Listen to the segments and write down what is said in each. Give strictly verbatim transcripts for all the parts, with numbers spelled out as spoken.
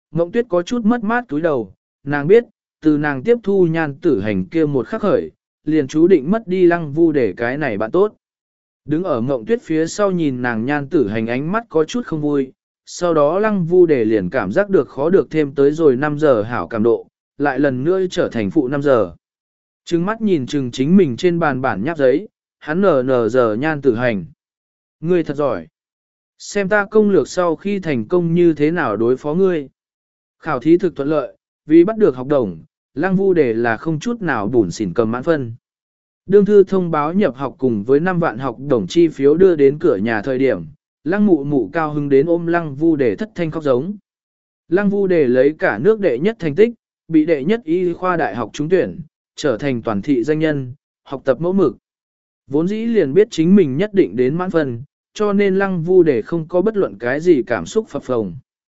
Ngộng Tuyết có chút mất mát túi đầu, nàng biết, từ nàng tiếp thu Nhan Tử Hành kia một khắc khởi, liền chú định mất đi Lăng Vu để cái này bạn tốt. Đứng ở Ngộng Tuyết phía sau nhìn nàng Nhan Tử Hành ánh mắt có chút không vui, sau đó Lăng Vu để liền cảm giác được khó được thêm tới rồi năm giờ hảo cảm độ, lại lần nữa trở thành phụ năm giờ. Trừng mắt nhìn chừng chính mình trên bàn bản nháp giấy, hắn nở nở giờ Nhan Tử Hành. Ngươi thật giỏi. Xem ta công lược sau khi thành công như thế nào đối phó ngươi. Khảo thí thực thuận lợi, vì bắt được học đồng, Lăng Vu để là không chút nào bủn xỉn cầm mãn phân. Đương thư thông báo nhập học cùng với năm vạn học đồng chi phiếu đưa đến cửa nhà thời điểm, Lăng Mụ Mụ cao hứng đến ôm Lăng Vu để thất thanh khóc giống. Lăng Vu để lấy cả nước đệ nhất thành tích, bị đệ nhất y khoa đại học trúng tuyển, trở thành toàn thị danh nhân, học tập mẫu mực. Vốn dĩ liền biết chính mình nhất định đến mãn phân, cho nên Lăng Vu để không có bất luận cái gì cảm xúc phập phồng.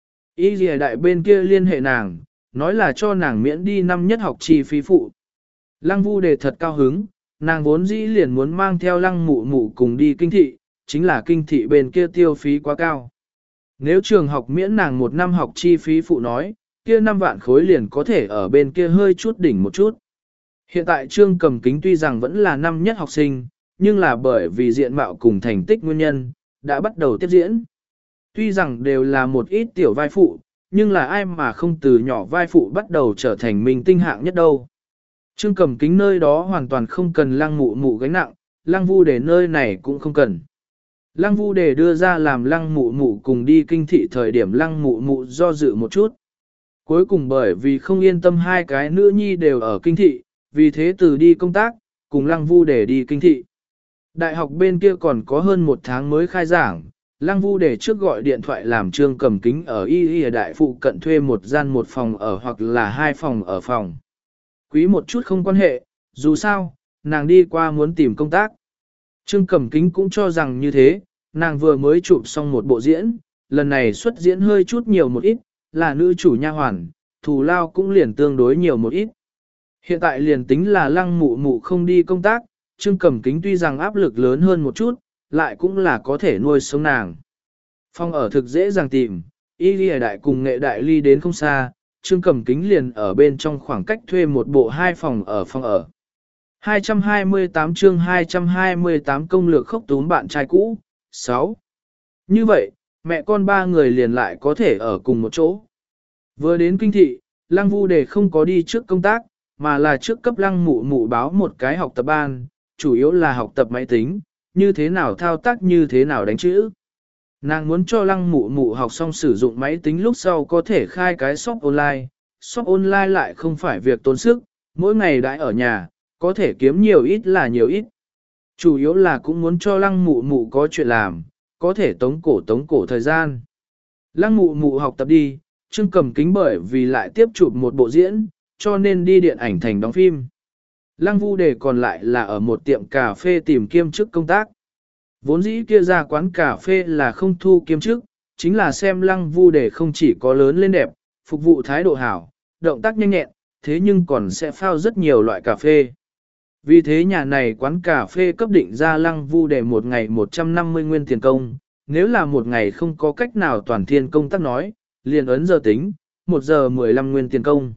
Y lìa đại bên kia liên hệ nàng, nói là cho nàng miễn đi năm nhất học chi phí phụ. Lăng Vu đề thật cao hứng, nàng vốn dĩ liền muốn mang theo Lăng Mụ Mụ cùng đi kinh thị, chính là kinh thị bên kia tiêu phí quá cao. Nếu trường học miễn nàng một năm học chi phí phụ nói, kia năm vạn khối liền có thể ở bên kia hơi chút đỉnh một chút. Hiện tại Trương Cầm Kính tuy rằng vẫn là năm nhất học sinh, nhưng là bởi vì diện mạo cùng thành tích nguyên nhân, đã bắt đầu tiếp diễn. Tuy rằng đều là một ít tiểu vai phụ, nhưng là ai mà không từ nhỏ vai phụ bắt đầu trở thành minh tinh hạng nhất đâu. Trương Cầm Kính nơi đó hoàn toàn không cần Lăng Mụ Mụ gánh nặng, Lăng Vu Đề nơi này cũng không cần. Lăng Vu Đề đưa ra làm Lăng Mụ Mụ cùng đi kinh thị thời điểm Lăng Mụ Mụ do dự một chút. Cuối cùng bởi vì không yên tâm hai cái nữ nhi đều ở kinh thị, vì thế từ đi công tác, cùng Lăng Vu Đề đi kinh thị. Đại học bên kia còn có hơn một tháng mới khai giảng, Lăng Vu Đề trước gọi điện thoại làm Trương Cầm Kính ở Y Y đại phụ cận thuê một gian một phòng ở hoặc là hai phòng ở phòng. Quý một chút không quan hệ, dù sao, nàng đi qua muốn tìm công tác. Trương Cầm Kính cũng cho rằng như thế, nàng vừa mới chụp xong một bộ diễn, lần này xuất diễn hơi chút nhiều một ít, là nữ chủ nha hoàn, thù lao cũng liền tương đối nhiều một ít. Hiện tại liền tính là Lăng Mụ Mụ không đi công tác, Trương Cầm Kính tuy rằng áp lực lớn hơn một chút, lại cũng là có thể nuôi sống nàng. Phòng ở thực dễ dàng tìm, Y Lìa đại cùng Nghệ đại ly đến không xa, Trương Cầm Kính liền ở bên trong khoảng cách thuê một bộ hai phòng ở phòng ở. hai trăm hai mươi tám chương hai trăm hai mươi tám công lược khốc túm bạn trai cũ, sáu. Như vậy, mẹ con ba người liền lại có thể ở cùng một chỗ. Vừa đến kinh thị, Lăng Vu Đề không có đi trước công tác, mà là trước cấp Lăng Mụ Mụ báo một cái học tập ban, chủ yếu là học tập máy tính, như thế nào thao tác như thế nào đánh chữ. Nàng muốn cho Lăng Mụ Mụ học xong sử dụng máy tính lúc sau có thể khai cái shop online, shop online lại không phải việc tốn sức, mỗi ngày đãi ở nhà, có thể kiếm nhiều ít là nhiều ít. Chủ yếu là cũng muốn cho Lăng Mụ Mụ có chuyện làm, có thể tống cổ tống cổ thời gian. Lăng Mụ Mụ học tập đi, Trương Cầm Kính bởi vì lại tiếp chụp một bộ diễn, cho nên đi điện ảnh thành đóng phim. Lăng Vu Đề còn lại là ở một tiệm cà phê tìm kiêm chức công tác. Vốn dĩ kia ra quán cà phê là không thu kiêm chức, chính là xem Lăng Vu Đề không chỉ có lớn lên đẹp, phục vụ thái độ hảo, động tác nhanh nhẹn, thế nhưng còn sẽ phao rất nhiều loại cà phê. Vì thế nhà này quán cà phê cấp định ra Lăng Vu Đề một ngày một trăm năm mươi nguyên tiền công, nếu là một ngày không có cách nào toàn thiên công tác nói, liền ấn giờ tính, một giờ mười lăm nguyên tiền công.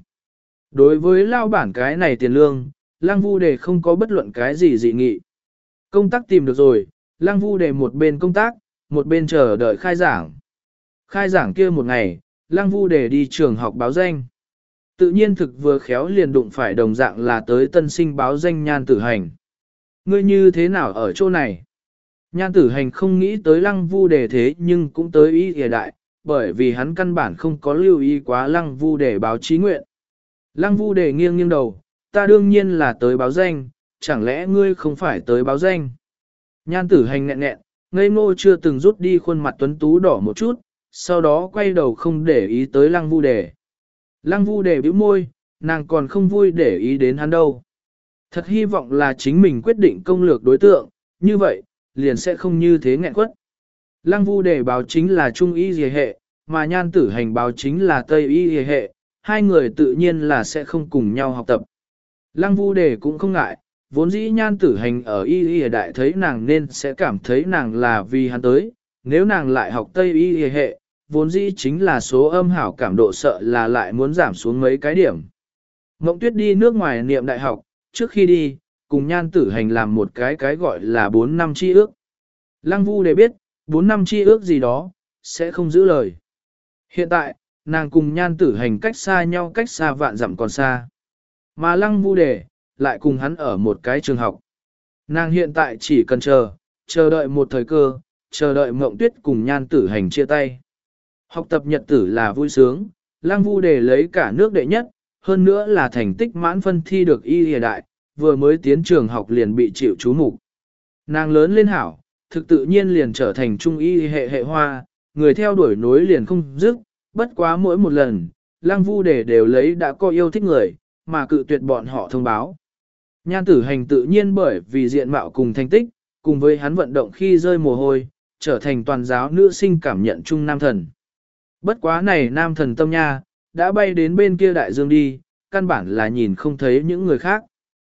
Đối với lao bản cái này tiền lương, Lăng Vu Đề không có bất luận cái gì dị nghị. Công tác tìm được rồi, Lăng Vu Đề một bên công tác, một bên chờ đợi khai giảng. Khai giảng kia một ngày, Lăng Vu Đề đi trường học báo danh. Tự nhiên thực vừa khéo liền đụng phải đồng dạng là tới tân sinh báo danh Nhan Tử Hành. Ngươi như thế nào ở chỗ này? Nhan Tử Hành không nghĩ tới Lăng Vu Đề thế nhưng cũng tới ý hiện đại, bởi vì hắn căn bản không có lưu ý quá Lăng Vu Đề báo chí nguyện. Lăng Vu Đề nghiêng nghiêng đầu, ta đương nhiên là tới báo danh, chẳng lẽ ngươi không phải tới báo danh? Nhan Tử Hành nghẹn nghẹn, ngây ngô chưa từng rút đi khuôn mặt tuấn tú đỏ một chút, sau đó quay đầu không để ý tới Lăng Vu Đề. Lăng Vu Đề bĩu môi, nàng còn không vui để ý đến hắn đâu. Thật hy vọng là chính mình quyết định công lược đối tượng, như vậy, liền sẽ không như thế nghẹn quất. Lăng Vu Đề báo chính là Trung y y hệ, mà Nhan Tử Hành báo chính là Tây y y hệ, hai người tự nhiên là sẽ không cùng nhau học tập. Lăng Vu Đề cũng không ngại, vốn dĩ Nhan Tử Hành ở y y đại thấy nàng nên sẽ cảm thấy nàng là vì hắn tới, nếu nàng lại học Tây y y hệ, vốn dĩ chính là số âm hảo cảm độ sợ là lại muốn giảm xuống mấy cái điểm. Ngộng Tuyết đi nước ngoài niệm đại học, trước khi đi, cùng Nhan Tử Hành làm một cái cái gọi là bốn năm chi ước. Lăng Vu để biết, bốn năm chi ước gì đó, sẽ không giữ lời. Hiện tại, nàng cùng Nhan Tử Hành cách xa nhau cách xa vạn dặm còn xa. Mà Lăng Vu Đề, lại cùng hắn ở một cái trường học. Nàng hiện tại chỉ cần chờ, chờ đợi một thời cơ, chờ đợi Mộng Tuyết cùng Nhan Tử Hành chia tay. Học tập nhật tử là vui sướng, Lăng Vu Đề lấy cả nước đệ nhất, hơn nữa là thành tích mãn phân thi được y hiện đại, vừa mới tiến trường học liền bị chịu chú mục. Nàng lớn lên hảo, thực tự nhiên liền trở thành trung y hệ hệ hoa, người theo đuổi nối liền không dứt, bất quá mỗi một lần, Lăng Vu Đề đều lấy đã có yêu thích người, mà cự tuyệt bọn họ thông báo. Nhan Tử Hành tự nhiên bởi vì diện mạo cùng thành tích, cùng với hắn vận động khi rơi mồ hôi, trở thành toàn giáo nữ sinh cảm nhận chung nam thần. Bất quá này nam thần tâm nha, đã bay đến bên kia đại dương đi, căn bản là nhìn không thấy những người khác.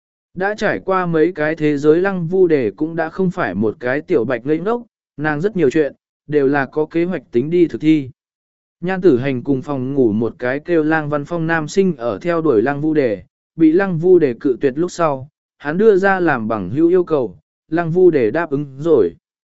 Đã trải qua mấy cái thế giới Lăng Vu Đề cũng đã không phải một cái tiểu bạch ngây ngốc, nàng rất nhiều chuyện, đều là có kế hoạch tính đi thực thi. Nhan Tử Hành cùng phòng ngủ một cái kêu Lang Văn Phong nam sinh ở theo đuổi Lăng Vu Đề, bị Lăng Vu Đề cự tuyệt lúc sau, hắn đưa ra làm bằng hữu yêu cầu, Lăng Vu Đề đáp ứng rồi.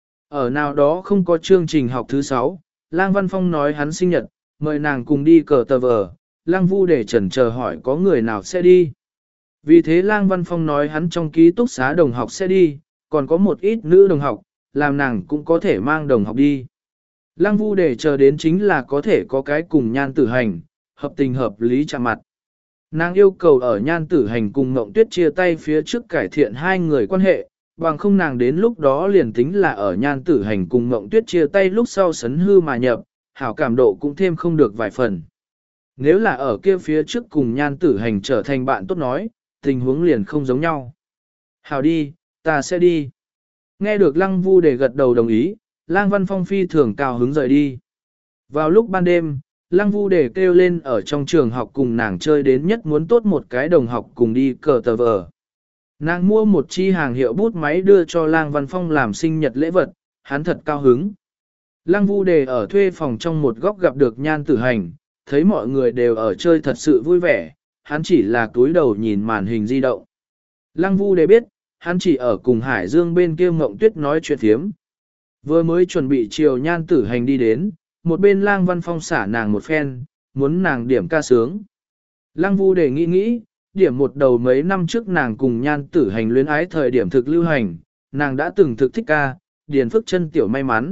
Ở nào đó không có chương trình học thứ sáu, Lang Văn Phong nói hắn sinh nhật, mời nàng cùng đi cờ tờ vờ, Lăng Vu Đề chần chờ hỏi có người nào sẽ đi. Vì thế Lang Văn Phong nói hắn trong ký túc xá đồng học sẽ đi, còn có một ít nữ đồng học, làm nàng cũng có thể mang đồng học đi. Lăng Vu Đề chờ đến chính là có thể có cái cùng Nhan Tử Hành, hợp tình hợp lý chạm mặt. Nàng yêu cầu ở Nhan Tử Hành cùng Mộng Tuyết chia tay phía trước cải thiện hai người quan hệ, bằng không nàng đến lúc đó liền tính là ở Nhan Tử Hành cùng Mộng Tuyết chia tay lúc sau sấn hư mà nhập, hảo cảm độ cũng thêm không được vài phần. Nếu là ở kia phía trước cùng Nhan Tử Hành trở thành bạn tốt nói, tình huống liền không giống nhau. Hảo đi, ta sẽ đi. Nghe được Lăng Vu Đề gật đầu đồng ý, Lang Văn Phong phi thường cao hứng rời đi. Vào lúc ban đêm, Lăng Vu Đề kêu lên ở trong trường học cùng nàng chơi đến nhất muốn tốt một cái đồng học cùng đi cờ tờ vờ. Nàng mua một chi hàng hiệu bút máy đưa cho Lang Văn Phong làm sinh nhật lễ vật, hắn thật cao hứng. Lăng Vu Đề ở thuê phòng trong một góc gặp được Nhan Tử Hành, thấy mọi người đều ở chơi thật sự vui vẻ, hắn chỉ là túi đầu nhìn màn hình di động. Lăng Vu Đề biết, hắn chỉ ở cùng Hải Dương bên kia Mộng Tuyết nói chuyện thiếm. Vừa mới chuẩn bị chiều Nhan Tử Hành đi đến, một bên Lang Văn Phong xả nàng một phen, muốn nàng điểm ca sướng. Lăng Vu Đề nghĩ nghĩ, điểm một đầu mấy năm trước nàng cùng Nhan Tử Hành luyến ái thời điểm thực lưu hành, nàng đã từng thực thích ca, điền phức chân tiểu may mắn.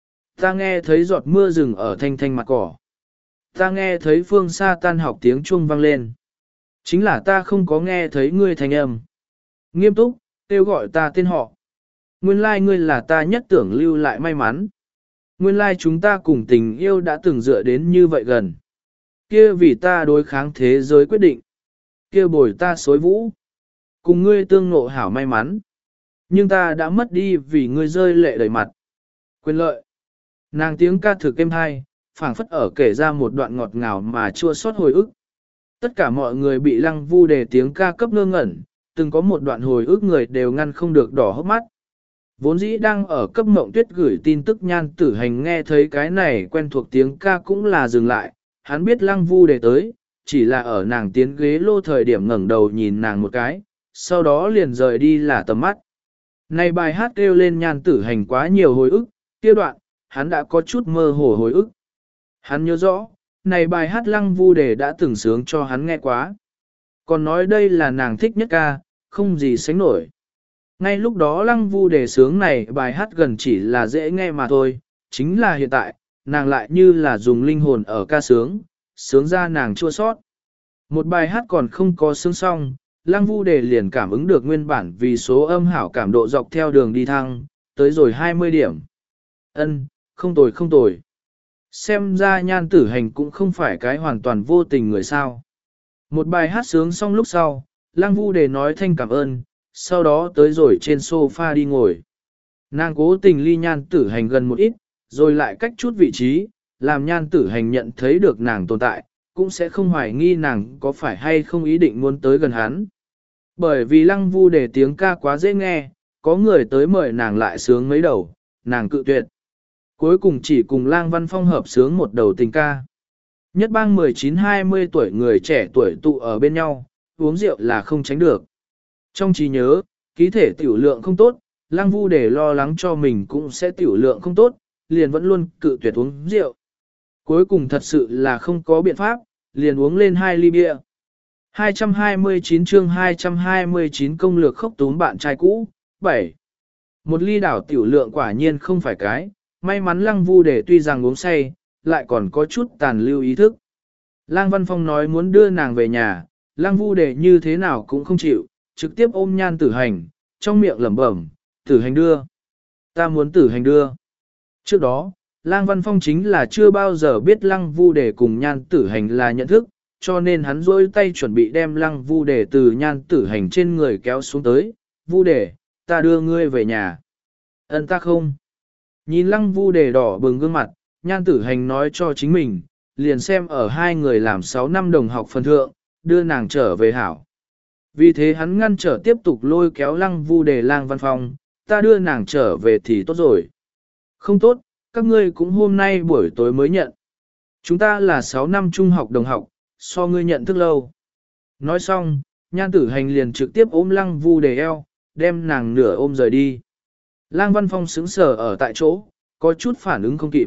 Ta nghe thấy giọt mưa rừng ở thanh thanh mặt cỏ. Ta nghe thấy phương xa tan học tiếng chuông vang lên. Chính là ta không có nghe thấy ngươi thanh âm. Nghiêm túc, kêu gọi ta tên họ. Nguyên lai like ngươi là ta nhất tưởng lưu lại may mắn. Nguyên lai like chúng ta cùng tình yêu đã từng dựa đến như vậy gần. Kia vì ta đối kháng thế giới quyết định. Kia bồi ta xối vũ. Cùng ngươi tương ngộ hảo may mắn. Nhưng ta đã mất đi vì ngươi rơi lệ đầy mặt. Quyền lợi. Nàng tiếng ca thực êm hay, phảng phất ở kể ra một đoạn ngọt ngào mà chua xót hồi ức. Tất cả mọi người bị Lăng Vu Đề tiếng ca cấp ngơ ngẩn, từng có một đoạn hồi ức người đều ngăn không được đỏ hốc mắt. Vốn dĩ đang ở cấp Mộng Tuyết gửi tin tức Nhan Tử Hành nghe thấy cái này quen thuộc tiếng ca cũng là dừng lại, hắn biết Lăng Vu Đề tới, chỉ là ở nàng tiến ghế lô thời điểm ngẩng đầu nhìn nàng một cái, sau đó liền rời đi là tầm mắt. Này bài hát kêu lên Nhan Tử Hành quá nhiều hồi ức, kia đoạn, hắn đã có chút mơ hồ hồi ức. Hắn nhớ rõ, này bài hát Lăng Vu Đề đã từng sướng cho hắn nghe quá. Còn nói đây là nàng thích nhất ca, không gì sánh nổi. Ngay lúc đó Lăng Vu Đề sướng này bài hát gần chỉ là dễ nghe mà thôi, chính là hiện tại, nàng lại như là dùng linh hồn ở ca sướng, sướng ra nàng chua sót. Một bài hát còn không có sướng xong, Lăng Vu Đề liền cảm ứng được nguyên bản vì số âm hảo cảm độ dọc theo đường đi thăng, tới rồi hai mươi điểm. Ân, không tồi không tồi. Xem ra Nhan Tử Hành cũng không phải cái hoàn toàn vô tình người sao. Một bài hát sướng xong lúc sau, Lăng Vu Đề nói thanh cảm ơn, sau đó tới rồi trên sofa đi ngồi. Nàng cố tình ly Nhan Tử Hành gần một ít, rồi lại cách chút vị trí, làm Nhan Tử Hành nhận thấy được nàng tồn tại, cũng sẽ không hoài nghi nàng có phải hay không ý định muốn tới gần hắn. Bởi vì Lăng Vu Đề tiếng ca quá dễ nghe, có người tới mời nàng lại sướng mấy đầu, nàng cự tuyệt. Cuối cùng chỉ cùng Lang Văn Phong hợp sướng một đầu tình ca. Nhất bang mười chín hai mươi tuổi người trẻ tuổi tụ ở bên nhau, uống rượu là không tránh được. Trong trí nhớ, ký thể tiểu lượng không tốt, Lăng Vu để lo lắng cho mình cũng sẽ tiểu lượng không tốt, liền vẫn luôn cự tuyệt uống rượu. Cuối cùng thật sự là không có biện pháp, liền uống lên hai ly bia. hai trăm hai mươi chín chương hai trăm hai mươi chín công lược khốc túm bạn trai cũ, bảy. Một ly đảo tiểu lượng quả nhiên không phải cái, may mắn Lăng Vu để tuy rằng uống say, lại còn có chút tàn lưu ý thức. Lang Văn Phong nói muốn đưa nàng về nhà, Lăng Vu để như thế nào cũng không chịu, trực tiếp ôm Nhan Tử Hành, trong miệng lẩm bẩm, Tử Hành đưa. Ta muốn Tử Hành đưa. Trước đó, Lang Văn Phong chính là chưa bao giờ biết Lăng Vu để cùng Nhan Tử Hành là nhận thức, cho nên hắn rôi tay chuẩn bị đem Lăng Vu để từ Nhan Tử Hành trên người kéo xuống tới. Vu để, ta đưa ngươi về nhà. Ân ta không. Nhìn Lăng Vu để đỏ bừng gương mặt, Nhan Tử Hành nói cho chính mình, liền xem ở hai người làm sáu năm đồng học phần thượng, đưa nàng trở về hảo. Vì thế hắn ngăn trở tiếp tục lôi kéo Lăng Vu để Lang Văn Phong, ta đưa nàng trở về thì tốt rồi. Không tốt, các ngươi cũng hôm nay buổi tối mới nhận. Chúng ta là sáu năm trung học đồng học, so ngươi nhận thức lâu. Nói xong, Nhan Tử Hành liền trực tiếp ôm Lăng Vu để eo, đem nàng nửa ôm rời đi. Lang Văn Phong sững sờ ở tại chỗ, có chút phản ứng không kịp.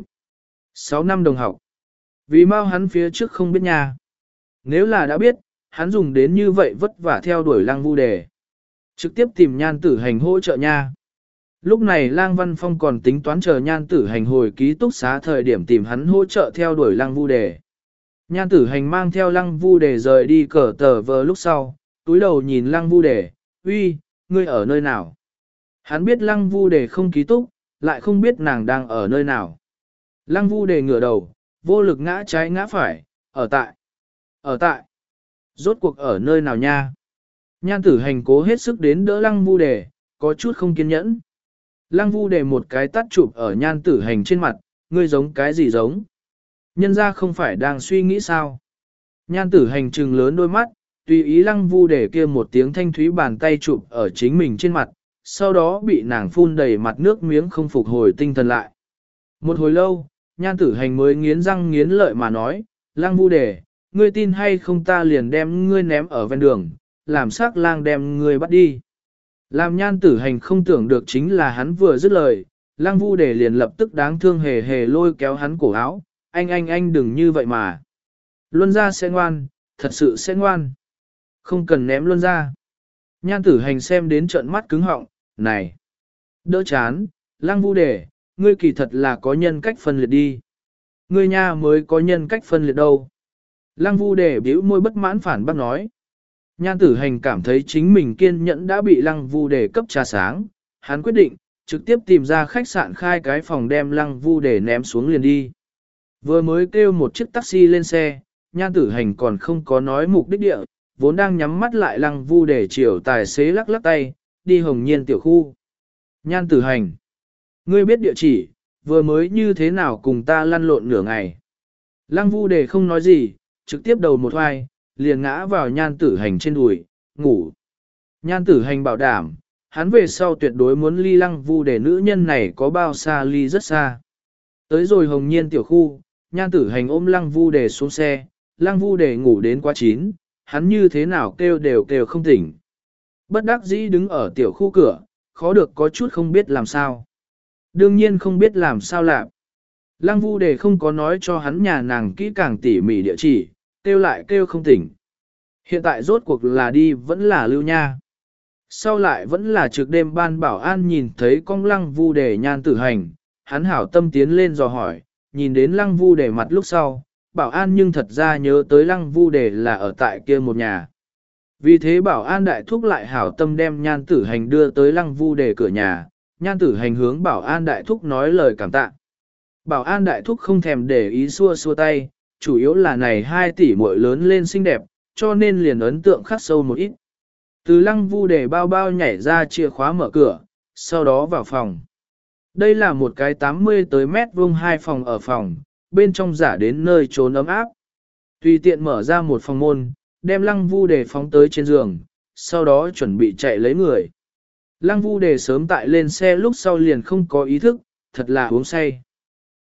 Sáu năm đồng học. Vì mau hắn phía trước không biết nha. Nếu là đã biết, hắn dùng đến như vậy vất vả theo đuổi Lăng Vu đề. Trực tiếp tìm Nhan Tử Hành hỗ trợ nha. Lúc này Lang Văn Phong còn tính toán chờ Nhan Tử Hành hồi ký túc xá thời điểm tìm hắn hỗ trợ theo đuổi Lăng Vu đề. Nhan Tử Hành mang theo Lăng Vu đề rời đi cờ tờ vờ lúc sau, túi đầu nhìn Lăng Vu đề, uy, ngươi ở nơi nào? Hắn biết Lăng Vu đề không ký túc, lại không biết nàng đang ở nơi nào. Lăng Vu đề ngửa đầu, vô lực ngã trái ngã phải, ở tại, ở tại, rốt cuộc ở nơi nào nha? Nhan Tử Hành cố hết sức đến đỡ Lăng Vu đề, có chút không kiên nhẫn. Lăng Vu đề một cái tắt chụp ở Nhan Tử Hành trên mặt, ngươi giống cái gì giống? Nhân ra không phải đang suy nghĩ sao? Nhan Tử Hành trừng lớn đôi mắt, tùy ý Lăng Vu đề kia một tiếng thanh thúy bàn tay chụp ở chính mình trên mặt, sau đó bị nàng phun đầy mặt nước miếng không phục hồi tinh thần lại. Một hồi lâu, Nhan Tử Hành mới nghiến răng nghiến lợi mà nói, Lăng Vu đề, ngươi tin hay không ta liền đem ngươi ném ở ven đường, làm xác lang đem ngươi bắt đi. Làm Nhan Tử Hành không tưởng được chính là hắn vừa dứt lời, Lăng Vu đề liền lập tức đáng thương hề hề lôi kéo hắn cổ áo, anh anh anh đừng như vậy mà. Luân ra sẽ ngoan, thật sự sẽ ngoan. Không cần ném Luân ra. Nhan Tử Hành xem đến trợn mắt cứng họng, này. Đỡ chán, Lăng Vu đề, ngươi kỳ thật là có nhân cách phân liệt đi. Ngươi nha mới có nhân cách phân liệt đâu. Lăng Vu đề bĩu môi bất mãn phản bác nói. Nhan Tử Hành cảm thấy chính mình kiên nhẫn đã bị Lăng Vu đề cấp trà sáng, hắn quyết định, trực tiếp tìm ra khách sạn khai cái phòng đem Lăng Vu đề ném xuống liền đi. Vừa mới kêu một chiếc taxi lên xe, Nhan Tử Hành còn không có nói mục đích địa, vốn đang nhắm mắt lại Lăng Vu đề chiều tài xế lắc lắc tay, đi Hồng Nhiên tiểu khu. Nhan Tử Hành, ngươi biết địa chỉ, vừa mới như thế nào cùng ta lăn lộn nửa ngày. Lăng Vu đề không nói gì, trực tiếp đầu một hoài, liền ngã vào Nhan Tử Hành trên đùi, ngủ. Nhan Tử Hành bảo đảm, hắn về sau tuyệt đối muốn ly Lăng Vu đề nữ nhân này có bao xa ly rất xa. Tới rồi Hồng Nhiên tiểu khu, Nhan Tử Hành ôm Lăng Vu đề xuống xe, Lăng Vu đề ngủ đến quá chín, hắn như thế nào kêu đều kêu không tỉnh. Bất đắc dĩ đứng ở tiểu khu cửa, khó được có chút không biết làm sao. Đương nhiên không biết làm sao làm. Lăng Vu đề không có nói cho hắn nhà nàng kỹ càng tỉ mỉ địa chỉ, kêu lại kêu không tỉnh. Hiện tại rốt cuộc là đi vẫn là lưu nha. Sau lại vẫn là trực đêm ban bảo an nhìn thấy con Lăng Vu đề Nhan Tử Hành, hắn hảo tâm tiến lên dò hỏi, nhìn đến Lăng Vu đề mặt lúc sau, bảo an nhưng thật ra nhớ tới Lăng Vu đề là ở tại kia một nhà. Vì thế bảo an đại thúc lại hảo tâm đem Nhan Tử Hành đưa tới Lăng Vu đề cửa nhà, Nhan Tử Hành hướng bảo an đại thúc nói lời cảm tạ. Bảo an đại thúc không thèm để ý xua xua tay, chủ yếu là này hai tỷ muội lớn lên xinh đẹp, cho nên liền ấn tượng khắc sâu một ít. Từ Lăng Vu đề bao bao nhảy ra chìa khóa mở cửa, sau đó vào phòng. Đây là một cái tám mươi tới mét vuông hai phòng ở phòng, bên trong giả đến nơi trốn ấm áp. Tùy tiện mở ra một phòng môn, đem Lăng Vu đề phóng tới trên giường, sau đó chuẩn bị chạy lấy người. Lăng Vu đề sớm tại lên xe lúc sau liền không có ý thức, thật là uống say.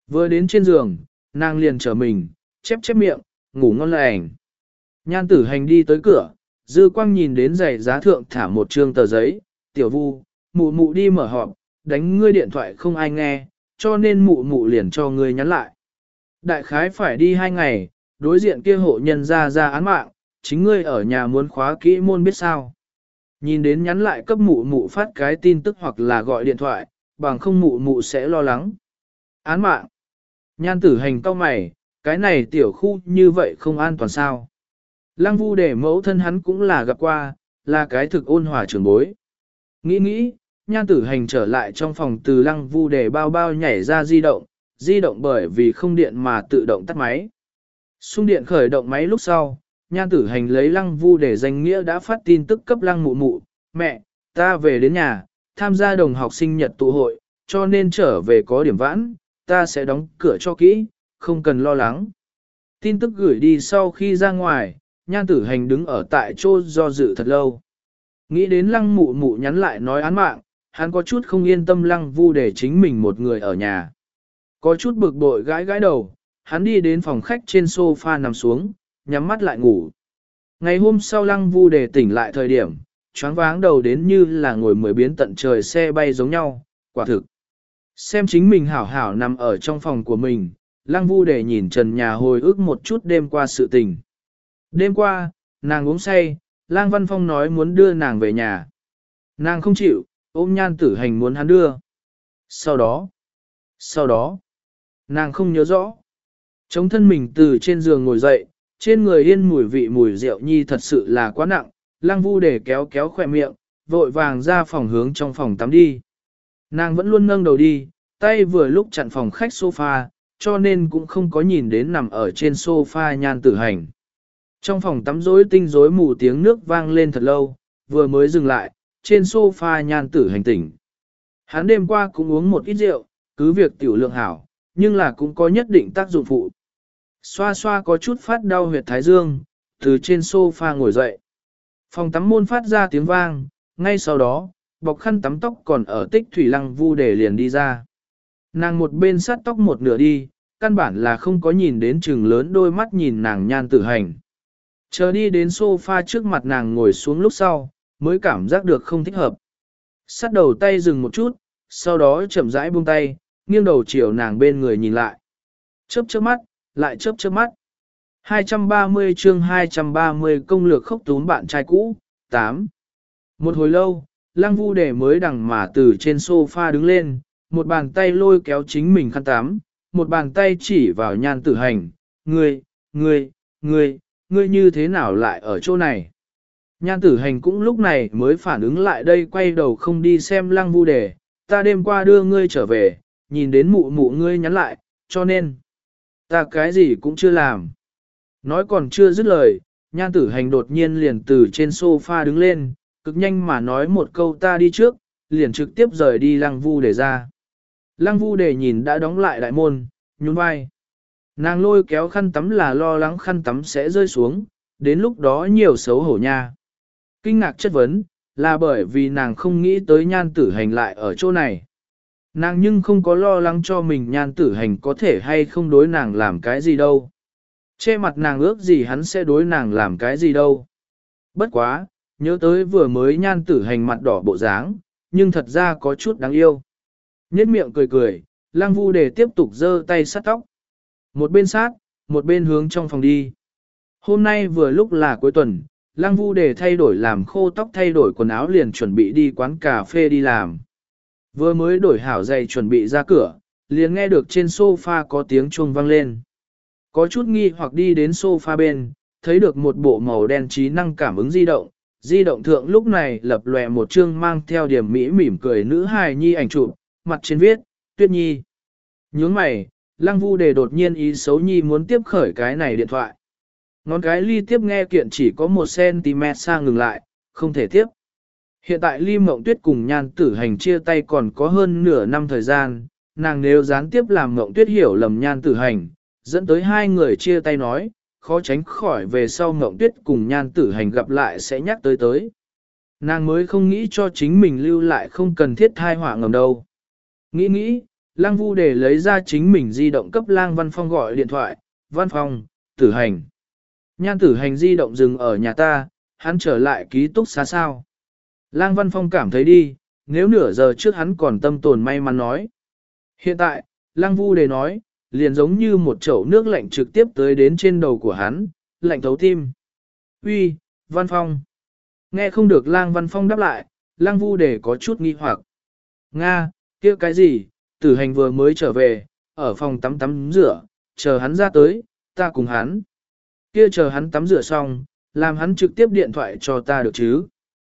Vừa đến trên giường, nàng liền trở mình, chép chép miệng, ngủ ngon lành. Nhan tử hành đi tới cửa, dư quang nhìn đến giày giá thượng thả một trương tờ giấy, tiểu vu, mụ mụ đi mở họp, đánh ngươi điện thoại không ai nghe, cho nên mụ mụ liền cho ngươi nhắn lại. Đại khái phải đi hai ngày, đối diện kia hộ nhân ra ra án mạng, chính ngươi ở nhà muốn khóa kỹ môn biết sao. Nhìn đến nhắn lại cấp mụ mụ phát cái tin tức hoặc là gọi điện thoại, bằng không mụ mụ sẽ lo lắng. Án mạng. Nhan tử hành cau mày, cái này tiểu khu như vậy không an toàn sao. Lăng Vu để mẫu thân hắn cũng là gặp qua, là cái thực ôn hòa trưởng bối. Nghĩ nghĩ, nhan tử hành trở lại trong phòng từ Lăng Vu để bao bao nhảy ra di động, di động bởi vì không điện mà tự động tắt máy. Xung điện khởi động máy lúc sau, nhan tử hành lấy Lăng Vu để danh nghĩa đã phát tin tức cấp Lăng mụ mụ, mẹ, ta về đến nhà, tham gia đồng học sinh nhật tụ hội, cho nên trở về có điểm vãn, ta sẽ đóng cửa cho kỹ, không cần lo lắng. Tin tức gửi đi sau khi ra ngoài, nhan tử hành đứng ở tại chỗ do dự thật lâu. Nghĩ đến Lăng mụ mụ nhắn lại nói án mạng, hắn có chút không yên tâm Lăng Vu để chính mình một người ở nhà. Có chút bực bội gãi gãi đầu, hắn đi đến phòng khách trên sofa nằm xuống, nhắm mắt lại ngủ. Ngày hôm sau Lăng Vu để tỉnh lại thời điểm, choáng váng đầu đến như là ngồi mười biến tận trời xe bay giống nhau, quả thực. Xem chính mình hảo hảo nằm ở trong phòng của mình, Lăng Vu để nhìn trần nhà hồi ức một chút đêm qua sự tình. Đêm qua, nàng uống say, Lang Văn Phong nói muốn đưa nàng về nhà. Nàng không chịu, ôm nhan tử hành muốn hắn đưa. Sau đó, sau đó, nàng không nhớ rõ. Chống thân mình từ trên giường ngồi dậy, trên người yên mùi vị mùi rượu nhi thật sự là quá nặng, Lăng Vu để kéo kéo khỏe miệng, vội vàng ra phòng hướng trong phòng tắm đi. Nàng vẫn luôn nâng đầu đi, tay vừa lúc chặn phòng khách sofa, cho nên cũng không có nhìn đến nằm ở trên sofa nhan tử hành. Trong phòng tắm rối tinh rối mù tiếng nước vang lên thật lâu, vừa mới dừng lại, trên sofa nhan tử hành tỉnh. Hắn đêm qua cũng uống một ít rượu, cứ việc tiểu lượng hảo, nhưng là cũng có nhất định tác dụng phụ. Xoa xoa có chút phát đau huyệt thái dương, từ trên sofa ngồi dậy. Phòng tắm môn phát ra tiếng vang, ngay sau đó, bọc khăn tắm tóc còn ở tích thủy Lăng Vu để liền đi ra. Nàng một bên sát tóc một nửa đi, căn bản là không có nhìn đến trừng lớn đôi mắt nhìn nàng nhan tử hành. Chờ đi đến sofa trước mặt nàng ngồi xuống lúc sau, mới cảm giác được không thích hợp. Sát đầu tay dừng một chút, sau đó chậm rãi buông tay, nghiêng đầu chiều nàng bên người nhìn lại. Chớp chớp mắt, lại chớp chớp mắt. hai trăm ba mươi chương hai trăm ba mươi công lược khốc túm bạn trai cũ, tám. Một hồi lâu, Lăng Vu để mới đằng mà từ trên sofa đứng lên, một bàn tay lôi kéo chính mình khăn tắm, một bàn tay chỉ vào nhan tử hành, ngươi, ngươi, ngươi, ngươi như thế nào lại ở chỗ này? Nhan tử hành cũng lúc này mới phản ứng lại đây quay đầu không đi xem Lăng Vu để, ta đêm qua đưa ngươi trở về, nhìn đến mụ mụ ngươi nhắn lại, cho nên, ta cái gì cũng chưa làm. Nói còn chưa dứt lời, nhan tử hành đột nhiên liền từ trên sofa đứng lên, cực nhanh mà nói một câu ta đi trước, liền trực tiếp rời đi Lăng Vu để ra. Lăng Vu để nhìn đã đóng lại đại môn, nhún vai. Nàng lôi kéo khăn tắm là lo lắng khăn tắm sẽ rơi xuống, đến lúc đó nhiều xấu hổ nha. Kinh ngạc chất vấn, là bởi vì nàng không nghĩ tới nhan tử hành lại ở chỗ này. Nàng nhưng không có lo lắng cho mình nhan tử hành có thể hay không đối nàng làm cái gì đâu. Che mặt nàng ước gì hắn sẽ đối nàng làm cái gì đâu. Bất quá, nhớ tới vừa mới nhan tử hành mặt đỏ bộ dáng, nhưng thật ra có chút đáng yêu. Nhết miệng cười cười, Lăng Vu để tiếp tục giơ tay sát tóc. Một bên sát, một bên hướng trong phòng đi. Hôm nay vừa lúc là cuối tuần, Lăng Vu để thay đổi làm khô tóc thay đổi quần áo liền chuẩn bị đi quán cà phê đi làm. Vừa mới đổi hảo giày chuẩn bị ra cửa, liền nghe được trên sofa có tiếng chuông vang lên. Có chút nghi hoặc đi đến sofa bên, thấy được một bộ màu đen trí năng cảm ứng di động. Di động thượng lúc này lập lòe một chương mang theo điểm mỹ mỉm cười nữ hài nhi ảnh chụp, mặt trên viết, Tuyết Nhi. Nhướng mày, Lăng Vu để đột nhiên ý xấu nhi muốn tiếp khởi cái này điện thoại. Ngón cái ly tiếp nghe kiện chỉ có một xăng-ti-mét xa ngừng lại, không thể tiếp. Hiện tại Ly Mộng Tuyết cùng nhan tử hành chia tay còn có hơn nửa năm thời gian, nàng nếu gián tiếp làm Mộng Tuyết hiểu lầm nhan tử hành, dẫn tới hai người chia tay nói, khó tránh khỏi về sau Mộng Tuyết cùng nhan tử hành gặp lại sẽ nhắc tới tới. Nàng mới không nghĩ cho chính mình lưu lại không cần thiết thai họa ngầm đâu. Nghĩ nghĩ, Lăng Vu Đề lấy ra chính mình di động cấp Lang Văn Phong gọi điện thoại, Văn Phong, Tử Hành. Nhan Tử Hành di động dừng ở nhà ta, hắn trở lại ký túc xá sao. Lang Văn Phong cảm thấy đi, nếu nửa giờ trước hắn còn tâm tồn may mắn nói. Hiện tại, Lăng Vu Đề nói, liền giống như một chậu nước lạnh trực tiếp tới đến trên đầu của hắn, lạnh thấu tim. Uy, Văn Phong. Nghe không được Lang Văn Phong đáp lại, Lăng Vu Đề có chút nghi hoặc. Nga, kia cái gì, Tử Hành vừa mới trở về, ở phòng tắm tắm rửa, chờ hắn ra tới, ta cùng hắn. Kia chờ hắn tắm rửa xong, làm hắn trực tiếp điện thoại cho ta được chứ.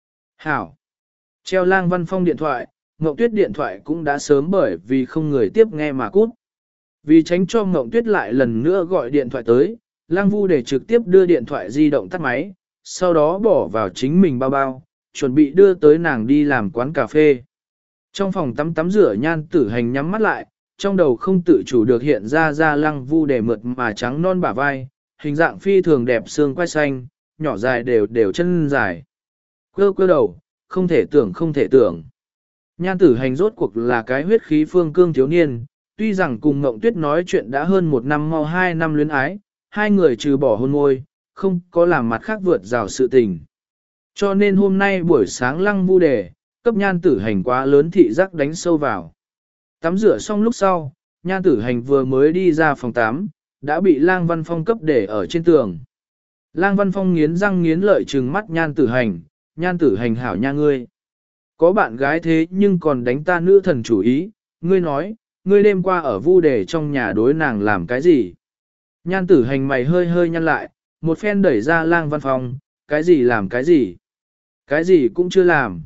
Hảo. Treo Lang Văn Phong điện thoại, Ngộng Tuyết điện thoại cũng đã sớm bởi vì không người tiếp nghe mà cút. Vì tránh cho Ngộng Tuyết lại lần nữa gọi điện thoại tới, Lang Vu để trực tiếp đưa điện thoại di động tắt máy, sau đó bỏ vào chính mình bao bao, chuẩn bị đưa tới nàng đi làm quán cà phê. Trong phòng tắm tắm rửa Nhan Tử Hành nhắm mắt lại, trong đầu không tự chủ được hiện ra ra Lăng Vu để mượt mà trắng non bả vai, hình dạng phi thường đẹp xương quai xanh, nhỏ dài đều đều chân dài. Quơ quơ đầu, không thể tưởng không thể tưởng. Nhan Tử Hành rốt cuộc là cái huyết khí phương cương thiếu niên, tuy rằng cùng Ngộng Tuyết nói chuyện đã hơn một năm mau hai năm luyến ái, hai người trừ bỏ hôn môi, không có làm mặt khác vượt rào sự tình. Cho nên hôm nay buổi sáng Lăng Vu đề, cấp Nhan Tử Hành quá lớn thị giác đánh sâu vào. Tắm rửa xong lúc sau, Nhan Tử Hành vừa mới đi ra phòng tắm, đã bị Lang Văn Phong cấp để ở trên tường. Lang Văn Phong nghiến răng nghiến lợi trừng mắt Nhan Tử Hành, Nhan Tử Hành hảo nha ngươi. Có bạn gái thế nhưng còn đánh ta nữ thần chủ ý, ngươi nói, ngươi đêm qua ở Vu đề trong nhà đối nàng làm cái gì? Nhan Tử Hành mày hơi hơi nhăn lại, một phen đẩy ra Lang Văn Phong, cái gì làm cái gì? Cái gì cũng chưa làm.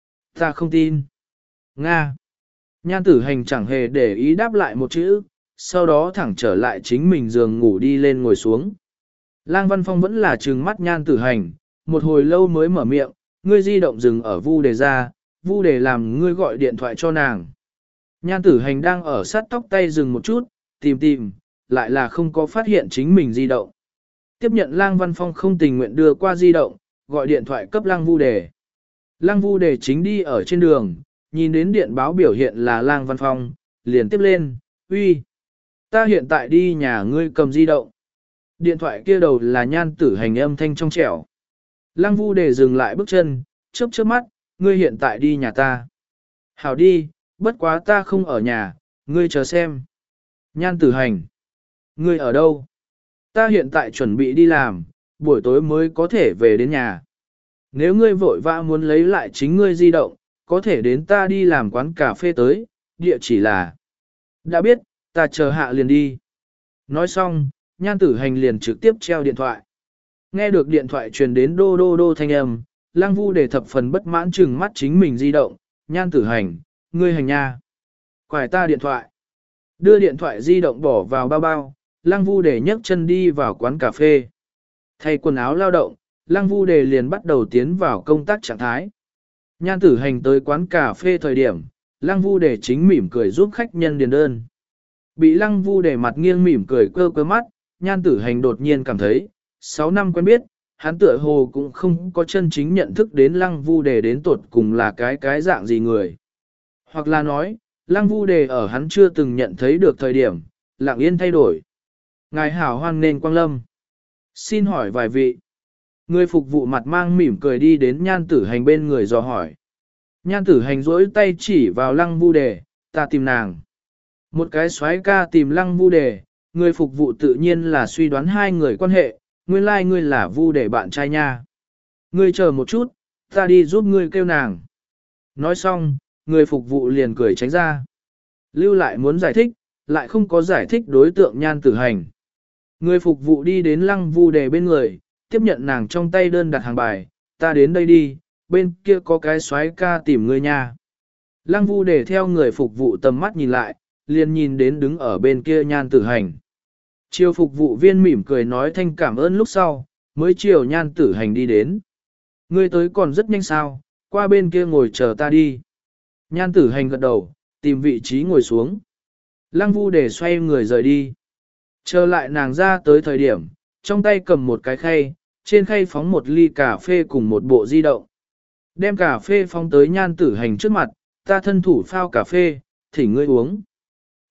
Ta không tin. Nga. Nhan Tử Hành chẳng hề để ý đáp lại một chữ, sau đó thẳng trở lại chính mình giường ngủ đi lên ngồi xuống. Lang Văn Phong vẫn là trừng mắt Nhan Tử Hành, một hồi lâu mới mở miệng, ngươi di động dừng ở Vu đề ra, Vu đề làm ngươi gọi điện thoại cho nàng. Nhan Tử Hành đang ở sát tóc tay dừng một chút, tìm tìm, lại là không có phát hiện chính mình di động. Tiếp nhận Lang Văn Phong không tình nguyện đưa qua di động, gọi điện thoại cấp Lang Vu đề. Lang Vu đề chính đi ở trên đường, nhìn đến điện báo biểu hiện là Lang Văn Phong, liền tiếp lên, uy, ta hiện tại đi nhà ngươi cầm di động. Điện thoại kia đầu là Nhan Tử Hành âm thanh trong trẻo. Lang Vu đề dừng lại bước chân, chớp chớp mắt, ngươi hiện tại đi nhà ta. Hảo đi, bất quá ta không ở nhà, ngươi chờ xem. Nhan Tử Hành, ngươi ở đâu? Ta hiện tại chuẩn bị đi làm, buổi tối mới có thể về đến nhà. Nếu ngươi vội vã muốn lấy lại chính ngươi di động, có thể đến ta đi làm quán cà phê tới, địa chỉ là. Đã biết, ta chờ hạ liền đi. Nói xong, Nhan Tử Hành liền trực tiếp treo điện thoại. Nghe được điện thoại truyền đến đô đô đô thanh âm, Lang Vu để thập phần bất mãn chừng mắt chính mình di động, Nhan Tử Hành, ngươi hành nha. Quải ta điện thoại. Đưa điện thoại di động bỏ vào bao bao, Lang Vu để nhấc chân đi vào quán cà phê. Thay quần áo lao động, Lang Vu đề liền bắt đầu tiến vào công tác trạng thái. Nhan Tử Hành tới quán cà phê thời điểm, Lang Vu đề chính mỉm cười giúp khách nhân điền đơn. Bị Lang Vu đề mặt nghiêng mỉm cười quơ quơ mắt, Nhan Tử Hành đột nhiên cảm thấy, sáu năm quen biết, hắn tựa hồ cũng không có chân chính nhận thức đến Lăng Vu đề đến tột cùng là cái cái dạng gì người. Hoặc là nói, Lăng Vu đề ở hắn chưa từng nhận thấy được thời điểm, lặng yên thay đổi. Ngài hảo hoan nên quang lâm. Xin hỏi vài vị. Người phục vụ mặt mang mỉm cười đi đến Nhan Tử Hành bên người dò hỏi. Nhan Tử Hành duỗi tay chỉ vào Lăng Vu đề, ta tìm nàng. Một cái soái ca tìm Lăng Vu đề, người phục vụ tự nhiên là suy đoán hai người quan hệ, nguyên lai like ngươi là Vu đề bạn trai nha. Ngươi chờ một chút, ta đi giúp ngươi kêu nàng. Nói xong, người phục vụ liền cười tránh ra. Lưu lại muốn giải thích, lại không có giải thích đối tượng Nhan Tử Hành. Người phục vụ đi đến Lăng Vu đề bên người, tiếp nhận nàng trong tay đơn đặt hàng bài, ta đến đây đi, bên kia có cái soái ca tìm ngươi nha. Lăng Vu đề theo người phục vụ tầm mắt nhìn lại, liền nhìn đến đứng ở bên kia Nhan Tử Hành. Chiều phục vụ viên mỉm cười nói thanh cảm ơn lúc sau, mới chiều Nhan Tử Hành đi đến. Ngươi tới còn rất nhanh sao, qua bên kia ngồi chờ ta đi. Nhan Tử Hành gật đầu, tìm vị trí ngồi xuống. Lăng Vu để xoay người rời đi. Chờ lại nàng ra tới thời điểm, trong tay cầm một cái khay, trên khay phóng một ly cà phê cùng một bộ di động. Đem cà phê phóng tới Nhan Tử Hành trước mặt, ta thân thủ phao cà phê, thỉnh ngươi uống.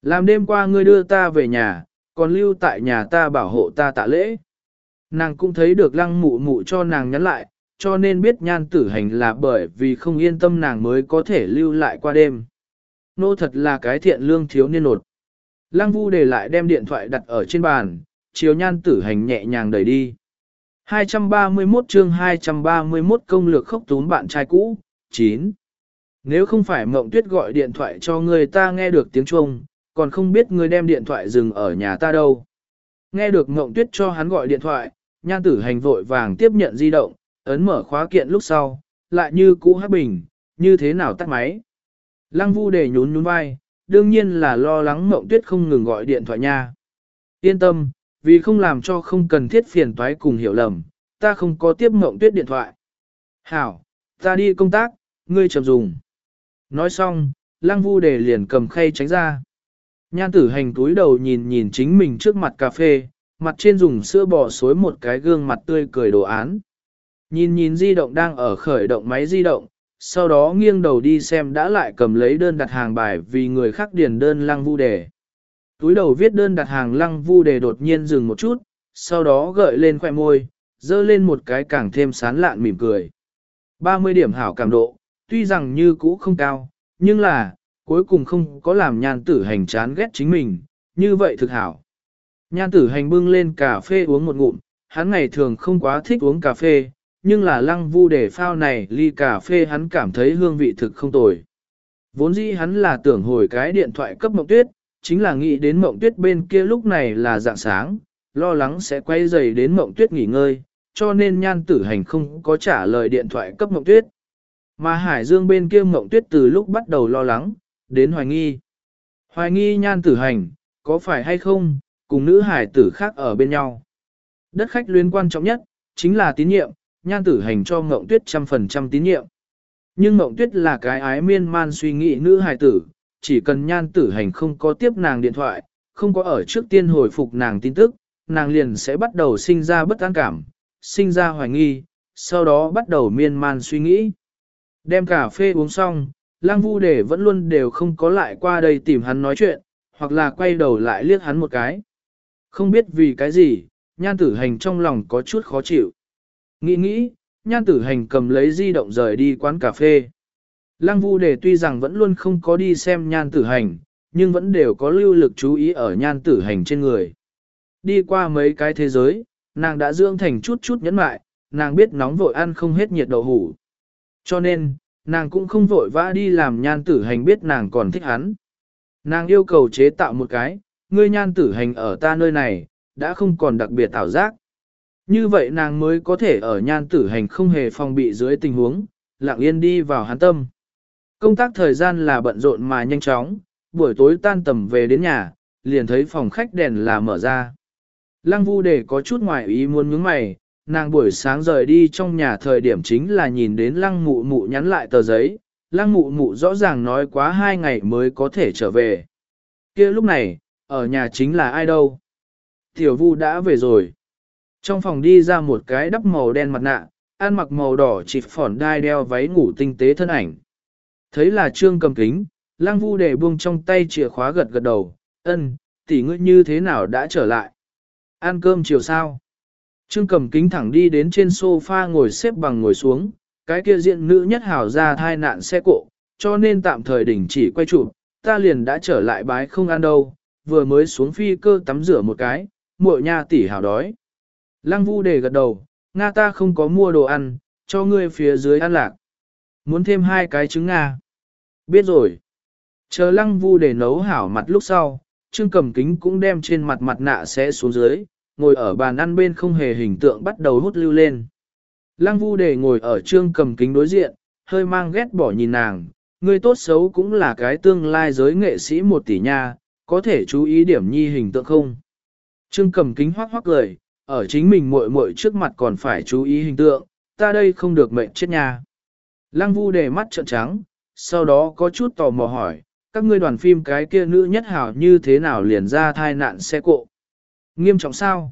Làm đêm qua ngươi đưa ta về nhà, còn lưu tại nhà ta bảo hộ ta tạ lễ. Nàng cũng thấy được lăng mụ mụ cho nàng nhắn lại, cho nên biết nhan tử hành là bởi vì không yên tâm nàng mới có thể lưu lại qua đêm. Nô thật là cái thiện lương thiếu niên nột. Lăng Vu để lại đem điện thoại đặt ở trên bàn, chiều nhan tử hành nhẹ nhàng đẩy đi. hai trăm ba mươi mốt chương hai trăm ba mươi mốt công lược khốc tún bạn trai cũ, chín. Nếu không phải Mộng Tuyết gọi điện thoại cho người ta nghe được tiếng chuông, còn không biết người đem điện thoại dừng ở nhà ta đâu. Nghe được Mộng Tuyết cho hắn gọi điện thoại, nhan tử hành vội vàng tiếp nhận di động, ấn mở khóa kiện lúc sau, lại như cũ hắc bình, như thế nào tắt máy. Lăng Vu để nhún nhún vai, đương nhiên là lo lắng Mộng Tuyết không ngừng gọi điện thoại nha. Yên tâm, vì không làm cho không cần thiết phiền toái cùng hiểu lầm, ta không có tiếp Mộng Tuyết điện thoại. Hảo, ta đi công tác, ngươi chậm dùng. Nói xong, Lăng Vu để liền cầm khay tránh ra. Nhan tử hành túi đầu nhìn nhìn chính mình trước mặt cà phê, mặt trên dùng sữa bò xối một cái gương mặt tươi cười đồ án. Nhìn nhìn di động đang ở khởi động máy di động, sau đó nghiêng đầu đi xem đã lại cầm lấy đơn đặt hàng bài vì người khác điền đơn Lăng Vu đề. Túi đầu viết đơn đặt hàng Lăng Vu đề đột nhiên dừng một chút, sau đó gợi lên khóe môi, dơ lên một cái càng thêm sán lạn mỉm cười. ba mươi điểm hảo cảm độ, tuy rằng như cũ không cao, nhưng là, cuối cùng không có làm nhan tử hành chán ghét chính mình, như vậy thực hảo. Nhan tử hành bưng lên cà phê uống một ngụm, hắn ngày thường không quá thích uống cà phê, nhưng là Lăng Vu để phao này ly cà phê hắn cảm thấy hương vị thực không tồi. Vốn dĩ hắn là tưởng hồi cái điện thoại cấp Mộng Tuyết, chính là nghĩ đến Mộng Tuyết bên kia lúc này là dạng sáng, lo lắng sẽ quay dày đến Mộng Tuyết nghỉ ngơi, cho nên nhan tử hành không có trả lời điện thoại cấp Mộng Tuyết. Mà Hải Dương bên kia Mộng Tuyết từ lúc bắt đầu lo lắng, đến hoài nghi. Hoài nghi nhan tử hành, có phải hay không, cùng nữ hải tử khác ở bên nhau. Đất khách luyến quan trọng nhất, chính là tín nhiệm, nhan tử hành cho Mộng Tuyết trăm phần trăm tín nhiệm. Nhưng Mộng Tuyết là cái ái miên man suy nghĩ nữ hải tử, chỉ cần nhan tử hành không có tiếp nàng điện thoại, không có ở trước tiên hồi phục nàng tin tức, nàng liền sẽ bắt đầu sinh ra bất an cảm, sinh ra hoài nghi, sau đó bắt đầu miên man suy nghĩ. Đem cà phê uống xong, Lăng Vu để vẫn luôn đều không có lại qua đây tìm hắn nói chuyện, hoặc là quay đầu lại liếc hắn một cái. Không biết vì cái gì, nhan tử hành trong lòng có chút khó chịu. Nghĩ nghĩ, nhan tử hành cầm lấy di động rời đi quán cà phê. Lăng Vu để tuy rằng vẫn luôn không có đi xem nhan tử hành, nhưng vẫn đều có lưu lực chú ý ở nhan tử hành trên người. Đi qua mấy cái thế giới, nàng đã dưỡng thành chút chút nhẫn mại, nàng biết nóng vội ăn không hết nhiệt đậu hủ. Cho nên, nàng cũng không vội vã đi làm nhan tử hành biết nàng còn thích hắn. Nàng yêu cầu chế tạo một cái, ngươi nhan tử hành ở ta nơi này, đã không còn đặc biệt ảo giác. Như vậy nàng mới có thể ở nhan tử hành không hề phòng bị dưới tình huống, lặng yên đi vào hắn tâm. Công tác thời gian là bận rộn mà nhanh chóng, buổi tối tan tầm về đến nhà, liền thấy phòng khách đèn là mở ra. Lăng Vu để có chút ngoài ý muốn nhướng mày, nàng buổi sáng rời đi trong nhà thời điểm chính là nhìn đến lăng mụ mụ nhắn lại tờ giấy, lăng mụ mụ rõ ràng nói quá hai ngày mới có thể trở về. Kia lúc này, ở nhà chính là ai đâu? Tiểu Vu đã về rồi. Trong phòng đi ra một cái đắp màu đen mặt nạ, ăn mặc màu đỏ chỉ phỏn đai đeo váy ngủ tinh tế thân ảnh. Thấy là Trương Cầm Kính, Lăng Vu để buông trong tay chìa khóa gật gật đầu, ân, tỷ ngươi như thế nào đã trở lại? Ăn cơm chiều sao? Trương Cầm Kính thẳng đi đến trên sofa ngồi xếp bằng ngồi xuống, cái kia diện nữ nhất hảo ra thai nạn xe cộ, cho nên tạm thời đình chỉ quay chụp, ta liền đã trở lại bái không ăn đâu, vừa mới xuống phi cơ tắm rửa một cái, muội nha tỷ hảo đói. Lăng Vu đề gật đầu, Nga ta không có mua đồ ăn, cho ngươi phía dưới ăn lạc. Muốn thêm hai cái trứng Nga. Biết rồi. Chờ Lăng Vu để nấu hảo mặt lúc sau, Trương Cầm Kính cũng đem trên mặt mặt nạ sẽ xuống dưới, ngồi ở bàn ăn bên không hề hình tượng bắt đầu hút lưu lên. Lăng Vu để ngồi ở Trương Cầm Kính đối diện, hơi mang ghét bỏ nhìn nàng, người tốt xấu cũng là cái tương lai giới nghệ sĩ một tỷ nha, có thể chú ý điểm nhi hình tượng không? Trương Cầm Kính hoắc hoắc cười, ở chính mình muội muội trước mặt còn phải chú ý hình tượng, ta đây không được mệnh chết nha. Lăng Vu để mắt trợn trắng, sau đó có chút tò mò hỏi, các ngươi đoàn phim cái kia nữ nhất hảo như thế nào liền ra thai nạn xe cộ? Nghiêm trọng sao?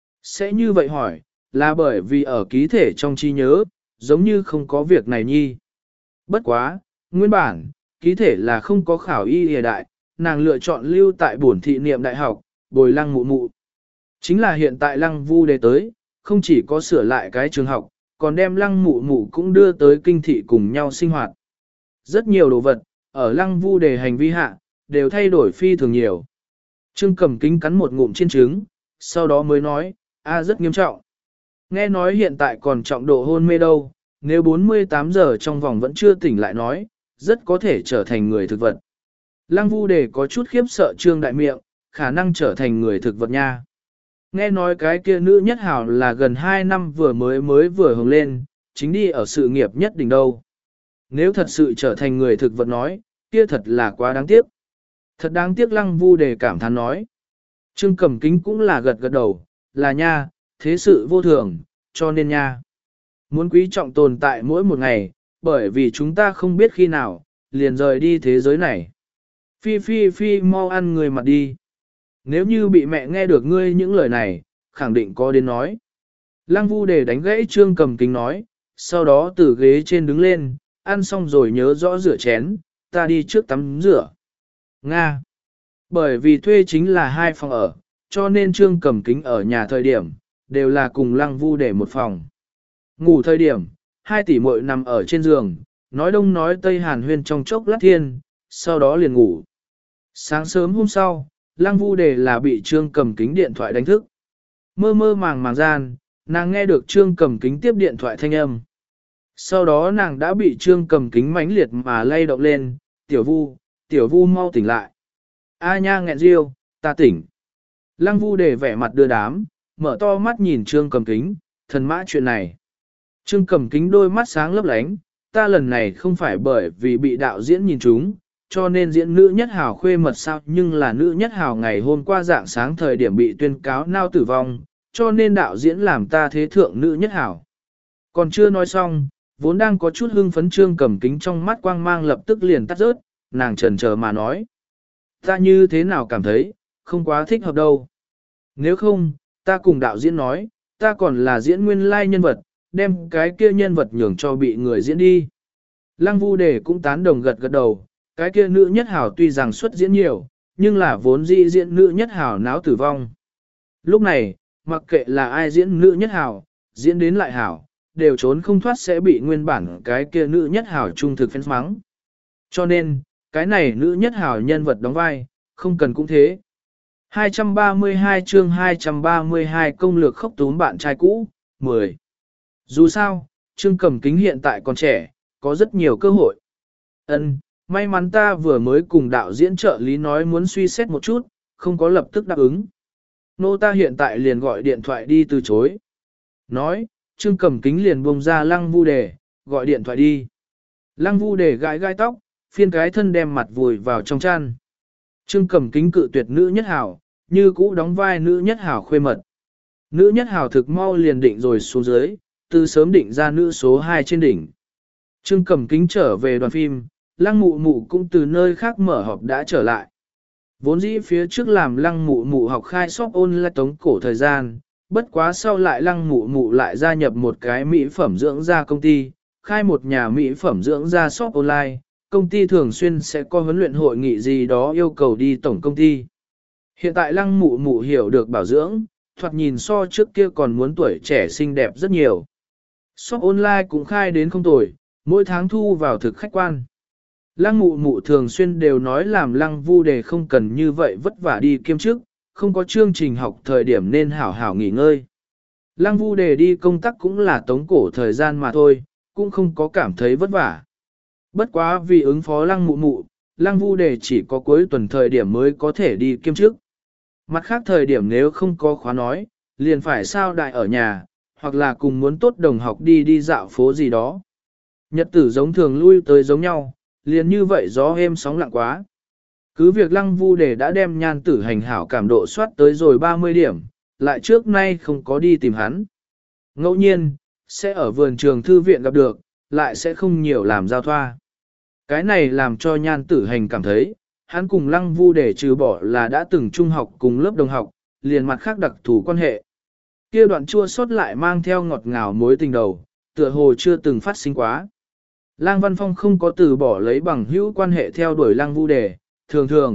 Sẽ như vậy hỏi, là bởi vì ở ký thể trong trí nhớ, giống như không có việc này nhi. Bất quá, nguyên bản, ký thể là không có khảo y hề đại, nàng lựa chọn lưu tại bổn thị niệm đại học, bồi lăng mụ mụ. Chính là hiện tại lăng vu đề tới, không chỉ có sửa lại cái trường học, còn đem lăng mụ mụ cũng đưa tới kinh thị cùng nhau sinh hoạt. Rất nhiều đồ vật, ở lăng vu đề hành vi hạ, đều thay đổi phi thường nhiều. Trương Cẩm Kính cắn một ngụm chiên trứng, sau đó mới nói, a rất nghiêm trọng. Nghe nói hiện tại còn trọng độ hôn mê đâu, nếu bốn mươi tám giờ trong vòng vẫn chưa tỉnh lại nói, rất có thể trở thành người thực vật. Lăng vu đề có chút khiếp sợ Trương Đại Miệng, khả năng trở thành người thực vật nha. Nghe nói cái kia nữ nhất hảo là gần hai năm vừa mới mới vừa hồng lên, chính đi ở sự nghiệp nhất đỉnh đâu. Nếu thật sự trở thành người thực vật nói, kia thật là quá đáng tiếc. Thật đáng tiếc lăng vu đề cảm thán nói. Trương Cẩm Kính cũng là gật gật đầu, là nha, thế sự vô thường, cho nên nha. Muốn quý trọng tồn tại mỗi một ngày, bởi vì chúng ta không biết khi nào, liền rời đi thế giới này. Phi phi phi mau ăn người mặt đi. Nếu như bị mẹ nghe được ngươi những lời này, khẳng định có đến nói. Lăng vu đề đánh gãy Trương Cẩm Kính nói, sau đó từ ghế trên đứng lên, ăn xong rồi nhớ rõ rửa chén, ta đi trước tắm rửa. Nga. Bởi vì thuê chính là hai phòng ở, cho nên Trương Cẩm Kính ở nhà thời điểm, đều là cùng lăng vu đề một phòng. Ngủ thời điểm, hai tỷ muội nằm ở trên giường, nói đông nói tây hàn huyên trong chốc lát thiên, sau đó liền ngủ. Sáng sớm hôm sau, lăng vu đề là bị Trương Cẩm Kính điện thoại đánh thức. Mơ mơ màng màng gian, nàng nghe được Trương Cẩm Kính tiếp điện thoại thanh âm. Sau đó nàng đã bị Trương Cẩm Kính mãnh liệt mà lay động lên, tiểu vu, tiểu vu mau tỉnh lại. A nha nghẹn riêu, ta tỉnh. Lăng vu đề vẻ mặt đưa đám, mở to mắt nhìn Trương Cẩm Kính, thần mã chuyện này. Trương Cẩm Kính đôi mắt sáng lấp lánh, ta lần này không phải bởi vì bị đạo diễn nhìn trúng, cho nên diễn nữ nhất hào khuê mật sao, nhưng là nữ nhất hào ngày hôm qua dạng sáng thời điểm bị tuyên cáo nao tử vong, cho nên đạo diễn làm ta thế thượng nữ nhất hào. Còn chưa nói xong, vốn đang có chút hưng phấn Trương Cẩm Kính trong mắt quang mang lập tức liền tắt rớt, nàng chần chờ mà nói. Ta như thế nào cảm thấy, không quá thích hợp đâu. Nếu không, ta cùng đạo diễn nói, ta còn là diễn nguyên lai nhân vật, đem cái kia nhân vật nhường cho bị người diễn đi. Lăng vu đề cũng tán đồng gật gật đầu, cái kia nữ nhất hảo tuy rằng xuất diễn nhiều, nhưng là vốn dĩ diễn nữ nhất hảo náo tử vong. Lúc này, mặc kệ là ai diễn nữ nhất hảo, diễn đến lại hảo, đều trốn không thoát sẽ bị nguyên bản cái kia nữ nhất hảo trung thực fans mắng. Cho nên, cái này nữ nhất hảo nhân vật đóng vai, không cần cũng thế. hai trăm ba mươi hai chương hai trăm ba mươi hai công lược khốc túm bạn trai cũ, mười. Dù sao, Trương Cẩm Kính hiện tại còn trẻ, có rất nhiều cơ hội. Ân, may mắn ta vừa mới cùng đạo diễn trợ lý nói muốn suy xét một chút, không có lập tức đáp ứng. Nô ta hiện tại liền gọi điện thoại đi từ chối. Nói, Trương Cẩm Kính liền buông ra Lăng vu đề, gọi điện thoại đi. Lăng vu đề gãi gai tóc, phiên cái thân đem mặt vùi vào trong chăn. Trương Cẩm Kính cự tuyệt nữ nhất hảo, như cũ đóng vai nữ nhất hảo khuê mật. Nữ nhất hảo thực mau liền định rồi xuống dưới, từ sớm định ra nữ số hai trên đỉnh. Trương Cẩm Kính trở về đoàn phim, Lăng mụ mụ cũng từ nơi khác mở họp đã trở lại. Vốn dĩ phía trước làm Lăng mụ mụ học khai shop online tống cổ thời gian, bất quá sau lại Lăng mụ mụ lại gia nhập một cái mỹ phẩm dưỡng da công ty, khai một nhà mỹ phẩm dưỡng da shop online, công ty thường xuyên sẽ có huấn luyện hội nghị gì đó yêu cầu đi tổng công ty. Hiện tại Lăng mụ mụ hiểu được bảo dưỡng, thoạt nhìn so trước kia còn muốn tuổi trẻ xinh đẹp rất nhiều. Shop online cũng khai đến không tồi, mỗi tháng thu vào thực khách quan. Lăng mụ mụ thường xuyên đều nói làm Lăng vu đề không cần như vậy vất vả đi kiêm chức, không có chương trình học thời điểm nên hảo hảo nghỉ ngơi. Lăng vu đề đi công tác cũng là tống cổ thời gian mà thôi, cũng không có cảm thấy vất vả. Bất quá vì ứng phó Lăng mụ mụ, Lăng vu đề chỉ có cuối tuần thời điểm mới có thể đi kiêm chức. Mặt khác thời điểm nếu không có khóa nói, liền phải sao đại ở nhà, hoặc là cùng muốn tốt đồng học đi đi dạo phố gì đó. Nhật tử giống thường lui tới giống nhau, liền như vậy gió êm sóng lặng quá. Cứ việc Lăng vu đề đã đem nhan tử hành hảo cảm độ soát tới rồi ba mươi điểm, lại trước nay không có đi tìm hắn. Ngẫu nhiên, sẽ ở vườn trường thư viện gặp được, lại sẽ không nhiều làm giao thoa. Cái này làm cho nhan tử hành cảm thấy, hắn cùng Lăng vu đề trừ bỏ là đã từng trung học cùng lớp đồng học, liền mặt khác đặc thù quan hệ. Kia đoạn chua xót lại mang theo ngọt ngào mối tình đầu, tựa hồ chưa từng phát sinh quá. Lang Văn Phong không có từ bỏ lấy bằng hữu quan hệ theo đuổi Lăng vu đề, thường thường,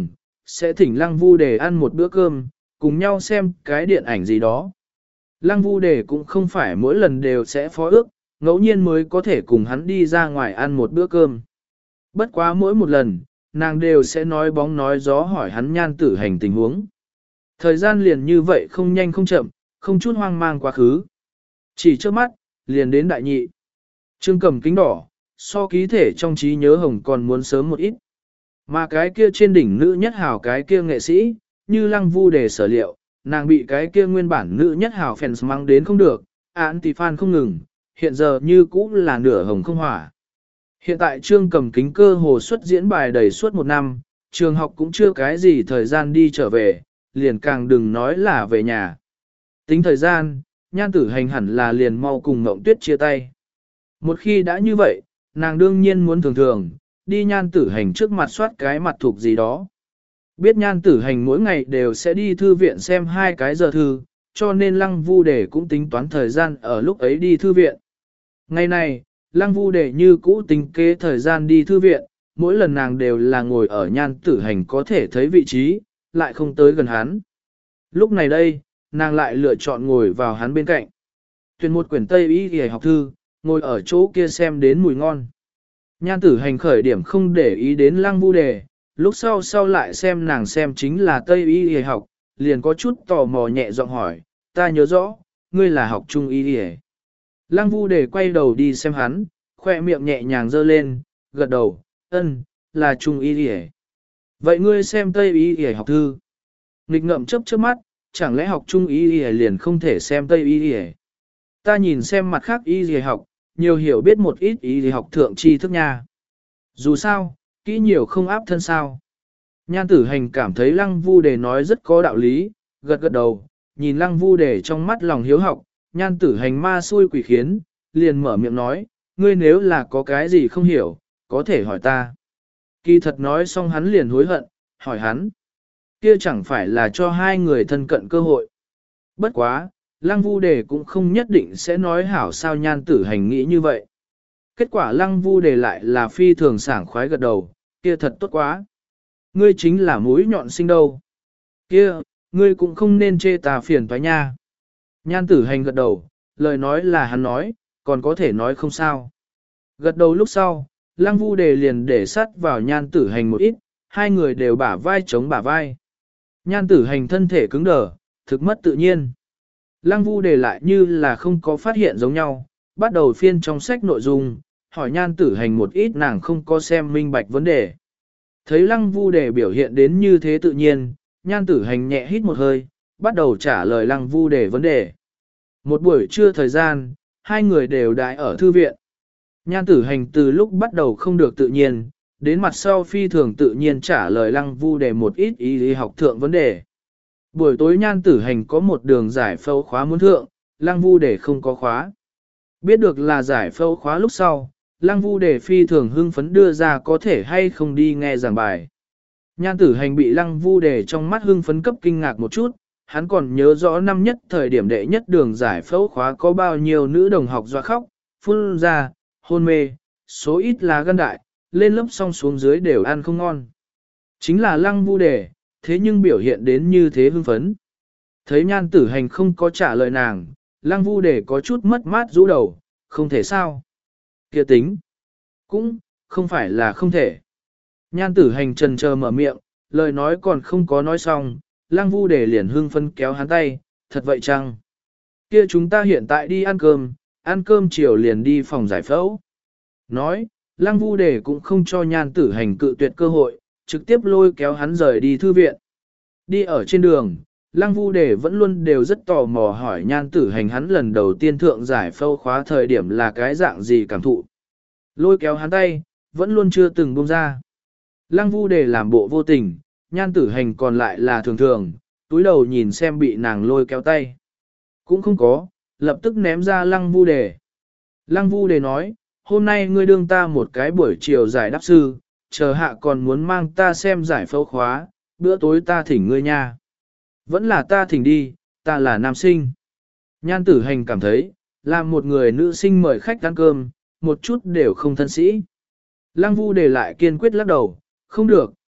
sẽ thỉnh Lăng Vu Đề ăn một bữa cơm, cùng nhau xem cái điện ảnh gì đó. Lăng Vu Đề cũng không phải mỗi lần đều sẽ phó ước, ngẫu nhiên mới có thể cùng hắn đi ra ngoài ăn một bữa cơm. Bất quá mỗi một lần, nàng đều sẽ nói bóng nói gió hỏi hắn Nhan Tử Hành tình huống. Thời gian liền như vậy không nhanh không chậm, không chút hoang mang quá khứ. Chỉ trước mắt, liền đến đại nhị. Trương Cẩm kính đỏ, so ký thể trong trí nhớ hồng còn muốn sớm một ít. Mà cái kia trên đỉnh nữ nhất hào cái kia nghệ sĩ, như Lăng Vu Đề sở liệu, nàng bị cái kia nguyên bản nữ nhất hào fans mang đến không được, anti-fan không ngừng, hiện giờ như cũ là nửa hồng không hỏa. Hiện tại Trương Cẩm kính cơ hồ xuất diễn bài đầy suốt một năm, trường học cũng chưa cái gì thời gian đi trở về, liền càng đừng nói là về nhà. Tính thời gian, Nhan Tử Hành hẳn là liền mau cùng Mộng Tuyết chia tay. Một khi đã như vậy, nàng đương nhiên muốn thường thường, đi Nhan Tử Hành trước mặt soát cái mặt thuộc gì đó. Biết Nhan Tử Hành mỗi ngày đều sẽ đi thư viện xem hai cái giờ thư, cho nên Lăng Vu Đề cũng tính toán thời gian ở lúc ấy đi thư viện. Ngày này, Lăng Vu Đề như cũ tính kế thời gian đi thư viện, mỗi lần nàng đều là ngồi ở Nhan Tử Hành có thể thấy vị trí, lại không tới gần hắn. Lúc này đây, nàng lại lựa chọn ngồi vào hắn bên cạnh. Tuyển một quyển Tây Y Y học thư, ngồi ở chỗ kia xem đến mùi ngon. Nhan Tử Hành khởi điểm không để ý đến Lăng Vu Đề, lúc sau sau lại xem nàng xem chính là Tây Y Y học, liền có chút tò mò nhẹ giọng hỏi, ta nhớ rõ, ngươi là học Trung Y Y. Lăng Vu Đề quay đầu đi xem hắn, khoe miệng nhẹ nhàng giơ lên, gật đầu, ân, là Trung Y Y. Vậy ngươi xem Tây Y Y học thư. Nghịch ngậm chớp chớp mắt, chẳng lẽ học Trung Y Y liền không thể xem Tây Y Y. Ta nhìn xem mặt khác Y Y học, nhiều hiểu biết một ít Y Y học thượng tri thức nha. Dù sao, kỹ nhiều không áp thân sao. Nhan Tử Hành cảm thấy Lăng Vu Đề nói rất có đạo lý, gật gật đầu, nhìn Lăng Vu Đề trong mắt lòng hiếu học, Nhan Tử Hành ma xui quỷ khiến, liền mở miệng nói, ngươi nếu là có cái gì không hiểu, có thể hỏi ta. Kỳ thật nói xong hắn liền hối hận, hỏi hắn. Kia chẳng phải là cho hai người thân cận cơ hội. Bất quá, Lăng Vu Đề cũng không nhất định sẽ nói hảo sao Nhan Tử Hành nghĩ như vậy. Kết quả Lăng Vu Đề lại là phi thường sảng khoái gật đầu, kia thật tốt quá. Ngươi chính là mũi nhọn sinh đâu. Kia, ngươi cũng không nên chê ta phiền toái nha. Nhan Tử Hành gật đầu, lời nói là hắn nói, còn có thể nói không sao. Gật đầu lúc sau, Lăng Vu Đề liền để sắt vào Nhan Tử Hành một ít, hai người đều bả vai chống bả vai. Nhan Tử Hành thân thể cứng đờ, thực mất tự nhiên. Lăng Vu Đề lại như là không có phát hiện giống nhau, bắt đầu phiên trong sách nội dung, hỏi Nhan Tử Hành một ít nàng không có xem minh bạch vấn đề. Thấy Lăng Vu Đề biểu hiện đến như thế tự nhiên, Nhan Tử Hành nhẹ hít một hơi, bắt đầu trả lời Lăng Vu Đề vấn đề. Một buổi trưa thời gian, hai người đều đãi ở thư viện. Nhan Tử Hành từ lúc bắt đầu không được tự nhiên, đến mặt sau phi thường tự nhiên trả lời Lăng Vu Đề một ít ý lý học thượng vấn đề. Buổi tối Nhan Tử Hành có một đường giải phẫu khóa muốn thượng, Lăng Vu Đề không có khóa. Biết được là giải phẫu khóa lúc sau, Lăng Vu Đề phi thường hưng phấn đưa ra có thể hay không đi nghe giảng bài. Nhan Tử Hành bị Lăng Vu Đề trong mắt hưng phấn cấp kinh ngạc một chút, hắn còn nhớ rõ năm nhất thời điểm đệ nhất đường giải phẫu khóa có bao nhiêu nữ đồng học doa khóc, phun ra, hôn mê, số ít là gan đại, lên lớp xong xuống dưới đều ăn không ngon. Chính là Lăng Vu Đề, thế nhưng biểu hiện đến như thế hưng phấn. Thấy Nhan Tử Hành không có trả lời nàng, Lăng Vu Đề có chút mất mát rũ đầu, không thể sao. Kia tính. Cũng, không phải là không thể. Nhan Tử Hành trần chờ mở miệng, lời nói còn không có nói xong, Lăng Vu Đề liền hưng phấn kéo hắn tay, thật vậy chăng? Kia chúng ta hiện tại đi ăn cơm, ăn cơm chiều liền đi phòng giải phẫu. Nói, Lăng Vu Đề cũng không cho Nhan Tử Hành cự tuyệt cơ hội, trực tiếp lôi kéo hắn rời đi thư viện. Đi ở trên đường, Lăng Vu Đề vẫn luôn đều rất tò mò hỏi Nhan Tử Hành hắn lần đầu tiên thượng giải phẫu khóa thời điểm là cái dạng gì cảm thụ. Lôi kéo hắn tay, vẫn luôn chưa từng buông ra. Lăng Vu Đề làm bộ vô tình, Nhan Tử Hành còn lại là thường thường, túi đầu nhìn xem bị nàng lôi kéo tay. Cũng không có, lập tức ném ra Lăng Vu Đề. Lăng Vu Đề nói, hôm nay ngươi đương ta một cái buổi chiều giải đáp sư, chờ hạ còn muốn mang ta xem giải phẫu khóa, bữa tối ta thỉnh ngươi nha. Vẫn là ta thỉnh đi, ta là nam sinh. Nhan Tử Hành cảm thấy, làm một người nữ sinh mời khách ăn cơm, một chút đều không thân sĩ. Lăng Vu Đề lại kiên quyết lắc đầu, không được,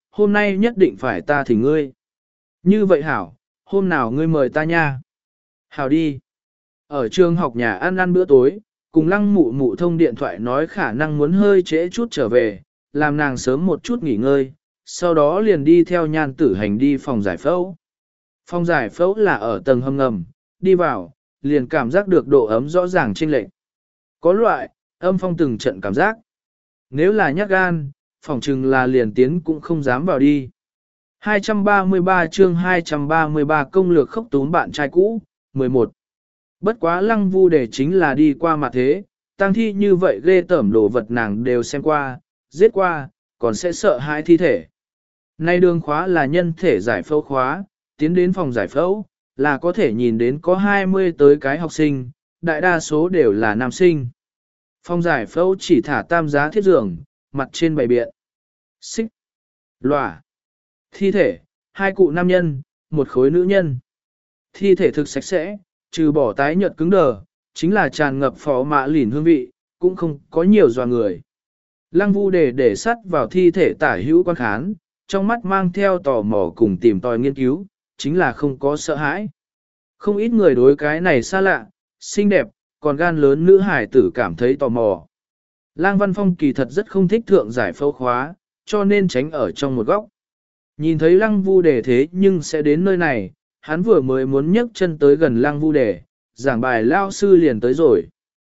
hôm nay nhất định phải ta thỉnh ngươi. Như vậy hảo, hôm nào ngươi mời ta nha. Hảo đi. Ở trường học nhà ăn ăn bữa tối, cùng lăng mụ mụ thông điện thoại nói khả năng muốn hơi trễ chút trở về, làm nàng sớm một chút nghỉ ngơi, sau đó liền đi theo nhan tử hành đi phòng giải phẫu. Phòng giải phẫu là ở tầng hầm ngầm, đi vào, liền cảm giác được độ ấm rõ ràng chênh lệch. Có loại, âm phong từng trận cảm giác. Nếu là nhát gan, phòng trừng là liền tiến cũng không dám vào đi. hai trăm ba mươi ba chương hai trăm ba mươi ba công lược khốc tún bạn trai cũ, mười một. Bất quá lăng vu để chính là đi qua mặt thế, tăng thi như vậy ghê tởm đồ vật nàng đều xem qua, giết qua, còn sẽ sợ hãi thi thể. Nay đường khóa là nhân thể giải phẫu khóa, tiến đến phòng giải phẫu, là có thể nhìn đến có hai mươi tới cái học sinh, đại đa số đều là nam sinh. Phòng giải phẫu chỉ thả tam giá thiết giường, mặt trên bày biện. Xích, lòa, thi thể, hai cụ nam nhân, một khối nữ nhân. Thi thể thực sạch sẽ, trừ bỏ tái nhợt cứng đờ, chính là tràn ngập phó mạ lỉn hương vị, cũng không có nhiều dò người. Lăng vu để để sắt vào thi thể tả hữu quan khán, trong mắt mang theo tò mò cùng tìm tòi nghiên cứu, chính là không có sợ hãi. Không ít người đối cái này xa lạ, xinh đẹp, còn gan lớn nữ hải tử cảm thấy tò mò. Lang Văn Phong kỳ thật rất không thích thượng giải phẫu khóa, cho nên tránh ở trong một góc. Nhìn thấy Lăng Vu Đề thế nhưng sẽ đến nơi này, hắn vừa mới muốn nhấc chân tới gần Lăng Vu Đề, giảng bài lao sư liền tới rồi.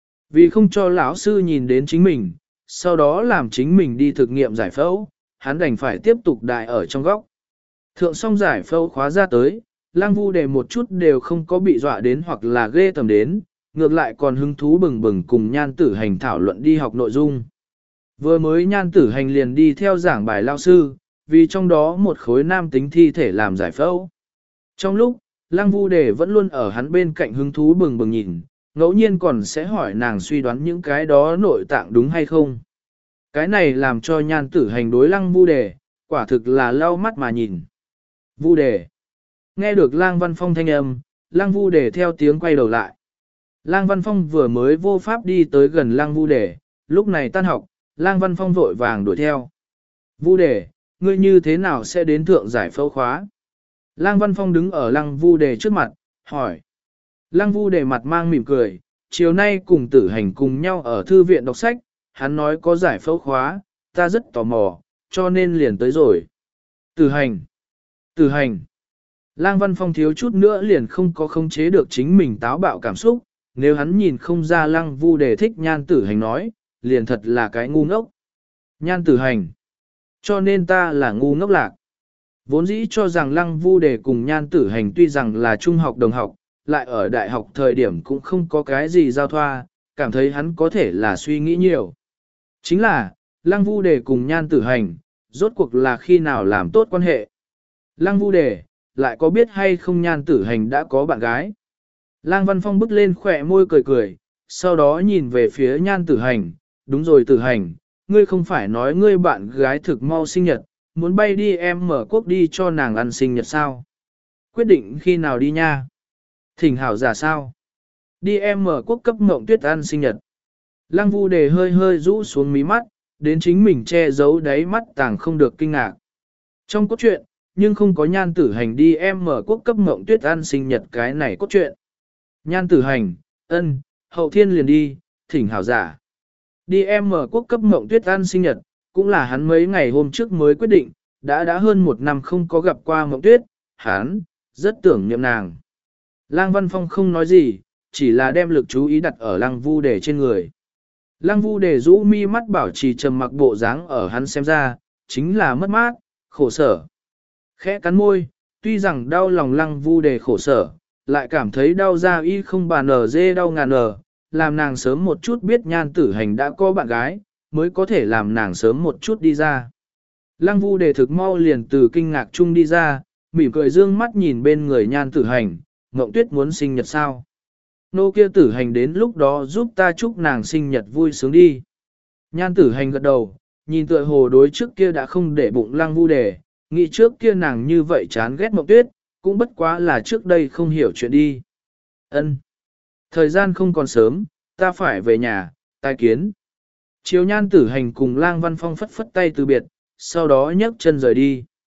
Vì không cho lão sư nhìn đến chính mình, sau đó làm chính mình đi thực nghiệm giải phẫu, hắn đành phải tiếp tục đại ở trong góc. Thượng xong giải phẫu khóa ra tới, Lăng Vu Đề một chút đều không có bị dọa đến hoặc là ghê tầm đến, ngược lại còn hứng thú bừng bừng cùng nhan tử hành thảo luận đi học nội dung. Vừa mới nhan tử hành liền đi theo giảng bài lao sư, vì trong đó một khối nam tính thi thể làm giải phẫu. Trong lúc, Lăng Vu Đề vẫn luôn ở hắn bên cạnh hứng thú bừng bừng nhìn, ngẫu nhiên còn sẽ hỏi nàng suy đoán những cái đó nội tạng đúng hay không. Cái này làm cho nhan tử hành đối Lăng Vu Đề, quả thực là lau mắt mà nhìn. Vu Đề. Nghe được Lang Văn Phong thanh âm, Lăng Vu Đề theo tiếng quay đầu lại. Lang Văn Phong vừa mới vô pháp đi tới gần Lăng Vu Đề, lúc này tan học, Lang Văn Phong vội vàng đuổi theo. Vu Đề, ngươi như thế nào sẽ đến thượng giải phẫu khóa? Lang Văn Phong đứng ở Lăng Vu Đề trước mặt, hỏi. Lăng Vu Đề mặt mang mỉm cười, chiều nay cùng tử hành cùng nhau ở thư viện đọc sách, hắn nói có giải phẫu khóa, ta rất tò mò, cho nên liền tới rồi. Tử hành, tử hành. Lang Văn Phong thiếu chút nữa liền không có khống chế được chính mình táo bạo cảm xúc, nếu hắn nhìn không ra Lăng Vu Đề thích nhan tử hành nói, liền thật là cái ngu ngốc. Nhan tử hành. Cho nên ta là ngu ngốc lạc. Vốn dĩ cho rằng Lăng Vu Đề cùng nhan tử hành tuy rằng là trung học đồng học, lại ở đại học thời điểm cũng không có cái gì giao thoa, cảm thấy hắn có thể là suy nghĩ nhiều. Chính là, Lăng Vu Đề cùng nhan tử hành, rốt cuộc là khi nào làm tốt quan hệ. Lăng Vu Đề, lại có biết hay không nhan tử hành đã có bạn gái. Lang Văn Phong bước lên khỏe môi cười cười, sau đó nhìn về phía nhan tử hành, đúng rồi tử hành, ngươi không phải nói ngươi bạn gái thực mau sinh nhật, muốn bay đi em mở quốc đi cho nàng ăn sinh nhật sao? Quyết định khi nào đi nha? Thỉnh hảo giả sao? Đi em mở quốc cấp mộng tuyết ăn sinh nhật. Lăng Vu Đề hơi hơi rũ xuống mí mắt, đến chính mình che giấu đáy mắt tàng không được kinh ngạc. Trong cốt truyện, nhưng không có nhan tử hành đi em mở quốc cấp mộng tuyết ăn sinh nhật cái này cốt truyện. Nhan tử hành, ân, hậu thiên liền đi, thỉnh hảo giả. Đi em mở quốc cấp mộng tuyết ăn sinh nhật, cũng là hắn mấy ngày hôm trước mới quyết định, đã đã hơn một năm không có gặp qua mộng tuyết, hắn, rất tưởng niệm nàng. Lang Văn Phong không nói gì, chỉ là đem lực chú ý đặt ở Lăng Vu Đề trên người. Lăng Vu Đề rũ mi mắt bảo trì trầm mặc bộ dáng ở hắn xem ra, chính là mất mát, khổ sở. Khẽ cắn môi, tuy rằng đau lòng Lăng Vu Đề khổ sở, lại cảm thấy đau da y không bàn ở dê đau ngàn ở, làm nàng sớm một chút biết nhan tử hành đã có bạn gái, mới có thể làm nàng sớm một chút đi ra. Lăng Vu Đề thực mau liền từ kinh ngạc chung đi ra, mỉm cười dương mắt nhìn bên người nhan tử hành, Ngộng Tuyết muốn sinh nhật sao? Nô kia tử hành đến lúc đó giúp ta chúc nàng sinh nhật vui sướng đi. Nhan tử hành gật đầu, nhìn tựa hồ đối trước kia đã không để bụng Lăng Vu Đề, nghĩ trước kia nàng như vậy chán ghét Ngộng Tuyết, cũng bất quá là trước đây không hiểu chuyện đi. Ân, thời gian không còn sớm, ta phải về nhà, tai kiến. Chiều nhan tử hành cùng Lang Văn Phong phất phất tay từ biệt, sau đó nhấc chân rời đi.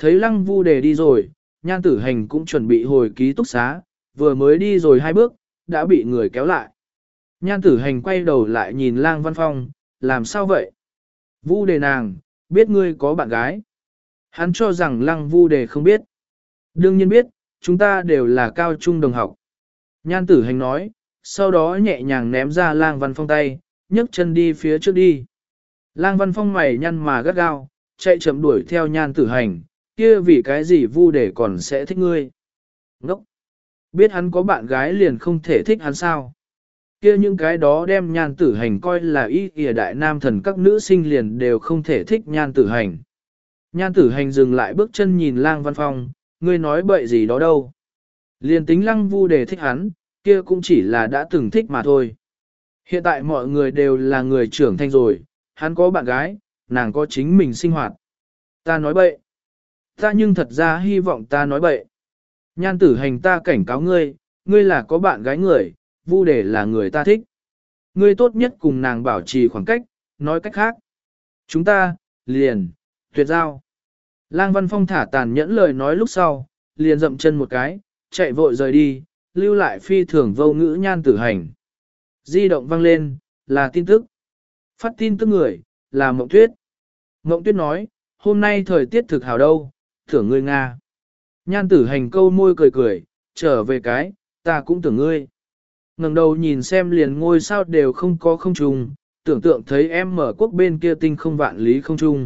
Thấy lăng vu đề đi rồi, nhan tử hành cũng chuẩn bị hồi ký túc xá, vừa mới đi rồi hai bước, đã bị người kéo lại. Nhan tử hành quay đầu lại nhìn lang văn phong, làm sao vậy? Vu đề nàng, biết ngươi có bạn gái. Hắn cho rằng lăng vu đề không biết. Đương nhiên biết, chúng ta đều là cao trung đồng học. Nhan tử hành nói, sau đó nhẹ nhàng ném ra lang văn phong tay, nhấc chân đi phía trước đi. Lang văn phong mày nhăn mà gắt gao, chạy chậm đuổi theo nhan tử hành, kia vì cái gì vu đề còn sẽ thích ngươi. Ngốc! Biết hắn có bạn gái liền không thể thích hắn sao. Kia những cái đó đem nhan tử hành coi là ý kìa đại nam thần các nữ sinh liền đều không thể thích nhan tử hành. Nhan tử hành dừng lại bước chân nhìn lang văn phong, ngươi nói bậy gì đó đâu. Liền tính lăng vu đề thích hắn, kia cũng chỉ là đã từng thích mà thôi. Hiện tại mọi người đều là người trưởng thành rồi, hắn có bạn gái, nàng có chính mình sinh hoạt. Ta nói bậy. Ta nhưng thật ra hy vọng ta nói bậy. Nhan tử hành ta cảnh cáo ngươi, ngươi là có bạn gái người, vu đề là người ta thích. Ngươi tốt nhất cùng nàng bảo trì khoảng cách, nói cách khác. Chúng ta, liền, tuyệt giao. Lang Văn Phong thả tàn nhẫn lời nói lúc sau, liền dậm chân một cái, chạy vội rời đi, lưu lại phi thường vô ngữ nhan tử hành. Di động vang lên, là tin tức. Phát tin tức người, là Mộng Tuyết. Mộng Tuyết nói, hôm nay thời tiết thực hào đâu, thưởng ngươi Nga. Nhan tử hành câu môi cười cười, trở về cái, ta cũng tưởng ngươi. Ngẩng đầu nhìn xem liền ngôi sao đều không có không trùng, tưởng tượng thấy em mở quốc bên kia tinh không vạn lý không trung.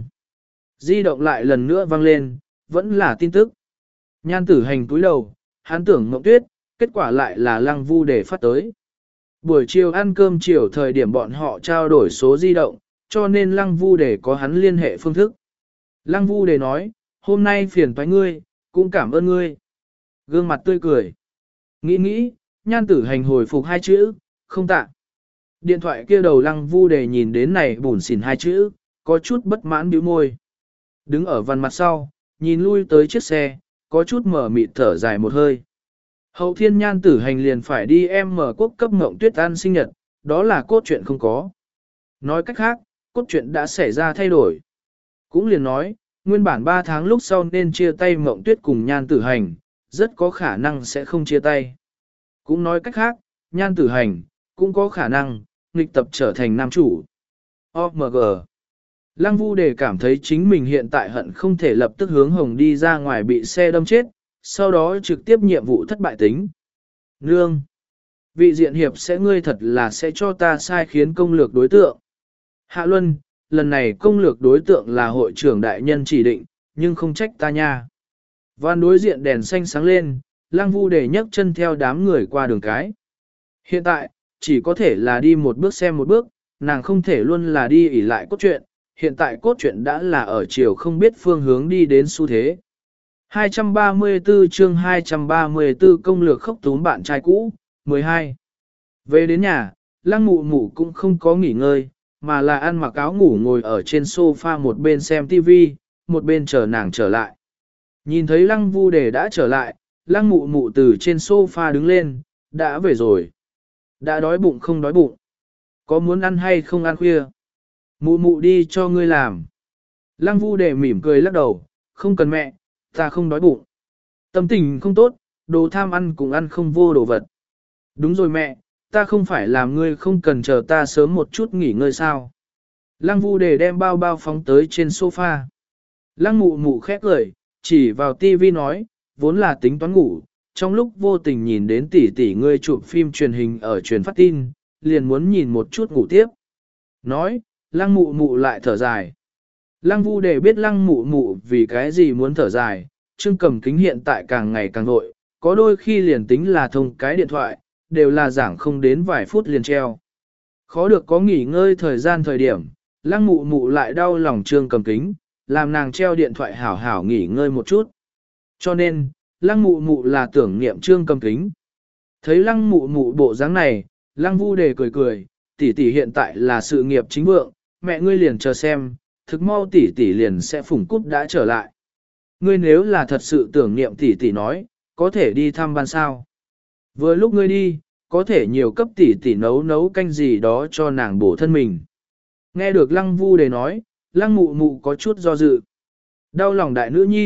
Di động lại lần nữa vang lên, vẫn là tin tức. Nhan tử hành cúi đầu, hắn tưởng Mộng Tuyết, kết quả lại là Lăng Vu Đề phát tới. Buổi chiều ăn cơm chiều thời điểm bọn họ trao đổi số di động, cho nên Lăng Vu Đề có hắn liên hệ phương thức. Lăng Vu Đề nói, hôm nay phiền toái ngươi, cũng cảm ơn ngươi. Gương mặt tươi cười. Nghĩ nghĩ, nhan tử hành hồi phục hai chữ, không tạ. Điện thoại kia đầu Lăng Vu Đề nhìn đến này bủn xỉn hai chữ, có chút bất mãn bĩu môi. Đứng ở văn mặt sau, nhìn lui tới chiếc xe, có chút mở mịt thở dài một hơi. Hậu thiên nhan tử hành liền phải đi em mở quốc cấp Mộng Tuyết ăn sinh nhật, đó là cốt truyện không có. Nói cách khác, cốt truyện đã xảy ra thay đổi. Cũng liền nói, nguyên bản ba tháng lúc sau nên chia tay Mộng Tuyết cùng nhan tử hành, rất có khả năng sẽ không chia tay. Cũng nói cách khác, nhan tử hành, cũng có khả năng, nghịch tập trở thành nam chủ. o em giê. Lăng Vu Đề cảm thấy chính mình hiện tại hận không thể lập tức hướng hồng đi ra ngoài bị xe đâm chết, sau đó trực tiếp nhiệm vụ thất bại tính. Nương! Vị diện hiệp sẽ ngươi thật là sẽ cho ta sai khiến công lược đối tượng. Hạ Luân, lần này công lược đối tượng là hội trưởng đại nhân chỉ định, nhưng không trách ta nha. Van đối diện đèn xanh sáng lên, Lăng Vu Đề nhấc chân theo đám người qua đường cái. Hiện tại, chỉ có thể là đi một bước xem một bước, nàng không thể luôn là đi ỉ lại cốt truyện, hiện tại cốt truyện đã là ở chiều không biết phương hướng đi đến xu thế. hai trăm ba mươi tư chương hai trăm ba mươi tư công lược khốc túm bạn trai cũ, mười hai. Về đến nhà, Lăng Mụ Mụ cũng không có nghỉ ngơi, mà là ăn mặc áo ngủ ngồi ở trên sofa một bên xem tivi, một bên chờ nàng trở lại. Nhìn thấy Lăng Vu Đề đã trở lại, Lăng Mụ Mụ từ trên sofa đứng lên, đã về rồi. Đã đói bụng không đói bụng? Có muốn ăn hay không ăn khuya? Mụ Mụ đi cho ngươi làm. Lăng Vu Đề mỉm cười lắc đầu, không cần mẹ, ta không đói bụng. Tâm tình không tốt, đồ tham ăn cũng ăn không vô đồ vật. Đúng rồi mẹ, ta không phải làm ngươi không cần chờ ta sớm một chút nghỉ ngơi sao. Lăng Vu Đề đem bao bao phóng tới trên sofa. Lăng Mụ Mụ khét cười, chỉ vào tivi nói, vốn là tính toán ngủ, trong lúc vô tình nhìn đến tỷ tỷ ngươi chụp phim truyền hình ở truyền phát tin, liền muốn nhìn một chút ngủ tiếp. Nói, Lăng Mụ Mụ lại thở dài. Lăng Vu Đề biết Lăng Mụ Mụ vì cái gì muốn thở dài, Trương Cầm Kính hiện tại càng ngày càng vội, có đôi khi liền tính là thông cái điện thoại, đều là giảng không đến vài phút liền treo. Khó được có nghỉ ngơi thời gian thời điểm, Lăng Mụ Mụ lại đau lòng Trương Cầm Kính, làm nàng treo điện thoại hảo hảo nghỉ ngơi một chút. Cho nên, Lăng Mụ Mụ là tưởng niệm Trương Cầm Kính. Thấy Lăng Mụ Mụ bộ dáng này, Lăng Vu Đề cười cười, tỷ tỷ hiện tại là sự nghiệp chính vượng, mẹ ngươi liền chờ xem, thực mau tỷ tỷ liền sẽ phủng cúp đã trở lại. Ngươi nếu là thật sự tưởng niệm tỷ tỷ nói, có thể đi thăm ban sao. Vừa lúc ngươi đi, có thể nhiều cấp tỷ tỷ nấu nấu canh gì đó cho nàng bổ thân mình. Nghe được Lăng Vu Đề nói, Lăng Mụ Mụ có chút do dự. Đau lòng đại nữ nhi,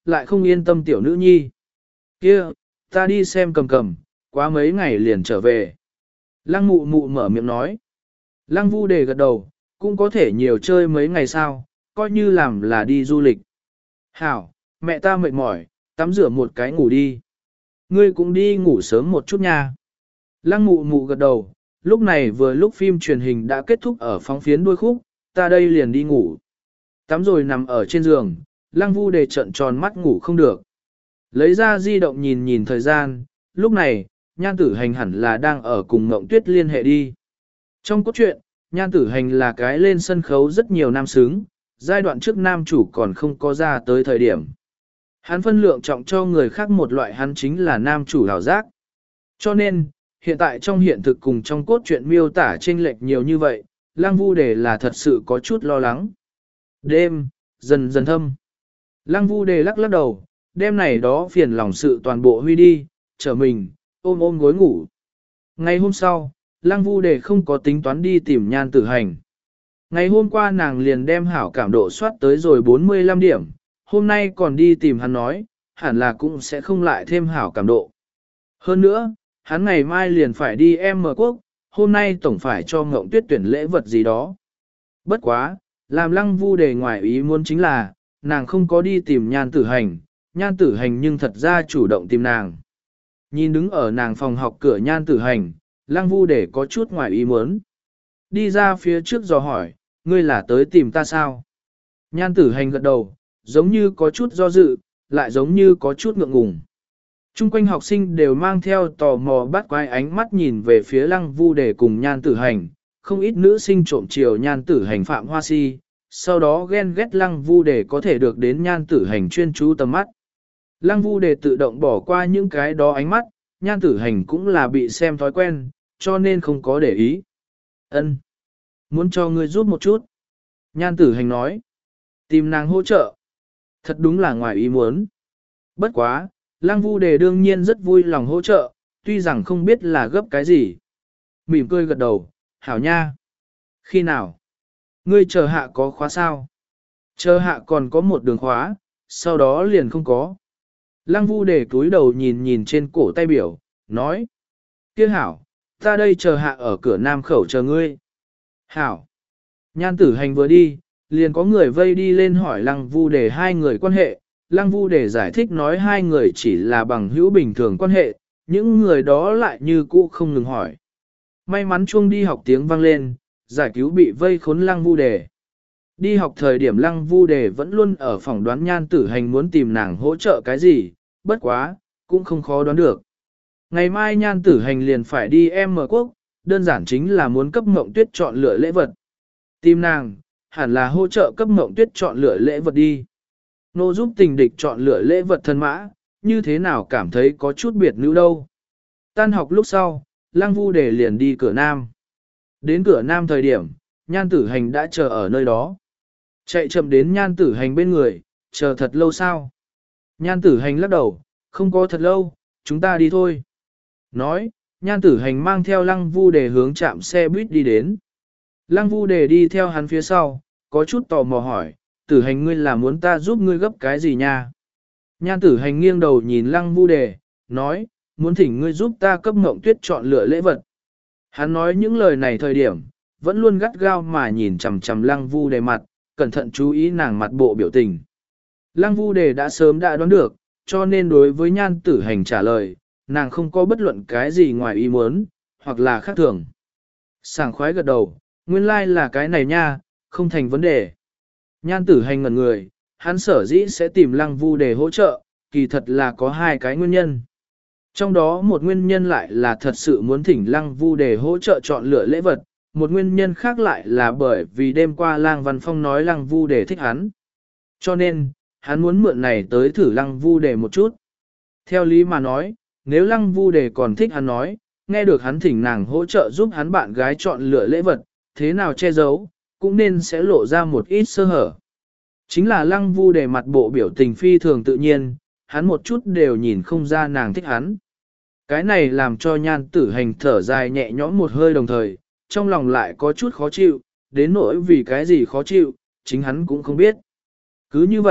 lại không yên tâm tiểu nữ nhi. Kia, ta đi xem cầm cầm, quá mấy ngày liền trở về. Lăng mụ mụ mở miệng nói. Lăng Vu Đề gật đầu, cũng có thể nhiều chơi mấy ngày sao, coi như làm là đi du lịch. Hảo, mẹ ta mệt mỏi, tắm rửa một cái ngủ đi. Ngươi cũng đi ngủ sớm một chút nha. Lăng mụ mụ gật đầu, lúc này vừa lúc phim truyền hình đã kết thúc ở phóng phiến đuôi khúc, ta đây liền đi ngủ. Tắm rồi nằm ở trên giường, Lăng Vu Đề trợn tròn mắt ngủ không được. Lấy ra di động nhìn nhìn thời gian, lúc này, Nhan Tử Hành hẳn là đang ở cùng Ngộng Tuyết liên hệ đi. Trong cốt truyện, Nhan Tử Hành là cái lên sân khấu rất nhiều nam xứng, giai đoạn trước nam chủ còn không có ra tới thời điểm. Hắn phân lượng trọng cho người khác một loại hắn chính là nam chủ hảo giác. Cho nên, hiện tại trong hiện thực cùng trong cốt truyện miêu tả chênh lệch nhiều như vậy, Lăng Vu Đề là thật sự có chút lo lắng. Đêm, dần dần thâm. Lăng Vu Đề lắc lắc đầu, đêm này đó phiền lòng sự toàn bộ huy đi, trở mình, ôm ôm gối ngủ. Ngày hôm sau, Lăng Vu Đề không có tính toán đi tìm Nhan Tử Hành. Ngày hôm qua nàng liền đem hảo cảm độ soát tới rồi bốn mươi lăm điểm, hôm nay còn đi tìm hắn nói, hẳn là cũng sẽ không lại thêm hảo cảm độ. Hơn nữa, hắn ngày mai liền phải đi em mở quốc, hôm nay tổng phải cho Ngộng Tuyết tuyển lễ vật gì đó. Bất quá, làm Lăng Vu Đề ngoài ý muốn chính là, nàng không có đi tìm Nhan Tử Hành, Nhan Tử Hành nhưng thật ra chủ động tìm nàng. Nhìn đứng ở nàng phòng học cửa Nhan Tử Hành, Lăng Vu Đề có chút ngoài ý muốn. Đi ra phía trước dò hỏi, ngươi là tới tìm ta sao? Nhan Tử Hành gật đầu, giống như có chút do dự, lại giống như có chút ngượng ngùng. Trung quanh học sinh đều mang theo tò mò bắt quái ánh mắt nhìn về phía Lăng Vu Đề cùng Nhan Tử Hành, không ít nữ sinh trộm chiều Nhan Tử Hành phạm hoa si, sau đó ghen ghét Lăng Vu Đề có thể được đến Nhan Tử Hành chuyên chú tầm mắt. Lăng Vu Đề tự động bỏ qua những cái đó ánh mắt, Nhan Tử Hành cũng là bị xem thói quen, cho nên không có để ý. Ân, muốn cho ngươi giúp một chút. Nhan Tử Hành nói, tìm nàng hỗ trợ. Thật đúng là ngoài ý muốn. Bất quá, Lăng Vu Đề đương nhiên rất vui lòng hỗ trợ, tuy rằng không biết là gấp cái gì. Mỉm cười gật đầu, hảo nha. Khi nào? Ngươi chờ hạ có khóa sao? Chờ hạ còn có một đường khóa, sau đó liền không có. Lăng Vu Đề cúi đầu nhìn nhìn trên cổ tay biểu, nói. Kia hảo, ta đây chờ hạ ở cửa nam khẩu chờ ngươi. Hảo. Nhan Tử Hành vừa đi, liền có người vây đi lên hỏi Lăng Vu Đề hai người quan hệ. Lăng Vu Đề giải thích nói hai người chỉ là bằng hữu bình thường quan hệ, những người đó lại như cũ không ngừng hỏi. May mắn chuông đi học tiếng vang lên, giải cứu bị vây khốn Lăng Vu Đề. Đi học thời điểm Lăng Vu Đề vẫn luôn ở phòng đoán Nhan Tử Hành muốn tìm nàng hỗ trợ cái gì, bất quá, cũng không khó đoán được. Ngày mai Nhan Tử Hành liền phải đi em mở quốc, đơn giản chính là muốn cấp Ngộng Tuyết chọn lựa lễ vật. Tìm nàng, hẳn là hỗ trợ cấp Ngộng Tuyết chọn lựa lễ vật đi. Nô giúp tình địch chọn lựa lễ vật thân mã, như thế nào cảm thấy có chút biệt nữ đâu. Tan học lúc sau, Lăng Vu Đề liền đi cửa nam. Đến cửa nam thời điểm, Nhan Tử Hành đã chờ ở nơi đó. Chạy chậm đến Nhan Tử Hành bên người, chờ thật lâu sao? Nhan Tử Hành lắc đầu, không có thật lâu, chúng ta đi thôi. Nói, Nhan Tử Hành mang theo Lăng Vu Đề hướng trạm xe buýt đi đến. Lăng Vu Đề đi theo hắn phía sau, có chút tò mò hỏi, Tử Hành ngươi là muốn ta giúp ngươi gấp cái gì nha? Nhan Tử Hành nghiêng đầu nhìn Lăng Vu Đề, nói, muốn thỉnh ngươi giúp ta cấp Ngộng Tuyết chọn lựa lễ vật. Hắn nói những lời này thời điểm, vẫn luôn gắt gao mà nhìn chằm chằm Lăng Vu Đề mặt, cẩn thận chú ý nàng mặt bộ biểu tình. Lăng Vu Đề đã sớm đã đoán được, cho nên đối với Nhan Tử Hành trả lời, nàng không có bất luận cái gì ngoài ý muốn, hoặc là khác thường. Sảng khoái gật đầu, nguyên lai like là cái này nha, không thành vấn đề. Nhan Tử Hành ngẩn người, hắn sở dĩ sẽ tìm Lăng Vu Đề hỗ trợ, kỳ thật là có hai cái nguyên nhân. Trong đó một nguyên nhân lại là thật sự muốn thỉnh Lăng Vu Đề hỗ trợ chọn lựa lễ vật, một nguyên nhân khác lại là bởi vì đêm qua Lang Văn Phong nói Lăng Vu Đề thích hắn. Cho nên, hắn muốn mượn này tới thử Lăng Vu Đề một chút. Theo lý mà nói, nếu Lăng Vu Đề còn thích hắn nói, nghe được hắn thỉnh nàng hỗ trợ giúp hắn bạn gái chọn lựa lễ vật, thế nào che giấu, cũng nên sẽ lộ ra một ít sơ hở. Chính là Lăng Vu Đề mặt bộ biểu tình phi thường tự nhiên, hắn một chút đều nhìn không ra nàng thích hắn. Cái này làm cho Nhan Tử Hành thở dài nhẹ nhõm một hơi đồng thời, trong lòng lại có chút khó chịu, đến nỗi vì cái gì khó chịu, chính hắn cũng không biết. Cứ như vậy,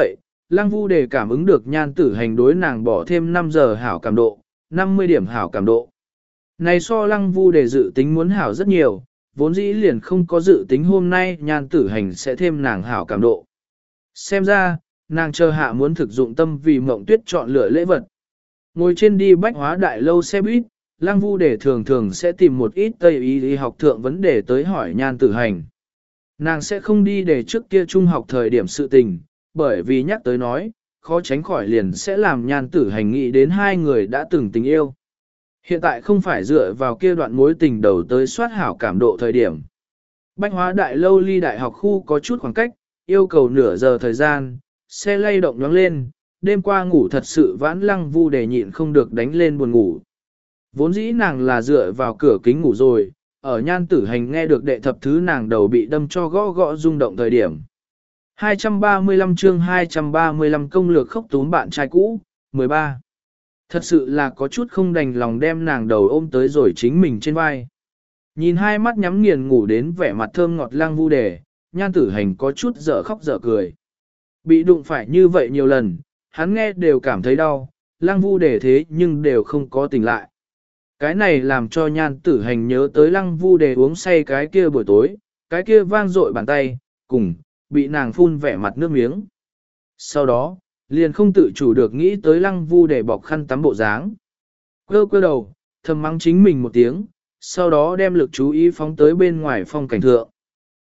Lăng Vu Đề cảm ứng được nhan tử hành đối nàng bỏ thêm năm giờ hảo cảm độ, năm mươi điểm hảo cảm độ. Này so Lăng Vu Đề dự tính muốn hảo rất nhiều, vốn dĩ liền không có dự tính hôm nay nhan tử hành sẽ thêm nàng hảo cảm độ. Xem ra, nàng chờ hạ muốn thực dụng tâm vì Mộng Tuyết chọn lựa lễ vật. Ngồi trên đi bách hóa đại lâu xe buýt, Lăng Vu Đề thường thường sẽ tìm một ít Tây y y học thượng vấn đề tới hỏi nhan tử hành. Nàng sẽ không đi để trước kia trung học thời điểm sự tình, bởi vì nhắc tới nói, khó tránh khỏi liền sẽ làm nhan tử hành nghĩ đến hai người đã từng tình yêu. Hiện tại không phải dựa vào kia đoạn mối tình đầu tới soát hảo cảm độ thời điểm. Bách hóa đại lâu ly đại học khu có chút khoảng cách, yêu cầu nửa giờ thời gian, xe lay động nhoáng lên, đêm qua ngủ thật sự vãn Lăng Vu Đề nhịn không được đánh lên buồn ngủ. Vốn dĩ nàng là dựa vào cửa kính ngủ rồi, ở nhan tử hành nghe được đệ thập thứ nàng đầu bị đâm cho gõ gõ rung động thời điểm. hai trăm ba mươi lăm chương hai trăm ba mươi lăm công lược khốc túm bạn trai cũ, mười ba. Thật sự là có chút không đành lòng đem nàng đầu ôm tới rồi chính mình trên vai. Nhìn hai mắt nhắm nghiền ngủ đến vẻ mặt thơm ngọt Lăng Vu Đề, nhan tử hành có chút dở khóc dở cười. Bị đụng phải như vậy nhiều lần, hắn nghe đều cảm thấy đau, Lăng Vu Đề thế nhưng đều không có tỉnh lại. Cái này làm cho nhan tử hành nhớ tới Lăng Vu Đề uống say cái kia buổi tối, cái kia vang dội bàn tay, cùng, bị nàng phun vẻ mặt nước miếng. Sau đó, liền không tự chủ được nghĩ tới Lăng Vu Đề bọc khăn tắm bộ dáng. Quơ quơ đầu, thầm mắng chính mình một tiếng, sau đó đem lực chú ý phóng tới bên ngoài phong cảnh thượng.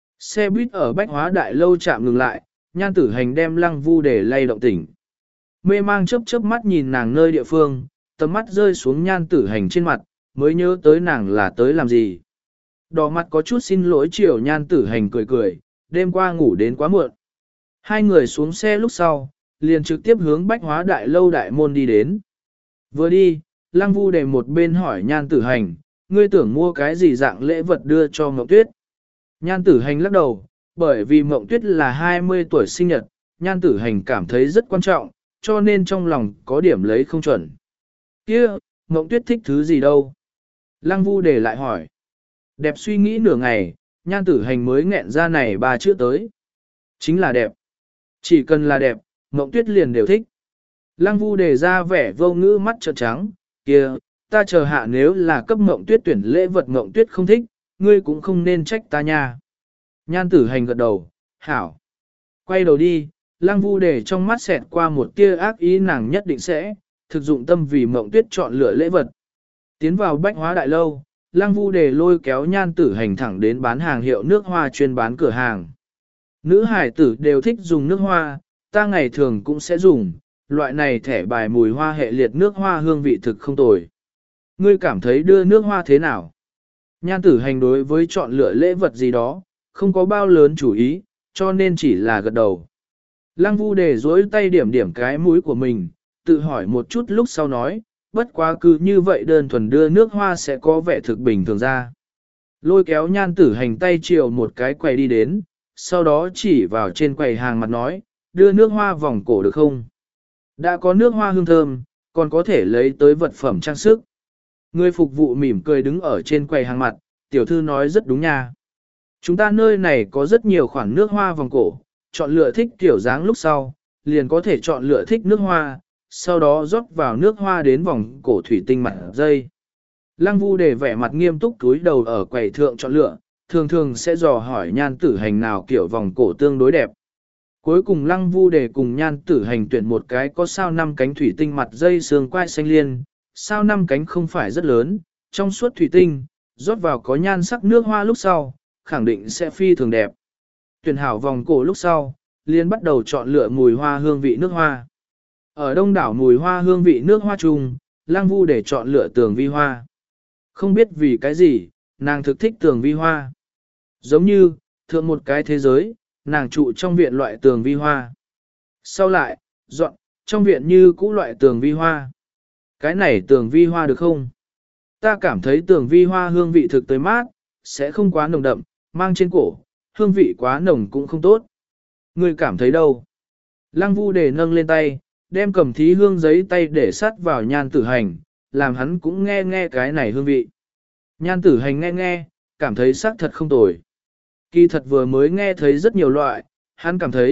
Xe buýt ở bách hóa đại lâu chạm ngừng lại, nhan tử hành đem Lăng Vu Đề lay động tỉnh. Mê mang chớp chớp mắt nhìn nàng nơi địa phương, tầm mắt rơi xuống nhan tử hành trên mặt, mới nhớ tới nàng là tới làm gì. Đỏ mặt có chút xin lỗi chiều nhan tử hành cười cười, đêm qua ngủ đến quá muộn. Hai người xuống xe lúc sau, liền trực tiếp hướng bách hóa đại lâu đại môn đi đến. Vừa đi, Lăng Vu Đề một bên hỏi nhan tử hành, ngươi tưởng mua cái gì dạng lễ vật đưa cho Mộng Tuyết. Nhan tử hành lắc đầu, bởi vì Mộng Tuyết là hai mươi tuổi sinh nhật, nhan tử hành cảm thấy rất quan trọng, cho nên trong lòng có điểm lấy không chuẩn. Kia, Mộng Tuyết thích thứ gì đâu? Lăng Vu Đề lại hỏi. Đẹp suy nghĩ nửa ngày, nhan tử hành mới nghẹn ra này ba chữ tới. Chính là đẹp. Chỉ cần là đẹp, Mộng Tuyết liền đều thích. Lăng Vu Đề ra vẻ vô ngữ mắt trợn trắng, kia, ta chờ hạ nếu là cấp Mộng Tuyết tuyển lễ vật Mộng Tuyết không thích, ngươi cũng không nên trách ta nha. Nhan tử hành gật đầu, hảo. Quay đầu đi, Lăng Vu Đề trong mắt xẹt qua một tia ác ý nàng nhất định sẽ, thực dụng tâm vì Mộng Tuyết chọn lựa lễ vật. Tiến vào bách hóa đại lâu, Lăng Vu Đề lôi kéo nhan tử hành thẳng đến bán hàng hiệu nước hoa chuyên bán cửa hàng. Nữ hải tử đều thích dùng nước hoa, ta ngày thường cũng sẽ dùng, loại này thẻ bài mùi hoa hệ liệt nước hoa hương vị thực không tồi. Ngươi cảm thấy đưa nước hoa thế nào? Nhan tử hành đối với chọn lựa lễ vật gì đó, không có bao lớn chủ ý, cho nên chỉ là gật đầu. Lăng Vu Đề duỗi tay điểm điểm cái mũi của mình, tự hỏi một chút lúc sau nói, bất quá cứ như vậy đơn thuần đưa nước hoa sẽ có vẻ thực bình thường ra. Lôi kéo nhan tử hành tay chiều một cái quầy đi đến, sau đó chỉ vào trên quầy hàng mặt nói, đưa nước hoa vòng cổ được không? Đã có nước hoa hương thơm, còn có thể lấy tới vật phẩm trang sức. Người phục vụ mỉm cười đứng ở trên quầy hàng mặt, tiểu thư nói rất đúng nha. Chúng ta nơi này có rất nhiều khoản nước hoa vòng cổ, chọn lựa thích kiểu dáng lúc sau, liền có thể chọn lựa thích nước hoa, sau đó rót vào nước hoa đến vòng cổ thủy tinh mặt dây. Lăng Vu Đề vẻ mặt nghiêm túc túi đầu ở quầy thượng chọn lựa, thường thường sẽ dò hỏi nhan tử hành nào kiểu vòng cổ tương đối đẹp. Cuối cùng Lăng Vu Đề cùng nhan tử hành tuyển một cái có sao năm cánh thủy tinh mặt dây xương quai xanh liên, sao năm cánh không phải rất lớn, trong suốt thủy tinh, rót vào có nhan sắc nước hoa lúc sau, khẳng định sẽ phi thường đẹp. Tuyển hảo vòng cổ lúc sau, liền bắt đầu chọn lựa mùi hoa hương vị nước hoa. Ở đông đảo mùi hoa hương vị nước hoa chung, Lăng Vu Đề chọn lựa tường vi hoa. Không biết vì cái gì, nàng thực thích tường vi hoa. Giống như, thượng một cái thế giới, nàng trụ trong viện loại tường vi hoa. Sau lại, dọn, trong viện như cũ loại tường vi hoa. Cái này tường vi hoa được không? Ta cảm thấy tường vi hoa hương vị thực tới mát, sẽ không quá nồng đậm, mang trên cổ, hương vị quá nồng cũng không tốt. Ngươi cảm thấy đâu? Lăng Vu Đề nâng lên tay, đem cầm thí hương giấy tay để sát vào nhan tử hành, làm hắn cũng nghe nghe cái này hương vị. Nhan tử hành nghe nghe, cảm thấy sắc thật không tồi. Kỳ thật vừa mới nghe thấy rất nhiều loại, hắn cảm thấy,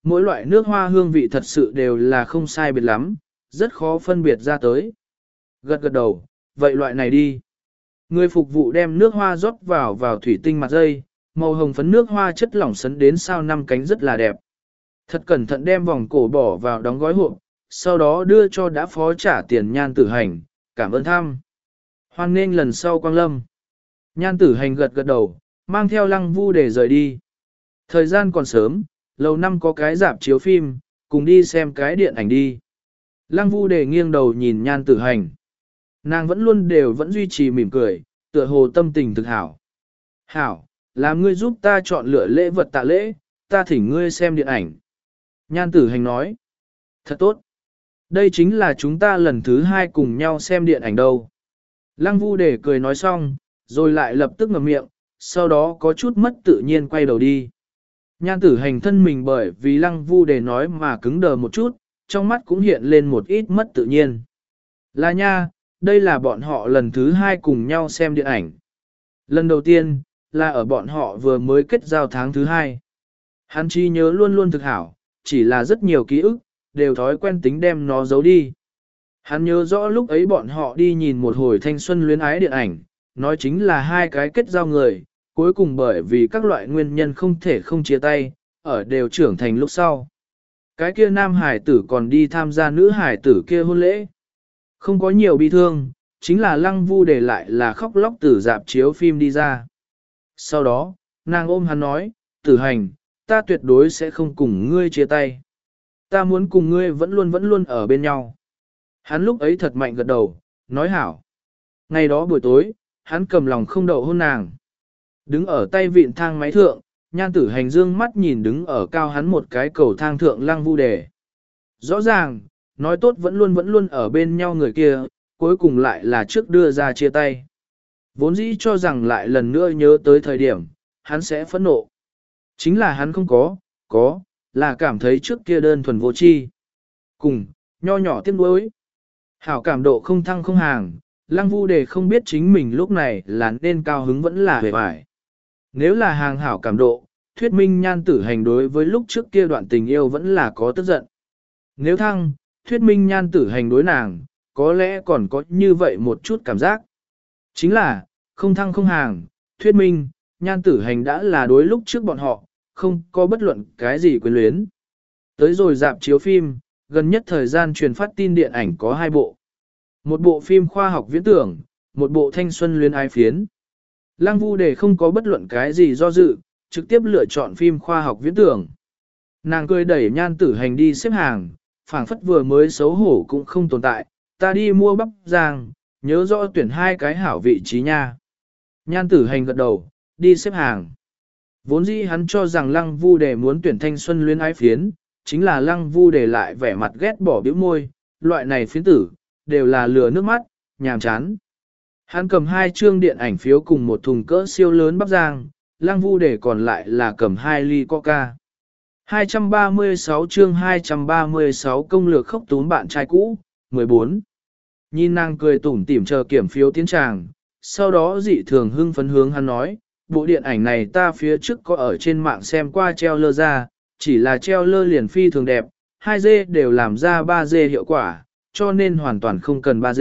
mỗi loại nước hoa hương vị thật sự đều là không sai biệt lắm, rất khó phân biệt ra tới. Gật gật đầu, vậy loại này đi. Người phục vụ đem nước hoa rót vào vào thủy tinh mặt dây, màu hồng phấn nước hoa chất lỏng sấn đến sao năm cánh rất là đẹp. Thật cẩn thận đem vòng cổ bỏ vào đóng gói hộp, sau đó đưa cho đã phó trả tiền Nhan Tử Hành, cảm ơn thăm. Hoan nghênh lần sau quang lâm. Nhan Tử Hành gật gật đầu, mang theo Lăng Vu để rời đi. Thời gian còn sớm, lầu năm có cái rạp chiếu phim, cùng đi xem cái điện ảnh đi. Lăng Vu để nghiêng đầu nhìn Nhan Tử Hành. Nàng vẫn luôn đều vẫn duy trì mỉm cười, tựa hồ tâm tình thực hảo. Hảo, làm ngươi giúp ta chọn lựa lễ vật tạ lễ, ta thỉnh ngươi xem điện ảnh. Nhan Tử Hành nói. Thật tốt. Đây chính là chúng ta lần thứ hai cùng nhau xem điện ảnh đâu. Lăng Vu để cười nói xong, rồi lại lập tức ngậm miệng, sau đó có chút mất tự nhiên quay đầu đi. Nhan Tử Hành thân mình bởi vì Lăng Vu để nói mà cứng đờ một chút, trong mắt cũng hiện lên một ít mất tự nhiên. Là nha, đây là bọn họ lần thứ hai cùng nhau xem điện ảnh. Lần đầu tiên, là ở bọn họ vừa mới kết giao tháng thứ hai. Hắn chi nhớ luôn luôn thực hảo, chỉ là rất nhiều ký ức, đều thói quen tính đem nó giấu đi. Hắn nhớ rõ lúc ấy bọn họ đi nhìn một hồi thanh xuân luyến ái điện ảnh, nói chính là hai cái kết giao người, cuối cùng bởi vì các loại nguyên nhân không thể không chia tay, ở đều trưởng thành lúc sau. Cái kia nam hải tử còn đi tham gia nữ hải tử kia hôn lễ. Không có nhiều bi thương, chính là Lăng Vu để lại là khóc lóc từ dạp chiếu phim đi ra. Sau đó, nàng ôm hắn nói, Tử Hành, ta tuyệt đối sẽ không cùng ngươi chia tay. Ta muốn cùng ngươi vẫn luôn vẫn luôn ở bên nhau. Hắn lúc ấy thật mạnh gật đầu, nói hảo. Ngày đó buổi tối, hắn cầm lòng không đậu hôn nàng. Đứng ở tay vịn thang máy thượng, Nhan Tử Hành dương mắt nhìn đứng ở cao hắn một cái cầu thang thượng Lăng Vu đề. Rõ ràng, nói tốt vẫn luôn vẫn luôn ở bên nhau người kia, cuối cùng lại là trước đưa ra chia tay. Vốn dĩ cho rằng lại lần nữa nhớ tới thời điểm, hắn sẽ phẫn nộ. Chính là hắn không có, có, là cảm thấy trước kia đơn thuần vô tri. Cùng, nho nhỏ tiếc nuối. Hảo cảm độ không thăng không hàng, Lăng Vu đề không biết chính mình lúc này là nên cao hứng vẫn là hề bại. Nếu là hàng hảo cảm độ, thuyết minh Nhan Tử Hành đối với lúc trước kia đoạn tình yêu vẫn là có tức giận. Nếu thăng, thuyết minh Nhan Tử Hành đối nàng, có lẽ còn có như vậy một chút cảm giác. Chính là, không thăng không hàng, thuyết minh, Nhan Tử Hành đã là đối lúc trước bọn họ, không có bất luận cái gì quyến luyến. Tới rồi dạp chiếu phim, gần nhất thời gian truyền phát tin điện ảnh có hai bộ. Một bộ phim khoa học viễn tưởng, một bộ thanh xuân luyến ái phiến. Lăng Vu để không có bất luận cái gì do dự, trực tiếp lựa chọn phim khoa học viễn tưởng. Nàng cười đẩy Nhan Tử Hành đi xếp hàng, phảng phất vừa mới xấu hổ cũng không tồn tại, ta đi mua bắp rang, nhớ rõ tuyển hai cái hảo vị trí nha. Nhan Tử Hành gật đầu, đi xếp hàng. Vốn dĩ hắn cho rằng Lăng Vu đề muốn tuyển thanh xuân luyến ái phiến, chính là Lăng Vu đề lại vẻ mặt ghét bỏ biểu môi, loại này phiến tử, đều là lừa nước mắt, nhàm chán. Hắn cầm hai chương điện ảnh phiếu cùng một thùng cỡ siêu lớn bắp rang, Lăng Vu đề còn lại là cầm hai ly coca. hai trăm ba mươi sáu chương hai trăm ba mươi sáu công lược khốc tún bạn trai cũ, mười bốn. Nhìn nàng cười tủm tỉm chờ kiểm phiếu tiến tràng, sau đó dị thường hưng phấn hướng hắn nói, bộ điện ảnh này ta phía trước có ở trên mạng xem qua treo lơ ra, chỉ là treo lơ liền phi thường đẹp, hai D đều làm ra ba D hiệu quả, cho nên hoàn toàn không cần ba D.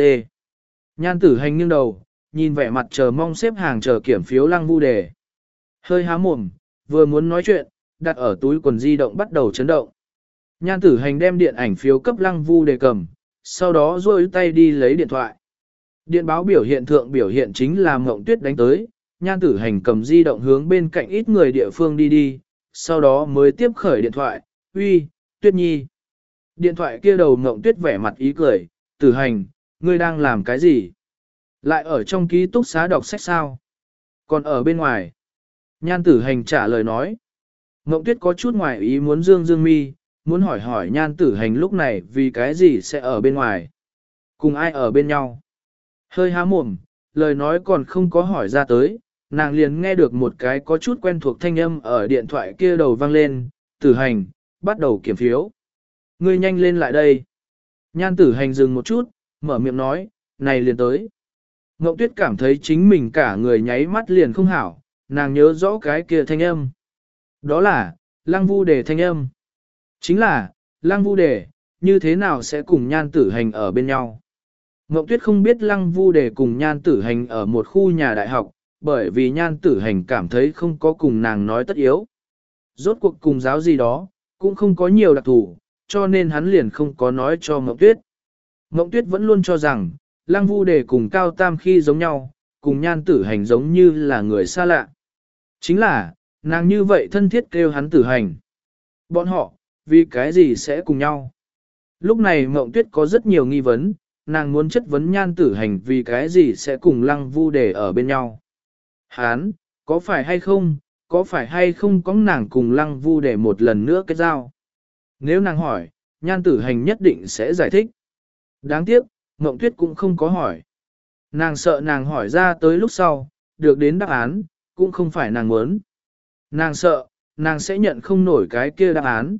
Nhan Tử Hành nghiêng đầu, nhìn vẻ mặt chờ mong xếp hàng chờ kiểm phiếu Lăng Vu đề. Hơi há mồm, vừa muốn nói chuyện, đặt ở túi quần di động bắt đầu chấn động. Nhan Tử Hành đem điện ảnh phiếu cấp Lăng Vu đề cầm, sau đó duỗi tay đi lấy điện thoại. Điện báo biểu hiện thượng biểu hiện chính là Mộng Tuyết đánh tới, Nhan Tử Hành cầm di động hướng bên cạnh ít người địa phương đi đi, sau đó mới tiếp khởi điện thoại, uy, Tuyết Nhi. Điện thoại kia đầu Mộng Tuyết vẻ mặt ý cười, Tử Hành, ngươi đang làm cái gì? Lại ở trong ký túc xá đọc sách sao? Còn ở bên ngoài? Nhan Tử Hành trả lời nói. Mộng Tuyết có chút ngoài ý muốn dương dương mi, muốn hỏi hỏi Nhan Tử Hành lúc này vì cái gì sẽ ở bên ngoài? Cùng ai ở bên nhau? Hơi há mồm, lời nói còn không có hỏi ra tới, nàng liền nghe được một cái có chút quen thuộc thanh âm ở điện thoại kia đầu vang lên, Tử Hành, bắt đầu kiểm phiếu. Ngươi nhanh lên lại đây. Nhan Tử Hành dừng một chút, mở miệng nói, này liền tới. Ngộng Tuyết cảm thấy chính mình cả người nháy mắt liền không hảo, nàng nhớ rõ cái kia thanh âm. Đó là, Lăng Vu đề thanh âm. Chính là, Lăng Vu Đề, như thế nào sẽ cùng nhan tử hành ở bên nhau? Ngộng Tuyết không biết Lăng Vu Đề cùng nhan tử hành ở một khu nhà đại học, bởi vì nhan tử hành cảm thấy không có cùng nàng nói tất yếu. Rốt cuộc cùng giáo gì đó, cũng không có nhiều đặc thù, cho nên hắn liền không có nói cho Ngộng Tuyết. Ngộng Tuyết vẫn luôn cho rằng, Lăng Vu Đề cùng Cao Tam khi giống nhau, cùng nhan tử hành giống như là người xa lạ. Chính là, nàng như vậy thân thiết kêu hắn tử hành. Bọn họ, vì cái gì sẽ cùng nhau? Lúc này Ngộng Tuyết có rất nhiều nghi vấn, nàng muốn chất vấn nhan tử hành vì cái gì sẽ cùng Lăng Vu Đề ở bên nhau. Hán, có phải hay không, có phải hay không có nàng cùng Lăng Vu Đề một lần nữa kết giao? Nếu nàng hỏi, nhan tử hành nhất định sẽ giải thích. Đáng tiếc, Ngộng Tuyết cũng không có hỏi. Nàng sợ nàng hỏi ra tới lúc sau, được đến đáp án, cũng không phải nàng muốn. Nàng sợ, nàng sẽ nhận không nổi cái kia đáp án.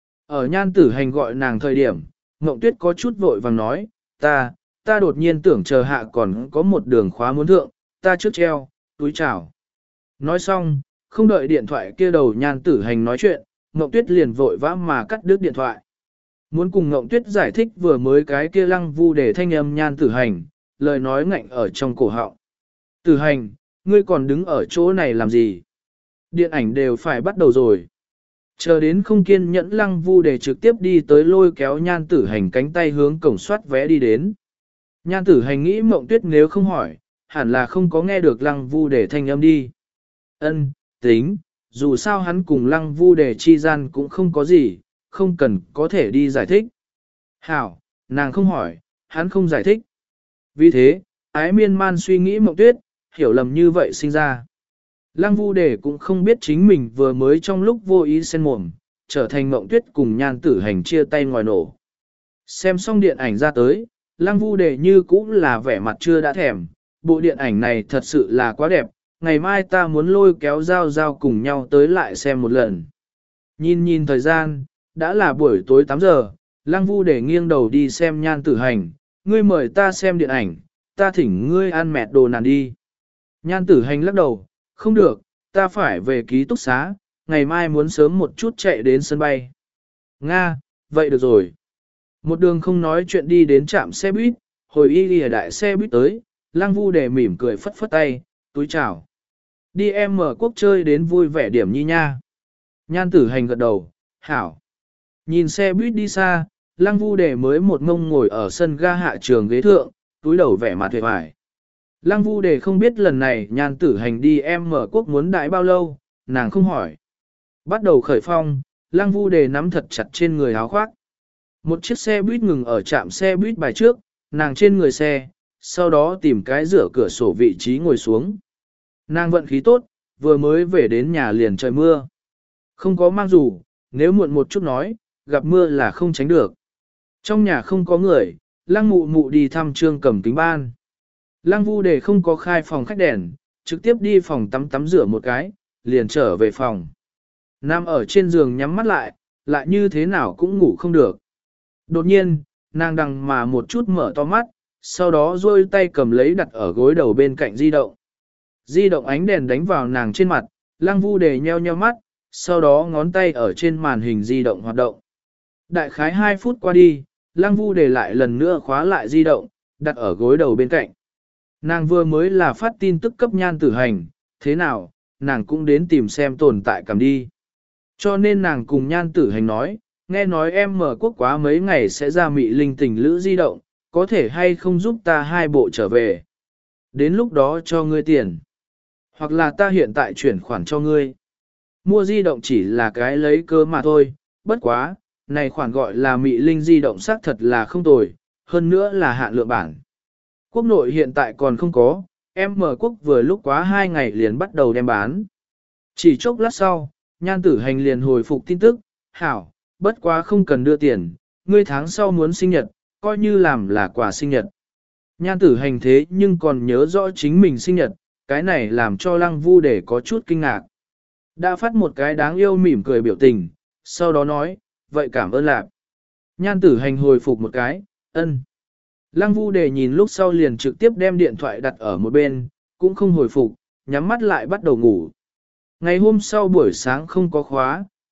Ở nhan tử hành gọi nàng thời điểm, Ngộng Tuyết có chút vội vàng nói, ta, ta đột nhiên tưởng chờ hạ còn có một đường khóa muốn thượng, ta trước treo, túi chào. Nói xong, không đợi điện thoại kia đầu nhan tử hành nói chuyện, Ngộng Tuyết liền vội vã mà cắt đứt điện thoại. Muốn cùng Ngộng Tuyết giải thích vừa mới cái kia Lăng Vu Đề thanh âm nhan tử hành, lời nói ngạnh ở trong cổ họng. Tử hành, ngươi còn đứng ở chỗ này làm gì? Điện ảnh đều phải bắt đầu rồi. Chờ đến không kiên nhẫn Lăng Vu Đề trực tiếp đi tới lôi kéo nhan tử hành cánh tay hướng cổng soát vé đi đến. Nhan tử hành nghĩ Mộng Tuyết nếu không hỏi, hẳn là không có nghe được Lăng Vu Đề thanh âm đi. Ân, tính, dù sao hắn cùng Lăng Vu Đề chi gian cũng không có gì, không cần có thể đi giải thích. Hảo, nàng không hỏi, hắn không giải thích. Vì thế, ái miên man suy nghĩ Mộng Tuyết, hiểu lầm như vậy sinh ra. Lăng Vu Đề cũng không biết chính mình vừa mới trong lúc vô ý xen mồm, trở thành Mộng Tuyết cùng nhan tử hành chia tay ngoài nổ. Xem xong điện ảnh ra tới, Lăng Vu Đề như cũng là vẻ mặt chưa đã thèm, bộ điện ảnh này thật sự là quá đẹp, ngày mai ta muốn lôi kéo Giao Giao cùng nhau tới lại xem một lần. Nhìn nhìn thời gian, đã là buổi tối tám giờ, Lăng Vu Đề nghiêng đầu đi xem nhan tử hành, ngươi mời ta xem điện ảnh, ta thỉnh ngươi ăn mẹt đồ nàn đi. Nhan tử hành lắc đầu, không được, ta phải về ký túc xá, ngày mai muốn sớm một chút chạy đến sân bay. Nga, vậy được rồi. Một đường không nói chuyện đi đến trạm xe buýt, hồi y đi ở đại xe buýt tới, Lăng Vu Đề mỉm cười phất phất tay, túi chào. Đi em mở quốc chơi đến vui vẻ điểm nhi nha. Nhan tử hành gật đầu, hảo. Nhìn xe buýt đi xa, Lăng Vu Đề mới một ngông ngồi ở sân ga hạ trường ghế thượng, túi đầu vẻ mặt hề hoài. Lăng Vu Đề không biết lần này nhan tử hành đi em mở quốc muốn đãi bao lâu, nàng không hỏi. Bắt đầu khởi phong, Lăng Vu Đề nắm thật chặt trên người áo khoác. Một chiếc xe buýt ngừng ở trạm xe buýt bài trước, nàng trên người xe, sau đó tìm cái rửa cửa sổ vị trí ngồi xuống. Nàng vận khí tốt, vừa mới về đến nhà liền trời mưa. Không có mang dù, nếu muộn một chút nói, gặp mưa là không tránh được. Trong nhà không có người, Lăng Mụ Mụ đi thăm Trương Cẩm Kính ban. Lăng Vu Đề không có khai phòng khách đèn, trực tiếp đi phòng tắm tắm rửa một cái, liền trở về phòng. Nằm ở trên giường nhắm mắt lại, lại như thế nào cũng ngủ không được. Đột nhiên, nàng đằng mà một chút mở to mắt, sau đó duỗi tay cầm lấy đặt ở gối đầu bên cạnh di động. Di động ánh đèn đánh vào nàng trên mặt, Lăng Vu Đề nheo nheo mắt, sau đó ngón tay ở trên màn hình di động hoạt động. Đại khái hai phút qua đi, Lăng Vu Đề lại lần nữa khóa lại di động, đặt ở gối đầu bên cạnh. Nàng vừa mới là phát tin tức cấp nhan tử hành, thế nào, nàng cũng đến tìm xem tồn tại cảm đi. Cho nên nàng cùng nhan tử hành nói, nghe nói em mở quốc quá mấy ngày sẽ ra mị linh tình lữ di động, có thể hay không giúp ta hai bộ trở về. Đến lúc đó cho ngươi tiền. Hoặc là ta hiện tại chuyển khoản cho ngươi. Mua di động chỉ là cái lấy cơ mà thôi, bất quá, này khoản gọi là mị linh di động xác thật là không tồi, hơn nữa là hạn lượng bản. Quốc nội hiện tại còn không có, em mở quốc vừa lúc quá hai ngày liền bắt đầu đem bán. Chỉ chốc lát sau, nhan tử hành liền hồi phục tin tức, hảo, bất quá không cần đưa tiền, ngươi tháng sau muốn sinh nhật, coi như làm là quà sinh nhật. Nhan tử hành thế nhưng còn nhớ rõ chính mình sinh nhật, cái này làm cho Lăng Vu Đề có chút kinh ngạc. Đã phát một cái đáng yêu mỉm cười biểu tình, sau đó nói, vậy cảm ơn lạc. Nhan tử hành hồi phục một cái, ân. Lăng Vu Đề nhìn lúc sau liền trực tiếp đem điện thoại đặt ở một bên, cũng không hồi phục, nhắm mắt lại bắt đầu ngủ. Ngày hôm sau buổi sáng không có khóa,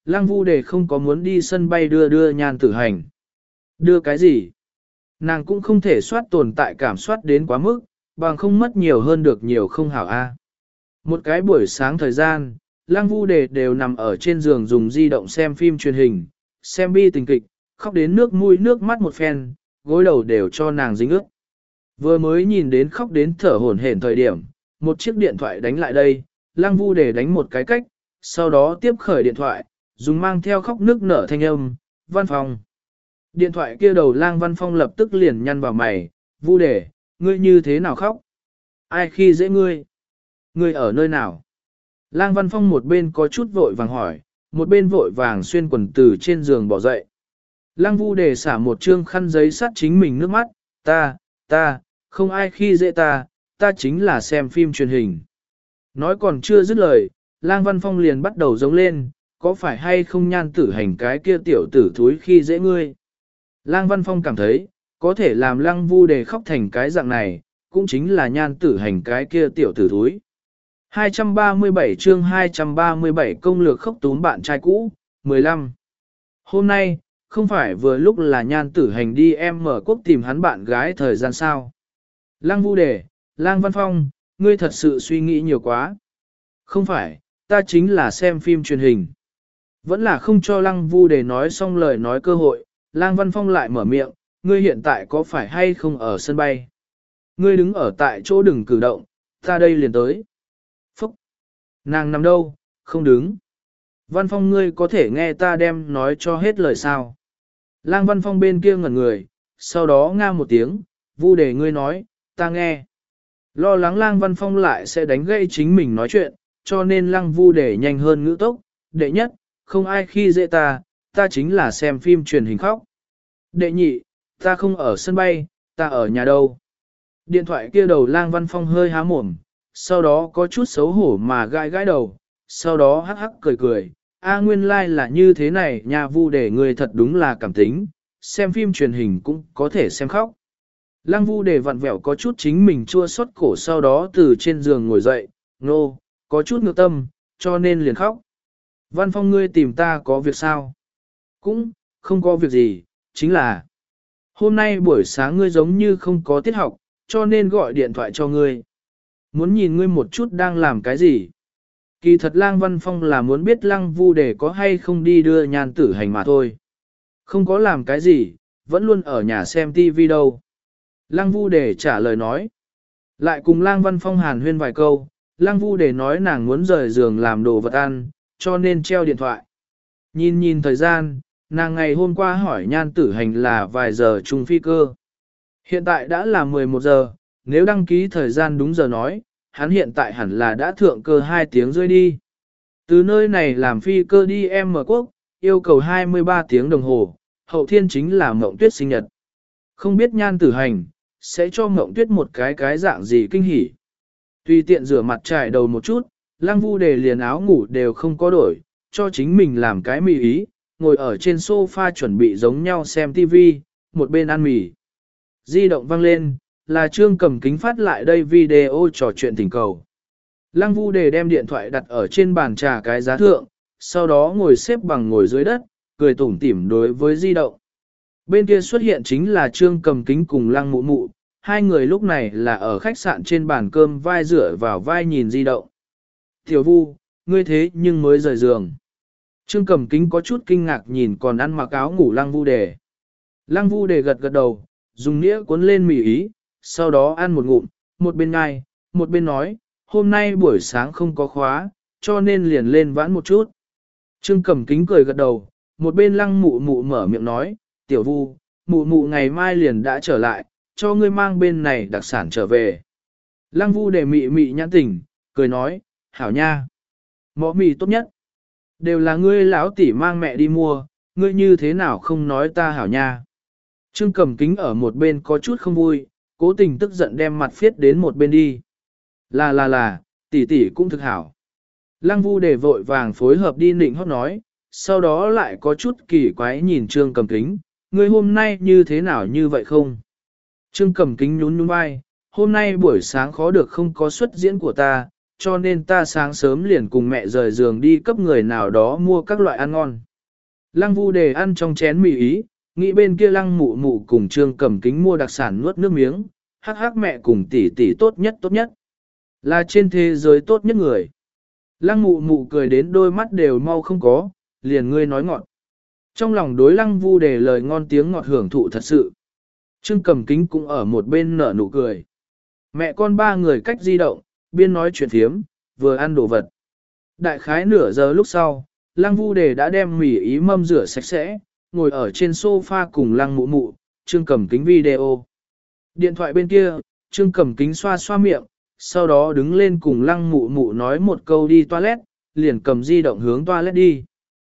Lăng Vu Đề không có muốn đi sân bay đưa đưa Nhan Tử Hành. Đưa cái gì? Nàng cũng không thể soát tồn tại cảm soát đến quá mức, bằng không mất nhiều hơn được nhiều không hảo a. Một cái buổi sáng thời gian, Lăng Vu Đề đều nằm ở trên giường dùng di động xem phim truyền hình, xem bi tình kịch, khóc đến nước mũi nước mắt một phen, gối đầu đều cho nàng dính ướt. Vừa mới nhìn đến khóc đến thở hổn hển thời điểm, một chiếc điện thoại đánh lại đây, Lăng Vu Đề đánh một cái cách, sau đó tiếp khởi điện thoại, dùng mang theo khóc nước nở thanh âm, Văn Phong. Điện thoại kia đầu Lang Văn Phong lập tức liền nhăn vào mày, Vu Đề, ngươi như thế nào khóc? Ai khi dễ ngươi? Ngươi ở nơi nào? Lang Văn Phong một bên có chút vội vàng hỏi, một bên vội vàng xuyên quần từ trên giường bỏ dậy. Lang Vu Đề xả một trương khăn giấy sát chính mình nước mắt, ta, ta, không ai khi dễ ta, ta chính là xem phim truyền hình. Nói còn chưa dứt lời, Lang Văn Phong liền bắt đầu giống lên, có phải hay không Nhan Tử Hành cái kia tiểu tử thúi khi dễ ngươi? Lang Văn Phong cảm thấy, có thể làm Lăng Vu Đề khóc thành cái dạng này, cũng chính là Nhan Tử Hành cái kia tiểu tử thúi. hai trăm ba mươi bảy chương hai trăm ba mươi bảy công lược khóc túm bạn trai cũ, mười lăm. Hôm nay, không phải vừa lúc là Nhan Tử Hành đi em mở quốc tìm hắn bạn gái thời gian sao? Lăng Vu Đề, Lang Văn Phong, ngươi thật sự suy nghĩ nhiều quá. Không phải, ta chính là xem phim truyền hình. Vẫn là không cho Lăng Vu Đề nói xong lời nói cơ hội, Lang Văn Phong lại mở miệng, ngươi hiện tại có phải hay không ở sân bay? Ngươi đứng ở tại chỗ đừng cử động, ta đây liền tới. Phúc! Nàng nằm đâu, không đứng. Văn Phong ngươi có thể nghe ta đem nói cho hết lời sao? Lang Văn Phong bên kia ngẩn người, sau đó nga một tiếng, Vu Đề ngươi nói, ta nghe. Lo lắng Lang Văn Phong lại sẽ đánh gãy chính mình nói chuyện, cho nên Lăng Vu Đề nhanh hơn ngữ tốc. Đệ nhất, không ai khi dễ ta, ta chính là xem phim truyền hình khóc. Đệ nhị, ta không ở sân bay, ta ở nhà đâu. Điện thoại kia đầu Lang Văn Phong hơi há mồm, sau đó có chút xấu hổ mà gãi gãi đầu, sau đó hắc hắc cười cười. A nguyên lai like là như thế này, nhà Vu Đề người thật đúng là cảm tính, xem phim truyền hình cũng có thể xem khóc. Lăng Vu Đề vặn vẹo có chút chính mình chua xót cổ, sau đó từ trên giường ngồi dậy, nô, có chút ngược tâm, cho nên liền khóc. Văn Phong ngươi tìm ta có việc sao? Cũng, không có việc gì, chính là hôm nay buổi sáng ngươi giống như không có tiết học, cho nên gọi điện thoại cho ngươi. Muốn nhìn ngươi một chút đang làm cái gì? Kỳ thật Lang Văn Phong là muốn biết Lăng Vu Đề có hay không đi đưa Nhan Tử Hành mà thôi. Không có làm cái gì, vẫn luôn ở nhà xem tivi đâu. Lăng Vu Đề trả lời nói. Lại cùng Lang Văn Phong hàn huyên vài câu, Lăng Vu Đề nói nàng muốn rời giường làm đồ vật ăn, cho nên treo điện thoại. Nhìn nhìn thời gian, nàng ngày hôm qua hỏi Nhan Tử Hành là vài giờ chung phi cơ. Hiện tại đã là mười một giờ, nếu đăng ký thời gian đúng giờ nói, hắn hiện tại hẳn là đã thượng cơ hai tiếng rơi đi. Từ nơi này làm phi cơ đi em mở quốc, yêu cầu hai mươi ba tiếng đồng hồ, hậu thiên chính là Mộng Tuyết sinh nhật. Không biết Nhan Tử Hành, sẽ cho Mộng Tuyết một cái cái dạng gì kinh hỉ. Tùy tiện rửa mặt trải đầu một chút, Lăng Vu Đề liền áo ngủ đều không có đổi, cho chính mình làm cái mì ý, ngồi ở trên sofa chuẩn bị giống nhau xem tivi, một bên ăn mì. Di động vang lên, là Trương Cầm Kính phát lại đây video trò chuyện tình cầu. Lăng Vu Đề đem điện thoại đặt ở trên bàn trà cái giá thượng, sau đó ngồi xếp bằng ngồi dưới đất, cười tủm tỉm đối với di động. Bên kia xuất hiện chính là Trương Cầm Kính cùng Lăng Mụ Mụ, hai người lúc này là ở khách sạn trên bàn cơm vai dựa vào vai nhìn di động. Tiểu Vu, ngươi thế nhưng mới rời giường. Trương Cầm Kính có chút kinh ngạc nhìn còn ăn mặc áo ngủ Lăng Vu Đề. Lăng Vu Đề gật gật đầu, dùng nĩa cuốn lên mì ý, sau đó ăn một ngụm, một bên ngai, một bên nói, hôm nay buổi sáng không có khóa, cho nên liền lên vãn một chút. Trương Cầm Kính cười gật đầu, một bên Lăng Mụ Mụ mở miệng nói, Tiểu Vu, Mụ Mụ ngày mai liền đã trở lại, cho ngươi mang bên này đặc sản trở về. Lăng Vu Đề mị mị nhãn tỉnh, cười nói, hảo nha. Mõ mì tốt nhất. Đều là ngươi lão tỷ mang mẹ đi mua, ngươi như thế nào không nói ta hảo nha. Trương Cầm Kính ở một bên có chút không vui, cố tình tức giận đem mặt phiết đến một bên đi. Là là là, tỷ tỷ cũng thực hảo. Lăng Vu Đề vội vàng phối hợp đi nịnh hót nói, sau đó lại có chút kỳ quái nhìn Trương Cầm Kính, ngươi hôm nay như thế nào như vậy không? Trương Cầm Kính nhún nhún vai, hôm nay buổi sáng khó được không có xuất diễn của ta, cho nên ta sáng sớm liền cùng mẹ rời giường đi cấp người nào đó mua các loại ăn ngon. Lăng Vu Đề ăn trong chén mì ý, nghĩ bên kia Lăng Mụ Mụ cùng Trương Cầm Kính mua đặc sản nuốt nước miếng, hắc hắc mẹ cùng tỷ tỷ tốt nhất tốt nhất. Là trên thế giới tốt nhất người. Lăng Mụ Mụ cười đến đôi mắt đều mau không có, liền ngươi nói ngọt. Trong lòng đối Lăng Vu Đề lời ngon tiếng ngọt hưởng thụ thật sự. Trương Cầm Kính cũng ở một bên nở nụ cười. Mẹ con ba người cách di động, biên nói chuyện thiếm, vừa ăn đồ vật. Đại khái nửa giờ lúc sau, Lăng Vu Đề đã đem mì ý mâm rửa sạch sẽ, ngồi ở trên sofa cùng Lăng Mụ Mụ, Trương Cầm Kính video. Điện thoại bên kia, Trương Cầm Kính xoa xoa miệng, sau đó đứng lên cùng Lăng Mụ Mụ nói một câu đi toilet, liền cầm di động hướng toilet đi.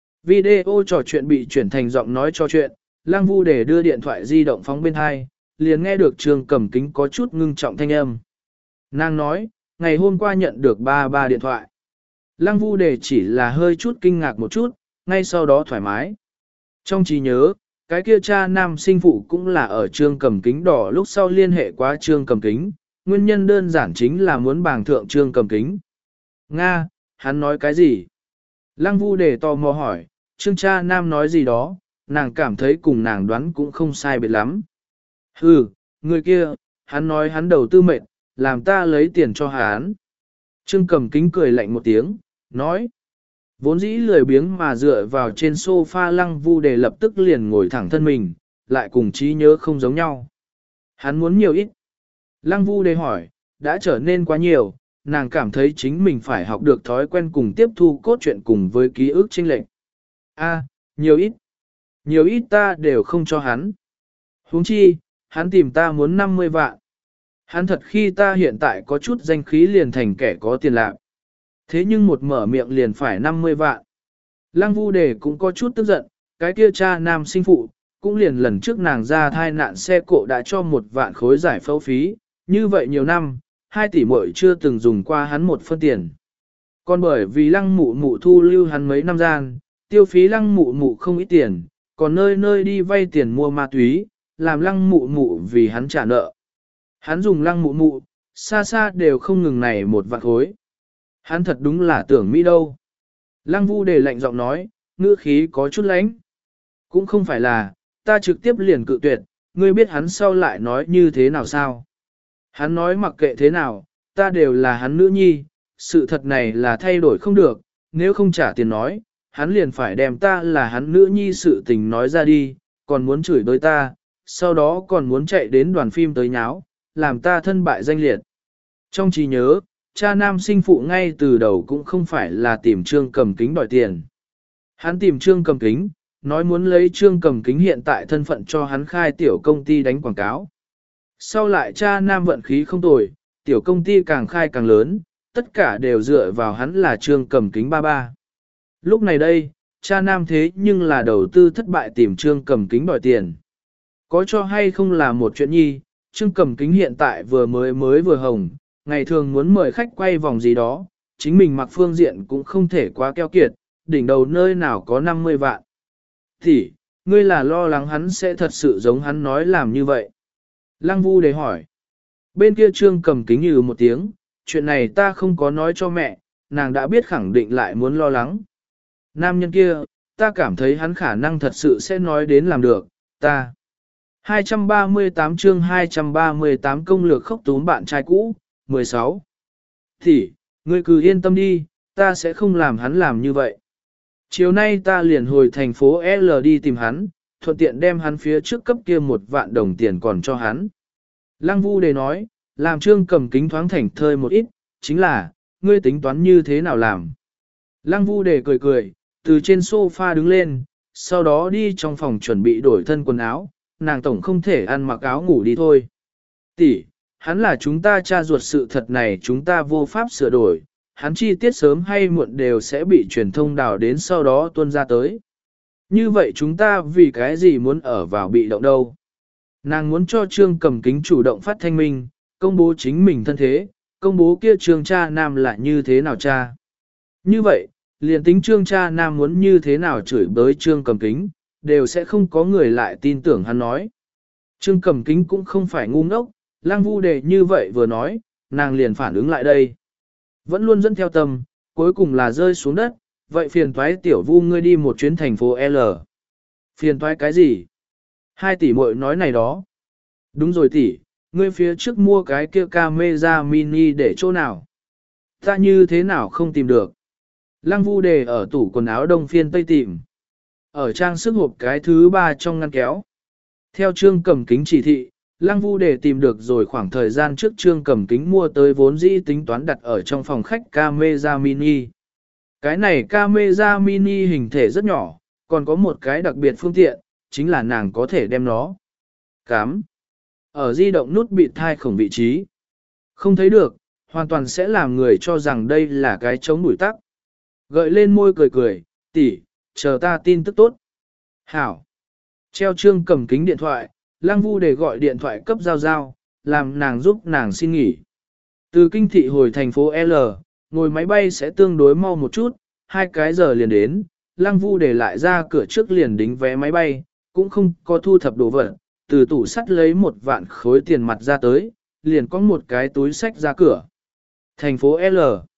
Video trò chuyện bị chuyển thành giọng nói trò chuyện, Lăng Vu Đề đưa điện thoại di động phóng bên hai, liền nghe được Trương Cầm Kính có chút ngưng trọng thanh âm. Nàng nói, ngày hôm qua nhận được ba ba điện thoại. Lăng Vu Đề chỉ là hơi chút kinh ngạc một chút, ngay sau đó thoải mái. Trong trí nhớ, cái kia cha nam sinh phụ cũng là ở Trương Cầm Kính đỏ lúc sau liên hệ qua Trương Cầm Kính, nguyên nhân đơn giản chính là muốn bàng thượng Trương Cầm Kính. Nga, hắn nói cái gì? Lăng Vu Đề tò mò hỏi, Trương cha nam nói gì đó, nàng cảm thấy cùng nàng đoán cũng không sai biệt lắm. Hừ, người kia, hắn nói hắn đầu tư mệt, làm ta lấy tiền cho hắn. Trương Cầm Kính cười lạnh một tiếng, nói. Vốn dĩ lười biếng mà dựa vào trên sofa Lăng Vu Đề lập tức liền ngồi thẳng thân mình, lại cùng trí nhớ không giống nhau. Hắn muốn nhiều ít. Lăng Vu Đề hỏi, đã trở nên quá nhiều, nàng cảm thấy chính mình phải học được thói quen cùng tiếp thu cốt truyện cùng với ký ức chênh lệch. A, nhiều ít. Nhiều ít ta đều không cho hắn. Huống chi, hắn tìm ta muốn năm mươi vạn. Hắn thật khi ta hiện tại có chút danh khí liền thành kẻ có tiền lạc. Thế nhưng một mở miệng liền phải năm mươi vạn. Lăng Vu Đề cũng có chút tức giận, cái kia cha nam sinh phụ, cũng liền lần trước nàng ra thai nạn xe cộ đã cho một vạn khối giải phẫu phí, như vậy nhiều năm, hai tỷ muội chưa từng dùng qua hắn một phân tiền. Còn bởi vì Lăng Mụ Mụ thu lưu hắn mấy năm gian, tiêu phí Lăng Mụ Mụ không ít tiền, còn nơi nơi đi vay tiền mua ma túy, làm Lăng Mụ Mụ vì hắn trả nợ. Hắn dùng Lăng Mụ Mụ, xa xa đều không ngừng này một vạn khối. Hắn thật đúng là tưởng Mỹ đâu. Lăng Vu Đề lạnh giọng nói, ngữ khí có chút lánh. Cũng không phải là, ta trực tiếp liền cự tuyệt, ngươi biết hắn sau lại nói như thế nào sao? Hắn nói mặc kệ thế nào, ta đều là hắn nữ nhi, sự thật này là thay đổi không được, nếu không trả tiền nói, hắn liền phải đem ta là hắn nữ nhi sự tình nói ra đi, còn muốn chửi bới ta, sau đó còn muốn chạy đến đoàn phim tới nháo, làm ta thân bại danh liệt. Trong trí nhớ, cha nam sinh phụ ngay từ đầu cũng không phải là tìm Trương Cầm Kính đòi tiền. Hắn tìm Trương Cầm Kính, nói muốn lấy Trương Cầm Kính hiện tại thân phận cho hắn khai tiểu công ty đánh quảng cáo. Sau lại cha nam vận khí không tồi, tiểu công ty càng khai càng lớn, tất cả đều dựa vào hắn là Trương Cầm Kính ba ba. Lúc này đây, cha nam thế nhưng là đầu tư thất bại tìm Trương Cầm Kính đòi tiền. Có cho hay không là một chuyện nhi, Trương Cầm Kính hiện tại vừa mới mới vừa hồng, ngày thường muốn mời khách quay vòng gì đó, chính mình mặc phương diện cũng không thể quá keo kiệt, đỉnh đầu nơi nào có năm mươi vạn. Thì, ngươi là lo lắng hắn sẽ thật sự giống hắn nói làm như vậy. Lăng Vu Đề hỏi. Bên kia Trương Cầm Kính như một tiếng, chuyện này ta không có nói cho mẹ, nàng đã biết khẳng định lại muốn lo lắng. Nam nhân kia, ta cảm thấy hắn khả năng thật sự sẽ nói đến làm được, ta. hai trăm ba mươi tám chương hai trăm ba mươi tám công lược khốc túm bạn trai cũ, mười sáu. Thì, ngươi cứ yên tâm đi, ta sẽ không làm hắn làm như vậy. Chiều nay ta liền hồi thành phố L đi tìm hắn, thuận tiện đem hắn phía trước cấp kia một vạn đồng tiền còn cho hắn. Lăng Vu Đề nói, làm Trương Cầm Kính thoáng thảnh thơi một ít, chính là, ngươi tính toán như thế nào làm. Lăng Vu Đề cười cười, từ trên sofa đứng lên, sau đó đi trong phòng chuẩn bị đổi thân quần áo, nàng tổng không thể ăn mặc áo ngủ đi thôi. Tỷ, hắn là chúng ta tra ruột sự thật này chúng ta vô pháp sửa đổi, hắn chi tiết sớm hay muộn đều sẽ bị truyền thông đào đến sau đó tuôn ra tới. Như vậy chúng ta vì cái gì muốn ở vào bị động đâu? Nàng muốn cho Trương Cầm Kính chủ động phát thanh minh, công bố chính mình thân thế, công bố kia Trương cha nam là như thế nào cha. Như vậy, liền tính Trương cha nam muốn như thế nào chửi bới Trương Cầm Kính, đều sẽ không có người lại tin tưởng hắn nói. Trương Cầm Kính cũng không phải ngu ngốc, Lăng Vu Đề như vậy vừa nói, nàng liền phản ứng lại đây. Vẫn luôn dẫn theo tâm, cuối cùng là rơi xuống đất, vậy phiền toái tiểu vu ngươi đi một chuyến thành phố L. Phiền toái cái gì? Hai tỷ muội nói này đó. Đúng rồi tỷ, ngươi phía trước mua cái kia camera mini để chỗ nào? Ta như thế nào không tìm được? Lăng Vu Đề ở tủ quần áo đông phiên tây tìm. Ở trang sức hộp cái thứ ba trong ngăn kéo. Theo Trương Cẩm Kính chỉ thị, Lăng Vu Đề tìm được rồi khoảng thời gian trước Trương Cẩm Kính mua tới vốn dĩ tính toán đặt ở trong phòng khách camera mini. Cái này camera mini hình thể rất nhỏ, còn có một cái đặc biệt phương tiện, chính là nàng có thể đem nó cắm ở di động nút bị thai khổng vị trí. Không thấy được, hoàn toàn sẽ làm người cho rằng đây là cái chống đuổi tắc. Gợi lên môi cười cười, tỷ, chờ ta tin tức tốt. Hảo. Treo Trương Cẩm Kính điện thoại, Lăng Vu để gọi điện thoại cấp giao giao, làm nàng giúp nàng xin nghỉ. Từ kinh thị hồi thành phố L, ngồi máy bay sẽ tương đối mau một chút, hai cái giờ liền đến, Lăng Vu để lại ra cửa trước liền đính vé máy bay, cũng không có thu thập đồ vật, từ tủ sắt lấy một vạn khối tiền mặt ra tới, liền có một cái túi sách ra cửa. Thành phố L.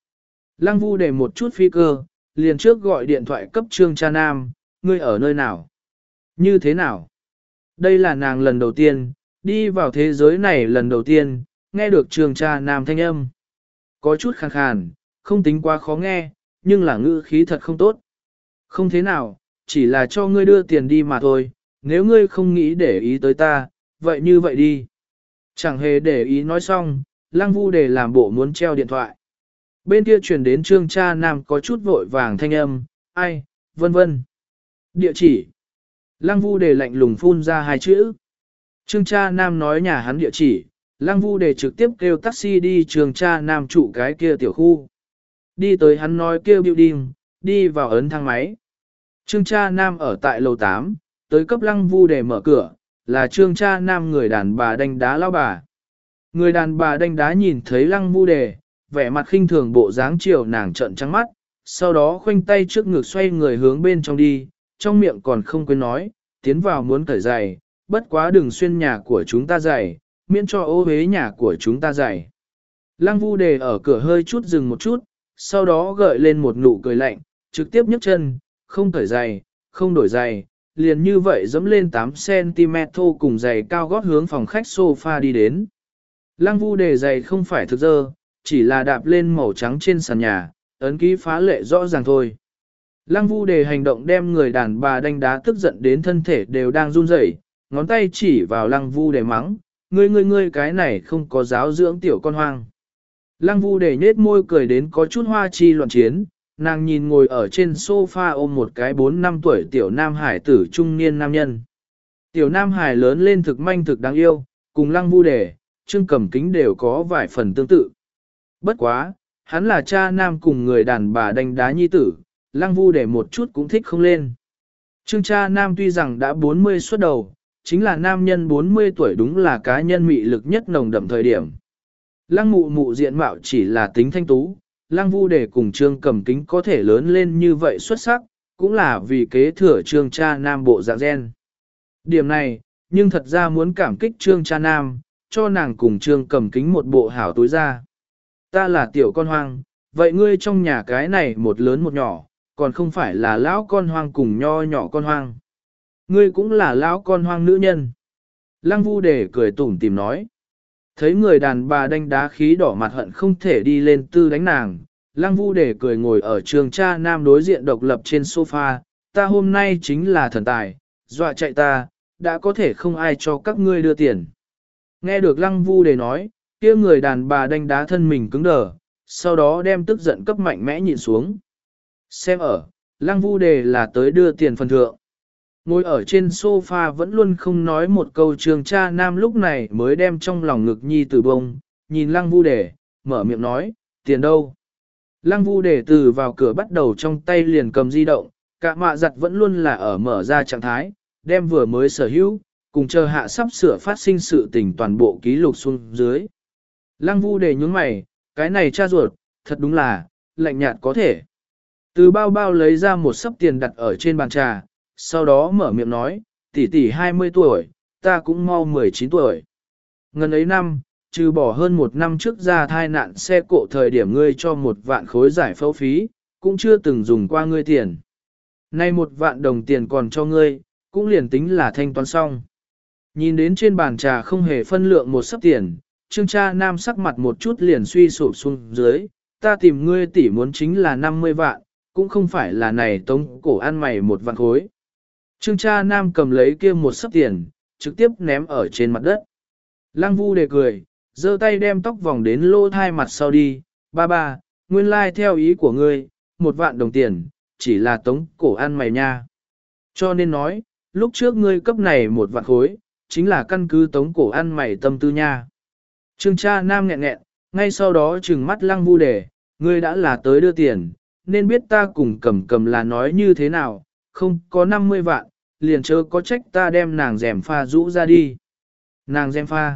Lăng Vu để một chút phi cơ, liền trước gọi điện thoại cấp Trương Cha Nam, ngươi ở nơi nào? Như thế nào? Đây là nàng lần đầu tiên, đi vào thế giới này lần đầu tiên, nghe được Trương Cha Nam thanh âm. Có chút khàn khàn, không tính quá khó nghe, nhưng là ngữ khí thật không tốt. Không thế nào, chỉ là cho ngươi đưa tiền đi mà thôi, nếu ngươi không nghĩ để ý tới ta, vậy như vậy đi. Chẳng hề để ý nói xong, Lăng Vu để làm bộ muốn treo điện thoại. Bên kia truyền đến Trương Cha Nam có chút vội vàng thanh âm, ai, vân vân. Địa chỉ. Lăng Vu để lạnh lùng phun ra hai chữ. Trương Cha Nam nói nhà hắn địa chỉ, Lăng Vu để trực tiếp kêu taxi đi Trương Cha Nam trụ cái kia tiểu khu. Đi tới hắn nói kêu building, đi vào ấn thang máy. Trương Cha Nam ở tại lầu tám, tới cấp Lăng Vu để mở cửa, là Trương Cha Nam người đàn bà đánh đá lao bà. Người đàn bà đánh đá nhìn thấy Lăng Vu đề, vẻ mặt khinh thường bộ dáng chiều nàng trợn trắng mắt, sau đó khoanh tay trước ngực xoay người hướng bên trong đi, trong miệng còn không quên nói, tiến vào muốn cởi giày, bất quá đừng xuyên nhà của chúng ta giày, miễn cho ô hế nhà của chúng ta giày. Lăng Vu đề ở cửa hơi chút dừng một chút, sau đó gợi lên một nụ cười lạnh, trực tiếp nhấc chân, không cởi giày, không đổi giày, liền như vậy dẫm lên tám xăng ti mét thô cùng giày cao gót hướng phòng khách sofa đi đến. Lăng Vu đề giày không phải thực dơ, chỉ là đạp lên màu trắng trên sàn nhà, ấn ký phá lệ rõ ràng thôi. Lăng Vu đề hành động đem người đàn bà đánh đá tức giận đến thân thể đều đang run rẩy, ngón tay chỉ vào Lăng Vu đề mắng, ngươi ngươi ngươi cái này không có giáo dưỡng tiểu con hoang. Lăng Vu đề nhếch môi cười đến có chút hoa chi loạn chiến, nàng nhìn ngồi ở trên sofa ôm một cái bốn năm tuổi tiểu nam hải tử trung niên nam nhân. Tiểu nam hải lớn lên thực manh thực đáng yêu, cùng Lăng Vu đề, Trương Cẩm Kính đều có vài phần tương tự. Bất quá, hắn là cha nam cùng người đàn bà đánh đá nhi tử, Lăng Vu để một chút cũng thích không lên. Trương Cha Nam tuy rằng đã bốn mươi xuất đầu, chính là nam nhân bốn mươi tuổi đúng là cá nhân mị lực nhất nồng đậm thời điểm. Lăng Mụ Mụ diện mạo chỉ là tính thanh tú, Lăng Vu để cùng Trương Cẩm Kính có thể lớn lên như vậy xuất sắc, cũng là vì kế thừa Trương Cha Nam bộ dạng gen. Điểm này, nhưng thật ra muốn cảm kích Trương Cha Nam, cho nàng cùng Trương Cẩm Kính một bộ hảo túi ra. Ta là tiểu con hoang, vậy ngươi trong nhà cái này một lớn một nhỏ, còn không phải là lão con hoang cùng nho nhỏ con hoang. Ngươi cũng là lão con hoang nữ nhân. Lăng Vu để cười tủm tìm nói. Thấy người đàn bà đánh đá khí đỏ mặt hận không thể đi lên tư đánh nàng, Lăng Vu để cười ngồi ở Trương Cha Nam đối diện độc lập trên sofa, ta hôm nay chính là thần tài, dọa chạy ta, đã có thể không ai cho các ngươi đưa tiền. Nghe được Lăng Vu để nói, kia người đàn bà đánh đá thân mình cứng đờ, sau đó đem tức giận cấp mạnh mẽ nhịn xuống. Xem ở, Lăng Vu đề là tới đưa tiền phần thượng. Ngồi ở trên sofa vẫn luôn không nói một câu Trương Cha Nam lúc này mới đem trong lòng ngực nhi từ bông, nhìn Lăng Vu đề, mở miệng nói, tiền đâu. Lăng Vu đề từ vào cửa bắt đầu trong tay liền cầm di động, cả mạ giặt vẫn luôn là ở mở ra trạng thái, đem vừa mới sở hữu, cùng chờ hạ sắp sửa phát sinh sự tình toàn bộ ký lục xuống dưới. Lăng Vu đề nhướng mày, cái này cha ruột, thật đúng là, lạnh nhạt có thể. Từ bao bao lấy ra một sấp tiền đặt ở trên bàn trà, sau đó mở miệng nói, tỷ tỷ hai mươi tuổi, ta cũng mau mười chín tuổi. Ngần ấy năm, Trừ bỏ hơn một năm trước ra thai nạn xe cộ thời điểm ngươi cho một vạn khối giải phẫu phí, cũng chưa từng dùng qua ngươi tiền. Nay một vạn đồng tiền còn cho ngươi, cũng liền tính là thanh toán xong. Nhìn đến trên bàn trà không hề phân lượng một sấp tiền, Trương cha nam sắc mặt một chút liền suy sụp xuống dưới, ta tìm ngươi tỷ muốn chính là năm mươi vạn, cũng không phải là này tống cổ ăn mày một vạn khối. Trương cha nam cầm lấy kia một sấp tiền, trực tiếp ném ở trên mặt đất. Lăng Vu Đề cười, giơ tay đem tóc vòng đến lô thai mặt sau đi, ba ba, nguyên lai like theo ý của ngươi, một vạn đồng tiền, chỉ là tống cổ ăn mày nha. Cho nên nói, lúc trước ngươi cấp này một vạn khối, chính là căn cứ tống cổ ăn mày tâm tư nha. Trương cha nam nghẹn nghẹn, ngay sau đó trừng mắt Lăng Vu Đề, ngươi đã là tới đưa tiền, nên biết ta cùng cầm cầm là nói như thế nào, không có năm mươi vạn, liền chớ có trách ta đem nàng rèm pha rũ ra đi. Nàng rèm pha,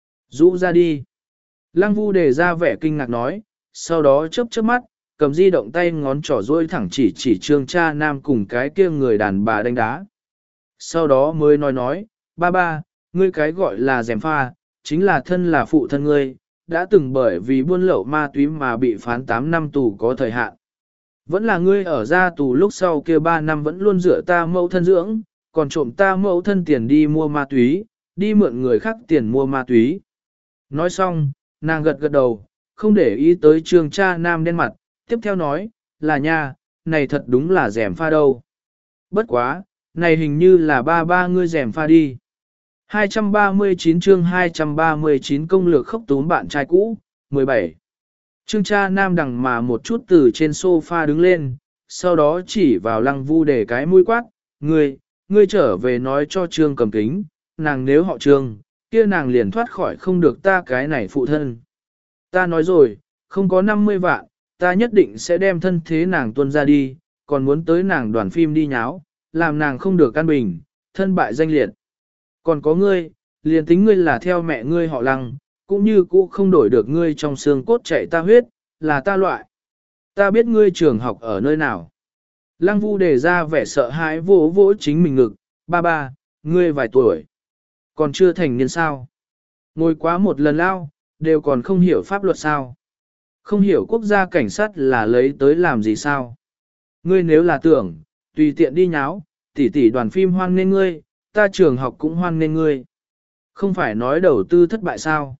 rũ ra đi. Lăng Vu Đề ra vẻ kinh ngạc nói, sau đó chớp chớp mắt, cầm di động tay ngón trỏ duỗi thẳng chỉ chỉ Trương cha nam cùng cái kia người đàn bà đánh đá. Sau đó mới nói nói, ba ba, ngươi cái gọi là rèm pha, chính là thân là phụ thân ngươi, đã từng bởi vì buôn lậu ma túy mà bị phán tám năm tù có thời hạn. Vẫn là ngươi ở ra tù lúc sau kia ba năm vẫn luôn dựa ta mẫu thân dưỡng, còn trộm ta mẫu thân tiền đi mua ma túy, đi mượn người khác tiền mua ma túy. Nói xong, nàng gật gật đầu, không để ý tới Trương cha nam đen mặt, tiếp theo nói, là nha, này thật đúng là rèm pha đâu. Bất quá, này hình như là ba ba ngươi rèm pha đi. hai trăm ba mươi chín chương hai trăm ba mươi chín công lược khốc túm bạn trai cũ, mười bảy. Trương cha nam đằng mà một chút từ trên sofa đứng lên, sau đó chỉ vào Lăng Vu Đề cái mũi quát, ngươi, ngươi trở về nói cho Trương Cầm Kính, nàng nếu họ Trương, kia nàng liền thoát khỏi không được ta cái này phụ thân. Ta nói rồi, không có năm mươi vạn, ta nhất định sẽ đem thân thế nàng tuân ra đi, còn muốn tới nàng đoàn phim đi nháo, làm nàng không được căn bình, thân bại danh liệt. Còn có ngươi, liền tính ngươi là theo mẹ ngươi họ Lăng, cũng như cũ không đổi được ngươi trong xương cốt chạy ta huyết, là ta loại. Ta biết ngươi trường học ở nơi nào. Lăng Vu Đề ra vẻ sợ hãi vỗ vỗ chính mình ngực, ba ba, ngươi vài tuổi. Còn chưa thành niên sao. Ngồi quá một lần lao, đều còn không hiểu pháp luật sao. Không hiểu quốc gia cảnh sát là lấy tới làm gì sao. Ngươi nếu là tưởng, tùy tiện đi nháo, tỷ tỷ đoàn phim hoan nên ngươi, ta trường học cũng hoan nên ngươi. Không phải nói đầu tư thất bại sao.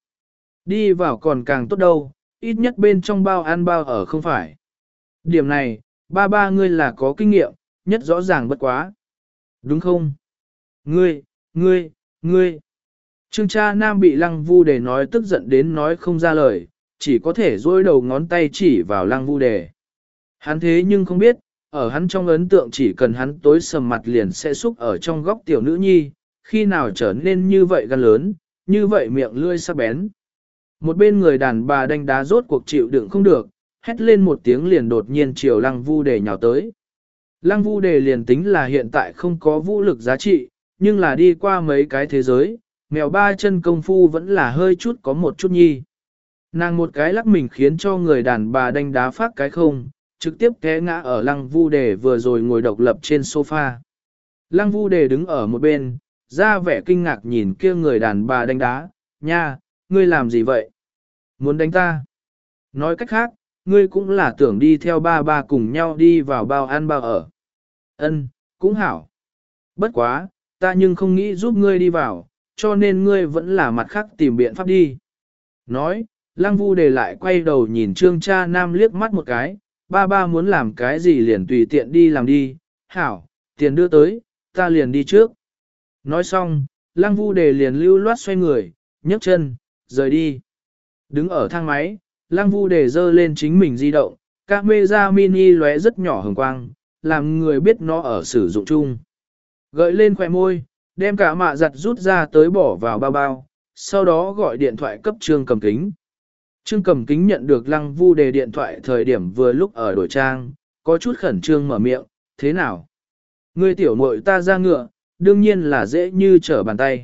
Đi vào còn càng tốt đâu, ít nhất bên trong bao ăn bao ở không phải. Điểm này, ba ba ngươi là có kinh nghiệm, nhất rõ ràng bất quá. Đúng không? Ngươi, ngươi, ngươi. Trương cha nam bị Lăng Vu Đề nói tức giận đến nói không ra lời, chỉ có thể dối đầu ngón tay chỉ vào Lăng Vu Đề. Hắn thế nhưng không biết, ở hắn trong ấn tượng chỉ cần hắn tối sầm mặt liền sẽ xúc ở trong góc tiểu nữ nhi, khi nào trở nên như vậy gan lớn, như vậy miệng lươi sắc bén. Một bên người đàn bà đánh đá rốt cuộc chịu đựng không được, hét lên một tiếng liền đột nhiên chiều Lăng Vu Đề nhào tới. Lăng Vu Đề liền tính là hiện tại không có vũ lực giá trị, nhưng là đi qua mấy cái thế giới, mèo ba chân công phu vẫn là hơi chút có một chút nhi. Nàng một cái lắc mình khiến cho người đàn bà đánh đá phát cái không, trực tiếp té ngã ở Lăng Vu Đề vừa rồi ngồi độc lập trên sofa. Lăng Vu Đề đứng ở một bên, ra vẻ kinh ngạc nhìn kia người đàn bà đánh đá, nha, ngươi làm gì vậy? Muốn đánh ta? Nói cách khác, ngươi cũng là tưởng đi theo ba ba cùng nhau đi vào bao ăn bao ở. Ân, cũng hảo. Bất quá, ta nhưng không nghĩ giúp ngươi đi vào, cho nên ngươi vẫn là mặt khác tìm biện pháp đi. Nói, Lăng Vu Đề lại quay đầu nhìn Trương cha nam liếc mắt một cái, ba ba muốn làm cái gì liền tùy tiện đi làm đi, hảo, tiền đưa tới, ta liền đi trước. Nói xong, Lăng Vu Đề liền lưu loát xoay người, nhấc chân, rời đi. Đứng ở thang máy, Lăng Vu Đề giơ lên chính mình di động, camera mini lóe rất nhỏ hồng quang, làm người biết nó ở sử dụng chung. Gợi lên khỏe môi, đem cả mạ giặt rút ra tới bỏ vào bao bao, sau đó gọi điện thoại cấp Trương Cầm Kính. Trương Cầm Kính nhận được Lăng Vu Đề điện thoại thời điểm vừa lúc ở đổi trang, có chút khẩn trương mở miệng, thế nào? Ngươi tiểu muội ta ra ngựa, đương nhiên là dễ như trở bàn tay.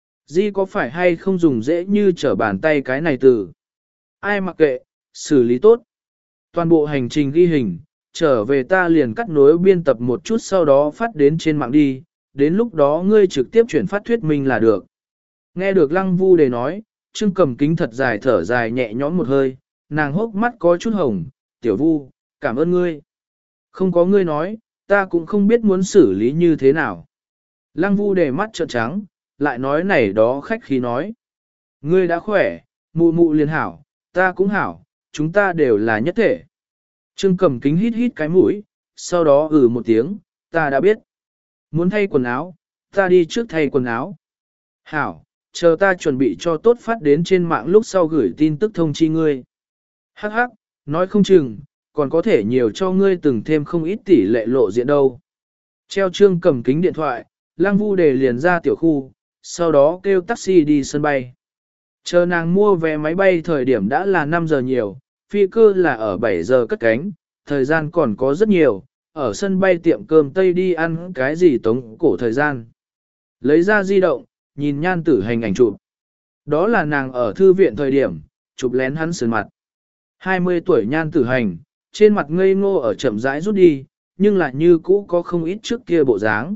Di có phải hay không dùng dễ như trở bàn tay cái này từ? Ai mặc kệ, xử lý tốt. Toàn bộ hành trình ghi hình, trở về ta liền cắt nối biên tập một chút sau đó phát đến trên mạng đi, đến lúc đó ngươi trực tiếp chuyển phát thuyết minh là được. Nghe được Lăng Vu Đề nói, Trương Cầm Kính thật dài thở dài nhẹ nhõm một hơi, nàng hốc mắt có chút hồng, tiểu vu, cảm ơn ngươi. Không có ngươi nói, ta cũng không biết muốn xử lý như thế nào. Lăng vu để mắt trợn trắng, lại nói này đó khách khí nói. Ngươi đã khỏe, mụ mụ liền hảo, ta cũng hảo, chúng ta đều là nhất thể. Trương Cầm Kính hít hít cái mũi, sau đó ừ một tiếng, ta đã biết. Muốn thay quần áo, ta đi trước thay quần áo. Hảo, chờ ta chuẩn bị cho tốt phát đến trên mạng lúc sau gửi tin tức thông chi ngươi. Hắc hắc, nói không chừng, còn có thể nhiều cho ngươi từng thêm không ít tỷ lệ lộ diện đâu. Treo Trương Cầm Kính điện thoại, Lăng Vu Đề liền ra tiểu khu, sau đó kêu taxi đi sân bay. Chờ nàng mua vé máy bay thời điểm đã là năm giờ nhiều, phi cơ là ở bảy giờ cất cánh, thời gian còn có rất nhiều, ở sân bay tiệm cơm Tây đi ăn cái gì tống cổ thời gian. Lấy ra di động, nhìn Nhan Tử Hành ảnh chụp. Đó là nàng ở thư viện thời điểm, chụp lén hắn sườn mặt. hai mươi tuổi Nhan Tử Hành, trên mặt ngây ngô ở chậm rãi rút đi, nhưng lại như cũ có không ít trước kia bộ dáng.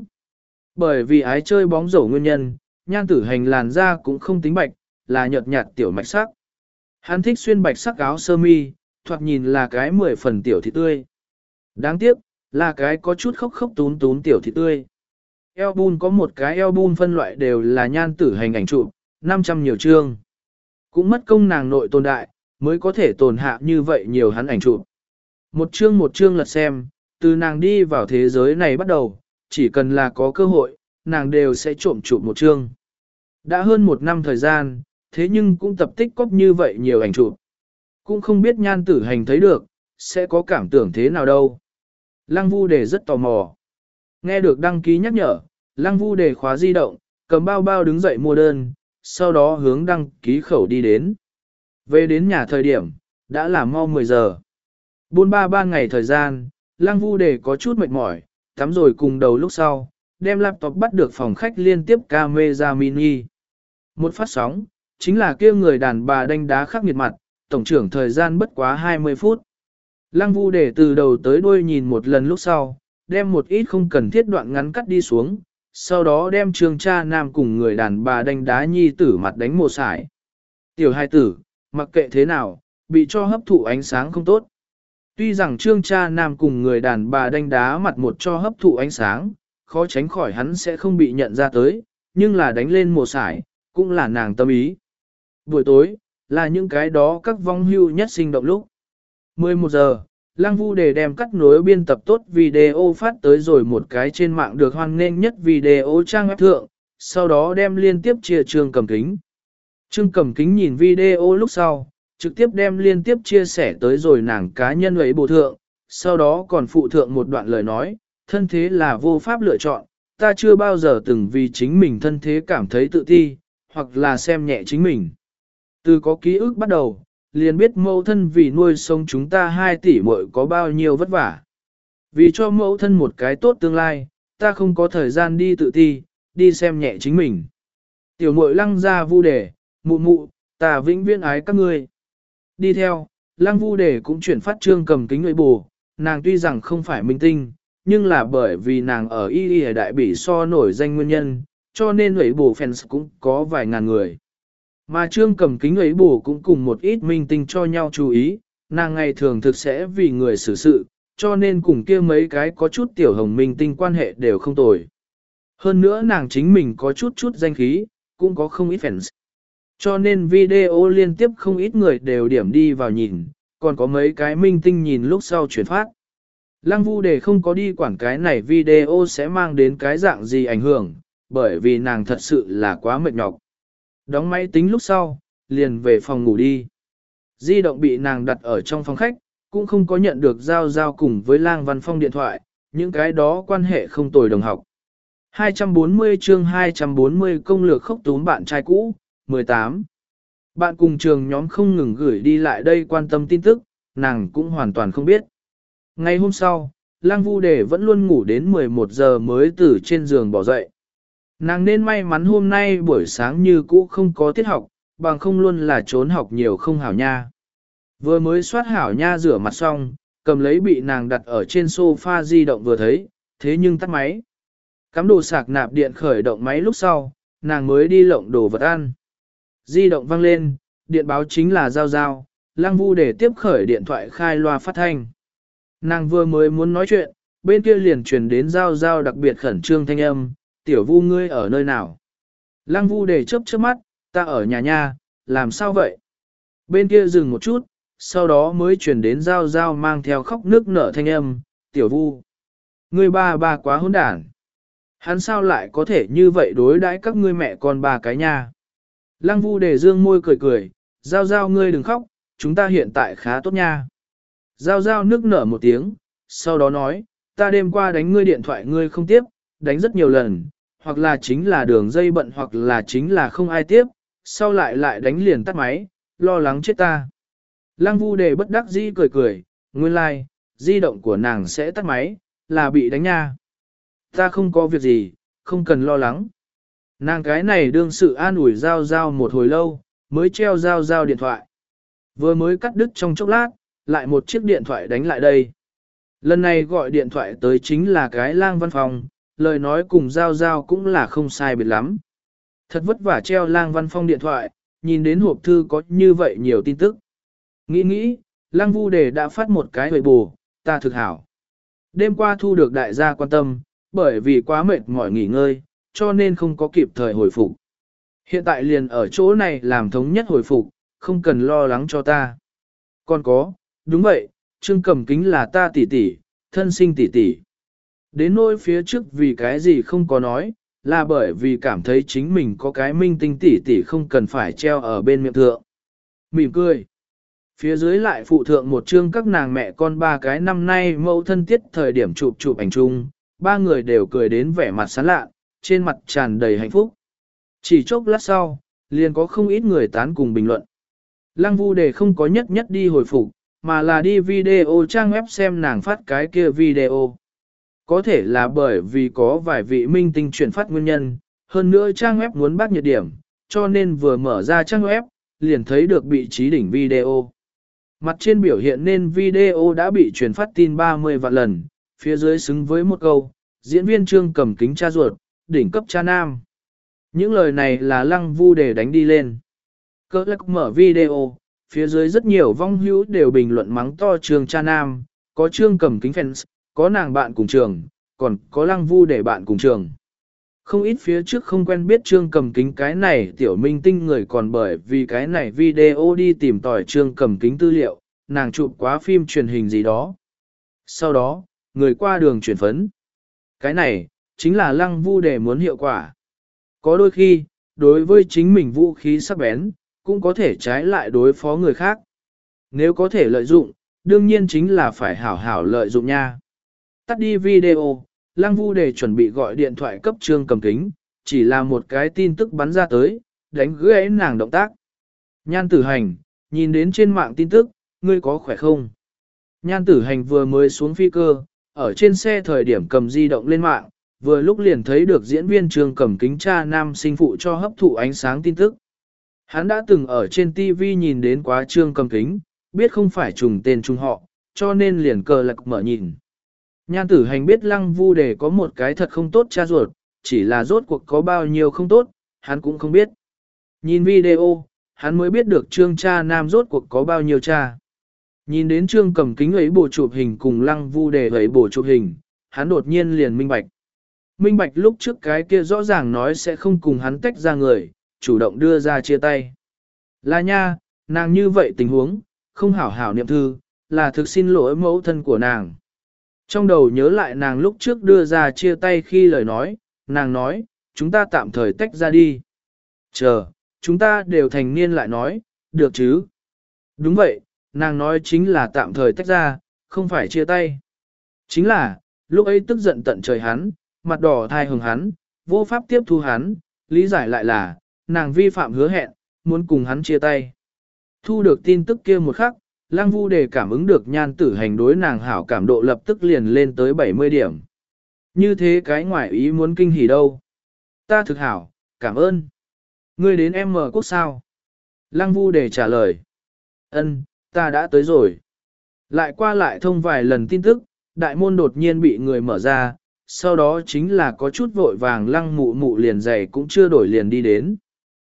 Bởi vì ái chơi bóng rổ nguyên nhân, Nhan Tử Hành làn da cũng không tính bạch, là nhợt nhạt tiểu mạch sắc. Hắn thích xuyên bạch sắc áo sơ mi, thoạt nhìn là cái mười phần tiểu thịt tươi. Đáng tiếc, là cái có chút khóc khóc tún tún tiểu thịt tươi. Album có một cái album phân loại đều là Nhan Tử Hành ảnh chụp, năm trăm nhiều chương. Cũng mất công nàng nội tồn đại, mới có thể tồn hạ như vậy nhiều hắn ảnh chụp. Một chương một chương lật xem, từ nàng đi vào thế giới này bắt đầu, chỉ cần là có cơ hội, nàng đều sẽ trộm chụp một chương. Đã hơn một năm thời gian, thế nhưng cũng tập tích cóp như vậy nhiều ảnh chụp. Cũng không biết Nhan Tử Hành thấy được, sẽ có cảm tưởng thế nào đâu. Lăng Vu Đề rất tò mò. Nghe được đăng ký nhắc nhở, Lăng Vu Đề khóa di động, cầm bao bao đứng dậy mua đơn, sau đó hướng đăng ký khẩu đi đến. Về đến nhà thời điểm, đã là mau mười giờ. Buôn ba ba ngày thời gian, Lăng Vu Đề có chút mệt mỏi, tắm rồi cùng đầu lúc sau, đem laptop bắt được phòng khách liên tiếp camera mini. Một phát sóng, chính là kia người đàn bà đánh đá khắc nghiệt mặt, tổng trưởng thời gian bất quá hai mươi phút. Lăng Vu Đề từ đầu tới đuôi nhìn một lần lúc sau, đem một ít không cần thiết đoạn ngắn cắt đi xuống, sau đó đem Trương Cha Nam cùng người đàn bà đánh đá nhi tử mặt đánh một sải. Tiểu hai tử, mặc kệ thế nào, bị cho hấp thụ ánh sáng không tốt. Tuy rằng Trương Cha Nam cùng người đàn bà đánh đá mặt một cho hấp thụ ánh sáng, khó tránh khỏi hắn sẽ không bị nhận ra tới, nhưng là đánh lên một sải, cũng là nàng tâm ý. Buổi tối, là những cái đó các vong hưu nhất sinh động lúc. mười một giờ, Lăng Vu Đề đem cắt nối biên tập tốt video phát tới rồi một cái trên mạng được hoan nghênh nhất video trang web thượng, sau đó đem liên tiếp chia Trương Cầm Kính. Trương Cầm Kính nhìn video lúc sau, trực tiếp đem liên tiếp chia sẻ tới rồi nàng cá nhân ấy bộ thượng, sau đó còn phụ thượng một đoạn lời nói, thân thế là vô pháp lựa chọn, ta chưa bao giờ từng vì chính mình thân thế cảm thấy tự ti, hoặc là xem nhẹ chính mình. Từ có ký ức bắt đầu, liền biết mẫu thân vì nuôi sống chúng ta hai tỷ muội có bao nhiêu vất vả. Vì cho mẫu thân một cái tốt tương lai, ta không có thời gian đi tự ti, đi xem nhẹ chính mình. Tiểu muội Lăng ra Vu Đề, mụ mụ, ta vĩnh viễn ái các ngươi. Đi theo, Lăng Vu Đề cũng chuyển phát Trương Cầm Kính người bù, nàng tuy rằng không phải minh tinh, nhưng là bởi vì nàng ở y y đại bỉ so nổi danh nguyên nhân, cho nên người bù fans cũng có vài ngàn người. Mà Trương Cầm Kính ấy bù cũng cùng một ít minh tinh cho nhau chú ý, nàng ngày thường thực sẽ vì người xử sự, cho nên cùng kia mấy cái có chút tiểu hồng minh tinh quan hệ đều không tồi. Hơn nữa nàng chính mình có chút chút danh khí, cũng có không ít fans. Cho nên video liên tiếp không ít người đều điểm đi vào nhìn, còn có mấy cái minh tinh nhìn lúc sau chuyển phát. Lăng Vu Đề không có đi quản cái này video sẽ mang đến cái dạng gì ảnh hưởng, bởi vì nàng thật sự là quá mệt nhọc. Đóng máy tính lúc sau, liền về phòng ngủ đi. Di động bị nàng đặt ở trong phòng khách, cũng không có nhận được giao giao cùng với Lang Văn Phong điện thoại, những cái đó quan hệ không tồi đồng học. hai trăm bốn mươi chương hai trăm bốn mươi công lược khốc túm bạn trai cũ, mười tám. Bạn cùng trường nhóm không ngừng gửi đi lại đây quan tâm tin tức, nàng cũng hoàn toàn không biết. Ngày hôm sau, Lăng Vu Đề vẫn luôn ngủ đến mười một giờ mới từ trên giường bỏ dậy. Nàng nên may mắn hôm nay buổi sáng như cũ không có tiết học, bằng không luôn là trốn học nhiều không hảo nha. Vừa mới soát hảo nha rửa mặt xong, cầm lấy bị nàng đặt ở trên sofa di động vừa thấy, thế nhưng tắt máy. Cắm đồ sạc nạp điện khởi động máy lúc sau, nàng mới đi lộng đồ vật ăn. Di động vang lên, điện báo chính là Giao Giao, Lăng Vu để tiếp khởi điện thoại khai loa phát thanh. Nàng vừa mới muốn nói chuyện, bên kia liền truyền đến Giao Giao đặc biệt khẩn trương thanh âm, tiểu Vu ngươi ở nơi nào? Lăng Vu để chớp chớp mắt, ta ở nhà nha, làm sao vậy? Bên kia dừng một chút, sau đó mới truyền đến Giao Giao mang theo khóc nước nở thanh âm, tiểu Vu. Ngươi ba ba quá hỗn đản. Hắn sao lại có thể như vậy đối đãi các ngươi mẹ con ba cái nha? Lăng Vu để dương môi cười cười, Giao Giao ngươi đừng khóc, chúng ta hiện tại khá tốt nha. Giao Giao nước nở một tiếng, sau đó nói, ta đêm qua đánh ngươi điện thoại ngươi không tiếp, đánh rất nhiều lần, hoặc là chính là đường dây bận hoặc là chính là không ai tiếp, sau lại lại đánh liền tắt máy, lo lắng chết ta. Lăng Vu đề bất đắc dĩ cười cười, nguyên lai, like, di động của nàng sẽ tắt máy, là bị đánh nha. Ta không có việc gì, không cần lo lắng. Nàng cái này đương sự an ủi Giao Giao một hồi lâu, mới treo Giao Giao điện thoại. Vừa mới cắt đứt trong chốc lát, lại một chiếc điện thoại đánh lại đây. Lần này gọi điện thoại tới chính là cái lang văn phòng, lời nói cùng Giao Giao cũng là không sai biệt lắm. Thật vất vả treo lang văn phong điện thoại, nhìn đến hộp thư có như vậy nhiều tin tức. Nghĩ nghĩ, Lăng Vu đề đã phát một cái hồi bù, ta thực hảo. Đêm qua thu được đại gia quan tâm, bởi vì quá mệt mỏi nghỉ ngơi, cho nên không có kịp thời hồi phục. Hiện tại liền ở chỗ này làm thống nhất hồi phục, không cần lo lắng cho ta. Còn có, đúng vậy, Trương Cẩm Kính là ta tỷ tỷ, thân sinh tỷ tỷ. Đến nỗi phía trước vì cái gì không có nói, là bởi vì cảm thấy chính mình có cái minh tinh tỷ tỷ không cần phải treo ở bên miệng thượng. Mỉm cười. Phía dưới lại phụ thượng một chương các nàng mẹ con ba cái năm nay mẫu thân tiết thời điểm chụp chụp ảnh chung, ba người đều cười đến vẻ mặt sán lạ, trên mặt tràn đầy hạnh phúc. Chỉ chốc lát sau, liền có không ít người tán cùng bình luận. Lăng Vu đề không có nhất nhất đi hồi phục, mà là đi video trang web xem nàng phát cái kia video. Có thể là bởi vì có vài vị minh tinh chuyển phát nguyên nhân, hơn nữa trang web muốn bắt nhiệt điểm, cho nên vừa mở ra trang web, liền thấy được bị trí đỉnh video. Mặt trên biểu hiện nên video đã bị truyền phát tin ba mươi vạn lần, phía dưới xứng với một câu, diễn viên Trương Cẩm Kính cha ruột, đỉnh cấp cha nam. Những lời này là Lăng Vu để đánh đi lên. Cơ lắc mở video, phía dưới rất nhiều vong hữu đều bình luận mắng to Trương cha nam, có Trương Cẩm Kính fans, có nàng bạn cùng trường, còn có Lăng Vu để bạn cùng trường. Không ít phía trước không quen biết Trương Cẩm Kính cái này tiểu minh tinh người còn bởi vì cái này video đi tìm tòi Trương Cẩm Kính tư liệu, nàng chụp quá phim truyền hình gì đó. Sau đó, người qua đường chuyển phấn. Cái này, chính là Lăng Vu để muốn hiệu quả. Có đôi khi, đối với chính mình vũ khí sắc bén, cũng có thể trái lại đối phó người khác. Nếu có thể lợi dụng, đương nhiên chính là phải hảo hảo lợi dụng nha. Tắt đi video, Lăng Vu để chuẩn bị gọi điện thoại cấp Trương Cẩm Kính, chỉ là một cái tin tức bắn ra tới, đánh gãy nàng động tác. Nhan Tử Hành, nhìn đến trên mạng tin tức, ngươi có khỏe không? Nhan Tử Hành vừa mới xuống phi cơ, ở trên xe thời điểm cầm di động lên mạng, vừa lúc liền thấy được diễn viên Trương Cẩm Kính cha nam sinh phụ cho hấp thụ ánh sáng tin tức. Hắn đã từng ở trên ti vi nhìn đến quá Trương Cẩm Kính, biết không phải trùng tên trùng họ, cho nên liền cờ lạc mở nhìn. Nhan Tử Hành biết Lăng Vu để có một cái thật không tốt cha ruột, chỉ là rốt cuộc có bao nhiêu không tốt, hắn cũng không biết. Nhìn video, hắn mới biết được Trương cha nam rốt cuộc có bao nhiêu cha. Nhìn đến Trương Cẩm Kính ấy bộ chụp hình cùng Lăng Vu để ấy bộ chụp hình, hắn đột nhiên liền minh bạch. Minh bạch lúc trước cái kia rõ ràng nói sẽ không cùng hắn tách ra người, chủ động đưa ra chia tay. Là nha, nàng như vậy tình huống, không hảo hảo niệm thư, là thực xin lỗi mẫu thân của nàng. Trong đầu nhớ lại nàng lúc trước đưa ra chia tay khi lời nói, nàng nói, chúng ta tạm thời tách ra đi. Chờ, chúng ta đều thành niên lại nói, được chứ? Đúng vậy, nàng nói chính là tạm thời tách ra, không phải chia tay. Chính là, lúc ấy tức giận tận trời hắn, mặt đỏ thai hừng hắn, vô pháp tiếp thu hắn, lý giải lại là, nàng vi phạm hứa hẹn, muốn cùng hắn chia tay. Thu được tin tức kia một khắc, Lăng Vu để cảm ứng được Nhan Tử Hành đối nàng hảo cảm độ lập tức liền lên tới bảy mươi điểm. Như thế cái ngoại ý muốn kinh hỉ đâu. Ta thực hảo, cảm ơn. Ngươi đến em mở quốc sao? Lăng Vu để trả lời. Ân, ta đã tới rồi. Lại qua lại thông vài lần tin tức, đại môn đột nhiên bị người mở ra, sau đó chính là có chút vội vàng Lăng Mụ Mụ liền giày cũng chưa đổi liền đi đến.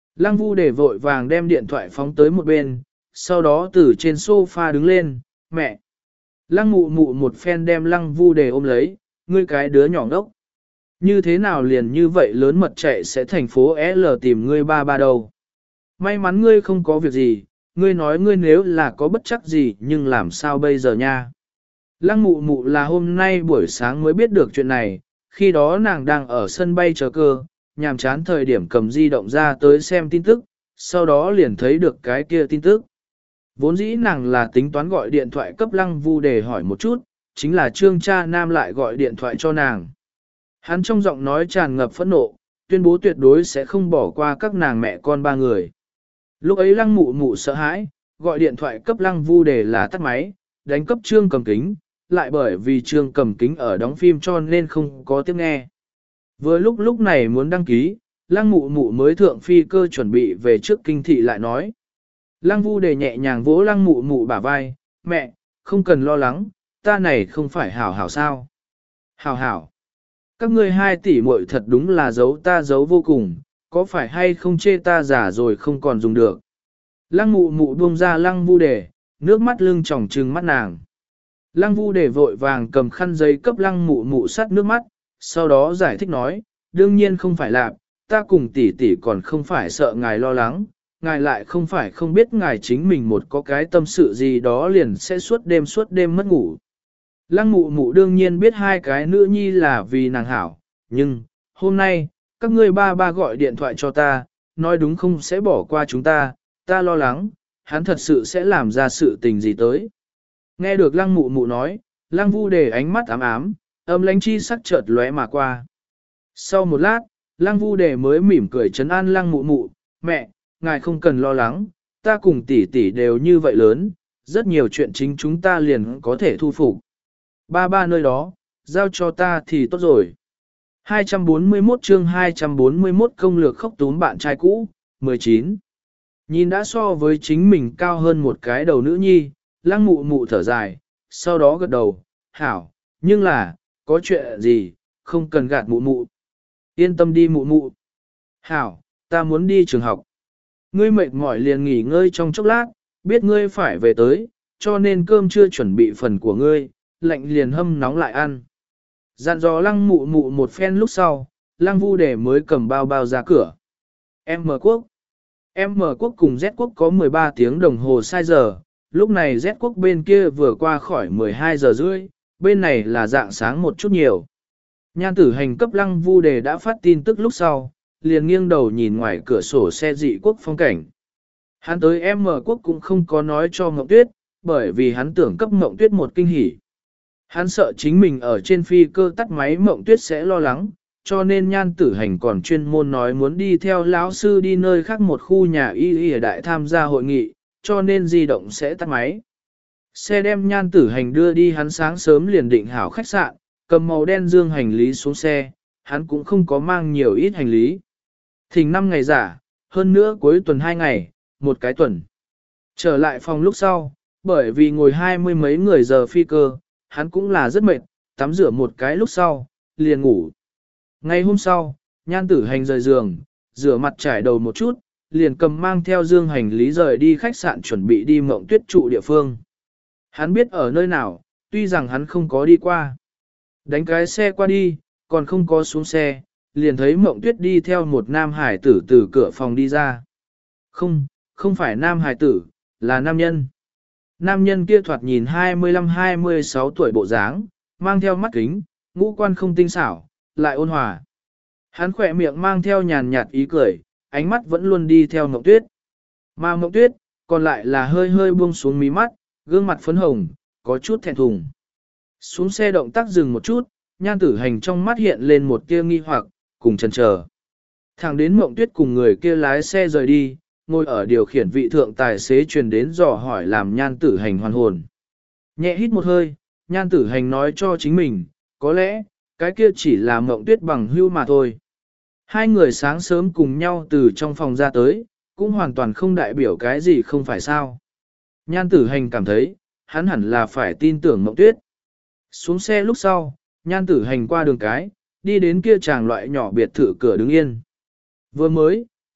Lăng Vu để vội vàng đem điện thoại phóng tới một bên, sau đó từ trên sofa đứng lên, mẹ. Lăng mụ mụ một phen đem Lăng Vu để ôm lấy, ngươi cái đứa nhỏ ngốc. Như thế nào liền như vậy lớn mật chạy sẽ thành phố L tìm ngươi ba ba đâu. May mắn ngươi không có việc gì, ngươi nói ngươi nếu là có bất chắc gì nhưng làm sao bây giờ nha. Lăng mụ mụ là hôm nay buổi sáng mới biết được chuyện này, khi đó nàng đang ở sân bay chờ cơ, nhàm chán thời điểm cầm di động ra tới xem tin tức, sau đó liền thấy được cái kia tin tức. Vốn dĩ nàng là tính toán gọi điện thoại cấp Lăng Vu để hỏi một chút, chính là Trương cha nam lại gọi điện thoại cho nàng. Hắn trong giọng nói tràn ngập phẫn nộ, tuyên bố tuyệt đối sẽ không bỏ qua các nàng mẹ con ba người. Lúc ấy Lăng mụ mụ sợ hãi, gọi điện thoại cấp Lăng Vu để là tắt máy, đánh cấp Trương Cầm Kính, lại bởi vì Trương Cầm Kính ở đóng phim cho nên không có tiếp nghe. Vừa lúc lúc này muốn đăng ký, Lăng mụ mụ mới thượng phi cơ chuẩn bị về trước kinh thị lại nói. Lăng Vu để nhẹ nhàng vỗ Lăng mụ mụ bả vai, mẹ, không cần lo lắng, ta này không phải hảo hảo sao. Hảo hảo. Các ngươi hai tỷ muội thật đúng là giấu ta giấu vô cùng, có phải hay không chê ta giả rồi không còn dùng được. Lăng mụ mụ buông ra Lăng Vu để, nước mắt lưng tròng trừng mắt nàng. Lăng Vu để vội vàng cầm khăn giấy cấp Lăng mụ mụ sát nước mắt, sau đó giải thích nói, đương nhiên không phải là, ta cùng tỷ tỷ còn không phải sợ ngài lo lắng, ngài lại không phải không biết ngài chính mình một có cái tâm sự gì đó liền sẽ suốt đêm suốt đêm mất ngủ. Lăng mụ mụ đương nhiên biết hai cái nữ nhi là vì nàng hảo, nhưng, hôm nay, các ngươi ba ba gọi điện thoại cho ta, nói đúng không sẽ bỏ qua chúng ta, ta lo lắng, hắn thật sự sẽ làm ra sự tình gì tới. Nghe được lăng mụ mụ nói, lăng Vu để ánh mắt ám ám, âm lánh chi sắc chợt lóe mà qua. Sau một lát, lăng Vu để mới mỉm cười trấn an lăng mụ mụ, mẹ, ngài không cần lo lắng, ta cùng tỷ tỷ đều như vậy lớn, rất nhiều chuyện chính chúng ta liền có thể thu phục. Ba ba nơi đó, giao cho ta thì tốt rồi. hai trăm bốn mươi mốt chương hai trăm bốn mươi mốt công lược khóc túm bạn trai cũ, mười chín. Nhìn đã so với chính mình cao hơn một cái đầu nữ nhi, lăng mụ mụ thở dài, sau đó gật đầu, hảo, nhưng là, có chuyện gì, không cần gạt mụ mụ. Yên tâm đi mụ mụ. Hảo, ta muốn đi trường học. Ngươi mệt mỏi liền nghỉ ngơi trong chốc lát, biết ngươi phải về tới, cho nên cơm chưa chuẩn bị phần của ngươi, lạnh liền hâm nóng lại ăn. Dặn dò lăng mụ mụ một phen lúc sau, lăng Vu để mới cầm bao bao ra cửa. Em mở quốc. Em mở quốc cùng Z quốc có mười ba tiếng đồng hồ sai giờ, lúc này Z quốc bên kia vừa qua khỏi mười hai giờ rưỡi, bên này là dạng sáng một chút nhiều. Nhan tử hành cấp lăng Vu đề đã phát tin tức lúc sau, liền nghiêng đầu nhìn ngoài cửa sổ xe dị quốc phong cảnh. Hắn tới em mở quốc cũng không có nói cho Ngộng Tuyết, bởi vì hắn tưởng cấp Ngộng Tuyết một kinh hỉ. Hắn sợ chính mình ở trên phi cơ tắt máy Ngộng Tuyết sẽ lo lắng, cho nên nhan tử hành còn chuyên môn nói muốn đi theo lão sư đi nơi khác một khu nhà y y đại tham gia hội nghị, cho nên di động sẽ tắt máy. Xe đem nhan tử hành đưa đi hắn sáng sớm liền định hảo khách sạn, cầm màu đen dương hành lý xuống xe, hắn cũng không có mang nhiều ít hành lý. Thỉnh năm ngày giả, hơn nữa cuối tuần hai ngày, một cái tuần. Trở lại phòng lúc sau, bởi vì ngồi hai mươi mấy người giờ phi cơ, hắn cũng là rất mệt, tắm rửa một cái lúc sau, liền ngủ. Ngày hôm sau, nhan tử hành rời giường, rửa mặt trải đầu một chút, liền cầm mang theo dương hành lý rời đi khách sạn chuẩn bị đi Mộng Tuyết trụ địa phương. Hắn biết ở nơi nào, tuy rằng hắn không có đi qua. Đánh cái xe qua đi, còn không có xuống xe, liền thấy Mộng Tuyết đi theo một nam hải tử từ cửa phòng đi ra. Không, không phải nam hải tử, là nam nhân. Nam nhân kia thoạt nhìn hai mươi lăm hai mươi sáu tuổi bộ dáng, mang theo mắt kính, ngũ quan không tinh xảo, lại ôn hòa. Hắn khỏe miệng mang theo nhàn nhạt ý cười, ánh mắt vẫn luôn đi theo Mộng Tuyết. Mà Mộng Tuyết, còn lại là hơi hơi buông xuống mí mắt, gương mặt phấn hồng, có chút thẹn thùng. Xuống xe động tác dừng một chút, nhan tử hành trong mắt hiện lên một tia nghi hoặc, cùng chần chờ. Thẳng đến Mộng Tuyết cùng người kia lái xe rời đi, ngồi ở điều khiển vị thượng tài xế truyền đến dò hỏi làm nhan tử hành hoàn hồn. Nhẹ hít một hơi, nhan tử hành nói cho chính mình, có lẽ, cái kia chỉ là Mộng Tuyết bằng hưu mà thôi. Hai người sáng sớm cùng nhau từ trong phòng ra tới, cũng hoàn toàn không đại biểu cái gì không phải sao. Nhan tử hành cảm thấy, hắn hẳn là phải tin tưởng Mộng Tuyết. Xuống xe lúc sau, nhan tử hành qua đường cái, đi đến kia tràng loại nhỏ biệt thự cửa đứng yên. Vừa mới,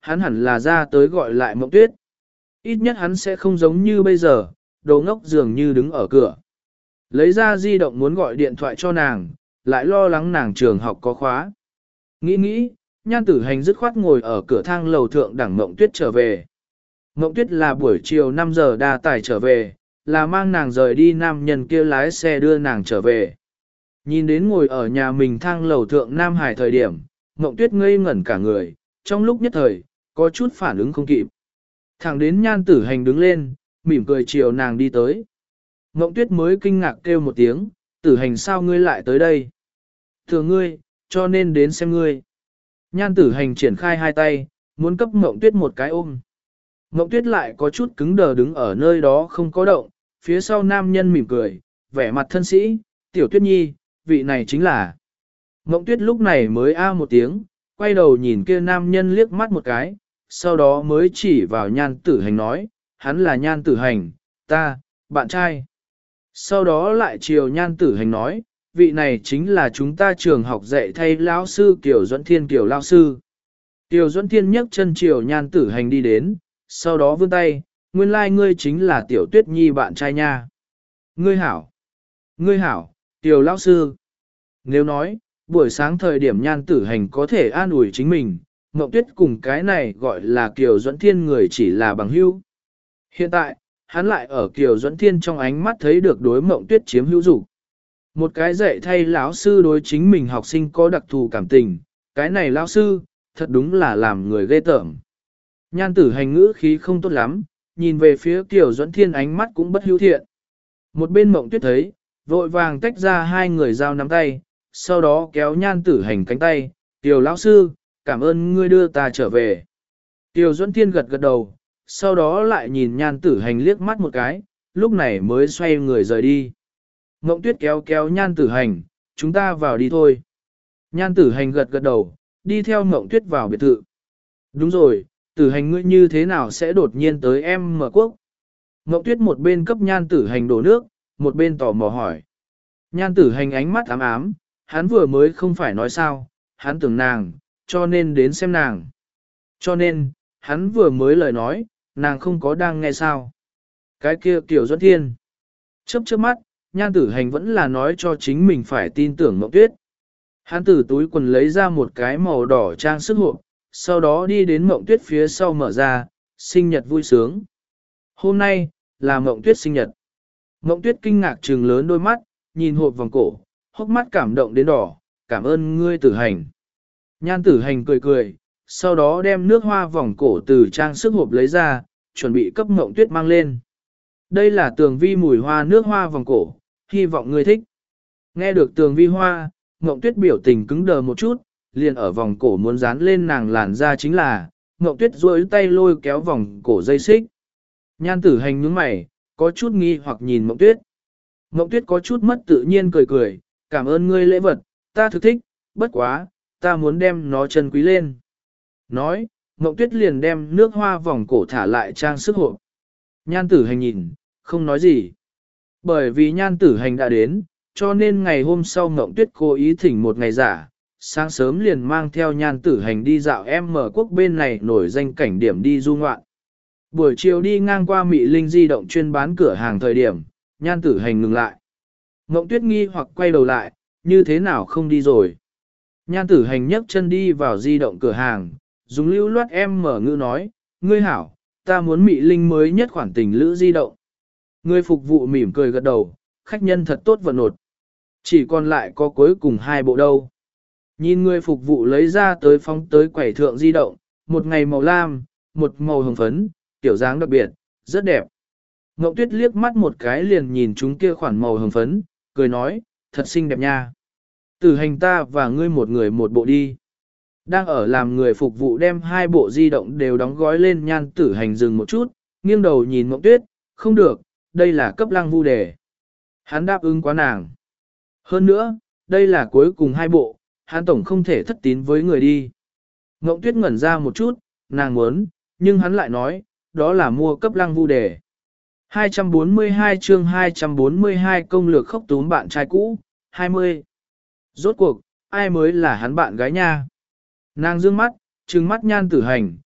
hắn hẳn là ra tới gọi lại Mộng Tuyết. Ít nhất hắn sẽ không giống như bây giờ, đồ ngốc dường như đứng ở cửa. Lấy ra di động muốn gọi điện thoại cho nàng, lại lo lắng nàng trường học có khóa. Nghĩ nghĩ, Nhan Tử Hành dứt khoát ngồi ở cửa thang lầu thượng đẳng Mộng Tuyết trở về. Mộng Tuyết là buổi chiều năm giờ đa tải trở về, là mang nàng rời đi nam nhân kia lái xe đưa nàng trở về. Nhìn đến ngồi ở nhà mình thang lầu thượng Nam Hải thời điểm, Mộng Tuyết ngây ngẩn cả người, trong lúc nhất thời, có chút phản ứng không kịp. Thẳng đến Nhan Tử Hành đứng lên, mỉm cười chiều nàng đi tới. Mộng Tuyết mới kinh ngạc kêu một tiếng, Tử Hành sao ngươi lại tới đây? Thừa ngươi, cho nên đến xem ngươi. Nhan Tử Hành triển khai hai tay, muốn cấp Mộng Tuyết một cái ôm. Mộng Tuyết lại có chút cứng đờ đứng ở nơi đó không có động, phía sau nam nhân mỉm cười, vẻ mặt thân sĩ, Tiểu Tuyết Nhi, vị này chính là. Mộng Tuyết lúc này mới a một tiếng, quay đầu nhìn kia nam nhân liếc mắt một cái, sau đó mới chỉ vào Nhan Tử Hành nói, hắn là Nhan Tử Hành, ta, bạn trai. Sau đó lại chiều Nhan Tử Hành nói, vị này chính là chúng ta trường học dạy thay lão sư Kiều Duẫn Thiên Kiều lão sư. Kiều Duẫn Thiên nhấc chân chiều Nhan Tử Hành đi đến, sau đó vươn tay, nguyên lai like ngươi chính là Tiểu Tuyết Nhi bạn trai nha. Ngươi hảo, ngươi hảo, Kiều lão sư. Nếu nói, buổi sáng thời điểm Nhan Tử Hành có thể an ủi chính mình, Mộng Tuyết cùng cái này gọi là Kiều Duẫn Thiên người chỉ là bằng hữu. Hiện tại, hắn lại ở Kiều Duẫn Thiên trong ánh mắt thấy được đối Mộng Tuyết chiếm hữu dục. Một cái dạy thay lão sư đối chính mình học sinh có đặc thù cảm tình, cái này lão sư, thật đúng là làm người ghê tởm. Nhan Tử Hành ngữ khí không tốt lắm, nhìn về phía Kiều Duẫn Thiên ánh mắt cũng bất hữu thiện. Một bên Mộng Tuyết thấy, vội vàng tách ra hai người giao nắm tay, sau đó kéo Nhan Tử Hành cánh tay, Kiều lão sư, cảm ơn ngươi đưa ta trở về. Kiều Duẫn Thiên gật gật đầu, sau đó lại nhìn Nhan Tử Hành liếc mắt một cái, lúc này mới xoay người rời đi. Mộng Tuyết kéo kéo Nhan Tử Hành, chúng ta vào đi thôi. Nhan Tử Hành gật gật đầu, đi theo Mộng Tuyết vào biệt thự. Đúng rồi, Tử Hành ngươi như thế nào sẽ đột nhiên tới em mở quốc? Mộng Tuyết một bên cấp Nhan Tử Hành đổ nước, một bên tò mò hỏi. Nhan Tử Hành ánh mắt ám ám, hắn vừa mới không phải nói sao, hắn tưởng nàng, cho nên đến xem nàng. Cho nên, hắn vừa mới lời nói, nàng không có đang nghe sao. Cái kia Kiều Duẫn Thiên. Chớp chớp mắt, Nhan Tử Hành vẫn là nói cho chính mình phải tin tưởng Mộng Tuyết. Hắn từ túi quần lấy ra một cái màu đỏ trang sức hộp, sau đó đi đến Mộng Tuyết phía sau mở ra, sinh nhật vui sướng. Hôm nay, là Mộng Tuyết sinh nhật. Mộng Tuyết kinh ngạc trừng lớn đôi mắt, nhìn hộp vòng cổ, hốc mắt cảm động đến đỏ, cảm ơn ngươi Tử Hành. Nhan Tử Hành cười cười, sau đó đem nước hoa vòng cổ từ trang sức hộp lấy ra, chuẩn bị cấp Mộng Tuyết mang lên. Đây là tường vi mùi hoa nước hoa vòng cổ, hy vọng ngươi thích. Nghe được tường vi hoa, Mộng Tuyết biểu tình cứng đờ một chút, liền ở vòng cổ muốn dán lên nàng làn da chính là, Mộng Tuyết duỗi tay lôi kéo vòng cổ dây xích. Nhan Tử Hành nhướng mày, có chút nghi hoặc nhìn Mộng Tuyết. Mộng Tuyết có chút mất tự nhiên cười cười, cảm ơn ngươi lễ vật, ta thực thích, bất quá, ta muốn đem nó chân quý lên. Nói, Mộng Tuyết liền đem nước hoa vòng cổ thả lại trang sức hộp. Nhan Tử Hành nhìn, không nói gì. Bởi vì Nhan Tử Hành đã đến, cho nên ngày hôm sau Mộng Tuyết cố ý thỉnh một ngày giả, sáng sớm liền mang theo Nhan Tử Hành đi dạo em mở quốc bên này nổi danh cảnh điểm đi du ngoạn. Buổi chiều đi ngang qua Mị Linh di động chuyên bán cửa hàng thời điểm, Nhan Tử Hành ngừng lại. Mộng Tuyết nghi hoặc quay đầu lại, như thế nào không đi rồi. Nhan Tử Hành nhấc chân đi vào di động cửa hàng, dùng lưu loát em mở ngữ nói, ngươi hảo, ta muốn Mị Linh mới nhất khoản tình lữ di động. Người phục vụ mỉm cười gật đầu, khách nhân thật tốt vận nột. Chỉ còn lại có cuối cùng hai bộ đâu. Nhìn người phục vụ lấy ra tới phóng tới quầy thượng di động, một ngày màu lam, một màu hồng phấn, kiểu dáng đặc biệt, rất đẹp. Ngộng Tuyết liếc mắt một cái liền nhìn chúng kia khoản màu hồng phấn, cười nói, thật xinh đẹp nha. Tử Hành ta và ngươi một người một bộ đi. Đang ở làm người phục vụ đem hai bộ di động đều đóng gói lên. Nhan Tử Hành dừng một chút, nghiêng đầu nhìn Ngộng Tuyết, không được, đây là cấp Lăng Vu đề. Hắn đáp ứng quá nàng. Hơn nữa, đây là cuối cùng hai bộ, hắn tổng không thể thất tín với người đi. Ngộng Tuyết ngẩn ra một chút, nàng muốn, nhưng hắn lại nói, đó là mua cấp Lăng Vu đề. hai trăm bốn mươi hai chương hai trăm bốn mươi hai công lược khốc túm bạn trai cũ, hai mươi. Rốt cuộc, ai mới là hắn bạn gái nha? Nàng dương mắt, trừng mắt Nhan Tử Hành,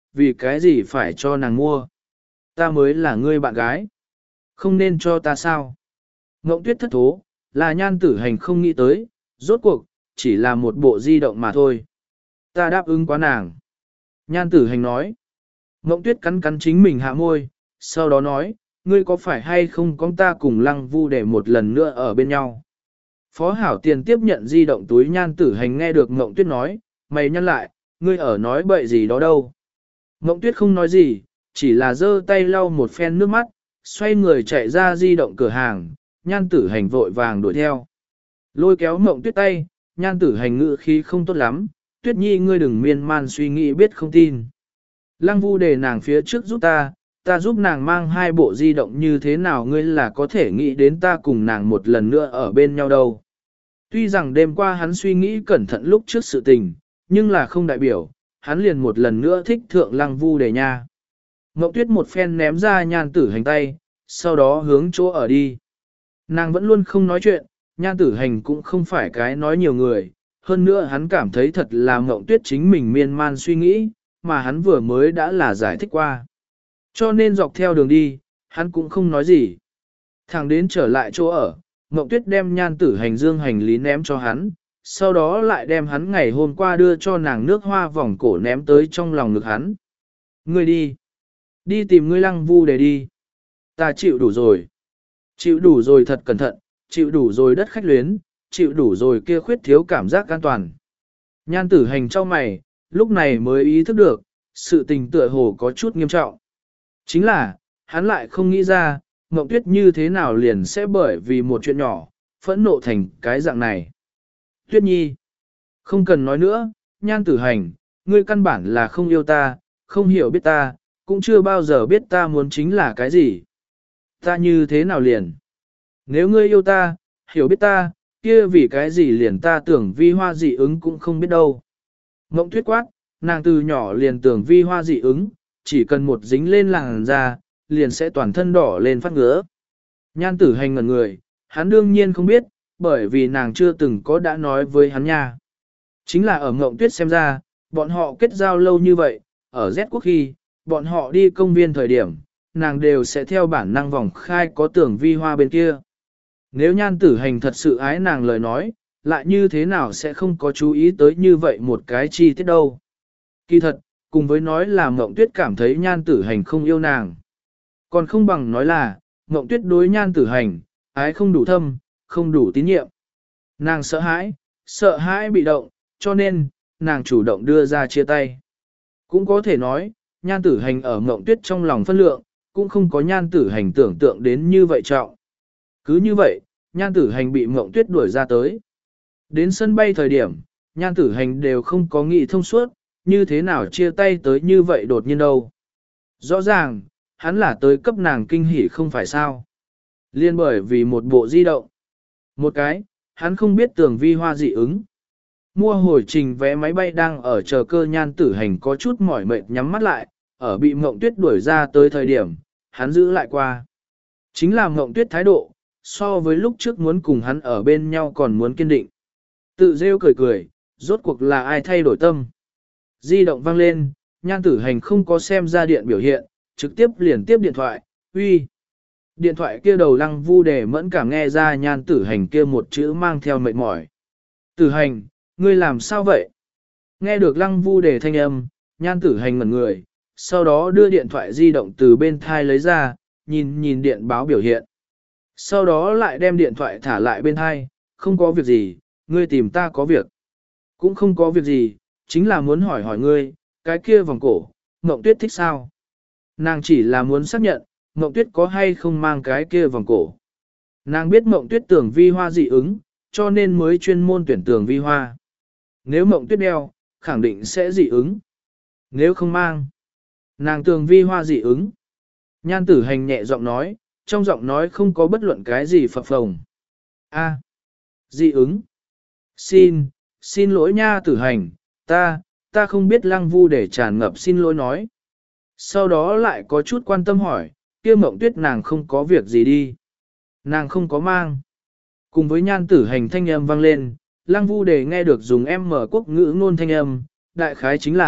vì cái gì phải cho nàng mua. Ta mới là ngươi bạn gái. Không nên cho ta sao? Ngộng tuyết thất thố, là nhan tử hành không nghĩ tới, rốt cuộc, chỉ là một bộ di động mà thôi. Ta đáp ứng quá nàng. Nhan tử hành nói. Ngộng tuyết cắn cắn chính mình hạ môi, sau đó nói, ngươi có phải hay không con ta cùng lăng vu để một lần nữa ở bên nhau. Phó hảo tiền tiếp nhận di động túi nhan tử hành nghe được Ngộng tuyết nói, mày nhăn lại, ngươi ở nói bậy gì đó đâu. Ngộng tuyết không nói gì, chỉ là giơ tay lau một phen nước mắt, xoay người chạy ra di động cửa hàng, nhan tử hành vội vàng đuổi theo. Lôi kéo Ngộng tuyết tay, nhan tử hành ngữ khí không tốt lắm, tuyết nhi ngươi đừng miên man suy nghĩ biết không tin. Lăng vu để nàng phía trước giúp ta, ta giúp nàng mang hai bộ di động như thế nào ngươi là có thể nghĩ đến ta cùng nàng một lần nữa ở bên nhau đâu. Tuy rằng đêm qua hắn suy nghĩ cẩn thận lúc trước sự tình, nhưng là không đại biểu, hắn liền một lần nữa thích thượng lăng vu để nha. Ngọc Tuyết một phen ném ra nhan tử hành tay, sau đó hướng chỗ ở đi. Nàng vẫn luôn không nói chuyện, nhan tử hành cũng không phải cái nói nhiều người, hơn nữa hắn cảm thấy thật là Ngọc Tuyết chính mình miên man suy nghĩ, mà hắn vừa mới đã là giải thích qua. Cho nên dọc theo đường đi, hắn cũng không nói gì. Thẳng đến trở lại chỗ ở, Ngọc Tuyết đem nhan tử hành dương hành lý ném cho hắn, sau đó lại đem hắn ngày hôm qua đưa cho nàng nước hoa vòng cổ ném tới trong lòng ngực hắn. Ngươi đi. Đi tìm ngươi lăng vu để đi. Ta chịu đủ rồi. Chịu đủ rồi thật cẩn thận, chịu đủ rồi đất khách luyến, chịu đủ rồi kia khuyết thiếu cảm giác an toàn. Nhan tử hành cho mày, lúc này mới ý thức được, sự tình tựa hồ có chút nghiêm trọng. Chính là, hắn lại không nghĩ ra, Ngọc Tuyết như thế nào liền sẽ bởi vì một chuyện nhỏ, phẫn nộ thành cái dạng này. Tuyết Nhi, không cần nói nữa, nhan tử hành, ngươi căn bản là không yêu ta, không hiểu biết ta, cũng chưa bao giờ biết ta muốn chính là cái gì. Ta như thế nào liền? Nếu ngươi yêu ta, hiểu biết ta, kia vì cái gì liền ta tưởng vi hoa dị ứng cũng không biết đâu. Ngộng Tuyết quát, nàng từ nhỏ liền tưởng vi hoa dị ứng, chỉ cần một dính lên làn da, liền sẽ toàn thân đỏ lên phát ngứa. Nhan tử hành ngẩn người, hắn đương nhiên không biết, bởi vì nàng chưa từng có đã nói với hắn nha. Chính là ở Ngộng Tuyết xem ra, bọn họ kết giao lâu như vậy, ở Z quốc khi, bọn họ đi công viên thời điểm, nàng đều sẽ theo bản năng vòng khai có tưởng vi hoa bên kia. Nếu nhan tử hành thật sự ái nàng lời nói, lại như thế nào sẽ không có chú ý tới như vậy một cái chi tiết đâu. Kỳ thật, cùng với nói là Ngộng Tuyết cảm thấy nhan tử hành không yêu nàng. Còn không bằng nói là, Ngộng Tuyết đối nhan tử hành, ái không đủ thâm, không đủ tín nhiệm. Nàng sợ hãi, sợ hãi bị động, cho nên, nàng chủ động đưa ra chia tay. Cũng có thể nói, nhan tử hành ở Ngộng Tuyết trong lòng phân lượng, cũng không có nhan tử hành tưởng tượng đến như vậy trọng. Cứ như vậy, nhan tử hành bị Ngộng Tuyết đuổi ra tới. Đến sân bay thời điểm, nhan tử hành đều không có nghĩ thông suốt, như thế nào chia tay tới như vậy đột nhiên đâu. Rõ ràng, hắn là tới cấp nàng kinh hỉ không phải sao. Liên bởi vì một bộ di động. Một cái, hắn không biết tưởng vi hoa dị ứng. Mua hồi trình vé máy bay đang ở chờ cơ nhan tử hành có chút mỏi mệt nhắm mắt lại, ở bị Ngộng Tuyết đuổi ra tới thời điểm, hắn giữ lại qua. Chính là Ngộng Tuyết thái độ, so với lúc trước muốn cùng hắn ở bên nhau còn muốn kiên định. Tự rêu cười cười, rốt cuộc là ai thay đổi tâm. Di động vang lên, nhan tử hành không có xem ra điện biểu hiện, trực tiếp liền tiếp điện thoại, uy. Điện thoại kia đầu lăng vu để mẫn cảm nghe ra nhan tử hành kia một chữ mang theo mệt mỏi. Tử hành, ngươi làm sao vậy? Nghe được lăng vu để thanh âm, nhan tử hành ngẩn người, sau đó đưa điện thoại di động từ bên thai lấy ra, nhìn nhìn điện báo biểu hiện. Sau đó lại đem điện thoại thả lại bên thai, không có việc gì, ngươi tìm ta có việc. Cũng không có việc gì, chính là muốn hỏi hỏi ngươi, cái kia vòng cổ, Ngộng Tuyết thích sao? Nàng chỉ là muốn xác nhận, Ngộng Tuyết có hay không mang cái kia vòng cổ. Nàng biết Ngộng Tuyết tưởng vi hoa dị ứng, cho nên mới chuyên môn tuyển tưởng vi hoa. Nếu Ngộng Tuyết đeo, khẳng định sẽ dị ứng. Nếu không mang, nàng tưởng vi hoa dị ứng. Nhan tử hành nhẹ giọng nói, trong giọng nói không có bất luận cái gì phập phồng. A, dị ứng. Xin, xin lỗi nha tử hành, ta, ta không biết lăng vu để tràn ngập xin lỗi nói. Sau đó lại có chút quan tâm hỏi, kia Ngộng Tuyết nàng không có việc gì đi. Nàng không có mang. Cùng với nhan tử hành thanh âm vang lên, lăng vu để nghe được dùng em mở quốc ngữ ngôn thanh âm, đại khái chính là,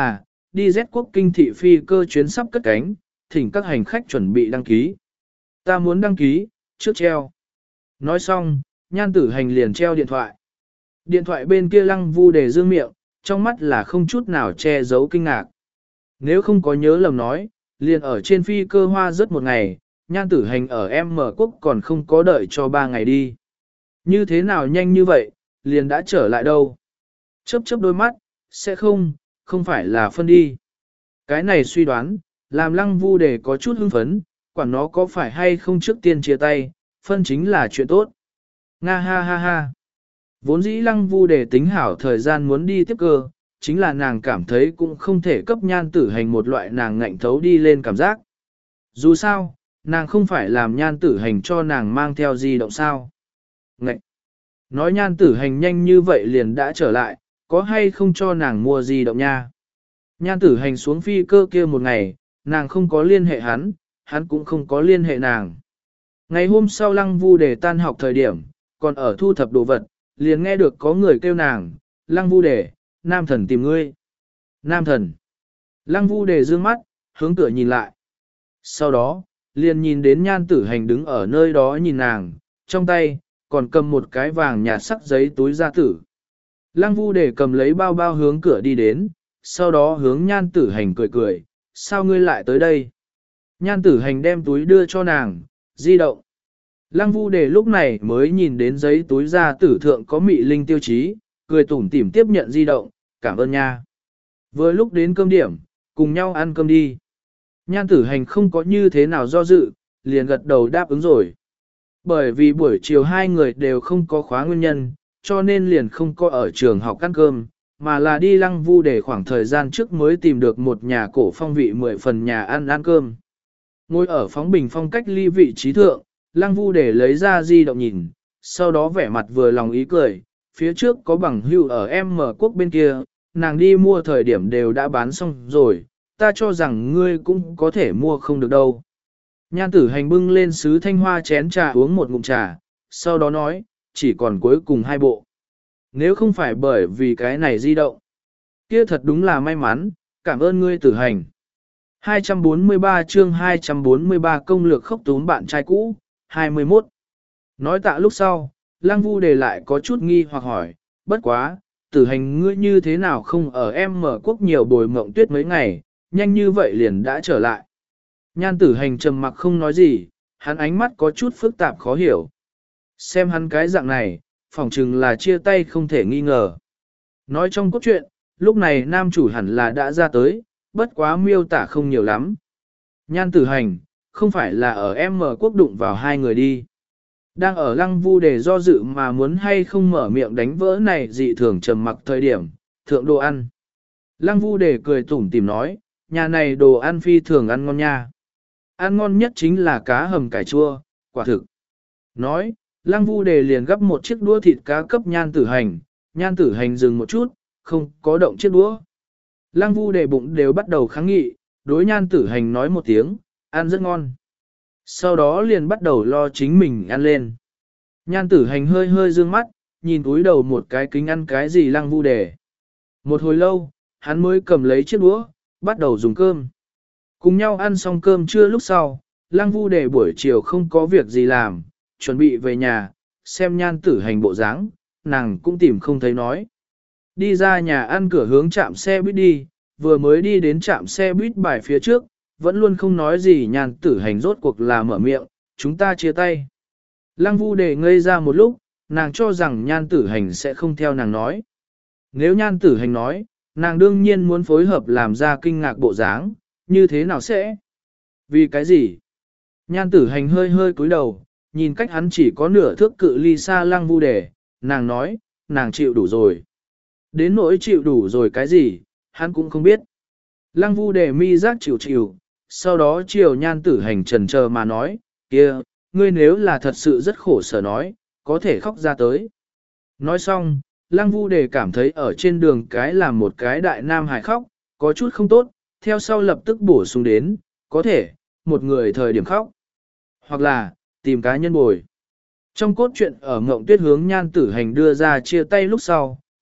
đi Z quốc kinh thị phi cơ chuyến sắp cất cánh, thỉnh các hành khách chuẩn bị đăng ký. Ta muốn đăng ký, trước treo. Nói xong, Nhan Tử Hành liền treo điện thoại. Điện thoại bên kia Lăng Vu Đề dương miệng, trong mắt là không chút nào che giấu kinh ngạc. Nếu không có nhớ lầm nói, liền ở trên phi cơ hoa rất một ngày, Nhan Tử Hành ở M quốc còn không có đợi cho ba ngày đi. Như thế nào nhanh như vậy, liền đã trở lại đâu. Chớp chớp đôi mắt, sẽ không, không phải là phân đi. Cái này suy đoán, làm Lăng Vu Đề có chút hưng phấn, quản nó có phải hay không trước tiên chia tay, phân chính là chuyện tốt. Nga ha ha ha. Vốn dĩ Lăng Vu Đề tính hảo thời gian muốn đi tiếp cơ, chính là nàng cảm thấy cũng không thể cấp Nhan Tử Hành một loại nàng ngạnh thấu đi lên cảm giác. Dù sao, nàng không phải làm Nhan Tử Hành cho nàng mang theo di động sao. Ngậy! Nói Nhan Tử Hành nhanh như vậy liền đã trở lại, có hay không cho nàng mua di động nha. Nhan Tử Hành xuống phi cơ kia một ngày, nàng không có liên hệ hắn, hắn cũng không có liên hệ nàng. Ngày hôm sau Lăng Vu Đề tan học thời điểm, còn ở thu thập đồ vật, liền nghe được có người kêu nàng, Lăng Vu Đề, nam thần tìm ngươi. Nam thần. Lăng Vu Đề dương mắt, hướng cửa nhìn lại. Sau đó, liền nhìn đến Nhan Tử Hành đứng ở nơi đó nhìn nàng, trong tay, còn cầm một cái vàng nhạt sắc giấy túi da tử. Lăng Vu Đề cầm lấy bao bao hướng cửa đi đến, sau đó hướng Nhan Tử Hành cười cười, sao ngươi lại tới đây? Nhan Tử Hành đem túi đưa cho nàng, di động. Lăng Vu Đề lúc này mới nhìn đến giấy túi da tử thượng có mị linh tiêu chí, cười tủm tỉm tiếp nhận di động, cảm ơn nha. Vừa lúc đến cơm điểm, cùng nhau ăn cơm đi. Nhan Tử Hành không có như thế nào do dự, liền gật đầu đáp ứng rồi. Bởi vì buổi chiều hai người đều không có khóa nguyên nhân, cho nên liền không có ở trường học ăn cơm, mà là đi Lăng Vu Đề khoảng thời gian trước mới tìm được một nhà cổ phong vị mười phần nhà ăn ăn cơm. Ngồi ở phóng bình phong cách ly vị trí thượng, Lăng Vu Đề lấy ra di động nhìn, sau đó vẻ mặt vừa lòng ý cười, phía trước có bằng hữu ở M quốc bên kia, nàng đi mua thời điểm đều đã bán xong rồi, ta cho rằng ngươi cũng có thể mua không được đâu. Nhan Tử Hành bưng lên sứ thanh hoa chén trà uống một ngụm trà, sau đó nói, chỉ còn cuối cùng hai bộ. Nếu không phải bởi vì cái này di động, kia thật đúng là may mắn, cảm ơn ngươi Tử Hành. hai trăm bốn mươi ba chương hai trăm bốn mươi ba công lược khốc túm bạn trai cũ, hai mươi mốt. Nói tạ lúc sau, Lăng Vu Đề lại có chút nghi hoặc hỏi, bất quá, Tử Hành ngươi như thế nào không ở em mở quốc nhiều bồi mộng tuyết mấy ngày, nhanh như vậy liền đã trở lại. Nhan Tử Hành trầm mặc không nói gì, hắn ánh mắt có chút phức tạp khó hiểu. Xem hắn cái dạng này, phỏng chừng là chia tay không thể nghi ngờ. Nói trong cốt truyện, lúc này nam chủ hẳn là đã ra tới, bất quá miêu tả không nhiều lắm. Nhan Tử Hành, không phải là ở em mở quốc đụng vào hai người đi. Đang ở Lăng Vu Đề do dự mà muốn hay không mở miệng đánh vỡ này dị thường trầm mặc thời điểm, thượng đồ ăn. Lăng Vu Đề cười tủm tỉm nói, nhà này đồ ăn phi thường ăn ngon nha. Ăn ngon nhất chính là cá hầm cải chua, quả thực. Nói, Lăng Vu Đề liền gấp một chiếc đũa thịt cá cấp Nhan Tử Hành, Nhan Tử Hành dừng một chút, không có động chiếc đũa. Lăng Vu Đề bụng đều bắt đầu kháng nghị, đối Nhan Tử Hành nói một tiếng, ăn rất ngon. Sau đó liền bắt đầu lo chính mình ăn lên. Nhan Tử Hành hơi hơi dương mắt, nhìn túi đầu một cái kính ăn cái gì Lăng Vu Đề. Một hồi lâu, hắn mới cầm lấy chiếc đũa, bắt đầu dùng cơm. Cùng nhau ăn xong cơm trưa lúc sau, Lăng Vu Đề buổi chiều không có việc gì làm, chuẩn bị về nhà, xem Nhan Tử Hành bộ dáng, nàng cũng tìm không thấy nói. Đi ra nhà ăn cửa hướng trạm xe buýt đi, vừa mới đi đến trạm xe buýt bài phía trước, vẫn luôn không nói gì Nhan Tử Hành rốt cuộc là mở miệng, chúng ta chia tay. Lăng Vu Đề ngây ra một lúc, nàng cho rằng Nhan Tử Hành sẽ không theo nàng nói. Nếu Nhan Tử Hành nói, nàng đương nhiên muốn phối hợp làm ra kinh ngạc bộ dáng, như thế nào sẽ? Vì cái gì? Nhan Tử Hành hơi hơi cúi đầu, nhìn cách hắn chỉ có nửa thước cự ly xa Lăng Vu Đề, nàng nói, nàng chịu đủ rồi. Đến nỗi chịu đủ rồi cái gì, hắn cũng không biết. Lăng Vu Đề mi giác chịu chịu, sau đó chiều Nhan Tử Hành trần chờ mà nói, kia, ngươi nếu là thật sự rất khổ sở nói, có thể khóc ra tới. Nói xong, Lăng Vu Đề cảm thấy ở trên đường cái làm một cái đại nam hài khóc, có chút không tốt, theo sau lập tức bổ sung đến, có thể, một người thời điểm khóc. Hoặc là, tìm cá nhân bồi. Trong cốt truyện ở Ngộng Tuyết hướng Nhan Tử Hành đưa ra chia tay lúc sau,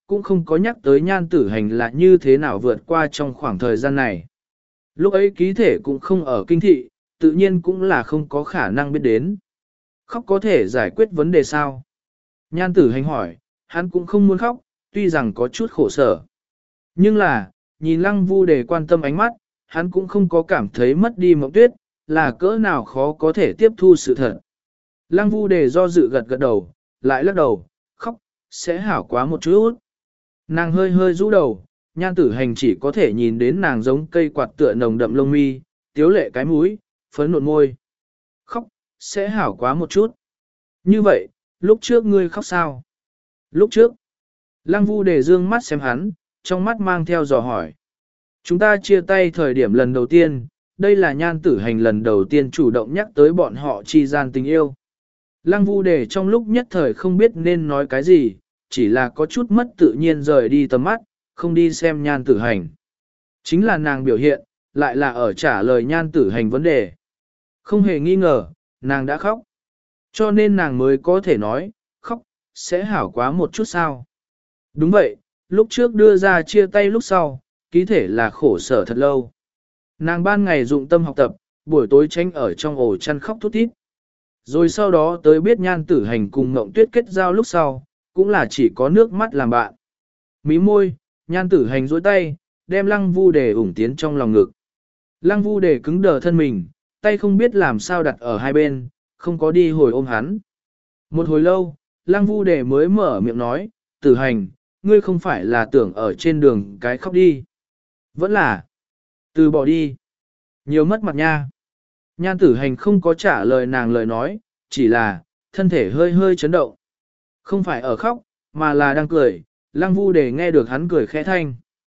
cũng không có nhắc tới nhan tử hành là như thế nào vượt qua trong khoảng thời gian này. Lúc ấy ký thể cũng không ở kinh thị, tự nhiên cũng là không có khả năng biết đến. Khóc có thể giải quyết vấn đề sao? Nhan tử hành hỏi, hắn cũng không muốn khóc, tuy rằng có chút khổ sở. Nhưng là, nhìn lăng vu để quan tâm ánh mắt, hắn cũng không có cảm thấy mất đi Mộng Tuyết, là cỡ nào khó có thể tiếp thu sự thật. Lăng vu để do dự gật gật đầu, lại lắc đầu, khóc, sẽ hảo quá một chút. Nàng hơi hơi rũ đầu, nhan tử hành chỉ có thể nhìn đến nàng giống cây quạt tựa nồng đậm lông mi, tiếu lệ cái mũi, phấn nộn môi. Khóc, sẽ hảo quá một chút. Như vậy, lúc trước ngươi khóc sao? Lúc trước, lăng vu để dương mắt xem hắn, trong mắt mang theo dò hỏi. Chúng ta chia tay thời điểm lần đầu tiên, đây là nhan tử hành lần đầu tiên chủ động nhắc tới bọn họ chi gian tình yêu. Lăng vu để trong lúc nhất thời không biết nên nói cái gì, chỉ là có chút mất tự nhiên rời đi tầm mắt, không đi xem nhan tử hành. Chính là nàng biểu hiện, lại là ở trả lời nhan tử hành vấn đề. Không hề nghi ngờ, nàng đã khóc. Cho nên nàng mới có thể nói, khóc, sẽ hảo quá một chút sao. Đúng vậy, lúc trước đưa ra chia tay lúc sau, ký thể là khổ sở thật lâu. Nàng ban ngày dụng tâm học tập, buổi tối tránh ở trong ổ chăn khóc thút thít. Rồi sau đó tới biết nhan tử hành cùng Mộng Tuyết kết giao lúc sau, cũng là chỉ có nước mắt làm bạn. Mí môi, nhan tử hành dối tay, đem lăng vu đề ủng tiến trong lòng ngực. Lăng vu đề cứng đờ thân mình, tay không biết làm sao đặt ở hai bên, không có đi hồi ôm hắn. Một hồi lâu, lăng vu đề mới mở miệng nói, tử hành, ngươi không phải là tưởng ở trên đường cái khóc đi. Vẫn là, từ bỏ đi. Nhiều mất mặt nha. Nhan tử hành không có trả lời nàng lời nói, chỉ là, thân thể hơi hơi chấn động. Không phải ở khóc, mà là đang cười, lăng vu đề nghe được hắn cười khẽ thanh.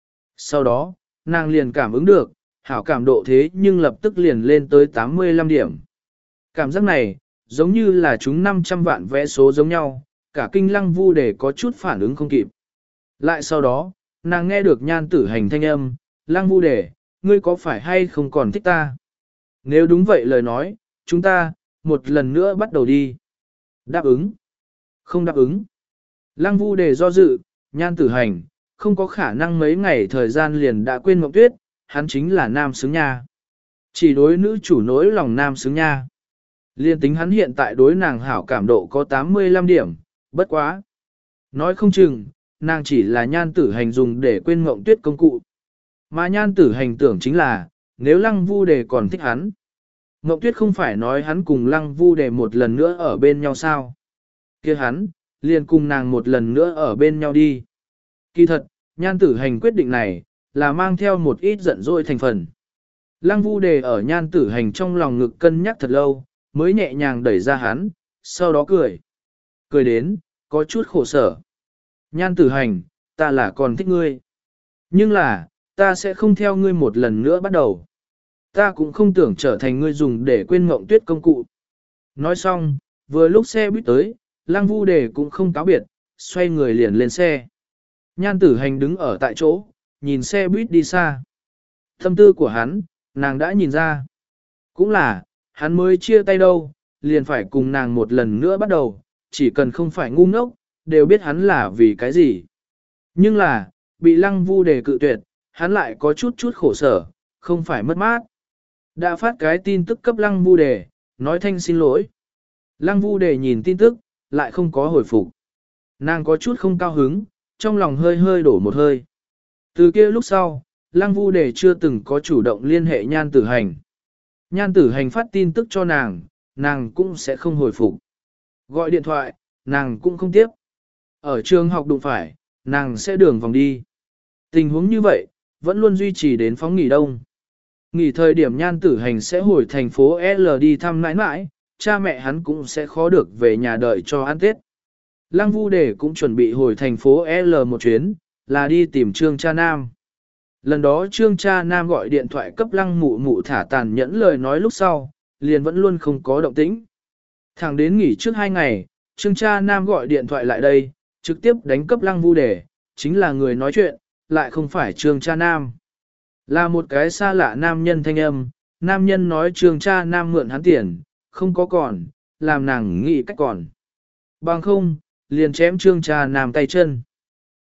Sau đó, nàng liền cảm ứng được, hảo cảm độ thế nhưng lập tức liền lên tới tám mươi lăm điểm. Cảm giác này, giống như là chúng năm trăm vạn vẽ số giống nhau, cả kinh lăng vu đề có chút phản ứng không kịp. Lại sau đó, nàng nghe được nhan tử hành thanh âm, lăng vu đề, ngươi có phải hay không còn thích ta? Nếu đúng vậy lời nói, chúng ta, một lần nữa bắt đầu đi. Đáp ứng. Không đáp ứng. Lăng vu đề do dự, nhan tử hành, không có khả năng mấy ngày thời gian liền đã quên Mộng Tuyết, hắn chính là nam xứng nha. Chỉ đối nữ chủ nỗi lòng nam xứng nha. Liên tính hắn hiện tại đối nàng hảo cảm độ có tám mươi lăm điểm, bất quá. Nói không chừng, nàng chỉ là nhan tử hành dùng để quên Mộng Tuyết công cụ. Mà nhan tử hành tưởng chính là, nếu lăng vu đề còn thích hắn. Mộng Tuyết không phải nói hắn cùng lăng vu đề một lần nữa ở bên nhau sao. Kia hắn, liền cùng nàng một lần nữa ở bên nhau đi. Kỳ thật, nhan tử hành quyết định này, là mang theo một ít giận dỗi thành phần. Lăng vu đề ở nhan tử hành trong lòng ngực cân nhắc thật lâu, mới nhẹ nhàng đẩy ra hắn, sau đó cười. Cười đến, có chút khổ sở. Nhan tử hành, ta là còn thích ngươi. Nhưng là, ta sẽ không theo ngươi một lần nữa bắt đầu. Ta cũng không tưởng trở thành ngươi dùng để quên Mộng Tuyết công cụ. Nói xong, vừa lúc xe buýt tới, lăng vu đề cũng không cáo biệt, xoay người liền lên xe. Nhan tử hành đứng ở tại chỗ, nhìn xe buýt đi xa. Tâm tư của hắn, nàng đã nhìn ra. Cũng là, hắn mới chia tay đâu, liền phải cùng nàng một lần nữa bắt đầu, chỉ cần không phải ngu ngốc, đều biết hắn là vì cái gì. Nhưng là, bị lăng vu đề cự tuyệt, hắn lại có chút chút khổ sở, không phải mất mát. Đã phát cái tin tức cấp lăng vu đề, nói thanh xin lỗi. Lăng vu đề nhìn tin tức, lại không có hồi phục. Nàng có chút không cao hứng, trong lòng hơi hơi đổ một hơi. Từ kia lúc sau, lăng vu đề chưa từng có chủ động liên hệ nhan tử hành. Nhan tử hành phát tin tức cho nàng, nàng cũng sẽ không hồi phục. Gọi điện thoại, nàng cũng không tiếp. Ở trường học đụng phải, nàng sẽ đường vòng đi. Tình huống như vậy, vẫn luôn duy trì đến phóng nghỉ đông. Nghỉ thời điểm nhan tử hành sẽ hồi thành phố L đi thăm nãi nãi, cha mẹ hắn cũng sẽ khó được về nhà đợi cho ăn Tết. Lăng vu đề cũng chuẩn bị hồi thành phố L một chuyến, là đi tìm Trương Cha Nam. Lần đó Trương Cha Nam gọi điện thoại cấp lăng mụ mụ thả tàn nhẫn lời nói lúc sau, liền vẫn luôn không có động tĩnh. Thẳng đến nghỉ trước hai ngày, Trương Cha Nam gọi điện thoại lại đây, trực tiếp đánh cấp lăng vu đề, chính là người nói chuyện, lại không phải Trương Cha Nam. Là một cái xa lạ nam nhân thanh âm, nam nhân nói Trương Cha Nam mượn hắn tiền, không có còn, làm nàng nghĩ cách còn. Bằng không, liền chém Trương Cha Nam tay chân.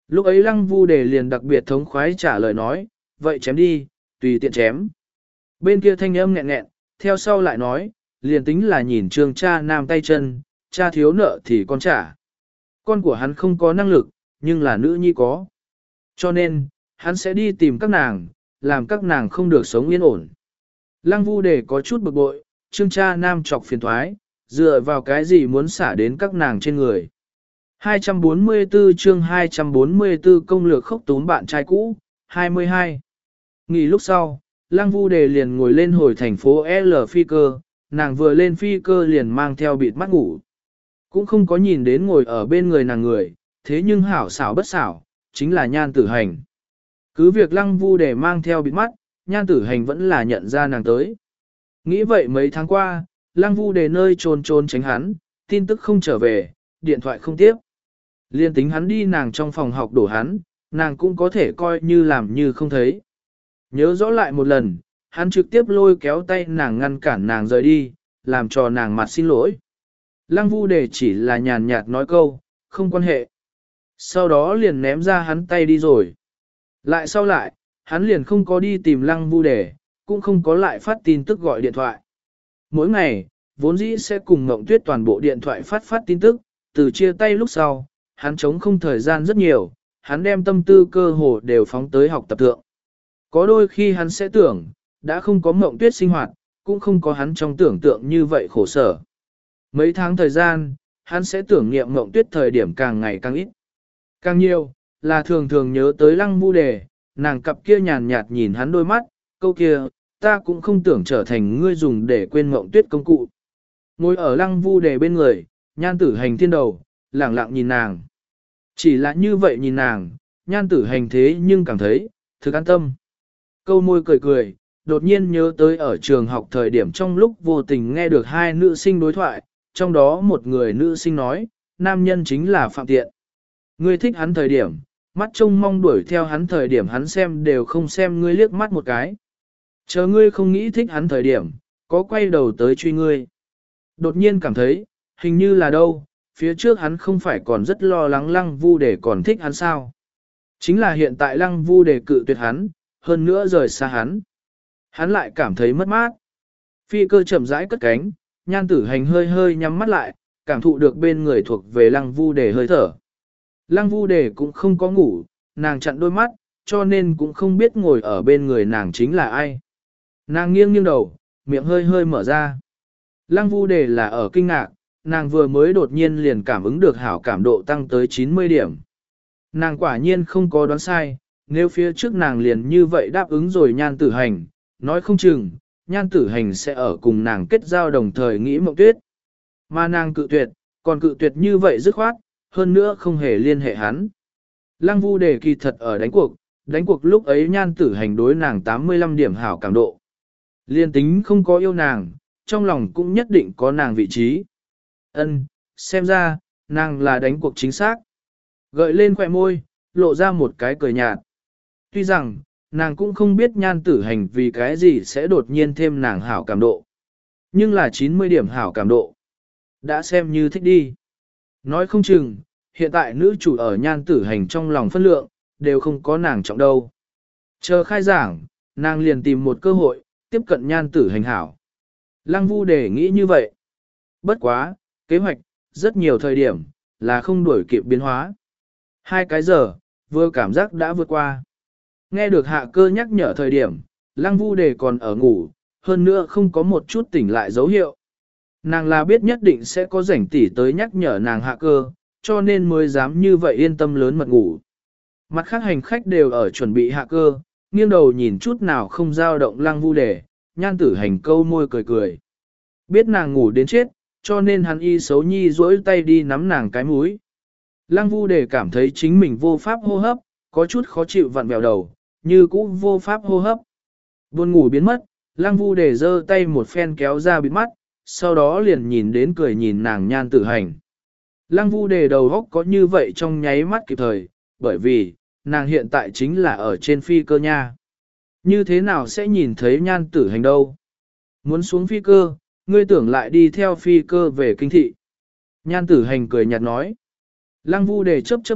Lúc ấy lăng vu đề liền đặc biệt thống khoái trả lời nói, vậy chém đi, tùy tiện chém. Bên kia thanh âm nghẹn nghẹn, theo sau lại nói, liền tính là nhìn trương cha nam tay chân, cha thiếu nợ thì con trả. Con của hắn không có năng lực, nhưng là nữ nhi có. Cho nên, hắn sẽ đi tìm các nàng, làm các nàng không được sống yên ổn. Lăng vu đề có chút bực bội, trương cha nam chọc phiền thoái, dựa vào cái gì muốn xả đến các nàng trên người. hai trăm bốn mươi tư chương hai trăm bốn mươi tư công lược khốc túm bạn trai cũ, hai mươi hai. Nghỉ lúc sau, Lăng Vu Đề liền ngồi lên hồi thành phố L phi cơ, nàng vừa lên phi cơ liền mang theo bịt mắt ngủ. Cũng không có nhìn đến ngồi ở bên người nàng người, thế nhưng hảo xảo bất xảo, chính là Nhan Tử Hành. Cứ việc Lăng Vu Đề mang theo bịt mắt, Nhan Tử Hành vẫn là nhận ra nàng tới. Nghĩ vậy mấy tháng qua, Lăng Vu Đề nơi trốn trốn tránh hắn, tin tức không trở về, điện thoại không tiếp. Liên tính hắn đi nàng trong phòng học đổ hắn, nàng cũng có thể coi như làm như không thấy. Nhớ rõ lại một lần, hắn trực tiếp lôi kéo tay nàng ngăn cản nàng rời đi, làm cho nàng mặt xin lỗi. Lăng Vu Đề chỉ là nhàn nhạt nói câu, không quan hệ. Sau đó liền ném ra hắn tay đi rồi. Lại sau lại, hắn liền không có đi tìm Lăng Vu Đề, cũng không có lại phát tin tức gọi điện thoại. Mỗi ngày, vốn dĩ sẽ cùng Ngộng Tuyết toàn bộ điện thoại phát phát tin tức, từ chia tay lúc sau, hắn chống không thời gian rất nhiều, hắn đem tâm tư cơ hồ đều phóng tới học tập thượng. Có đôi khi hắn sẽ tưởng, đã không có Ngộng Tuyết sinh hoạt, cũng không có hắn trong tưởng tượng như vậy khổ sở. Mấy tháng thời gian, hắn sẽ tưởng niệm Ngộng Tuyết thời điểm càng ngày càng ít. Càng nhiều, là thường thường nhớ tới Lăng Vu Đề, nàng cặp kia nhàn nhạt nhìn hắn đôi mắt, câu kia, ta cũng không tưởng trở thành ngươi dùng để quên Ngộng Tuyết công cụ. Ngồi ở Lăng Vu Đề bên người, Nhan Tử Hành thiên đầu, lẳng lặng nhìn nàng. Chỉ là như vậy nhìn nàng, Nhan Tử Hành thế nhưng cảm thấy, thực an tâm. Câu môi cười cười, đột nhiên nhớ tới ở trường học thời điểm trong lúc vô tình nghe được hai nữ sinh đối thoại, trong đó một người nữ sinh nói, nam nhân chính là Phạm Tiện. Ngươi thích hắn thời điểm, mắt trông mong đuổi theo hắn thời điểm hắn xem đều không xem ngươi liếc mắt một cái. Chờ ngươi không nghĩ thích hắn thời điểm, có quay đầu tới truy ngươi. Đột nhiên cảm thấy, hình như là đâu, phía trước hắn không phải còn rất lo lắng Lăng Vu Đề còn thích hắn sao. Chính là hiện tại Lăng Vu Đề cự tuyệt hắn, hơn nữa rời xa hắn. Hắn lại cảm thấy mất mát. Phi cơ chậm rãi cất cánh, Nhan Tử Hành hơi hơi nhắm mắt lại, cảm thụ được bên người thuộc về Lăng Vu Đề hơi thở. Lăng Vu Đề cũng không có ngủ, nàng chặn đôi mắt, cho nên cũng không biết ngồi ở bên người nàng chính là ai. Nàng nghiêng nghiêng đầu, miệng hơi hơi mở ra. Lăng Vu Đề là ở kinh ngạc, nàng vừa mới đột nhiên liền cảm ứng được hảo cảm độ tăng tới chín mươi điểm. Nàng quả nhiên không có đoán sai, nếu phía trước nàng liền như vậy đáp ứng rồi Nhan Tử Hành, nói không chừng, Nhan Tử Hành sẽ ở cùng nàng kết giao đồng thời nghĩ Mộng Tuyết. Mà nàng cự tuyệt, còn cự tuyệt như vậy dứt khoát, hơn nữa không hề liên hệ hắn. Lăng Vu Đề kỳ thật ở đánh cuộc, đánh cuộc lúc ấy Nhan Tử Hành đối nàng tám mươi lăm điểm hảo cảm độ. Liên tính không có yêu nàng, trong lòng cũng nhất định có nàng vị trí. Ân, xem ra, nàng là đánh cuộc chính xác. Gợi lên khỏe môi, lộ ra một cái cười nhạt. Tuy rằng, nàng cũng không biết Nhan Tử Hành vì cái gì sẽ đột nhiên thêm nàng hảo cảm độ. Nhưng là chín mươi điểm hảo cảm độ. Đã xem như thích đi. Nói không chừng, hiện tại nữ chủ ở Nhan Tử Hành trong lòng phân lượng, đều không có nàng trọng đâu. Chờ khai giảng, nàng liền tìm một cơ hội, tiếp cận Nhan Tử Hành hảo. Lăng Vu Đề nghĩ như vậy. Bất quá, kế hoạch, rất nhiều thời điểm, là không đuổi kịp biến hóa. Hai cái giờ, vừa cảm giác đã vượt qua. Nghe được hạ cơ nhắc nhở thời điểm, Lăng Vu Đề còn ở ngủ, hơn nữa không có một chút tỉnh lại dấu hiệu. Nàng là biết nhất định sẽ có rảnh tỉ tới nhắc nhở nàng hạ cơ, cho nên mới dám như vậy yên tâm lớn mật ngủ. Mặt khác hành khách đều ở chuẩn bị hạ cơ, nghiêng đầu nhìn chút nào không dao động Lăng Vu Đề, Nhan Tử Hành câu môi cười cười. Biết nàng ngủ đến chết, cho nên hắn y xấu nhi duỗi tay đi nắm nàng cái mũi. Lăng Vu Đề cảm thấy chính mình vô pháp hô hấp, có chút khó chịu vặn vẹo đầu, như cũ vô pháp hô hấp. Buồn ngủ biến mất, Lăng Vu Đề giơ tay một phen kéo ra bịt mắt, sau đó liền nhìn đến cười nhìn nàng Nhan Tử Hành. Lăng Vu Đề đầu góc có như vậy trong nháy mắt kịp thời, bởi vì, nàng hiện tại chính là ở trên phi cơ nha. Như thế nào sẽ nhìn thấy Nhan Tử Hành đâu? Muốn xuống phi cơ, ngươi tưởng lại đi theo phi cơ về kinh thị. Nhan Tử Hành cười nhạt nói. Lăng Vu Đề chớp chớp mắt,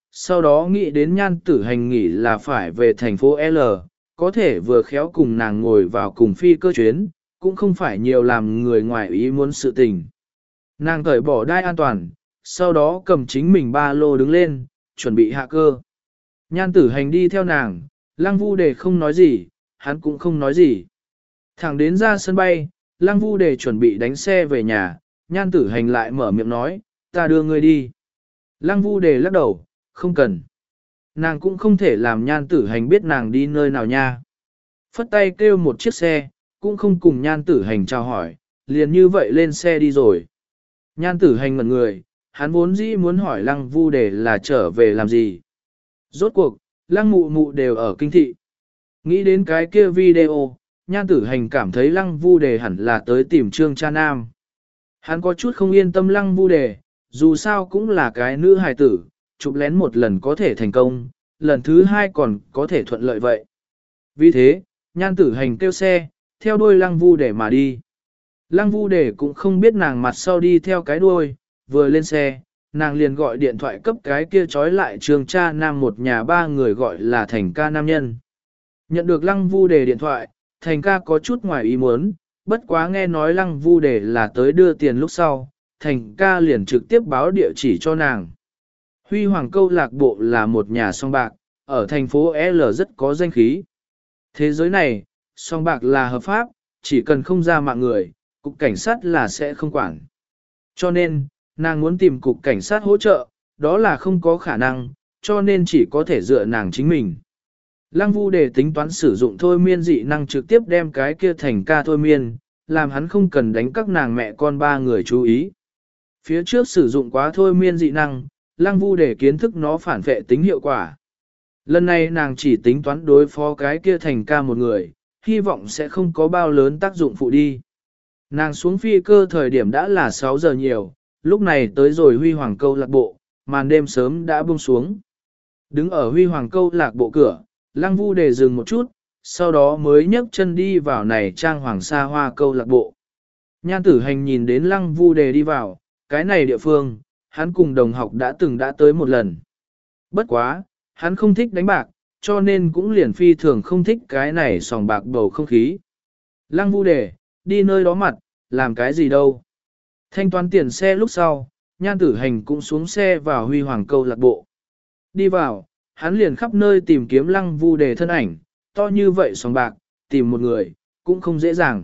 sau đó nghĩ đến nhan tử hành nghỉ là phải về thành phố L, có thể vừa khéo cùng nàng ngồi vào cùng phi cơ chuyến, cũng không phải nhiều làm người ngoài ý muốn sự tình. Nàng cởi bỏ đai an toàn, sau đó cầm chính mình ba lô đứng lên, chuẩn bị hạ cơ. Nhan tử hành đi theo nàng, Lăng Vu Đề không nói gì, hắn cũng không nói gì. Thẳng đến ra sân bay, Lăng Vu Đề chuẩn bị đánh xe về nhà, Nhan tử hành lại mở miệng nói, ta đưa ngươi đi. Lăng Vu Đề lắc đầu, không cần. Nàng cũng không thể làm Nhan tử hành biết nàng đi nơi nào nha. Phất tay kêu một chiếc xe, cũng không cùng Nhan tử hành chào hỏi, liền như vậy lên xe đi rồi. Nhan tử hành ngẩn người, hắn vốn dĩ muốn hỏi Lăng Vu Đề là trở về làm gì. Rốt cuộc, Lăng mụ mụ đều ở kinh thị. Nghĩ đến cái kia video, Nhan tử hành cảm thấy Lăng Vu Đề hẳn là tới tìm Trương Cha Nam. Hắn có chút không yên tâm Lăng Vu Đề, dù sao cũng là cái nữ hài tử, chụp lén một lần có thể thành công, lần thứ hai còn có thể thuận lợi vậy. Vì thế, Nhan tử hành kêu xe, theo đuôi Lăng Vu Đề mà đi. Lăng Vu Đề cũng không biết nàng mặt sau đi theo cái đuôi, vừa lên xe, nàng liền gọi điện thoại cấp cái kia trói lại Trương Cha Nam một nhà ba người gọi là Thành ca nam nhân. Nhận được Lăng Vu Đề điện thoại, Thành ca có chút ngoài ý muốn, bất quá nghe nói Lăng Vu Đề là tới đưa tiền lúc sau, Thành ca liền trực tiếp báo địa chỉ cho nàng. Huy Hoàng câu lạc bộ là một nhà song bạc, ở thành phố L rất có danh khí. Thế giới này, song bạc là hợp pháp, chỉ cần không ra mạng người, cục cảnh sát là sẽ không quản. Cho nên, nàng muốn tìm cục cảnh sát hỗ trợ, đó là không có khả năng, cho nên chỉ có thể dựa nàng chính mình. Lăng Vu Đề tính toán sử dụng thôi miên dị năng trực tiếp đem cái kia Thành ca thôi miên, làm hắn không cần đánh các nàng mẹ con ba người chú ý. Phía trước sử dụng quá thôi miên dị năng, Lăng Vu Đề kiến thức nó phản vệ tính hiệu quả. Lần này nàng chỉ tính toán đối phó cái kia Thành ca một người, hy vọng sẽ không có bao lớn tác dụng phụ đi. Nàng xuống phi cơ thời điểm đã là sáu giờ nhiều, lúc này tới rồi Huy Hoàng câu lạc bộ, màn đêm sớm đã buông xuống. Đứng ở Huy Hoàng câu lạc bộ cửa, Lăng Vu Đề dừng một chút, sau đó mới nhấc chân đi vào này trang hoàng sa hoa câu lạc bộ. Nhan tử hành nhìn đến Lăng Vu Đề đi vào, cái này địa phương, hắn cùng đồng học đã từng đã tới một lần. Bất quá, hắn không thích đánh bạc, cho nên cũng liền phi thường không thích cái này sòng bạc bầu không khí. Lăng Vu Đề, đi nơi đó mặt, làm cái gì đâu. Thanh toán tiền xe lúc sau, Nhan tử hành cũng xuống xe vào Huy Hoàng câu lạc bộ. Đi vào, hắn liền khắp nơi tìm kiếm Lăng Vu Đề thân ảnh, to như vậy sòng bạc, tìm một người, cũng không dễ dàng.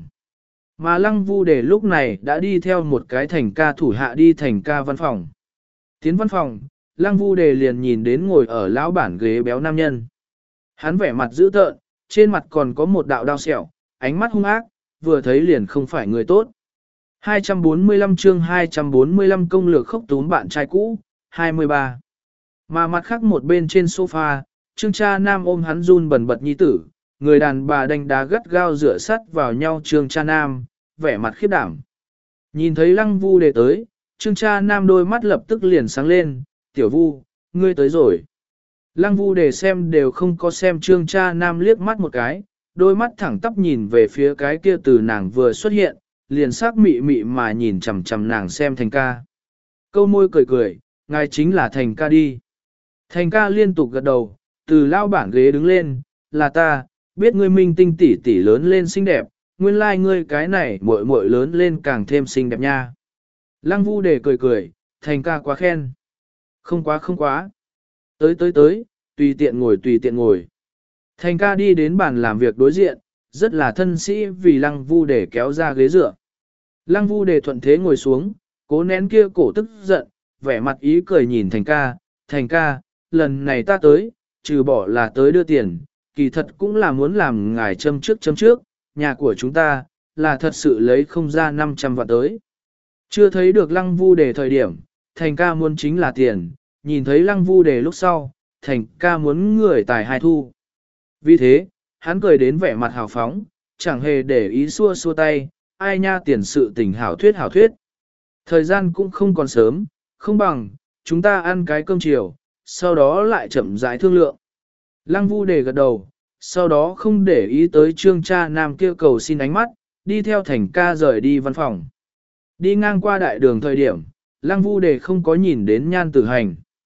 Mà Lăng Vu Đề lúc này đã đi theo một cái Thành ca thủ hạ đi Thành ca văn phòng. Tiến văn phòng, Lăng Vu Đề liền nhìn đến ngồi ở lão bản ghế béo nam nhân. Hắn vẻ mặt dữ tợn, trên mặt còn có một đạo đao sẹo, ánh mắt hung ác, vừa thấy liền không phải người tốt. hai trăm bốn mươi lăm chương hai trăm bốn mươi lăm công lược khốc túm bạn trai cũ, hai mươi ba. Mà mặt khác một bên trên sofa, Trương Cha Nam ôm hắn run bần bật nhi tử, người đàn bà đánh đá gắt gao rửa sắt vào nhau Trương Cha Nam, vẻ mặt khiếp đảm. Nhìn thấy Lăng Vu Đề tới, Trương Cha Nam đôi mắt lập tức liền sáng lên, tiểu Vu, ngươi tới rồi. Lăng Vu Đề xem đều không có xem Trương Cha Nam liếc mắt một cái, đôi mắt thẳng tắp nhìn về phía cái kia từ nàng vừa xuất hiện, liền sắc mị mị mà nhìn chằm chằm nàng xem Thành ca. Câu môi cười cười, ngài chính là Thành ca đi. Thành ca liên tục gật đầu, từ lao bản ghế đứng lên, là ta, biết ngươi minh tinh tỷ tỷ lớn lên xinh đẹp, nguyên lai like ngươi cái này muội muội lớn lên càng thêm xinh đẹp nha. Lăng Vu Đề cười cười, Thành ca quá khen. Không quá không quá. Tới tới tới, tùy tiện ngồi tùy tiện ngồi. Thành ca đi đến bàn làm việc đối diện, rất là thân sĩ vì Lăng Vu Đề kéo ra ghế dựa. Lăng Vu Đề thuận thế ngồi xuống, cố nén kia cổ tức giận, vẻ mặt ý cười nhìn Thành ca, Thành ca, lần này ta tới, trừ bỏ là tới đưa tiền, kỳ thật cũng là muốn làm ngài châm trước châm trước, nhà của chúng ta, là thật sự lấy không ra năm trăm vạn tới. Chưa thấy được Lăng Vu Đề thời điểm, Thành ca muốn chính là tiền, nhìn thấy Lăng Vu Đề lúc sau, Thành ca muốn người tài hai thu. Vì thế, hắn cười đến vẻ mặt hào phóng, chẳng hề để ý xua xua tay, ai nha tiền sự tình hảo thuyết hảo thuyết. Thời gian cũng không còn sớm, không bằng, chúng ta ăn cái cơm chiều, sau đó lại chậm rãi thương lượng. Lăng Vu Đề gật đầu, sau đó không để ý tới Trương Cha Nam kêu cầu xin ánh mắt, đi theo Thành ca rời đi văn phòng. Đi ngang qua đại đường thời điểm, Lăng Vu Đề không có nhìn đến Nhan Tử Hành.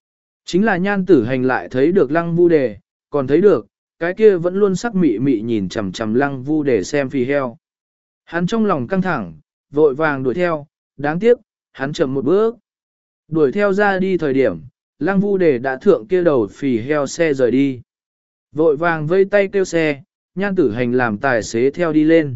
Chính là nhan tử hành lại thấy được lăng vu đề, còn thấy được, cái kia vẫn luôn sắc mị mị nhìn chằm chằm lăng vu đề xem phì heo. Hắn trong lòng căng thẳng, vội vàng đuổi theo, đáng tiếc, hắn chậm một bước. Đuổi theo ra đi thời điểm, lăng vu đề đã thượng kia đầu phì heo xe rời đi. Vội vàng vây tay kêu xe, nhan tử hành làm tài xế theo đi lên.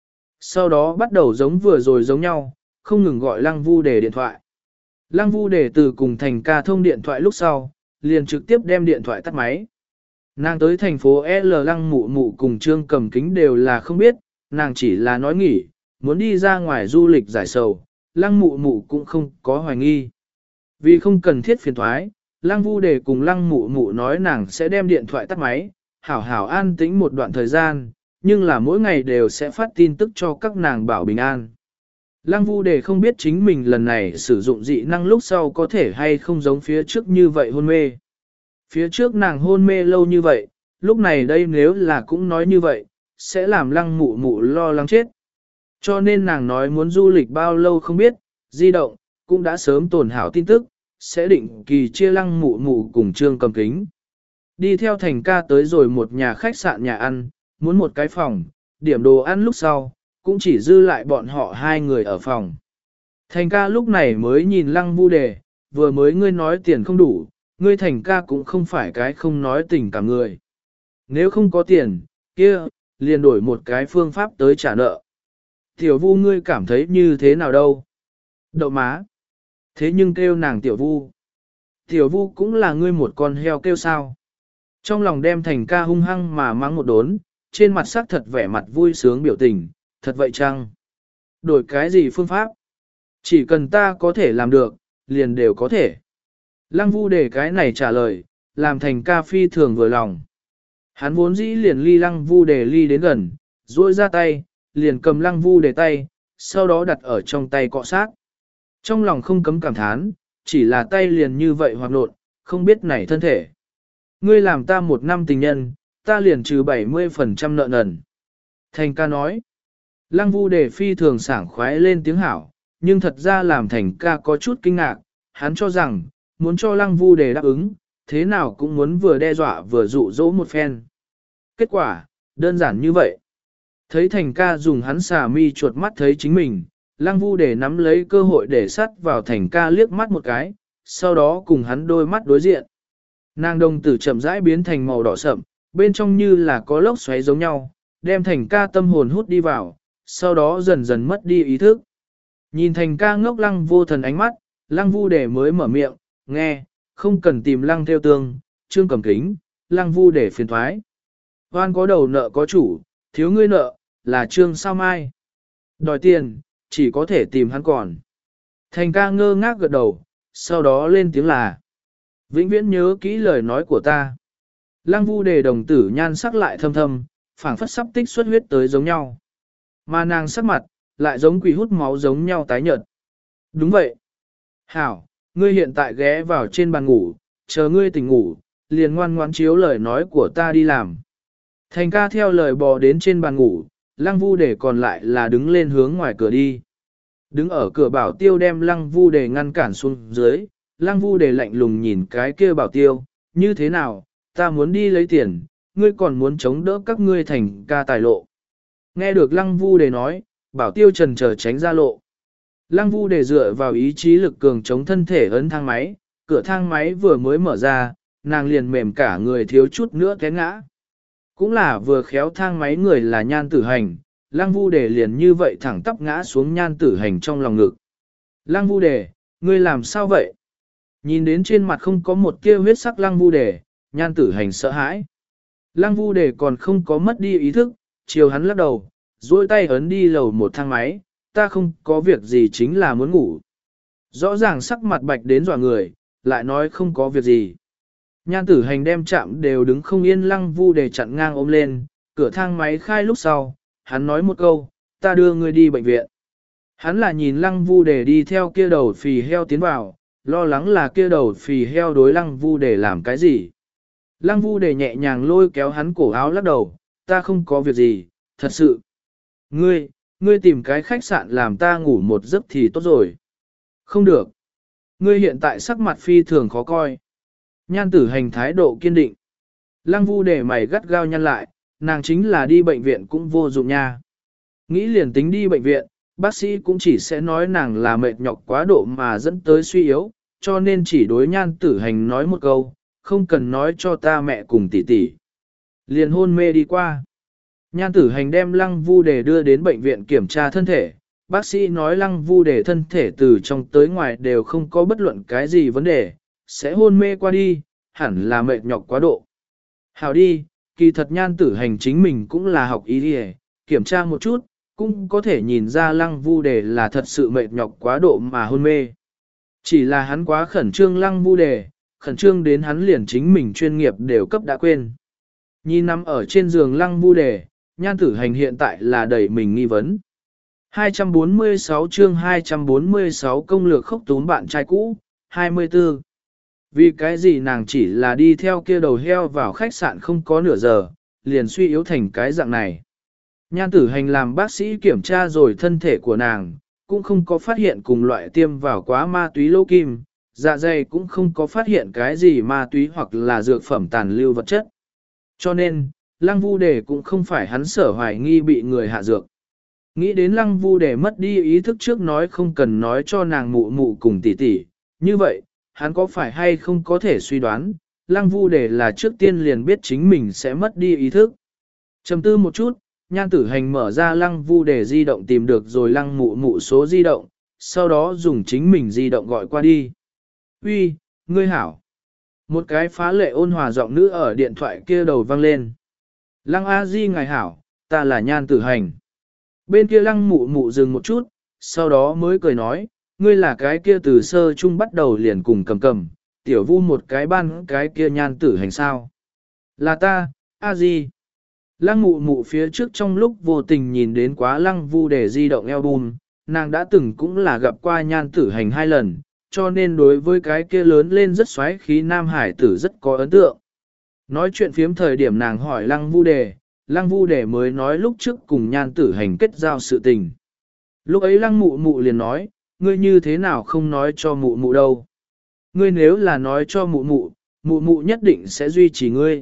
Sau đó bắt đầu giống vừa rồi giống nhau, không ngừng gọi lăng vu đề điện thoại. Lăng vu đề từ cùng thành ca thông điện thoại lúc sau, liền trực tiếp đem điện thoại tắt máy. Nàng tới thành phố L lăng mụ mụ cùng trương cầm kính đều là không biết, nàng chỉ là nói nghỉ, muốn đi ra ngoài du lịch giải sầu, lăng mụ mụ cũng không có hoài nghi. Vì không cần thiết phiền thoái, lăng vu đề cùng lăng mụ mụ nói nàng sẽ đem điện thoại tắt máy, hảo hảo an tĩnh một đoạn thời gian, nhưng là mỗi ngày đều sẽ phát tin tức cho các nàng bảo bình an. Lăng vu đề không biết chính mình lần này sử dụng dị năng lúc sau có thể hay không giống phía trước như vậy hôn mê. Phía trước nàng hôn mê lâu như vậy, lúc này đây nếu là cũng nói như vậy, sẽ làm lăng mụ mụ lo lắng chết. Cho nên nàng nói muốn du lịch bao lâu không biết, di động, cũng đã sớm tồn hảo tin tức, sẽ định kỳ chia lăng mụ mụ cùng trương cầm kính. Đi theo thành ca tới rồi một nhà khách sạn nhà ăn, muốn một cái phòng, điểm đồ ăn lúc sau, cũng chỉ dư lại bọn họ hai người ở phòng. Thành ca lúc này mới nhìn lăng vu đề, vừa mới ngươi nói tiền không đủ, ngươi thành ca cũng không phải cái không nói tình cảm người. Nếu không có tiền, kia, liền đổi một cái phương pháp tới trả nợ. Tiểu vu ngươi cảm thấy như thế nào đâu? Đậu má. Thế nhưng kêu nàng tiểu vu. Tiểu vu cũng là ngươi một con heo kêu sao. Trong lòng đem thành ca hung hăng mà mắng một đốn, trên mặt sắc thật vẻ mặt vui sướng biểu tình, thật vậy chăng? Đổi cái gì phương pháp? Chỉ cần ta có thể làm được, liền đều có thể. Lăng vu để cái này trả lời, làm thành ca phi thường vừa lòng. Hắn vốn dĩ liền ly lăng vu để ly đến gần, duỗi ra tay, liền cầm lăng vu để tay, sau đó đặt ở trong tay cọ sát. Trong lòng không cấm cảm thán, chỉ là tay liền như vậy hoạt nộn, không biết nảy thân thể. Ngươi làm ta một năm tình nhân, ta liền trừ bảy mươi phần trăm nợ nần. Thành ca nói, lăng vu để phi thường sảng khoái lên tiếng hảo, nhưng thật ra làm thành ca có chút kinh ngạc, hắn cho rằng, muốn cho lăng vu để đáp ứng, thế nào cũng muốn vừa đe dọa vừa dụ dỗ một phen. Kết quả, đơn giản như vậy. Thấy thành ca dùng hắn xà mi chuột mắt thấy chính mình, lăng vu để nắm lấy cơ hội để sắt vào thành ca liếc mắt một cái, sau đó cùng hắn đôi mắt đối diện. Nàng đồng tử chậm rãi biến thành màu đỏ sậm, bên trong như là có lốc xoáy giống nhau, đem thành ca tâm hồn hút đi vào, sau đó dần dần mất đi ý thức. Nhìn thành ca ngốc lăng vô thần ánh mắt, lăng vu để mới mở miệng, nghe, không cần tìm lăng theo tương, trương cầm kính, lăng vu để phiền thoái. Hoan có đầu nợ có chủ, thiếu ngươi nợ, là trương sao mai. Đòi tiền, chỉ có thể tìm hắn còn. Thành ca ngơ ngác gật đầu, sau đó lên tiếng là. Vĩnh viễn nhớ kỹ lời nói của ta. Lăng vu đề đồng tử nhan sắc lại thâm thâm, phảng phất sắp tích xuất huyết tới giống nhau. Mà nàng sắc mặt, lại giống quỷ hút máu giống nhau tái nhợt. Đúng vậy. Hảo, ngươi hiện tại ghé vào trên bàn ngủ, chờ ngươi tỉnh ngủ, liền ngoan ngoãn chiếu lời nói của ta đi làm. Thành ca theo lời bò đến trên bàn ngủ, lăng vu đề còn lại là đứng lên hướng ngoài cửa đi. Đứng ở cửa bảo tiêu đem lăng vu đề ngăn cản xuống dưới, lăng vu đề lạnh lùng nhìn cái kia bảo tiêu, như thế nào, ta muốn đi lấy tiền, ngươi còn muốn chống đỡ các ngươi thành ca tài lộ. Nghe được lăng vu đề nói, bảo tiêu trần chờ tránh ra lộ. Lăng vu đề dựa vào ý chí lực cường chống thân thể ấn thang máy, cửa thang máy vừa mới mở ra, nàng liền mềm cả người thiếu chút nữa té ngã. Cũng là vừa khéo thang máy người là nhan tử hành, lăng vu đề liền như vậy thẳng tắp ngã xuống nhan tử hành trong lòng ngực. Lăng vu đề, ngươi làm sao vậy? Nhìn đến trên mặt không có một tia huyết sắc lăng vu đề, nhan tử hành sợ hãi. Lăng vu đề còn không có mất đi ý thức, chiều hắn lắc đầu, duỗi tay ấn đi lầu một thang máy, ta không có việc gì chính là muốn ngủ. Rõ ràng sắc mặt bạch đến dọa người, lại nói không có việc gì. Nhan tử hành đem chạm đều đứng không yên lăng vu đề chặn ngang ôm lên, cửa thang máy khai lúc sau, hắn nói một câu, ta đưa ngươi đi bệnh viện. Hắn là nhìn lăng vu đề đi theo kia đầu phì heo tiến vào, lo lắng là kia đầu phì heo đối lăng vu đề làm cái gì. Lăng vu đề nhẹ nhàng lôi kéo hắn cổ áo lắc đầu, ta không có việc gì, thật sự. Ngươi, ngươi tìm cái khách sạn làm ta ngủ một giấc thì tốt rồi. Không được. Ngươi hiện tại sắc mặt phi thường khó coi. Nhan tử hành thái độ kiên định. Lăng vu để mày gắt gao nhăn lại, nàng chính là đi bệnh viện cũng vô dụng nha. Nghĩ liền tính đi bệnh viện, bác sĩ cũng chỉ sẽ nói nàng là mệt nhọc quá độ mà dẫn tới suy yếu, cho nên chỉ đối nhan tử hành nói một câu, không cần nói cho ta mẹ cùng tỷ tỷ. Liền hôn mê đi qua. Nhan tử hành đem lăng vu để đưa đến bệnh viện kiểm tra thân thể. Bác sĩ nói lăng vu để thân thể từ trong tới ngoài đều không có bất luận cái gì vấn đề, sẽ hôn mê qua đi, hẳn là mệt nhọc quá độ. Hào đi, kỳ thật nhan tử hành chính mình cũng là học y đi, kiểm tra một chút, cũng có thể nhìn ra lăng vu đề là thật sự mệt nhọc quá độ mà hôn mê. Chỉ là hắn quá khẩn trương lăng vu đề, khẩn trương đến hắn liền chính mình chuyên nghiệp đều cấp đã quên. Nhìn nằm ở trên giường lăng vu đề, nhan tử hành hiện tại là đẩy mình nghi vấn. hai trăm bốn mươi sáu chương hai trăm bốn mươi sáu công lược khốc tún bạn trai cũ, hai mươi tư. Vì cái gì nàng chỉ là đi theo kia đầu heo vào khách sạn không có nửa giờ, liền suy yếu thành cái dạng này. Nhan tử hành làm bác sĩ kiểm tra rồi thân thể của nàng, cũng không có phát hiện cùng loại tiêm vào quá ma túy lô kim, dạ dày cũng không có phát hiện cái gì ma túy hoặc là dược phẩm tàn lưu vật chất. Cho nên, lăng vu đề cũng không phải hắn sở hoài nghi bị người hạ dược. Nghĩ đến lăng vu đề mất đi ý thức trước nói không cần nói cho nàng mụ mụ cùng tỷ tỷ, như vậy, hắn có phải hay không có thể suy đoán, lăng vu đề là trước tiên liền biết chính mình sẽ mất đi ý thức. Trầm tư một chút, nhan tử hành mở ra lăng vu đề di động tìm được rồi lăng mụ mụ số di động, sau đó dùng chính mình di động gọi qua đi. Uy, ngươi hảo. Một cái phá lệ ôn hòa giọng nữ ở điện thoại kia đầu vang lên. Lăng A Di ngài hảo, ta là nhan tử hành. Bên kia lăng mụ mụ dừng một chút, sau đó mới cười nói, ngươi là cái kia từ sơ chung bắt đầu liền cùng cầm cầm, tiểu vu một cái ban cái kia nhan tử hành sao. Là ta, A Di. Lăng mụ mụ phía trước trong lúc vô tình nhìn đến quá lăng vu để di động album, nàng đã từng cũng là gặp qua nhan tử hành hai lần, cho nên đối với cái kia lớn lên rất xoáy khí nam hải tử rất có ấn tượng. Nói chuyện phiếm thời điểm nàng hỏi lăng vu đề, lăng vu đề mới nói lúc trước cùng nhan tử hành kết giao sự tình. Lúc ấy lăng mụ mụ liền nói, ngươi như thế nào không nói cho mụ mụ đâu. Ngươi nếu là nói cho mụ mụ, mụ mụ nhất định sẽ duy trì ngươi.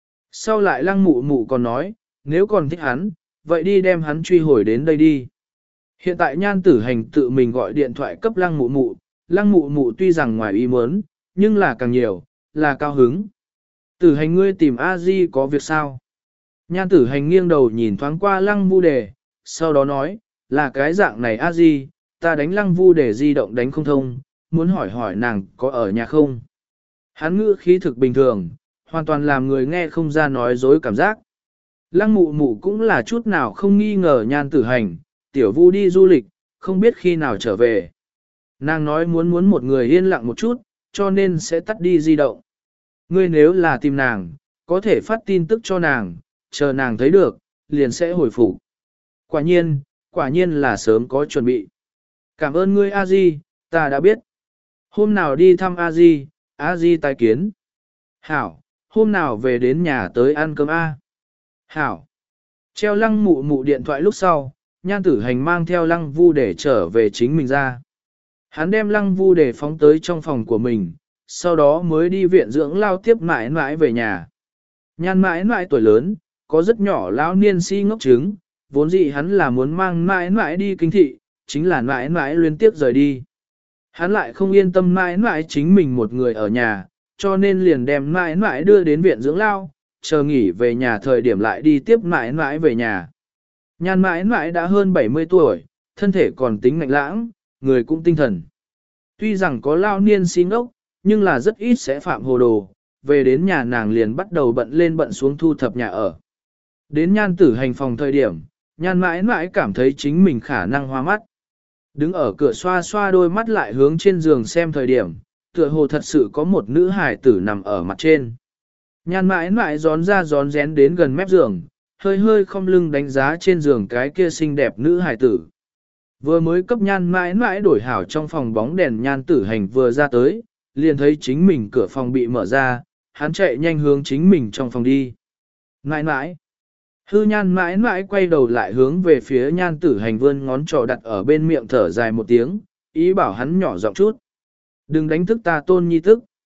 Sau lại lăng mụ mụ còn nói, nếu còn thích hắn, vậy đi đem hắn truy hồi đến đây đi. Hiện tại nhan tử hành tự mình gọi điện thoại cấp lăng mụ mụ, lăng mụ mụ tuy rằng ngoài ý muốn, nhưng là càng nhiều, là cao hứng. Tử hành ngươi tìm A-di có việc sao? Nhan tử hành nghiêng đầu nhìn thoáng qua lăng vu đề, sau đó nói, là cái dạng này A-di, ta đánh lăng vu đề di động đánh không thông, muốn hỏi hỏi nàng có ở nhà không? Hắn ngữ khí thực bình thường, hoàn toàn làm người nghe không ra nói dối cảm giác. Lăng mụ mụ cũng là chút nào không nghi ngờ nhan tử hành, tiểu vu đi du lịch, không biết khi nào trở về. Nàng nói muốn muốn một người yên lặng một chút, cho nên sẽ tắt đi di động. Ngươi nếu là tìm nàng, có thể phát tin tức cho nàng, chờ nàng thấy được, liền sẽ hồi phục. Quả nhiên, quả nhiên là sớm có chuẩn bị. Cảm ơn ngươi A-di, ta đã biết. Hôm nào đi thăm A-di, A-di tái kiến. Hảo, hôm nào về đến nhà tới ăn cơm A. Hảo. Treo lăng mụ mụ điện thoại lúc sau, nhan tử hành mang theo lăng vu để trở về chính mình ra. Hắn đem lăng vu để phóng tới trong phòng của mình, sau đó mới đi viện dưỡng lao tiếp mãi mãi về nhà. Nhan mãi mãi tuổi lớn, có rất nhỏ lão niên si ngốc trứng, vốn dĩ hắn là muốn mang mãi mãi đi kinh thị, chính là mãi mãi liên tiếp rời đi. Hắn lại không yên tâm mãi mãi chính mình một người ở nhà, cho nên liền đem mãi mãi đưa đến viện dưỡng lao, chờ nghỉ về nhà thời điểm lại đi tiếp mãi mãi về nhà. Nhan mãi mãi đã hơn bảy mươi tuổi, thân thể còn tính ngạnh lãng, người cũng tinh thần. Tuy rằng có lao niên si ngốc, nhưng là rất ít sẽ phạm hồ đồ, về đến nhà nàng liền bắt đầu bận lên bận xuống thu thập nhà ở. Đến nhan tử hành phòng thời điểm, nhan mãi mãi cảm thấy chính mình khả năng hoa mắt. Đứng ở cửa xoa xoa đôi mắt lại hướng trên giường xem thời điểm, tựa hồ thật sự có một nữ hài tử nằm ở mặt trên. Nhan mãi mãi gión ra gión rén đến gần mép giường, hơi hơi không lưng đánh giá trên giường cái kia xinh đẹp nữ hài tử. Vừa mới cấp nhan mãi mãi đổi hảo trong phòng bóng đèn nhan tử hành vừa ra tới, liền thấy chính mình cửa phòng bị mở ra, hắn chạy nhanh hướng chính mình trong phòng đi. Mãi mãi. Hư nhan mãi mãi quay đầu lại hướng về phía nhan tử hành vươn ngón trỏ đặt ở bên miệng thở dài một tiếng, ý bảo hắn nhỏ giọng chút. Đừng đánh thức ta tôn nhi tức.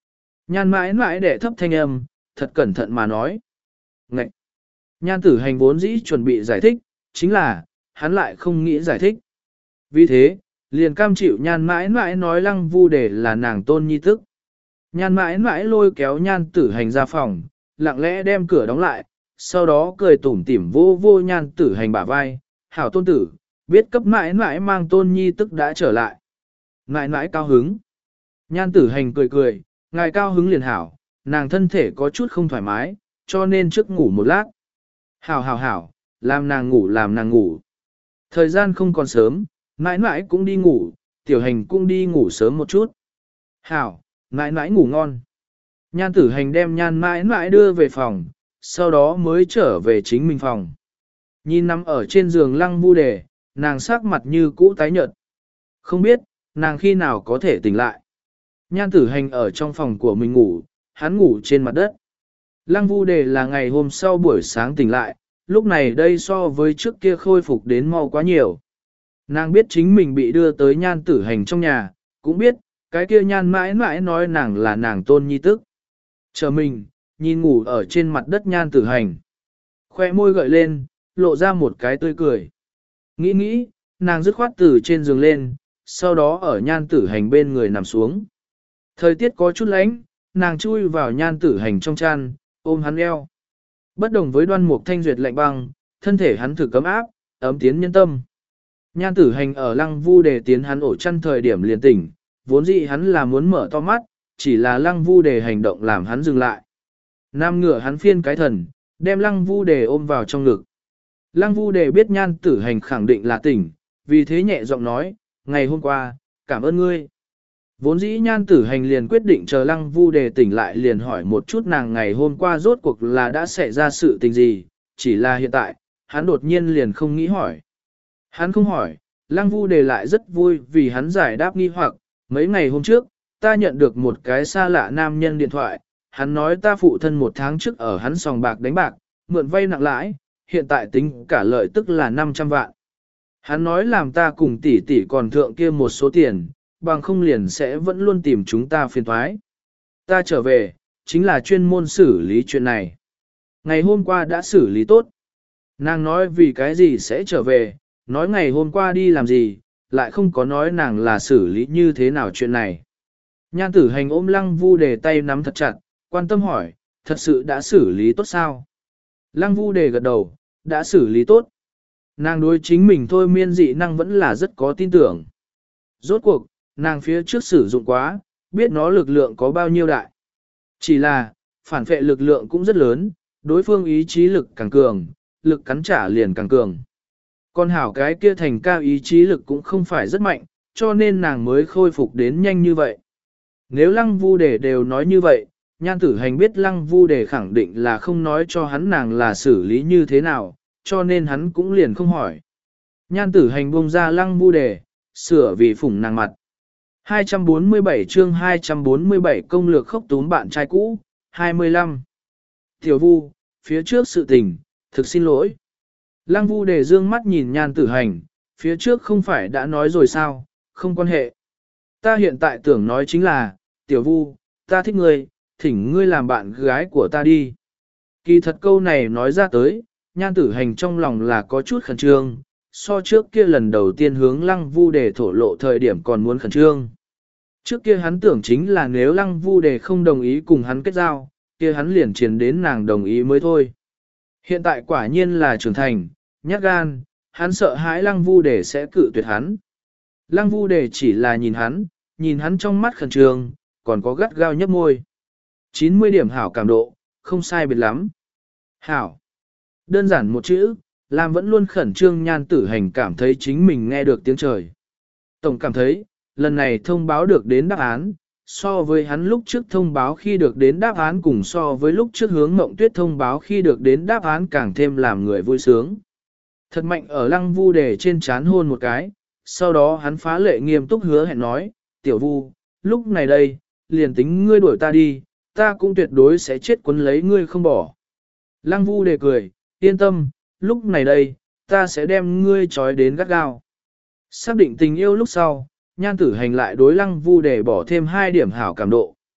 Nhan mãi mãi để thấp thanh âm, thật cẩn thận mà nói. Ngậy! Nhan tử hành vốn dĩ chuẩn bị giải thích, chính là, hắn lại không nghĩ giải thích. Vì thế, liền cam chịu nhan mãi mãi nói lăng vu để là nàng tôn nhi tức. Nhan mãi mãi lôi kéo nhan tử hành ra phòng, lặng lẽ đem cửa đóng lại, sau đó cười tủm tỉm vô vô nhan tử hành bả vai, hảo tôn tử, biết cấp mãi mãi mang tôn nhi tức đã trở lại. Mãi mãi cao hứng. Nhan tử hành cười cười, ngài cao hứng liền hảo, nàng thân thể có chút không thoải mái, cho nên trước ngủ một lát. Hảo hảo hảo, làm nàng ngủ làm nàng ngủ. Thời gian không còn sớm, mãi mãi cũng đi ngủ, tiểu hành cũng đi ngủ sớm một chút. Hảo, mãi mãi ngủ ngon. Nhan tử hành đem nhan mãi mãi đưa về phòng, sau đó mới trở về chính mình phòng. Nhìn nằm ở trên giường lăng vu đề, nàng sắc mặt như cũ tái nhợt. Không biết, nàng khi nào có thể tỉnh lại. Nhan tử hành ở trong phòng của mình ngủ, hắn ngủ trên mặt đất. Lăng vu đề là ngày hôm sau buổi sáng tỉnh lại, lúc này đây so với trước kia khôi phục đến mau quá nhiều. Nàng biết chính mình bị đưa tới nhan tử hành trong nhà, cũng biết, cái kia nhan mãi mãi nói nàng là nàng tôn nhi tức. Chờ mình, nhìn ngủ ở trên mặt đất nhan tử hành. Khoe môi gợi lên, lộ ra một cái tươi cười. Nghĩ nghĩ, nàng dứt khoát từ trên giường lên, sau đó ở nhan tử hành bên người nằm xuống. Thời tiết có chút lạnh, nàng chui vào nhan tử hành trong chăn, ôm hắn eo. Bất đồng với Đoan Mục Thanh Duyệt lạnh băng, thân thể hắn thử cấm áp, ấm tiến nhân tâm. Nhan tử hành ở lăng vu đề tiến hắn ổ chăn thời điểm liền tỉnh, vốn dĩ hắn là muốn mở to mắt, chỉ là lăng vu đề hành động làm hắn dừng lại. Nam ngửa hắn phiên cái thần, đem lăng vu đề ôm vào trong ngực. Lăng vu đề biết nhan tử hành khẳng định là tỉnh, vì thế nhẹ giọng nói, ngày hôm qua, cảm ơn ngươi. Vốn dĩ nhan tử hành liền quyết định chờ lăng vu đề tỉnh lại liền hỏi một chút nàng ngày hôm qua rốt cuộc là đã xảy ra sự tình gì, chỉ là hiện tại, hắn đột nhiên liền không nghĩ hỏi. Hắn không hỏi, lăng vu đề lại rất vui vì hắn giải đáp nghi hoặc, mấy ngày hôm trước, ta nhận được một cái xa lạ nam nhân điện thoại, hắn nói ta phụ thân một tháng trước ở hắn sòng bạc đánh bạc, mượn vay nặng lãi, hiện tại tính cả lợi tức là năm trăm vạn. Hắn nói làm ta cùng tỷ tỷ còn thượng kia một số tiền, bằng không liền sẽ vẫn luôn tìm chúng ta phiền thoái. Ta trở về, chính là chuyên môn xử lý chuyện này. Ngày hôm qua đã xử lý tốt. Nàng nói vì cái gì sẽ trở về, nói ngày hôm qua đi làm gì, lại không có nói nàng là xử lý như thế nào chuyện này. Nhan tử hành ôm lăng vu đề tay nắm thật chặt, quan tâm hỏi, thật sự đã xử lý tốt sao? Lăng vu đề gật đầu, đã xử lý tốt. Nàng đối chính mình thôi miên dị năng vẫn là rất có tin tưởng. Rốt cuộc, nàng phía trước sử dụng quá, biết nó lực lượng có bao nhiêu đại. Chỉ là, phản phệ lực lượng cũng rất lớn, đối phương ý chí lực càng cường, lực cắn trả liền càng cường. Còn hảo cái kia thành cao ý chí lực cũng không phải rất mạnh, cho nên nàng mới khôi phục đến nhanh như vậy. Nếu lăng vu đề đều nói như vậy, nhan tử hành biết lăng vu đề khẳng định là không nói cho hắn nàng là xử lý như thế nào, cho nên hắn cũng liền không hỏi. Nhan tử hành buông ra lăng vu đề, sửa vì phủng nàng mặt. hai trăm bốn mươi bảy chương hai trăm bốn mươi bảy công lược khốc túm bạn trai cũ, hai mươi lăm. Tiểu vu, phía trước sự tình, thực xin lỗi. Lăng vu đề dương mắt nhìn nhan tử hành, phía trước không phải đã nói rồi sao, không quan hệ. Ta hiện tại tưởng nói chính là, tiểu vu, ta thích ngươi, thỉnh ngươi làm bạn gái của ta đi. Kỳ thật câu này nói ra tới, nhan tử hành trong lòng là có chút khẩn trương, so trước kia lần đầu tiên hướng lăng vu đề thổ lộ thời điểm còn muốn khẩn trương. Trước kia hắn tưởng chính là nếu lăng vu đề không đồng ý cùng hắn kết giao, kia hắn liền truyền đến nàng đồng ý mới thôi. Hiện tại quả nhiên là trưởng thành, nhát gan, hắn sợ hãi lăng vu đề sẽ cự tuyệt hắn. Lăng vu đề chỉ là nhìn hắn, nhìn hắn trong mắt khẩn trương, còn có gắt gao nhấp môi. chín mươi điểm hảo cảm độ, không sai biệt lắm. Hảo. Đơn giản một chữ, làm vẫn luôn khẩn trương nhan tử hành cảm thấy chính mình nghe được tiếng trời. Tổng cảm thấy, lần này thông báo được đến đáp án, so với hắn lúc trước thông báo khi được đến đáp án cùng so với lúc trước hướng mộng tuyết thông báo khi được đến đáp án càng thêm làm người vui sướng. Thật mạnh ở lăng vu đề trên chán hôn một cái, sau đó hắn phá lệ nghiêm túc hứa hẹn nói, tiểu vu, lúc này đây, liền tính ngươi đuổi ta đi, ta cũng tuyệt đối sẽ chết quấn lấy ngươi không bỏ. Lăng vu đề cười, yên tâm, lúc này đây, ta sẽ đem ngươi trói đến gắt gao. Xác định tình yêu lúc sau, nhan tử hành lại đối lăng vu đề bỏ thêm hai điểm hảo cảm độ.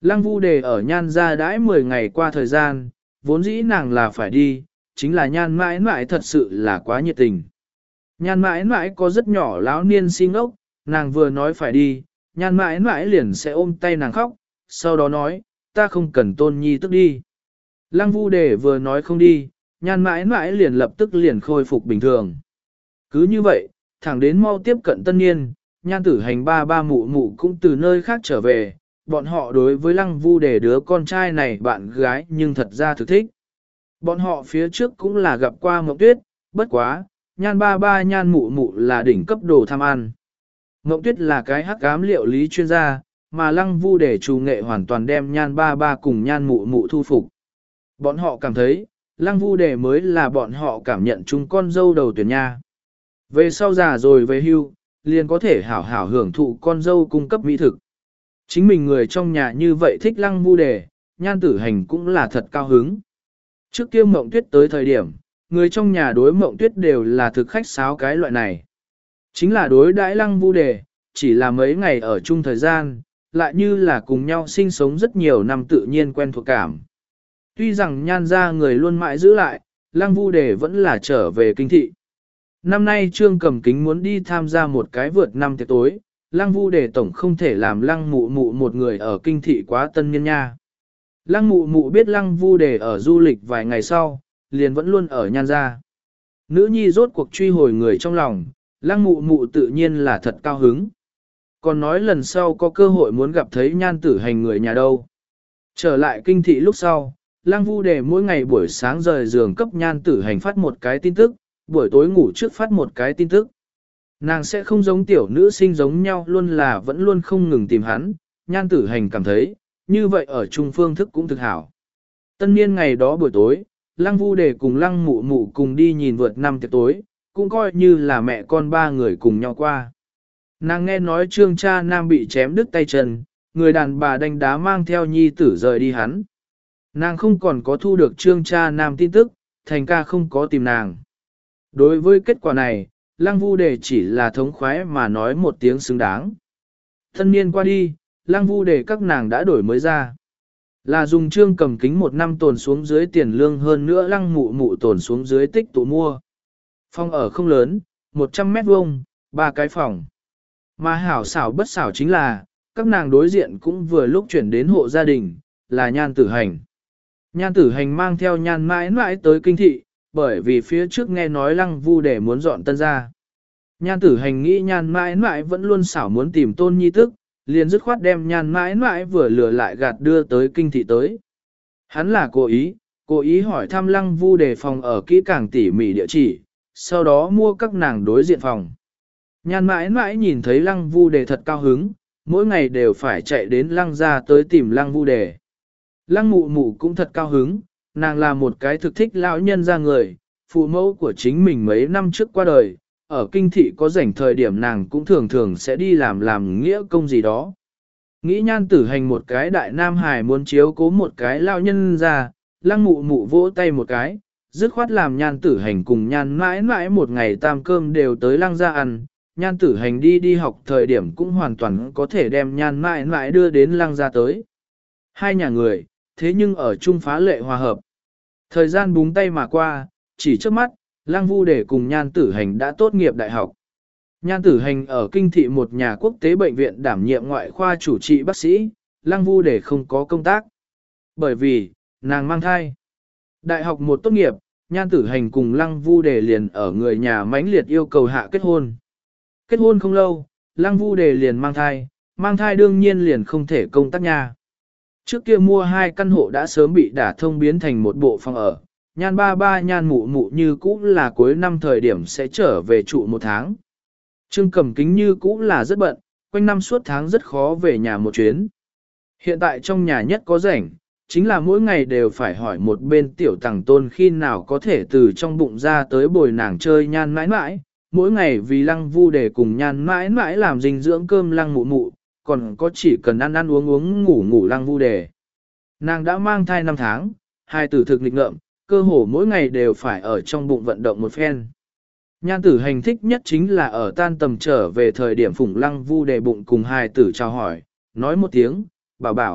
Lăng Vu Đề ở nhan gia đãi mười ngày qua thời gian, vốn dĩ nàng là phải đi, chính là nhan mãi mãi thật sự là quá nhiệt tình. Nhan mãi mãi có rất nhỏ lão niên si ngốc, nàng vừa nói phải đi, nhan mãi mãi liền sẽ ôm tay nàng khóc, sau đó nói, ta không cần tôn nhi tức đi. Lăng Vu Đề vừa nói không đi, nhan mãi mãi liền lập tức liền khôi phục bình thường. Cứ như vậy, thẳng đến mau tiếp cận tân niên, nhan tử hành ba ba mụ mụ cũng từ nơi khác trở về, bọn họ đối với Lăng Vu Đề đứa con trai này bạn gái nhưng thật ra thực thích. Bọn họ phía trước cũng là gặp qua Mộng Tuyết, bất quá, nhan ba ba nhan mụ mụ là đỉnh cấp đồ tham ăn. Mộng Tuyết là cái hắc ám liệu lý chuyên gia, mà Lăng Vu Đề chủ nghệ hoàn toàn đem nhan ba ba cùng nhan mụ mụ thu phục. Bọn họ cảm thấy, Lăng Vu Đề mới là bọn họ cảm nhận chung con dâu đầu tuyển nha. Về sau già rồi về hưu, liền có thể hảo hảo hưởng thụ con dâu cung cấp mỹ thực. Chính mình người trong nhà như vậy thích Lăng Vu Đề, nhan tử hành cũng là thật cao hứng. Trước kia Mộng Tuyết tới thời điểm, người trong nhà đối Mộng Tuyết đều là thực khách sáo cái loại này. Chính là đối đãi Lăng Vu Đề, chỉ là mấy ngày ở chung thời gian, lại như là cùng nhau sinh sống rất nhiều năm tự nhiên quen thuộc cảm. Tuy rằng nhan ra người luôn mãi giữ lại, Lăng Vu Đề vẫn là trở về kinh thị. Năm nay Trương Cầm Kính muốn đi tham gia một cái vượt năm tiệc tối, Lăng Vu Đề tổng không thể làm Lăng Mụ Mụ một người ở kinh thị quá tân niên nha. Lăng Mụ Mụ biết Lăng Vu Đề ở du lịch vài ngày sau, liền vẫn luôn ở nhan gia. Nữ nhi rốt cuộc truy hồi người trong lòng, Lăng Mụ Mụ tự nhiên là thật cao hứng. Còn nói lần sau có cơ hội muốn gặp thấy nhan tử hành người nhà đâu. Trở lại kinh thị lúc sau, Lăng Vu Đề mỗi ngày buổi sáng rời giường cấp nhan tử hành phát một cái tin tức, buổi tối ngủ trước phát một cái tin tức. Nàng sẽ không giống tiểu nữ sinh giống nhau luôn là vẫn luôn không ngừng tìm hắn, nhan tử hành cảm thấy, như vậy ở chung phương thức cũng thực hảo. Tân niên ngày đó buổi tối, Lăng Vu Đề cùng Lăng Mụ Mụ cùng đi nhìn vượt năm tiệc tối, cũng coi như là mẹ con ba người cùng nhau qua. Nàng nghe nói Trương cha nam bị chém đứt tay chân, người đàn bà đánh đá mang theo nhi tử rời đi hắn. Nàng không còn có thu được Trương cha nam tin tức, thành ca không có tìm nàng. Đối với kết quả này, Lăng Vu Đề chỉ là thống khoái mà nói một tiếng xứng đáng. Thân niên qua đi, Lăng Vu Đề các nàng đã đổi mới ra. Là dùng Trương Cầm Kính một năm tồn xuống dưới tiền lương hơn nữa Lăng Mụ Mụ tồn xuống dưới tích tụ mua. Phòng ở không lớn, một trăm mét vuông, ba cái phòng. Mà hảo xảo bất xảo chính là, các nàng đối diện cũng vừa lúc chuyển đến hộ gia đình, là nhan tử hành. Nhan tử hành mang theo nhan mãi mãi tới kinh thị, bởi vì phía trước nghe nói Lăng Vu Đề muốn dọn tân ra. Nhan tử hành nghĩ nhan mãi mãi vẫn luôn xảo muốn tìm tôn nhi tức, liền dứt khoát đem nhan mãi mãi vừa lừa lại gạt đưa tới kinh thị tới. Hắn là cố ý, cố ý hỏi thăm Lăng Vu Đề phòng ở kỹ càng tỉ mỉ địa chỉ, sau đó mua các nàng đối diện phòng. Nhan mãi mãi nhìn thấy Lăng Vu Đề thật cao hứng, mỗi ngày đều phải chạy đến Lăng gia tới tìm Lăng Vu Đề. Lăng Mụ Mụ cũng thật cao hứng, nàng là một cái thực thích lão nhân ra người, phụ mẫu của chính mình mấy năm trước qua đời, ở kinh thị có rảnh thời điểm nàng cũng thường thường sẽ đi làm làm nghĩa công gì đó. Nghĩ nhan tử hành một cái đại nam hài muốn chiếu cố một cái lão nhân ra, Lăng Mụ Mụ vỗ tay một cái, dứt khoát làm nhan tử hành cùng nhan mãi mãi một ngày tam cơm đều tới Lăng gia ăn, nhan tử hành đi đi học thời điểm cũng hoàn toàn có thể đem nhan mãi mãi đưa đến Lăng gia tới. Hai nhà người, thế nhưng ở chung phá lệ hòa hợp. Thời gian búng tay mà qua, chỉ trước mắt, Lăng Vu Đề cùng nhan tử hành đã tốt nghiệp đại học. Nhan tử hành ở kinh thị một nhà quốc tế bệnh viện đảm nhiệm ngoại khoa chủ trị bác sĩ, Lăng Vu Đề không có công tác. Bởi vì, nàng mang thai. Đại học một tốt nghiệp, nhan tử hành cùng Lăng Vu Đề liền ở người nhà mãnh liệt yêu cầu hạ kết hôn. Kết hôn không lâu, Lăng Vu Đề liền mang thai, mang thai đương nhiên liền không thể công tác nha. Trước kia mua hai căn hộ đã sớm bị đả thông biến thành một bộ phòng ở, nhan ba ba nhan mụ mụ như cũ là cuối năm thời điểm sẽ trở về trụ một tháng. Trương Cầm Kính như cũ là rất bận, quanh năm suốt tháng rất khó về nhà một chuyến. Hiện tại trong nhà nhất có rảnh, chính là mỗi ngày đều phải hỏi một bên tiểu tàng tôn khi nào có thể từ trong bụng ra tới bồi nàng chơi nhan mãi mãi, mỗi ngày vì Lăng Vu Đề cùng nhan mãi mãi làm dinh dưỡng cơm Lăng mụ mụ, còn có chỉ cần ăn ăn uống uống ngủ ngủ Lăng Vu Đề. Nàng đã mang thai năm tháng, hai tử thực lịch ngợm, cơ hồ mỗi ngày đều phải ở trong bụng vận động một phen. Nhan tử hành thích nhất chính là ở tan tầm trở về thời điểm phủng Lăng Vu Đề bụng cùng hai tử chào hỏi, nói một tiếng, bảo bảo,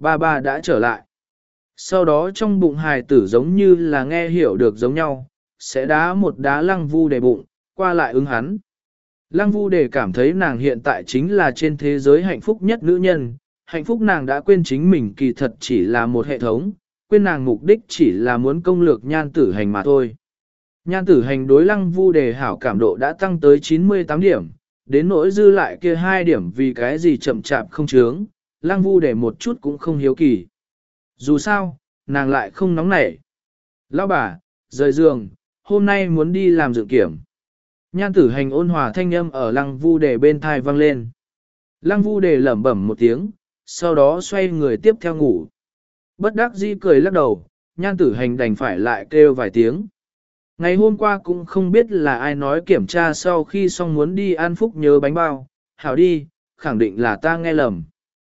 ba ba đã trở lại. Sau đó trong bụng hài tử giống như là nghe hiểu được giống nhau, sẽ đá một đá lăng vu để bụng, qua lại ứng hắn. Lăng vu để cảm thấy nàng hiện tại chính là trên thế giới hạnh phúc nhất nữ nhân, hạnh phúc nàng đã quên chính mình kỳ thật chỉ là một hệ thống, quên nàng mục đích chỉ là muốn công lược nhan tử hành mà thôi. Nhan tử hành đối lăng vu đề hảo cảm độ đã tăng tới chín mươi tám điểm, đến nỗi dư lại kia hai điểm vì cái gì chậm chạp không chướng, lăng vu đề một chút cũng không hiếu kỳ. Dù sao, nàng lại không nóng nảy. Lão bà, rời giường, hôm nay muốn đi làm dự kiểm. Nhan tử hành ôn hòa thanh âm ở lăng vu đề bên thai vang lên. Lăng vu đề lẩm bẩm một tiếng, sau đó xoay người tiếp theo ngủ. Bất đắc dĩ cười lắc đầu, nhan tử hành đành phải lại kêu vài tiếng. Ngày hôm qua cũng không biết là ai nói kiểm tra sau khi xong muốn đi ăn phúc nhớ bánh bao, hảo đi, khẳng định là ta nghe lầm.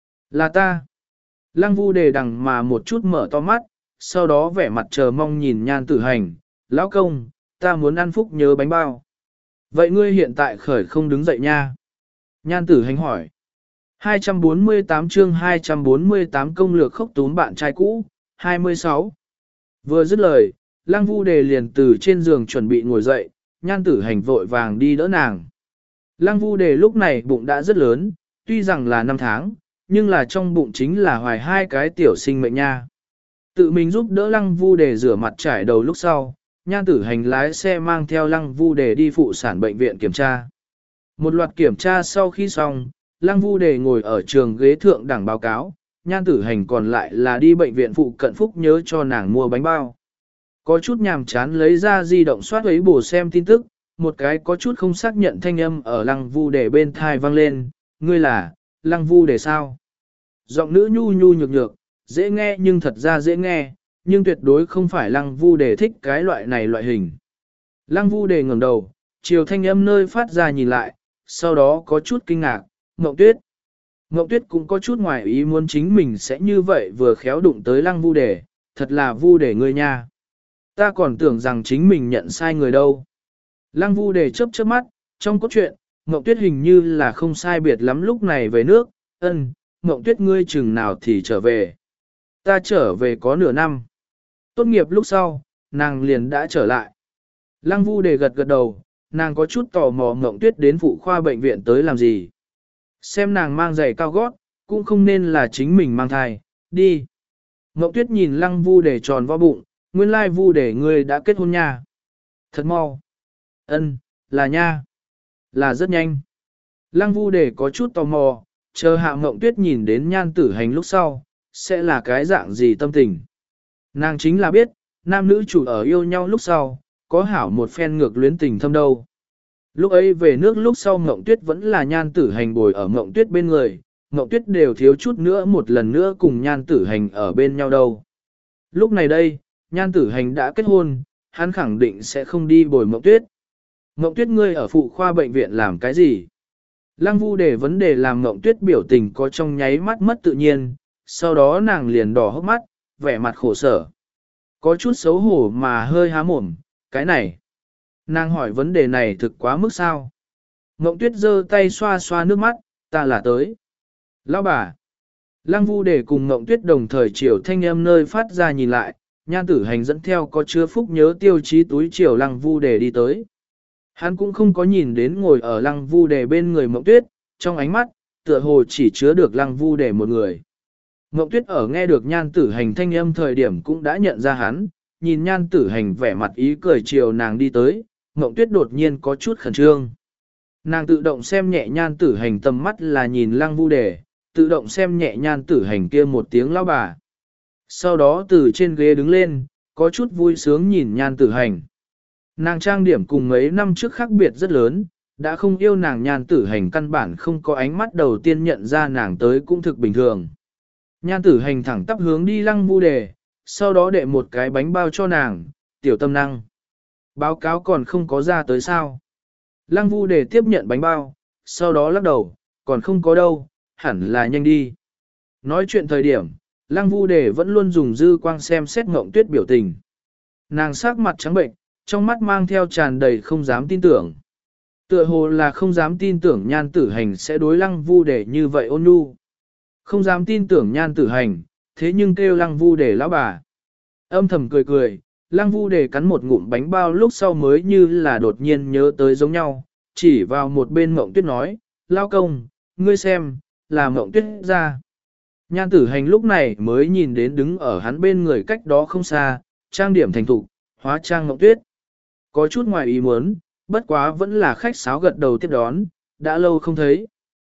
Là ta. Lăng vu đề đằng mà một chút mở to mắt, sau đó vẻ mặt chờ mong nhìn nhan tử hành, lão công, ta muốn ăn phúc nhớ bánh bao. Vậy ngươi hiện tại khởi không đứng dậy nha. Nhan tử hành hỏi. hai trăm bốn mươi tám chương hai trăm bốn mươi tám công lược khốc túm bạn trai cũ, hai mươi sáu. Vừa dứt lời, Lăng vu đề liền từ trên giường chuẩn bị ngồi dậy, nhan tử hành vội vàng đi đỡ nàng. Lăng vu đề lúc này bụng đã rất lớn, tuy rằng là năm tháng, nhưng là trong bụng chính là hoài hai cái tiểu sinh mệnh nha. Tự mình giúp đỡ lăng vu đề rửa mặt trải đầu lúc sau, nhan tử hành lái xe mang theo lăng vu đề đi phụ sản bệnh viện kiểm tra. Một loạt kiểm tra sau khi xong, lăng vu đề ngồi ở trường ghế thượng đẳng báo cáo, nhan tử hành còn lại là đi bệnh viện phụ cận phúc nhớ cho nàng mua bánh bao. Có chút nhàm chán lấy ra di động soát ấy bổ xem tin tức, một cái có chút không xác nhận thanh âm ở lăng vu đề bên thai vang lên, ngươi là, lăng vu đề sao? Giọng nữ nhu nhu nhược nhược, dễ nghe nhưng thật ra dễ nghe, nhưng tuyệt đối không phải lăng vu đề thích cái loại này loại hình. Lăng vu đề ngẩng đầu, chiều thanh âm nơi phát ra nhìn lại, sau đó có chút kinh ngạc, Ngộng Tuyết. Ngộng Tuyết cũng có chút ngoài ý muốn chính mình sẽ như vậy vừa khéo đụng tới lăng vu đề, thật là vu đề ngươi nha. Ta còn tưởng rằng chính mình nhận sai người đâu. Lăng vu đề chớp chớp mắt, trong cốt truyện, Ngộng Tuyết hình như là không sai biệt lắm lúc này về nước, ân, Ngộng Tuyết ngươi chừng nào thì trở về. Ta trở về có nửa năm. Tốt nghiệp lúc sau, nàng liền đã trở lại. Lăng vu đề gật gật đầu, nàng có chút tò mò Ngộng Tuyết đến phụ khoa bệnh viện tới làm gì. Xem nàng mang giày cao gót, cũng không nên là chính mình mang thai, đi. Ngộng Tuyết nhìn lăng vu đề tròn vo bụng, nguyên lai vu đề ngươi đã kết hôn nha. Thật mau. Ân, là nha. Là rất nhanh. Lăng vu đề có chút tò mò, chờ hạ Ngộng Tuyết nhìn đến nhan tử hành lúc sau, sẽ là cái dạng gì tâm tình. Nàng chính là biết, nam nữ chủ ở yêu nhau lúc sau, có hảo một phen ngược luyến tình thâm đâu. Lúc ấy về nước lúc sau Ngộng Tuyết vẫn là nhan tử hành bồi ở Ngộng Tuyết bên người, Ngộng Tuyết đều thiếu chút nữa một lần nữa cùng nhan tử hành ở bên nhau đâu. Lúc này đây, nhan tử hành đã kết hôn, hắn khẳng định sẽ không đi bồi Ngộng Tuyết. Ngộng Tuyết ngươi ở phụ khoa bệnh viện làm cái gì? Lăng vu đề vấn đề làm Ngộng Tuyết biểu tình có trong nháy mắt mất tự nhiên, sau đó nàng liền đỏ hốc mắt, vẻ mặt khổ sở. Có chút xấu hổ mà hơi há mồm, cái này. Nàng hỏi vấn đề này thực quá mức sao? Ngộng Tuyết giơ tay xoa xoa nước mắt, ta là tới. Lão bà. Lăng vu đề cùng Ngộng Tuyết đồng thời chiều thanh âm nơi phát ra nhìn lại, nhan tử hành dẫn theo có chứa phúc nhớ tiêu chí túi chiều lăng vu đề đi tới. Hắn cũng không có nhìn đến ngồi ở lăng vu đề bên người Ngộng Tuyết, trong ánh mắt, tựa hồ chỉ chứa được lăng vu đề một người. Ngộng Tuyết ở nghe được nhan tử hành thanh âm thời điểm cũng đã nhận ra hắn, nhìn nhan tử hành vẻ mặt ý cười chiều nàng đi tới, Ngộng Tuyết đột nhiên có chút khẩn trương. Nàng tự động xem nhẹ nhan tử hành tầm mắt là nhìn lăng vu đề, tự động xem nhẹ nhan tử hành kia một tiếng lão bà. Sau đó từ trên ghế đứng lên, có chút vui sướng nhìn nhan tử hành. Nàng trang điểm cùng mấy năm trước khác biệt rất lớn, đã không yêu nàng nhan tử hành căn bản không có ánh mắt đầu tiên nhận ra nàng tới cũng thực bình thường. Nhan tử hành thẳng tắp hướng đi lăng vu đề, sau đó đệ một cái bánh bao cho nàng, tiểu tâm năng. Báo cáo còn không có ra tới sao. Lăng vu đề tiếp nhận bánh bao, sau đó lắc đầu, còn không có đâu, hẳn là nhanh đi. Nói chuyện thời điểm, lăng vu đề vẫn luôn dùng dư quang xem xét Ngộng Tuyết biểu tình. Nàng sắc mặt trắng bệnh, trong mắt mang theo tràn đầy không dám tin tưởng. Tựa hồ là không dám tin tưởng nhan tử hành sẽ đối lăng vu đề như vậy ôn nhu. Không dám tin tưởng nhan tử hành, thế nhưng kêu lăng vu để lão bà. Âm thầm cười cười, lăng vu để cắn một ngụm bánh bao lúc sau mới như là đột nhiên nhớ tới giống nhau, chỉ vào một bên Mộng Tuyết nói, lao công, ngươi xem, là Mộng Tuyết ra. Nhan tử hành lúc này mới nhìn đến đứng ở hắn bên người cách đó không xa, trang điểm thành thục, hóa trang Mộng Tuyết. Có chút ngoài ý muốn, bất quá vẫn là khách sáo gật đầu tiếp đón, đã lâu không thấy.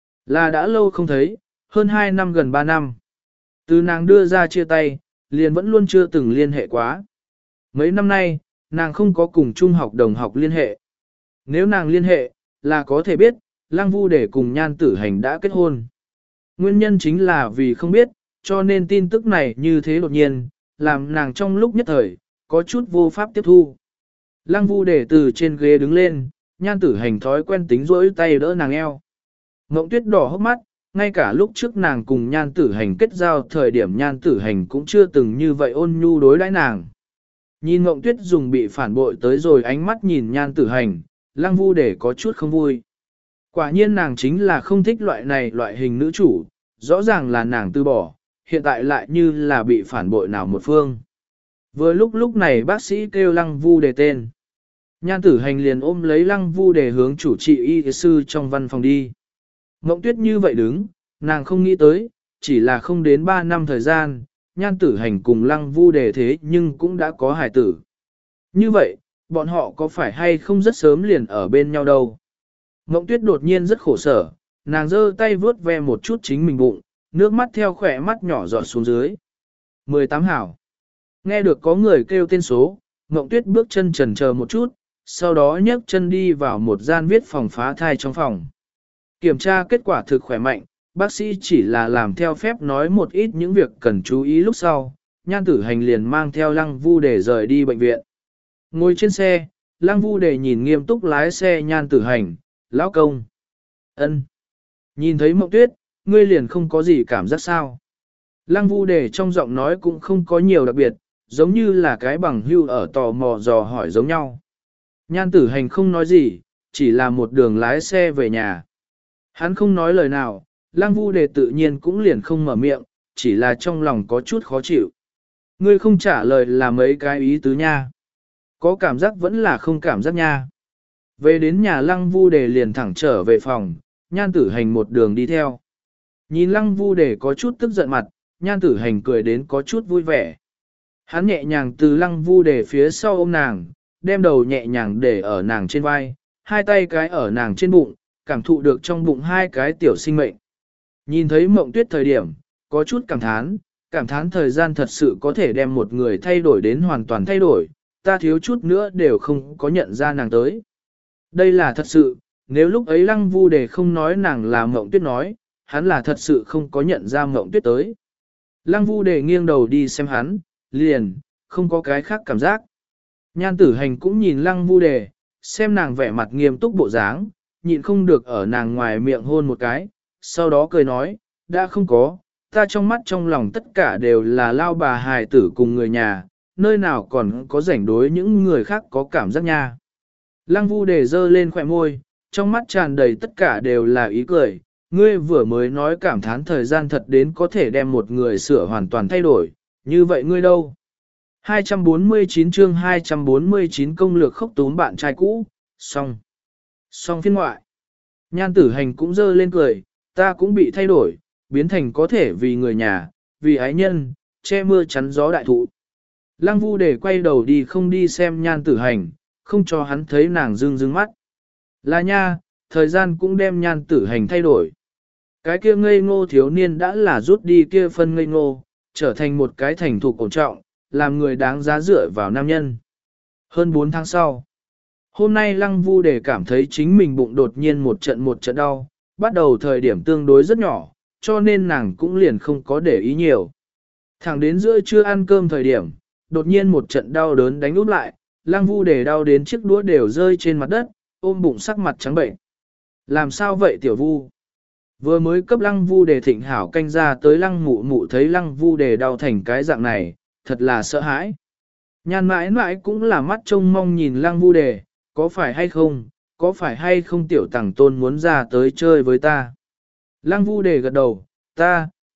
Là đã lâu không thấy, hơn hai năm gần ba năm. Từ nàng đưa ra chia tay, liền vẫn luôn chưa từng liên hệ quá. Mấy năm nay, nàng không có cùng trung học đồng học liên hệ. Nếu nàng liên hệ, là có thể biết, Lăng Vu để cùng Nhan Tử Hành đã kết hôn. Nguyên nhân chính là vì không biết, cho nên tin tức này như thế đột nhiên, làm nàng trong lúc nhất thời, có chút vô pháp tiếp thu. Lăng Vu để từ trên ghế đứng lên, Nhan Tử Hành thói quen tính rỗi tay đỡ nàng eo. Ngộng Tuyết đỏ hốc mắt, ngay cả lúc trước nàng cùng Nhan Tử Hành kết giao thời điểm Nhan Tử Hành cũng chưa từng như vậy ôn nhu đối đãi nàng. Nhìn Ngộng Tuyết dùng bị phản bội tới rồi ánh mắt nhìn Nhan Tử Hành, Lăng Vu để có chút không vui. Quả nhiên nàng chính là không thích loại này loại hình nữ chủ, rõ ràng là nàng từ bỏ, hiện tại lại như là bị phản bội nào một phương. Vừa lúc lúc này bác sĩ kêu Lăng Vu để tên. Nhan Tử Hành liền ôm lấy Lăng Vu để hướng chủ trị y sư trong văn phòng đi. Ngộng Tuyết như vậy đứng, nàng không nghĩ tới, chỉ là không đến ba năm thời gian, Nhan Tử Hành cùng Lăng Vu để thế nhưng cũng đã có hài tử. Như vậy, bọn họ có phải hay không rất sớm liền ở bên nhau đâu? Ngộng Tuyết đột nhiên rất khổ sở, nàng giơ tay vướt ve một chút chính mình bụng, nước mắt theo khỏe mắt nhỏ giọt xuống dưới. mười tám hảo. Nghe được có người kêu tên số, Ngộng Tuyết bước chân chần chờ một chút, sau đó nhấc chân đi vào một gian viết phòng phá thai trong phòng. Kiểm tra kết quả thực khỏe mạnh, bác sĩ chỉ là làm theo phép nói một ít những việc cần chú ý lúc sau, Nhan Tử Hành liền mang theo Lăng Vu để rời đi bệnh viện. Ngồi trên xe, Lăng Vu để nhìn nghiêm túc lái xe Nhan Tử Hành, lão công. Ân. Nhìn thấy Mộng Tuyết, ngươi liền không có gì cảm giác sao. Lăng Vu để trong giọng nói cũng không có nhiều đặc biệt, giống như là cái bằng hưu ở tò mò dò hỏi giống nhau. Nhan Tử Hành không nói gì, chỉ là một đường lái xe về nhà. Hắn không nói lời nào, Lăng Vu đề tự nhiên cũng liền không mở miệng, chỉ là trong lòng có chút khó chịu. Ngươi không trả lời là mấy cái ý tứ nha. Có cảm giác vẫn là không cảm giác nha. Về đến nhà Lăng Vu đề liền thẳng trở về phòng, Nhan Tử Hành một đường đi theo. Nhìn Lăng Vu đề có chút tức giận mặt, Nhan Tử Hành cười đến có chút vui vẻ. Hắn nhẹ nhàng từ Lăng Vu đề phía sau ôm nàng, đem đầu nhẹ nhàng để ở nàng trên vai, hai tay cái ở nàng trên bụng, cảm thụ được trong bụng hai cái tiểu sinh mệnh. Nhìn thấy Mộng Tuyết thời điểm, có chút cảm thán, cảm thán thời gian thật sự có thể đem một người thay đổi đến hoàn toàn thay đổi, ta thiếu chút nữa đều không có nhận ra nàng tới. Đây là thật sự, nếu lúc ấy Lăng Vu đề không nói nàng là Mộng Tuyết nói, hắn là thật sự không có nhận ra Mộng Tuyết tới. Lăng Vu đề nghiêng đầu đi xem hắn, liền, không có cái khác cảm giác. Nhan Tử Hành cũng nhìn Lăng Vu đề, xem nàng vẻ mặt nghiêm túc bộ dáng, nhịn không được ở nàng ngoài miệng hôn một cái, sau đó cười nói, đã không có, ta trong mắt trong lòng tất cả đều là lao bà hài tử cùng người nhà, nơi nào còn có rảnh đối những người khác có cảm giác nha. Lăng Vu đề dơ lên khỏe môi, trong mắt tràn đầy tất cả đều là ý cười, ngươi vừa mới nói cảm thán thời gian thật đến có thể đem một người sửa hoàn toàn thay đổi, như vậy ngươi đâu? hai trăm bốn mươi chín chương hai trăm bốn mươi chín công lược khốc túm bạn trai cũ, xong. Xong phiên ngoại. Nhan Tử Hành cũng dơ lên cười, ta cũng bị thay đổi, biến thành có thể vì người nhà, vì ái nhân, che mưa chắn gió đại thụ. Lăng Vu để quay đầu đi không đi xem Nhan Tử Hành, không cho hắn thấy nàng rưng rưng mắt. Là nha, thời gian cũng đem Nhan Tử Hành thay đổi. Cái kia ngây ngô thiếu niên đã là rút đi kia phân ngây ngô, trở thành một cái thành thục ổn trọng, làm người đáng giá dựa vào nam nhân. Hơn bốn tháng sau, hôm nay Lăng Vu để cảm thấy chính mình bụng đột nhiên một trận một trận đau, bắt đầu thời điểm tương đối rất nhỏ, cho nên nàng cũng liền không có để ý nhiều. Thẳng đến giữa trưa ăn cơm thời điểm, đột nhiên một trận đau đớn đánh úp lại, Lăng Vu để đau đến chiếc đũa đều rơi trên mặt đất, ôm bụng sắc mặt trắng bệnh. Làm sao vậy tiểu Vu? Vừa mới cấp Lăng Vu để thịnh hảo canh ra tới Lăng Mụ Mụ thấy Lăng Vu để đau thành cái dạng này, thật là sợ hãi. Nhan mãi mãi cũng là mắt trông mong nhìn Lăng Vu đề, có phải hay không, có phải hay không tiểu tàng tôn muốn ra tới chơi với ta. Lăng Vu đề gật đầu, ta,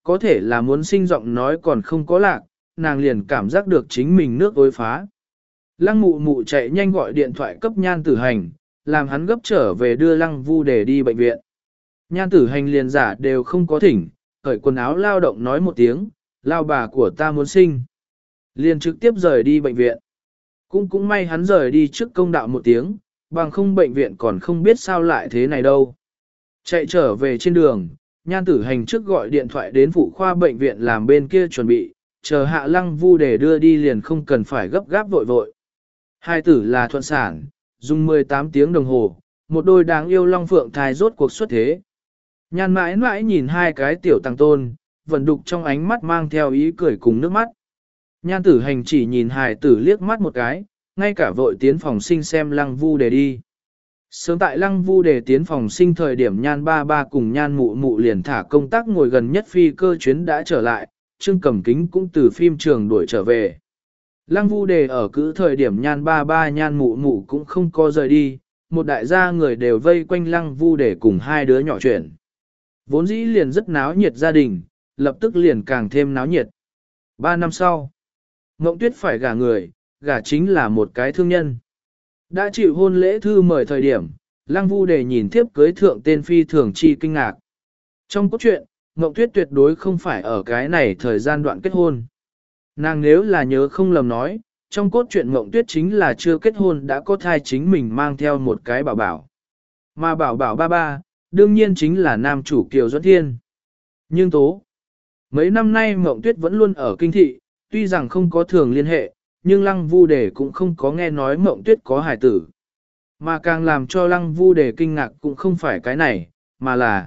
có thể là muốn sinh giọng nói còn không có lạc, nàng liền cảm giác được chính mình nước ối phá. Lăng mụ mụ chạy nhanh gọi điện thoại cấp nhan tử hành, làm hắn gấp trở về đưa lăng vu để đi bệnh viện. Nhan tử hành liền giả đều không có thỉnh, cởi quần áo lao động nói một tiếng, lao bà của ta muốn sinh. Liền trực tiếp rời đi bệnh viện. Cũng cũng may hắn rời đi trước công đạo một tiếng, bằng không bệnh viện còn không biết sao lại thế này đâu. Chạy trở về trên đường, nhan tử hành trước gọi điện thoại đến phụ khoa bệnh viện làm bên kia chuẩn bị, chờ hạ lăng vu để đưa đi liền không cần phải gấp gáp vội vội. Hai tử là thuận sản, dùng mười tám tiếng đồng hồ, một đôi đáng yêu long phượng thai rốt cuộc xuất thế. Nhan mãi mãi nhìn hai cái tiểu tăng tôn, vẫn đục trong ánh mắt mang theo ý cười cùng nước mắt. Nhan tử hành chỉ nhìn hài tử liếc mắt một cái, ngay cả vội tiến phòng sinh xem lăng vu để đi. Sớm tại lăng vu để tiến phòng sinh thời điểm nhan ba ba cùng nhan mụ mụ liền thả công tác ngồi gần nhất phi cơ chuyến đã trở lại, Trương Cẩm Kính cũng từ phim trường đuổi trở về. Lăng vu đề ở cữ thời điểm nhan ba ba nhan mụ mụ cũng không có rời đi, một đại gia người đều vây quanh lăng vu đề cùng hai đứa nhỏ chuyện. Vốn dĩ liền rất náo nhiệt gia đình, lập tức liền càng thêm náo nhiệt. Ba năm sau, Mộng Tuyết phải gả người, gả chính là một cái thương nhân. Đã chịu hôn lễ thư mời thời điểm, lăng vu đề nhìn thiếp cưới thượng tên phi thường chi kinh ngạc. Trong cốt truyện, Mộng Tuyết tuyệt đối không phải ở cái này thời gian đoạn kết hôn. Nàng nếu là nhớ không lầm nói, trong cốt truyện Mộng Tuyết chính là chưa kết hôn đã có thai chính mình mang theo một cái bảo bảo. Mà bảo bảo ba ba, đương nhiên chính là nam chủ Kiều Duẫn Thiên. Nhưng tố, mấy năm nay Mộng Tuyết vẫn luôn ở kinh thị, tuy rằng không có thường liên hệ, nhưng Lăng Vu Đề cũng không có nghe nói Mộng Tuyết có hài tử. Mà càng làm cho Lăng Vu Đề kinh ngạc cũng không phải cái này, mà là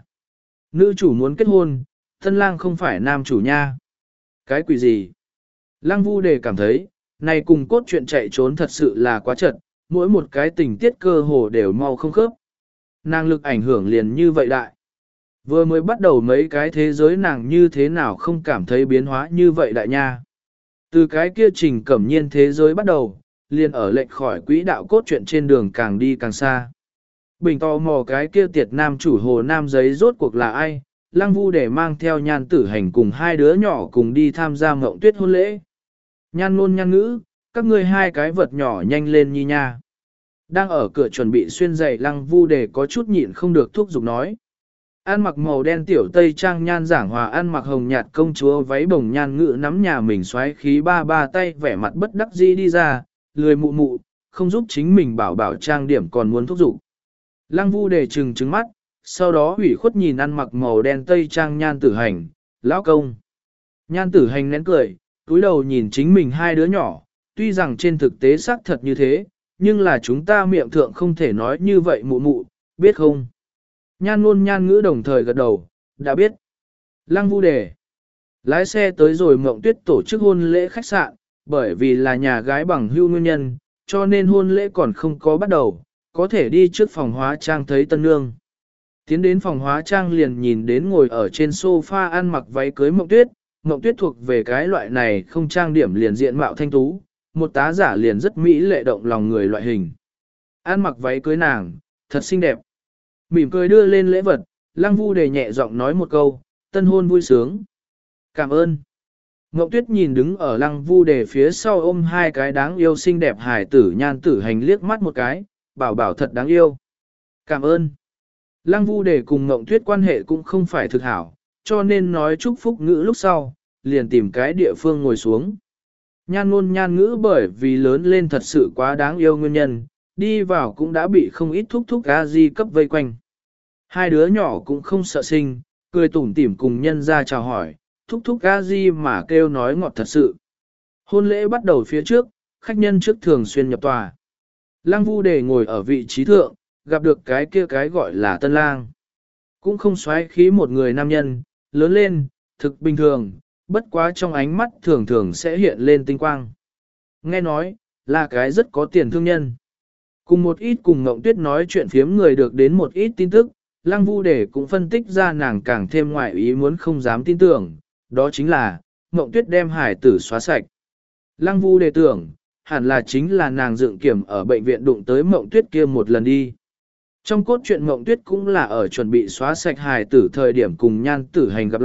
nữ chủ muốn kết hôn, tân lang không phải nam chủ nha. Cái quỷ gì? Lăng Vu Đề cảm thấy, này cùng cốt truyện chạy trốn thật sự là quá chật, mỗi một cái tình tiết cơ hồ đều mau không khớp. Nàng lực ảnh hưởng liền như vậy đại. Vừa mới bắt đầu mấy cái thế giới nàng như thế nào không cảm thấy biến hóa như vậy đại nha. Từ cái kia Trình Cẩm Nhiên thế giới bắt đầu, liền ở lệch khỏi quỹ đạo cốt truyện trên đường càng đi càng xa. Bình tò mò cái kia tiệt nam chủ hồ nam giấy rốt cuộc là ai, Lăng Vu để mang theo nhan tử hành cùng hai đứa nhỏ cùng đi tham gia Mộng Tuyết hôn lễ. Nhan ngôn nhan ngữ, các ngươi hai cái vật nhỏ nhanh lên nhi nha. Đang ở cửa chuẩn bị xuyên giày Lăng Vu để có chút nhịn không được thúc giục nói. Ăn mặc màu đen tiểu tây trang nhan giảng hòa ăn mặc hồng nhạt công chúa váy bồng nhan ngữ nắm nhà mình xoáy khí ba ba tay vẻ mặt bất đắc dĩ đi ra, lười mụ mụ, không giúp chính mình bảo bảo trang điểm còn muốn thúc giục. Lăng Vu để trừng trừng mắt, sau đó ủy khuất nhìn ăn mặc màu đen tây trang nhan tử hành, lão công. Nhan tử hành nén cười, túi đầu nhìn chính mình hai đứa nhỏ, tuy rằng trên thực tế xác thật như thế, nhưng là chúng ta miệng thượng không thể nói như vậy mụ mụ, biết không? Nhan ngôn nhan ngữ đồng thời gật đầu, đã biết. Lăng Vu đề. Lái xe tới rồi Mộng Tuyết tổ chức hôn lễ khách sạn, bởi vì là nhà gái bằng hưu nguyên nhân, cho nên hôn lễ còn không có bắt đầu, có thể đi trước phòng hóa trang thấy tân nương. Tiến đến phòng hóa trang liền nhìn đến ngồi ở trên sofa ăn mặc váy cưới Mộng Tuyết, Mộng Tuyết thuộc về cái loại này không trang điểm liền diện mạo thanh tú, một tá giả liền rất mỹ lệ động lòng người loại hình. Ăn mặc váy cưới nàng, thật xinh đẹp. Mỉm cười đưa lên lễ vật, Lăng Vu đề nhẹ giọng nói một câu, tân hôn vui sướng. Cảm ơn. Mộng Tuyết nhìn đứng ở Lăng Vu đề phía sau ôm hai cái đáng yêu xinh đẹp hài tử nhan tử hành liếc mắt một cái, bảo bảo thật đáng yêu. Cảm ơn. Lăng Vu đề cùng Mộng Tuyết quan hệ cũng không phải thực hảo, cho nên nói chúc phúc ngữ lúc sau, liền tìm cái địa phương ngồi xuống. Nhan ngôn nhan ngữ bởi vì lớn lên thật sự quá đáng yêu nguyên nhân, đi vào cũng đã bị không ít thúc thúc a di cấp vây quanh. Hai đứa nhỏ cũng không sợ sinh, cười tủm tỉm cùng nhân ra chào hỏi, thúc thúc a di mà kêu nói ngọt thật sự. Hôn lễ bắt đầu phía trước, khách nhân trước thường xuyên nhập tòa. Lăng Vu đề ngồi ở vị trí thượng, gặp được cái kia cái gọi là tân lang. Cũng không xoáy khí một người nam nhân, lớn lên, thực bình thường, bất quá trong ánh mắt thường thường sẽ hiện lên tinh quang. Nghe nói, là cái rất có tiền thương nhân. Cùng một ít cùng Mộng Tuyết nói chuyện phiếm người được đến một ít tin tức, Lăng Vu đề cũng phân tích ra nàng càng thêm ngoại ý muốn không dám tin tưởng, đó chính là, Mộng Tuyết đem hải tử xóa sạch. Lăng Vu đề tưởng, hẳn là chính là nàng dựng kiểm ở bệnh viện đụng tới Mộng Tuyết kia một lần đi. Trong cốt truyện Mộng Tuyết cũng là ở chuẩn bị xóa sạch hài tử thời điểm cùng nhan tử hành gặp lại,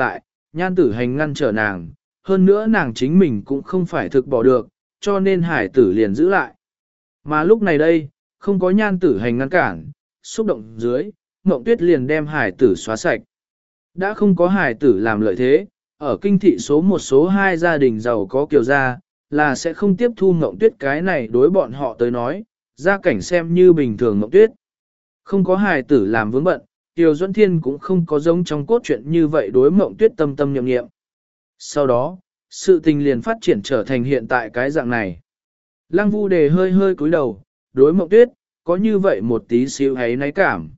nhan tử hành ngăn trở nàng, hơn nữa nàng chính mình cũng không phải thực bỏ được, cho nên hải tử liền giữ lại. Mà lúc này đây, không có nhan tử hành ngăn cản, xúc động dưới, Mộng Tuyết liền đem hải tử xóa sạch. Đã không có hải tử làm lợi thế, ở kinh thị số một số hai gia đình giàu có kiều gia, là sẽ không tiếp thu Mộng Tuyết cái này đối bọn họ tới nói, gia cảnh xem như bình thường Mộng Tuyết. Không có hài tử làm vướng bận, Tiêu Duẫn Thiên cũng không có giống trong cốt truyện như vậy đối Mộng Tuyết tâm tâm nhậm nghiệm. Sau đó, sự tình liền phát triển trở thành hiện tại cái dạng này. Lăng Vu Đề hơi hơi cúi đầu, đối Mộng Tuyết, có như vậy một tí xíu ấy náy cảm.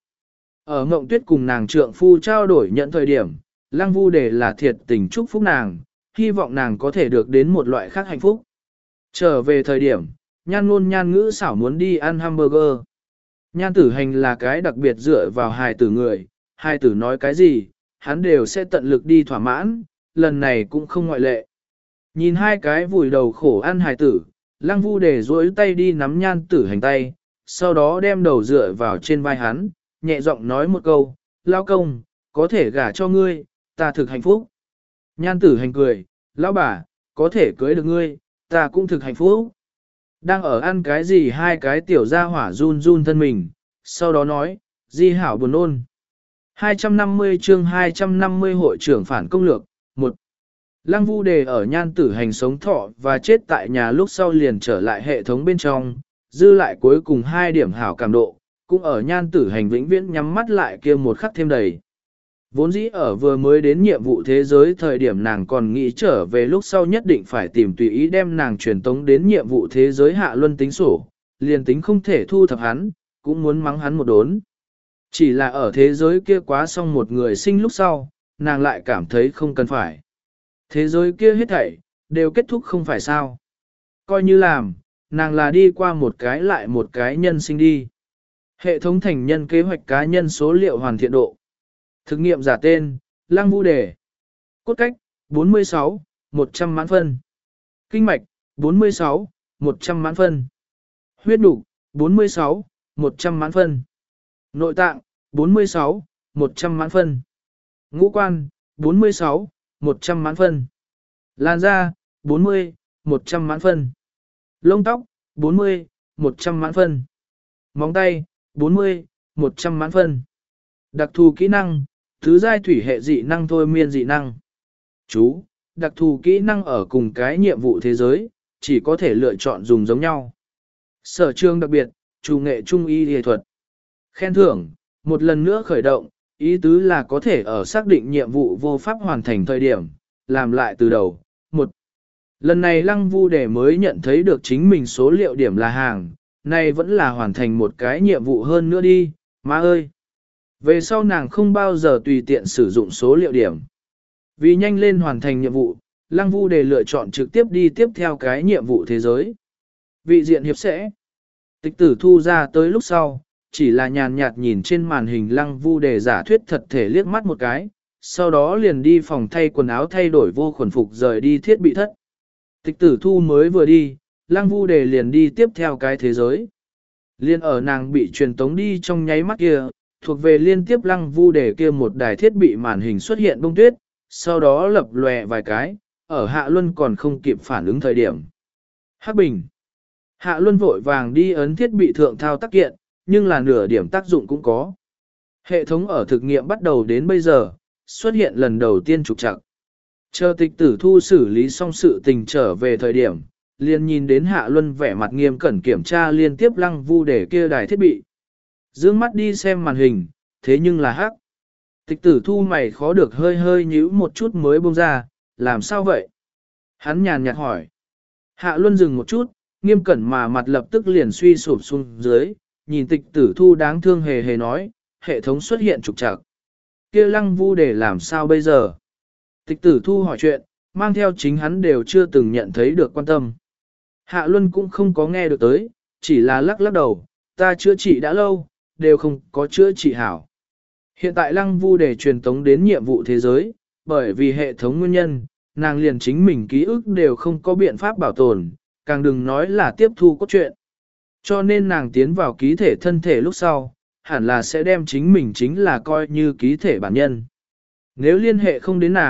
Ở Mộng Tuyết cùng nàng trượng phu trao đổi nhận thời điểm, Lăng Vu Đề là thiệt tình chúc phúc nàng, hy vọng nàng có thể được đến một loại khác hạnh phúc. Trở về thời điểm, nhan ngôn nhan ngữ xảo muốn đi ăn hamburger. Nhan tử hành là cái đặc biệt dựa vào hài tử người, hài tử nói cái gì, hắn đều sẽ tận lực đi thỏa mãn, lần này cũng không ngoại lệ. Nhìn hai cái vùi đầu khổ ăn hài tử, Lăng Vu Đề duỗi tay đi nắm nhan tử hành tay, sau đó đem đầu dựa vào trên vai hắn, nhẹ giọng nói một câu, lao công, có thể gả cho ngươi, ta thực hạnh phúc. Nhan tử hành cười, lão bà, có thể cưới được ngươi, ta cũng thực hạnh phúc. Đang ở ăn cái gì hai cái tiểu gia hỏa run run thân mình, sau đó nói, di hảo buồn ôn. hai trăm năm mươi chương hai trăm năm mươi hội trưởng phản công lược, một. Lăng Vu Đề ở nhan tử hành sống thọ và chết tại nhà lúc sau liền trở lại hệ thống bên trong, dư lại cuối cùng hai điểm hảo cảm độ, cũng ở nhan tử hành vĩnh viễn nhắm mắt lại kia một khắc thêm đầy. Vốn dĩ ở vừa mới đến nhiệm vụ thế giới thời điểm nàng còn nghĩ trở về lúc sau nhất định phải tìm tùy ý đem nàng truyền tống đến nhiệm vụ thế giới hạ luân tính sổ, liền tính không thể thu thập hắn, cũng muốn mắng hắn một đốn. Chỉ là ở thế giới kia quá xong một người sinh lúc sau, nàng lại cảm thấy không cần phải. Thế giới kia hết thảy, đều kết thúc không phải sao. Coi như làm, nàng là đi qua một cái lại một cái nhân sinh đi. Hệ thống thành nhân kế hoạch cá nhân số liệu hoàn thiện độ. Thực nghiệm giả tên, Lăng Vu Đề. Cốt cách, bốn mươi sáu, một trăm mãn phân. Kinh mạch, bốn mươi sáu, một trăm mãn phân. Huyết nục, bốn mươi sáu, một trăm mãn phân. Nội tạng, bốn mươi sáu, một trăm mãn phân. Ngũ quan, bốn mươi sáu, một trăm mãn phân. Làn da, bốn mươi, một trăm mãn phân. Lông tóc, bốn mươi, một trăm mãn phân. Móng tay, bốn mươi, một trăm mãn phân. Đặc thù kỹ năng, thứ giai thủy hệ dị năng thôi miên dị năng. Chú, đặc thù kỹ năng ở cùng cái nhiệm vụ thế giới, chỉ có thể lựa chọn dùng giống nhau. Sở trường đặc biệt, chủ nghệ trung y y thuật. Khen thưởng, một lần nữa khởi động, ý tứ là có thể ở xác định nhiệm vụ vô pháp hoàn thành thời điểm, làm lại từ đầu. Một, lần này Lăng Vu Đề mới nhận thấy được chính mình số liệu điểm là hàng, này vẫn là hoàn thành một cái nhiệm vụ hơn nữa đi, má ơi. Về sau nàng không bao giờ tùy tiện sử dụng số liệu điểm. Vì nhanh lên hoàn thành nhiệm vụ, Lăng Vu Đề lựa chọn trực tiếp đi tiếp theo cái nhiệm vụ thế giới. Vị diện hiệp sẽ. Tịch tử thu ra tới lúc sau, chỉ là nhàn nhạt nhìn trên màn hình Lăng Vu Đề giả thuyết thật thể liếc mắt một cái, sau đó liền đi phòng thay quần áo thay đổi vô khuẩn phục rời đi thiết bị thất. Tịch tử thu mới vừa đi, Lăng Vu Đề liền đi tiếp theo cái thế giới. Liên ở nàng bị truyền tống đi trong nháy mắt kia, thuộc về liên tiếp Lăng Vu Đề kia một đài thiết bị màn hình xuất hiện bông tuyết, sau đó lập lòe vài cái, ở Hạ Luân còn không kịp phản ứng thời điểm. Hắc Bình. Hạ Luân vội vàng đi ấn thiết bị thượng thao tác kiện, nhưng là nửa điểm tác dụng cũng có. Hệ thống ở thực nghiệm bắt đầu đến bây giờ, xuất hiện lần đầu tiên trục trặc. Chờ tịch tử thu xử lý xong sự tình trở về thời điểm, liền nhìn đến Hạ Luân vẻ mặt nghiêm cẩn kiểm tra liên tiếp Lăng Vu Đề kia đài thiết bị. Dương mắt đi xem màn hình, thế nhưng là hắc. Tịch tử thu mày khó được hơi hơi nhíu một chút mới buông ra, làm sao vậy? Hắn nhàn nhạt hỏi. Hạ Luân dừng một chút, nghiêm cẩn mà mặt lập tức liền suy sụp xuống dưới, nhìn tịch tử thu đáng thương hề hề nói, hệ thống xuất hiện trục trặc. Kia Lăng Vu Đề làm sao bây giờ? Tịch tử thu hỏi chuyện, mang theo chính hắn đều chưa từng nhận thấy được quan tâm. Hạ Luân cũng không có nghe được tới, chỉ là lắc lắc đầu, ta chữa trị đã lâu, đều không có chữa trị hảo. Hiện tại Lăng Vu Đề truyền tống đến nhiệm vụ thế giới, bởi vì hệ thống nguyên nhân, nàng liền chính mình ký ức đều không có biện pháp bảo tồn, càng đừng nói là tiếp thu cốt truyện. Cho nên nàng tiến vào ký thể thân thể lúc sau, hẳn là sẽ đem chính mình chính là coi như ký thể bản nhân. Nếu liên hệ không đến nàng,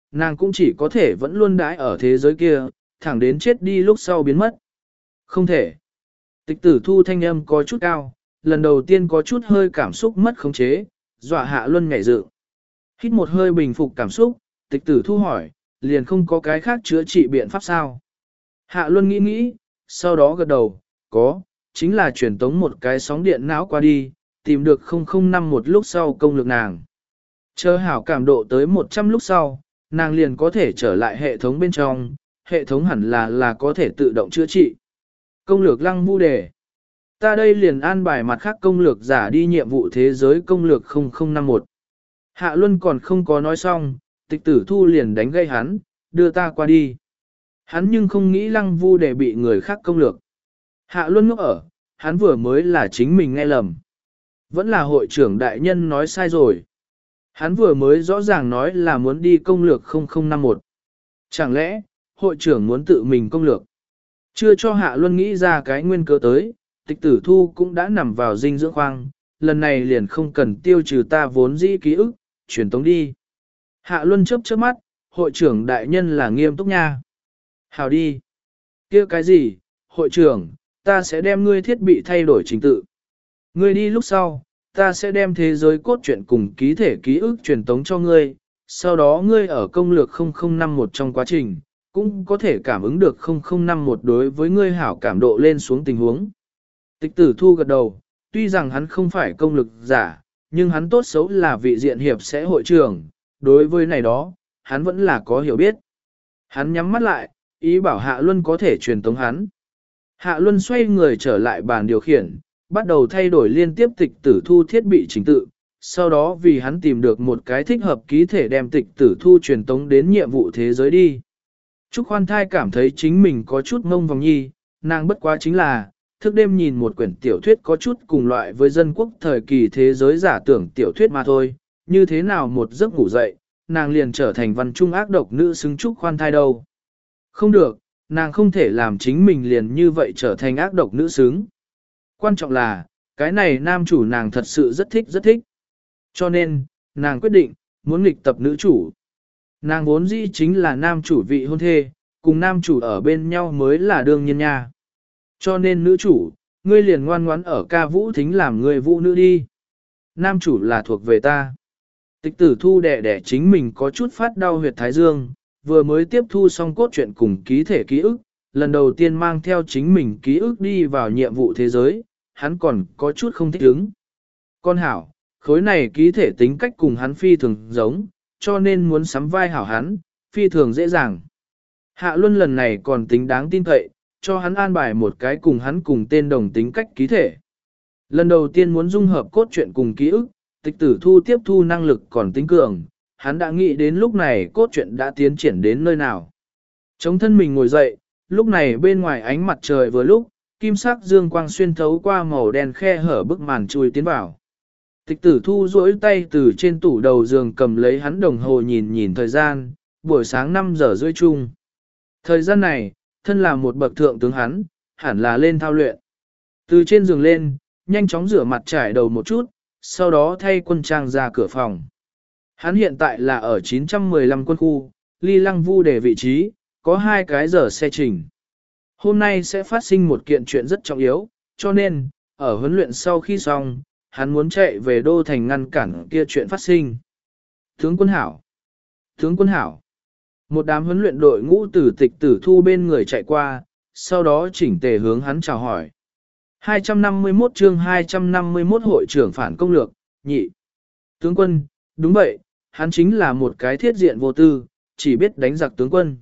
nàng cũng chỉ có thể vẫn luôn đãi ở thế giới kia, thẳng đến chết đi lúc sau biến mất. Không thể. Tịch tử thu thanh âm có chút cao, lần đầu tiên có chút hơi cảm xúc mất khống chế, dọa Hạ Luân nhảy dựng. Hít một hơi bình phục cảm xúc, tịch tử thu hỏi, liền không có cái khác chữa trị biện pháp sao? Hạ Luân nghĩ nghĩ, sau đó gật đầu, có, chính là truyền tống một cái sóng điện não qua đi, tìm được không không năm một lúc sau công lực nàng. Chờ hảo cảm độ tới một trăm lúc sau, nàng liền có thể trở lại hệ thống bên trong, hệ thống hẳn là là có thể tự động chữa trị. Công lược lăng vu đề. Ta đây liền an bài mặt khác công lược giả đi nhiệm vụ thế giới công lược không không năm một. Hạ Luân còn không có nói xong, tịch tử thu liền đánh gây hắn, đưa ta qua đi. Hắn nhưng không nghĩ lăng vu để bị người khác công lược. Hạ Luân ngốc ở, hắn vừa mới là chính mình nghe lầm. Vẫn là hội trưởng đại nhân nói sai rồi. Hắn vừa mới rõ ràng nói là muốn đi công lược không không năm một. Chẳng lẽ, hội trưởng muốn tự mình công lược? Chưa cho Hạ Luân nghĩ ra cái nguyên cớ tới, tịch tử thu cũng đã nằm vào dinh dưỡng khoang, lần này liền không cần tiêu trừ ta vốn dĩ ký ức, chuyển tống đi. Hạ Luân chớp chớp mắt, hội trưởng đại nhân là nghiêm túc nha. Hào đi. Kia cái gì, hội trưởng, ta sẽ đem ngươi thiết bị thay đổi trình tự. Ngươi đi lúc sau, ta sẽ đem thế giới cốt truyện cùng ký thể ký ức truyền tống cho ngươi, sau đó ngươi ở công lược không không năm một trong quá trình, cũng có thể cảm ứng được không không năm một đối với ngươi hảo cảm độ lên xuống tình huống. Tịch tử thu gật đầu, tuy rằng hắn không phải công lực giả, nhưng hắn tốt xấu là vị diện hiệp sẽ hội trưởng, đối với này đó, hắn vẫn là có hiểu biết. Hắn nhắm mắt lại, ý bảo Hạ Luân có thể truyền tống hắn. Hạ Luân xoay người trở lại bàn điều khiển, bắt đầu thay đổi liên tiếp tịch tử thu thiết bị trình tự, sau đó vì hắn tìm được một cái thích hợp ký thể đem tịch tử thu truyền tống đến nhiệm vụ thế giới đi. Trúc Khoan Thai cảm thấy chính mình có chút ngông vòng nhi, nàng bất quá chính là, thức đêm nhìn một quyển tiểu thuyết có chút cùng loại với dân quốc thời kỳ thế giới giả tưởng tiểu thuyết mà thôi, như thế nào một giấc ngủ dậy, nàng liền trở thành văn trung ác độc nữ xứng Trúc Khoan Thai đâu. Không được, nàng không thể làm chính mình liền như vậy trở thành ác độc nữ xứng. Quan trọng là, cái này nam chủ nàng thật sự rất thích rất thích. Cho nên, nàng quyết định, muốn nghịch tập nữ chủ. Nàng vốn dĩ chính là nam chủ vị hôn thê, cùng nam chủ ở bên nhau mới là đương nhiên nha. Cho nên nữ chủ, ngươi liền ngoan ngoãn ở ca vũ thính làm người vũ nữ đi. Nam chủ là thuộc về ta. Tịch tử thu đẻ đẻ chính mình có chút phát đau huyệt thái dương, vừa mới tiếp thu xong cốt truyện cùng ký thể ký ức, lần đầu tiên mang theo chính mình ký ức đi vào nhiệm vụ thế giới, hắn còn có chút không thích ứng. Con hảo, khối này ký thể tính cách cùng hắn phi thường giống, cho nên muốn sắm vai hảo hắn, phi thường dễ dàng. Hạ Luân lần này còn tính đáng tin cậy, cho hắn an bài một cái cùng hắn cùng tên đồng tính cách ký thể. Lần đầu tiên muốn dung hợp cốt truyện cùng ký ức, tịch tử thu tiếp thu năng lực còn tính cường, hắn đã nghĩ đến lúc này cốt truyện đã tiến triển đến nơi nào. Chống thân mình ngồi dậy, lúc này bên ngoài ánh mặt trời vừa lúc, kim sắc dương quang xuyên thấu qua màu đen khe hở bức màn chui tiến vào. Tịch tử thu duỗi tay từ trên tủ đầu giường cầm lấy hắn đồng hồ nhìn nhìn thời gian, buổi sáng năm giờ rưỡi chung. Thời gian này, thân là một bậc thượng tướng hắn, hẳn là lên thao luyện. Từ trên giường lên, nhanh chóng rửa mặt trải đầu một chút, sau đó thay quân trang ra cửa phòng. Hắn hiện tại là ở chín trăm mười lăm quân khu, ly lăng vu để vị trí, có hai cái giờ xe trình. Hôm nay sẽ phát sinh một kiện chuyện rất trọng yếu, cho nên, ở huấn luyện sau khi xong, hắn muốn chạy về đô thành ngăn cản kia chuyện phát sinh. Tướng quân hảo! Tướng quân hảo! Một đám huấn luyện đội ngũ từ tịch tử thu bên người chạy qua, sau đó chỉnh tề hướng hắn chào hỏi. hai trăm năm mươi mốt chương hai trăm năm mươi mốt hội trưởng phản công lược, nhị. Tướng quân, đúng vậy, hắn chính là một cái thiết diện vô tư, chỉ biết đánh giặc tướng quân.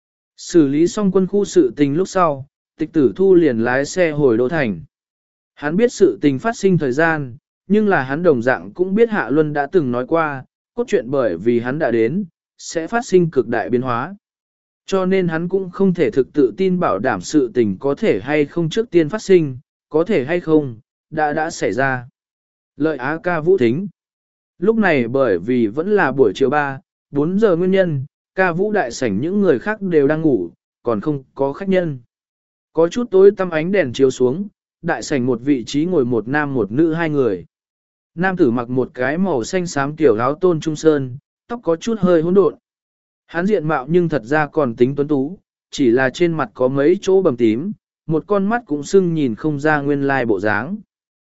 Xử lý xong quân khu sự tình lúc sau, tịch tử thu liền lái xe hồi đô thành. Hắn biết sự tình phát sinh thời gian, nhưng là hắn đồng dạng cũng biết Hạ Luân đã từng nói qua, cốt truyện bởi vì hắn đã đến, sẽ phát sinh cực đại biến hóa. Cho nên hắn cũng không thể thực tự tin bảo đảm sự tình có thể hay không trước tiên phát sinh, có thể hay không, đã đã xảy ra. Lợi Á ca vũ thính. Lúc này bởi vì vẫn là buổi chiều ba, bốn giờ nguyên nhân, ca vũ đại sảnh những người khác đều đang ngủ, còn không có khách nhân. Có chút tối tăm ánh đèn chiếu xuống, đại sảnh một vị trí ngồi một nam một nữ hai người. Nam tử mặc một cái màu xanh xám tiểu áo tôn trung sơn, tóc có chút hơi hỗn độn. Hắn diện mạo nhưng thật ra còn tính tuấn tú, chỉ là trên mặt có mấy chỗ bầm tím, một con mắt cũng sưng nhìn không ra nguyên lai bộ dáng.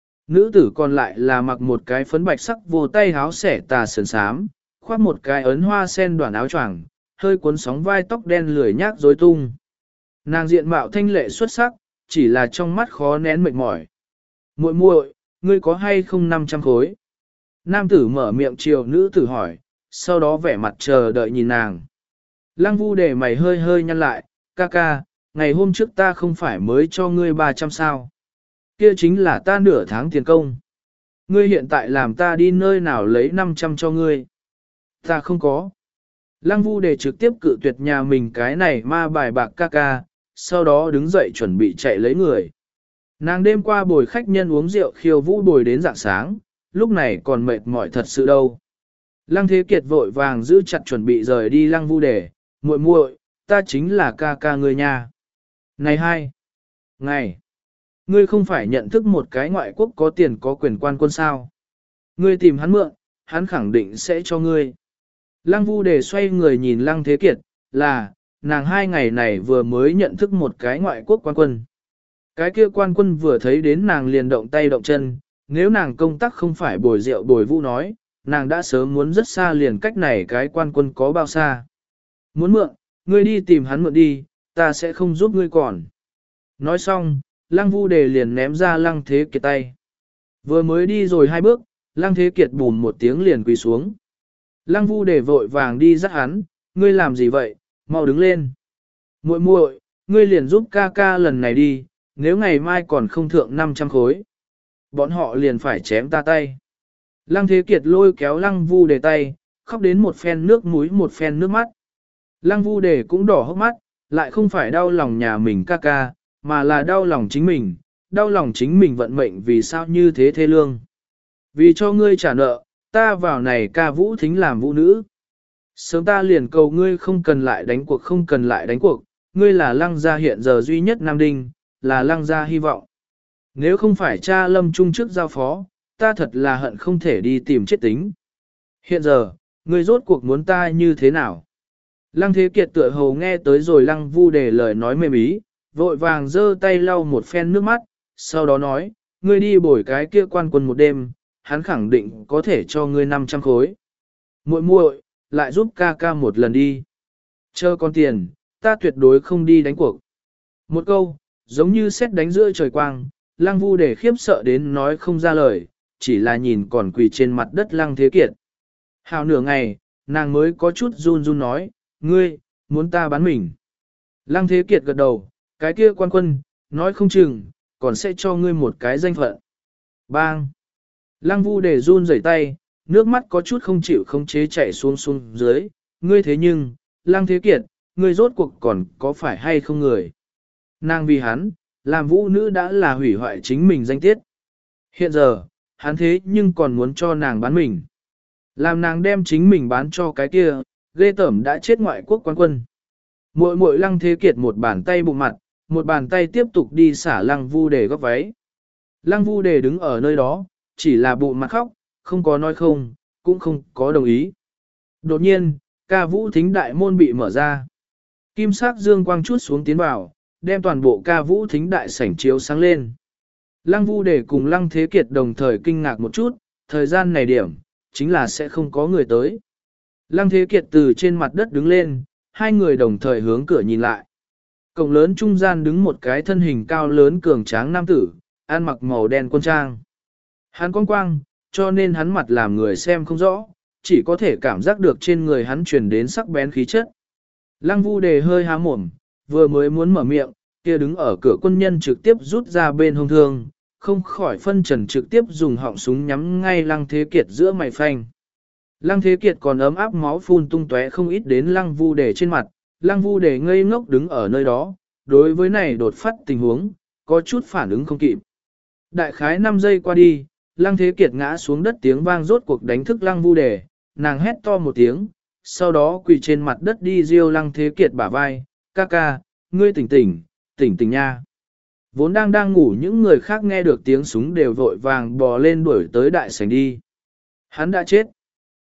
Nữ tử còn lại là mặc một cái phấn bạch sắc vô tay háo xẻ tà sườn sám, khoác một cái ấn hoa sen đoàn áo choàng, hơi cuốn sóng vai tóc đen lười nhác rối tung. Nàng diện mạo thanh lệ xuất sắc, chỉ là trong mắt khó nén mệt mỏi. Muội muội, ngươi có hay không năm trăm khối? Nam tử mở miệng chiều nữ tử hỏi, sau đó vẻ mặt chờ đợi nhìn nàng. Lăng Vu để mày hơi hơi nhăn lại, ca ca, ngày hôm trước ta không phải mới cho ngươi ba trăm sao. Kia chính là ta nửa tháng tiền công. Ngươi hiện tại làm ta đi nơi nào lấy năm trăm cho ngươi. Ta không có. Lăng Vu để trực tiếp cự tuyệt nhà mình cái này ma bài bạc ca ca, sau đó đứng dậy chuẩn bị chạy lấy người. Nàng đêm qua bồi khách nhân uống rượu khiêu vũ bồi đến rạng sáng, lúc này còn mệt mỏi thật sự đâu. Lăng Thế Kiệt vội vàng giữ chặt chuẩn bị rời đi Lăng Vu để, muội muội, ta chính là ca ca ngươi nha. Này hai, ngày, ngươi không phải nhận thức một cái ngoại quốc có tiền có quyền quan quân sao? Ngươi tìm hắn mượn, hắn khẳng định sẽ cho ngươi. Lăng Vu để xoay người nhìn Lăng Thế Kiệt, là, nàng hai ngày này vừa mới nhận thức một cái ngoại quốc quan quân. Cái kia quan quân vừa thấy đến nàng liền động tay động chân, nếu nàng công tác không phải bồi rượu bồi vũ nói, nàng đã sớm muốn rất xa liền cách này cái quan quân có bao xa. Muốn mượn, ngươi đi tìm hắn mượn đi, ta sẽ không giúp ngươi còn. Nói xong, Lăng Vu Đề liền ném ra Lăng Thế Kiệt tay. Vừa mới đi rồi hai bước, Lăng Thế Kiệt bùm một tiếng liền quỳ xuống. Lăng Vu Đề vội vàng đi dắt hắn, ngươi làm gì vậy, mau đứng lên. Muội muội, ngươi liền giúp ca ca lần này đi, nếu ngày mai còn không thượng năm trăm khối. Bọn họ liền phải chém ta tay. Lăng Thế Kiệt lôi kéo Lăng Vu Đề tay, khóc đến một phen nước mũi một phen nước mắt. Lăng Vu Đề cũng đỏ hốc mắt, lại không phải đau lòng nhà mình ca ca, mà là đau lòng chính mình, đau lòng chính mình vận mệnh vì sao như thế thê lương. Vì cho ngươi trả nợ, ta vào này ca vũ thính làm vũ nữ. Sớm ta liền cầu ngươi không cần lại đánh cuộc không cần lại đánh cuộc, ngươi là Lăng gia hiện giờ duy nhất Nam Đinh, là Lăng gia hy vọng. Nếu không phải cha Lâm Trung trước giao phó, ta thật là hận không thể đi tìm chết tính. Hiện giờ, ngươi rốt cuộc muốn ta như thế nào? Lăng Thế Kiệt tựa hồ nghe tới rồi Lăng Vu Đề lời nói mềm ý, vội vàng giơ tay lau một phen nước mắt, sau đó nói, ngươi đi bồi cái kia quan quân một đêm, hắn khẳng định có thể cho ngươi năm trăm khối. Muội muội, lại giúp ca ca một lần đi. Chờ con tiền, ta tuyệt đối không đi đánh cuộc. Một câu, giống như sét đánh giữa trời quang, Lăng Vu Đề khiếp sợ đến nói không ra lời, chỉ là nhìn còn quỳ trên mặt đất Lăng Thế Kiệt. Hào nửa ngày, nàng mới có chút run run nói, ngươi, muốn ta bán mình. Lăng Thế Kiệt gật đầu, cái kia quan quân, nói không chừng, còn sẽ cho ngươi một cái danh phận. Bang! Lăng Vu Đề run rẩy tay, nước mắt có chút không chịu không chế chảy xuống xuống dưới, ngươi thế nhưng, Lăng Thế Kiệt, ngươi rốt cuộc còn có phải hay không người. Nàng vì hắn, làm vũ nữ đã là hủy hoại chính mình danh tiết. Hiện giờ, hắn thế nhưng còn muốn cho nàng bán mình. Làm nàng đem chính mình bán cho cái kia, ghê tởm đã chết ngoại quốc quan quân. Muội muội Lăng Thế Kiệt một bàn tay bụng mặt, một bàn tay tiếp tục đi xả Lăng Vu Đề góc váy. Lăng Vu Đề đứng ở nơi đó, chỉ là bụng mặt khóc, không có nói không, cũng không có đồng ý. Đột nhiên, ca vũ thính đại môn bị mở ra. Kim sắc dương quang chút xuống tiến vào, đem toàn bộ ca vũ thính đại sảnh chiếu sáng lên. Lăng Vu Đề cùng Lăng Thế Kiệt đồng thời kinh ngạc một chút, thời gian này điểm, chính là sẽ không có người tới. Lăng Thế Kiệt từ trên mặt đất đứng lên, hai người đồng thời hướng cửa nhìn lại. Cổng lớn trung gian đứng một cái thân hình cao lớn cường tráng nam tử, ăn mặc màu đen quân trang. Hắn quang quang, cho nên hắn mặt làm người xem không rõ, chỉ có thể cảm giác được trên người hắn truyền đến sắc bén khí chất. Lăng Vu Đề hơi há mồm, vừa mới muốn mở miệng, kia đứng ở cửa quân nhân trực tiếp rút ra bên hông thương, không khỏi phân trần trực tiếp dùng họng súng nhắm ngay Lăng Thế Kiệt giữa mày phanh. Lăng Thế Kiệt còn ấm áp máu phun tung tóe không ít đến Lăng Vu Đề trên mặt, Lăng Vu Đề ngây ngốc đứng ở nơi đó, đối với này đột phát tình huống, có chút phản ứng không kịp. Đại khái năm giây qua đi, Lăng Thế Kiệt ngã xuống đất tiếng vang rốt cuộc đánh thức Lăng Vu Đề, nàng hét to một tiếng, sau đó quỳ trên mặt đất đi riêu Lăng Thế Kiệt bả vai, ca ca, ngươi tỉnh tỉnh, tỉnh tỉnh nha. Vốn đang đang ngủ những người khác nghe được tiếng súng đều vội vàng bò lên đuổi tới đại sảnh đi. Hắn đã chết.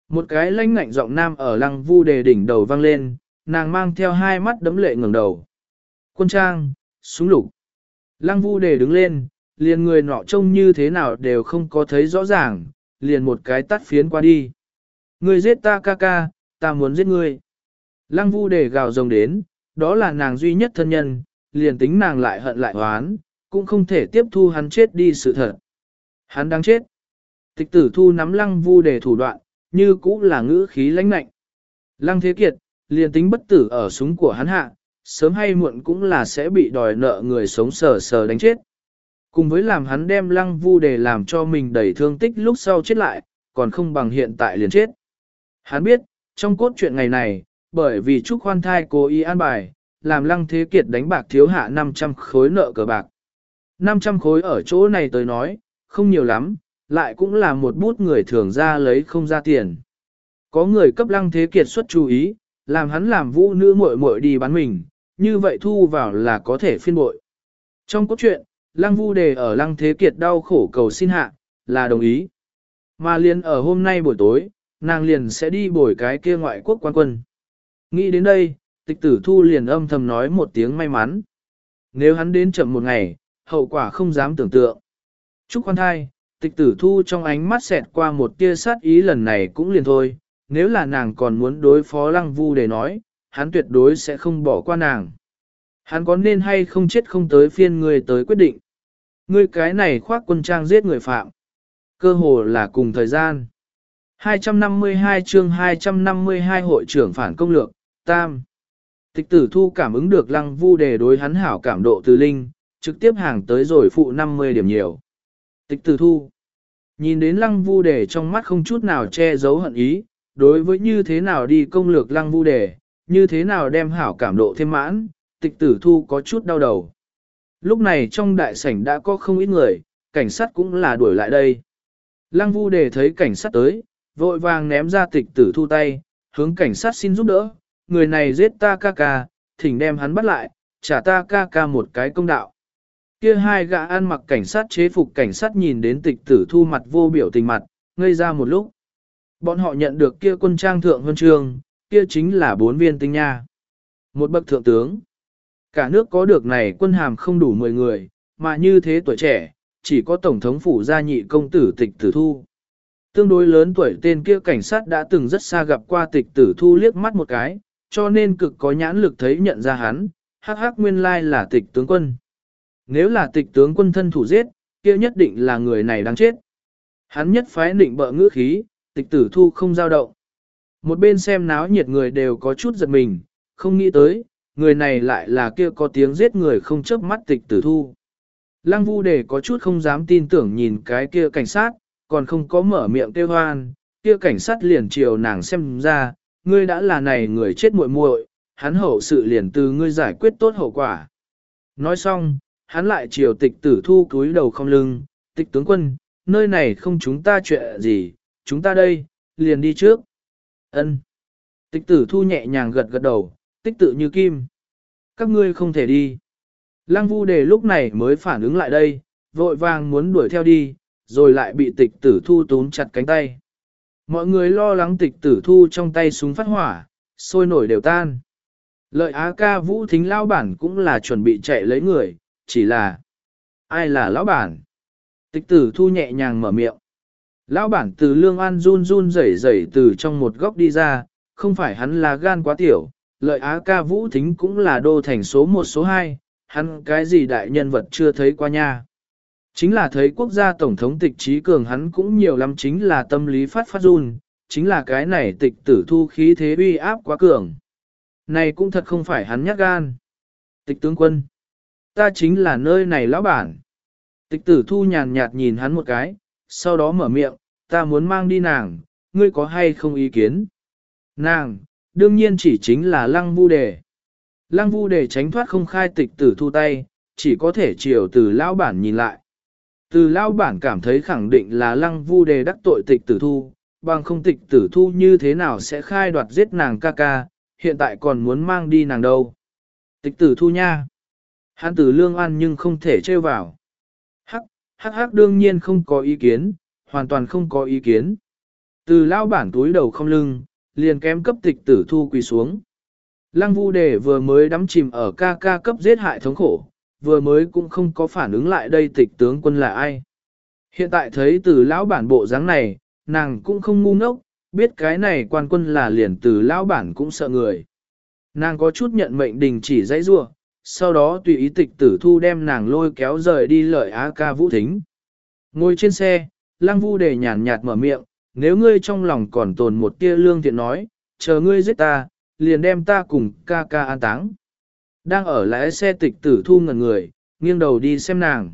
Một cái lãnh ngạnh giọng nam ở lăng vu đề đỉnh đầu vang lên, nàng mang theo hai mắt đấm lệ ngẩng đầu. Quân trang, súng lục. Lăng vu đề đứng lên, liền người nọ trông như thế nào đều không có thấy rõ ràng, liền một cái tắt phiến qua đi. Ngươi giết ta ca ca, ta muốn giết ngươi. Lăng vu đề gào rồng đến, đó là nàng duy nhất thân nhân, liền tính nàng lại hận lại hoán, cũng không thể tiếp thu hắn chết đi sự thật. Hắn đang chết. Tịch tử thu nắm lăng vu đề thủ đoạn, như cũ là ngữ khí lãnh nạnh. Lăng thế kiệt, liền tính bất tử ở súng của hắn hạ, sớm hay muộn cũng là sẽ bị đòi nợ người sống sờ sờ đánh chết. Cùng với làm hắn đem lăng vu đề làm cho mình đầy thương tích lúc sau chết lại, còn không bằng hiện tại liền chết. Hắn biết, trong cốt truyện ngày này, bởi vì Trúc Hoan Thai cố ý an bài, làm lăng thế kiệt đánh bạc thiếu hạ năm trăm khối nợ cờ bạc. năm trăm khối ở chỗ này tới nói, không nhiều lắm, lại cũng là một bút người thường ra lấy không ra tiền. Có người cấp lăng thế kiệt xuất chú ý, làm hắn làm vũ nữ muội muội đi bán mình, như vậy thu vào là có thể phiên bội. Trong cốt truyện, lăng vu đề ở lăng thế kiệt đau khổ cầu xin hạ, là đồng ý. Mà liền ở hôm nay buổi tối, nàng liền sẽ đi bồi cái kia ngoại quốc quan quân. Nghĩ đến đây, tịch tử thu liền âm thầm nói một tiếng may mắn. Nếu hắn đến chậm một ngày, hậu quả không dám tưởng tượng. Trúc Khoan Thai, tịch tử thu trong ánh mắt xẹt qua một tia sát ý lần này cũng liền thôi. Nếu là nàng còn muốn đối phó lăng vu để nói, hắn tuyệt đối sẽ không bỏ qua nàng. Hắn có nên hay không chết không tới phiên người tới quyết định. Ngươi cái này khoác quân trang giết người phạm. Cơ hồ là cùng thời gian. hai trăm năm mươi hai chương hai trăm năm mươi hai hội trưởng phản công lược, tam. Tịch tử thu cảm ứng được lăng vu đề đối hắn hảo cảm độ từ linh, trực tiếp hàng tới rồi phụ năm mươi điểm nhiều. Tịch tử thu. Nhìn đến lăng vu đề trong mắt không chút nào che giấu hận ý, đối với như thế nào đi công lược lăng vu đề, như thế nào đem hảo cảm độ thêm mãn, tịch tử thu có chút đau đầu. Lúc này trong đại sảnh đã có không ít người, cảnh sát cũng là đuổi lại đây. Lăng vu đề thấy cảnh sát tới, vội vàng ném ra tịch tử thu tay, hướng cảnh sát xin giúp đỡ, người này giết ta ca ca, thỉnh đem hắn bắt lại, trả ta ca ca một cái công đạo. Kia hai gã ăn mặc cảnh sát chế phục cảnh sát nhìn đến tịch tử thu mặt vô biểu tình mặt, ngây ra một lúc. Bọn họ nhận được kia quân trang thượng huân chương, kia chính là bốn viên tinh nha. Một bậc thượng tướng. Cả nước có được này quân hàm không đủ mười người, mà như thế tuổi trẻ, chỉ có tổng thống phủ gia nhị công tử tịch tử thu. Tương đối lớn tuổi tên kia cảnh sát đã từng rất xa gặp qua tịch tử thu liếc mắt một cái, cho nên cực có nhãn lực thấy nhận ra hắn, hắc hắc nguyên lai là tịch tướng quân. Nếu là tịch tướng quân thân thủ giết, kia nhất định là người này đáng chết. Hắn nhất phái định bợ ngữ khí, tịch tử thu không dao động. Một bên xem náo nhiệt người đều có chút giật mình, không nghĩ tới, người này lại là kia có tiếng giết người không chớp mắt tịch tử thu. Lăng vu đề có chút không dám tin tưởng nhìn cái kia cảnh sát, còn không có mở miệng kêu hoan, kia cảnh sát liền chiều nàng xem ra, ngươi đã là này người chết muội muội, hắn hậu sự liền từ ngươi giải quyết tốt hậu quả. Nói xong, hắn lại chiều tịch tử thu cúi đầu không lưng, tịch tướng quân, nơi này không chúng ta chuyện gì, chúng ta đây, liền đi trước. Ân. Tịch tử thu nhẹ nhàng gật gật đầu, tích tự như kim. Các ngươi không thể đi. Lăng vu đề lúc này mới phản ứng lại đây, vội vàng muốn đuổi theo đi, rồi lại bị tịch tử thu túm chặt cánh tay. Mọi người lo lắng tịch tử thu trong tay súng phát hỏa, sôi nổi đều tan. Lợi Á ca Vũ Thính lão bản cũng là chuẩn bị chạy lấy người, chỉ là ai là lão bản? Tịch tử thu nhẹ nhàng mở miệng. Lão bản từ Lương An run run rẩy rẩy từ trong một góc đi ra, không phải hắn là gan quá tiểu, Lợi Á ca Vũ Thính cũng là đô thành số một số hai, hắn cái gì đại nhân vật chưa thấy qua nha. Chính là thấy quốc gia tổng thống tịch trí cường hắn cũng nhiều lắm chính là tâm lý phát phát run, chính là cái này tịch tử thu khí thế uy áp quá cường. Này cũng thật không phải hắn nhát gan. Tịch tướng quân, ta chính là nơi này lão bản. Tịch tử thu nhàn nhạt nhìn hắn một cái, sau đó mở miệng, ta muốn mang đi nàng, ngươi có hay không ý kiến? Nàng, đương nhiên chỉ chính là lăng vu đề. Lăng vu đề tránh thoát không khai tịch tử thu tay, chỉ có thể chiều từ lão bản nhìn lại. Từ lão bản cảm thấy khẳng định là lăng vu đề đắc tội tịch tử thu, bằng không tịch tử thu như thế nào sẽ khai đoạt giết nàng ca ca, hiện tại còn muốn mang đi nàng đâu. Tịch tử thu nha. Hắn từ Lương An nhưng không thể trêu vào. Hắc, hắc hắc đương nhiên không có ý kiến, hoàn toàn không có ý kiến. Từ lao bản túi đầu không lưng, liền kém cấp tịch tử thu quỳ xuống. Lăng Vu Đề vừa mới đắm chìm ở ca ca cấp giết hại thống khổ, vừa mới cũng không có phản ứng lại đây tịch tướng quân là ai. Hiện tại thấy từ lão bản bộ dáng này, nàng cũng không ngu ngốc, biết cái này quan quân là liền từ lão bản cũng sợ người. Nàng có chút nhận mệnh đình chỉ dãy rua, sau đó tùy ý tịch tử thu đem nàng lôi kéo rời đi lợi Á ca vũ thính. Ngồi trên xe, Lăng Vu Đề nhàn nhạt mở miệng, nếu ngươi trong lòng còn tồn một tia lương thiện nói, chờ ngươi giết ta, liền đem ta cùng ca ca an táng. Đang ở lái xe tịch tử thu ngẩn người, nghiêng đầu đi xem nàng.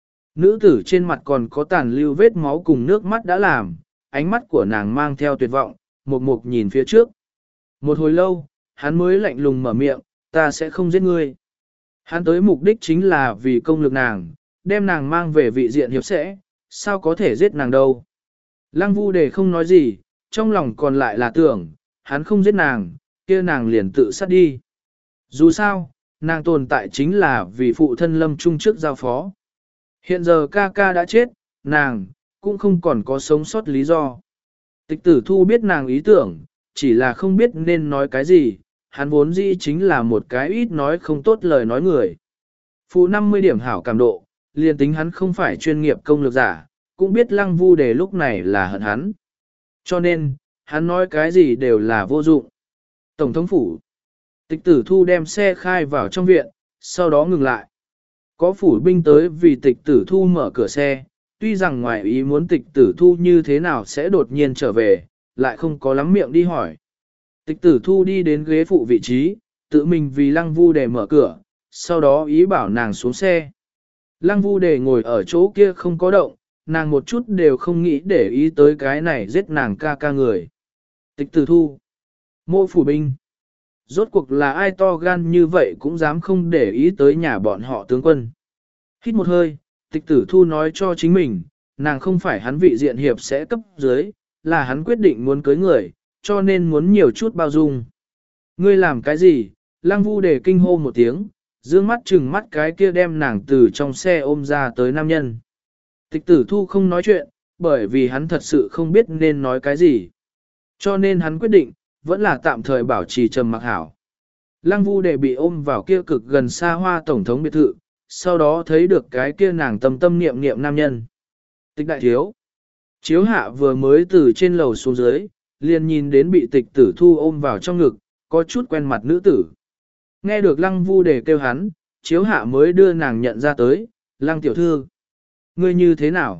Nữ tử trên mặt còn có tàn lưu vết máu cùng nước mắt đã làm, ánh mắt của nàng mang theo tuyệt vọng, một mục nhìn phía trước. Một hồi lâu, hắn mới lạnh lùng mở miệng, ta sẽ không giết ngươi. Hắn tới mục đích chính là vì công lực nàng, đem nàng mang về vị diện hiệp sẽ, sao có thể giết nàng đâu. Lăng Vu Đề không nói gì, trong lòng còn lại là tưởng, hắn không giết nàng, kia nàng liền tự sát đi. Dù sao, nàng tồn tại chính là vì phụ thân lâm trung trước giao phó. Hiện giờ ca ca đã chết, nàng, cũng không còn có sống sót lý do. Tịch tử thu biết nàng ý tưởng, chỉ là không biết nên nói cái gì, hắn vốn dĩ chính là một cái ít nói không tốt lời nói người. Phụ năm mươi điểm hảo cảm độ, liền tính hắn không phải chuyên nghiệp công lược giả, cũng biết Lăng Vu Đề lúc này là hận hắn. Cho nên, hắn nói cái gì đều là vô dụng. Tổng thống phủ. Tịch tử thu đem xe khai vào trong viện, sau đó ngừng lại. Có phủ binh tới vì tịch tử thu mở cửa xe, tuy rằng ngoài ý muốn tịch tử thu như thế nào sẽ đột nhiên trở về, lại không có lắm miệng đi hỏi. Tịch tử thu đi đến ghế phụ vị trí, tự mình vì Lăng Vu Đề mở cửa, sau đó ý bảo nàng xuống xe. Lăng Vu Đề ngồi ở chỗ kia không có động, nàng một chút đều không nghĩ để ý tới cái này giết nàng ca ca người. Tịch tử thu. Mô phủ binh. Rốt cuộc là ai to gan như vậy cũng dám không để ý tới nhà bọn họ tướng quân. Hít một hơi, tịch tử thu nói cho chính mình, nàng không phải hắn vị diện hiệp sẽ cấp dưới, là hắn quyết định muốn cưới người, cho nên muốn nhiều chút bao dung. Ngươi làm cái gì? Lăng Vu Đề kinh hô một tiếng, dương mắt chừng mắt cái kia đem nàng từ trong xe ôm ra tới nam nhân. Tịch tử thu không nói chuyện, bởi vì hắn thật sự không biết nên nói cái gì. Cho nên hắn quyết định, vẫn là tạm thời bảo trì trầm mặc hảo. Lăng Vu Đề bị ôm vào kia cực gần xa hoa tổng thống biệt thự, sau đó thấy được cái kia nàng tâm tâm niệm niệm nam nhân. Tịch đại thiếu. Chiếu hạ vừa mới từ trên lầu xuống dưới, liền nhìn đến bị tịch tử thu ôm vào trong ngực, có chút quen mặt nữ tử. Nghe được Lăng Vu Đề kêu hắn, chiếu hạ mới đưa nàng nhận ra tới, Lăng tiểu thư. Ngươi như thế nào?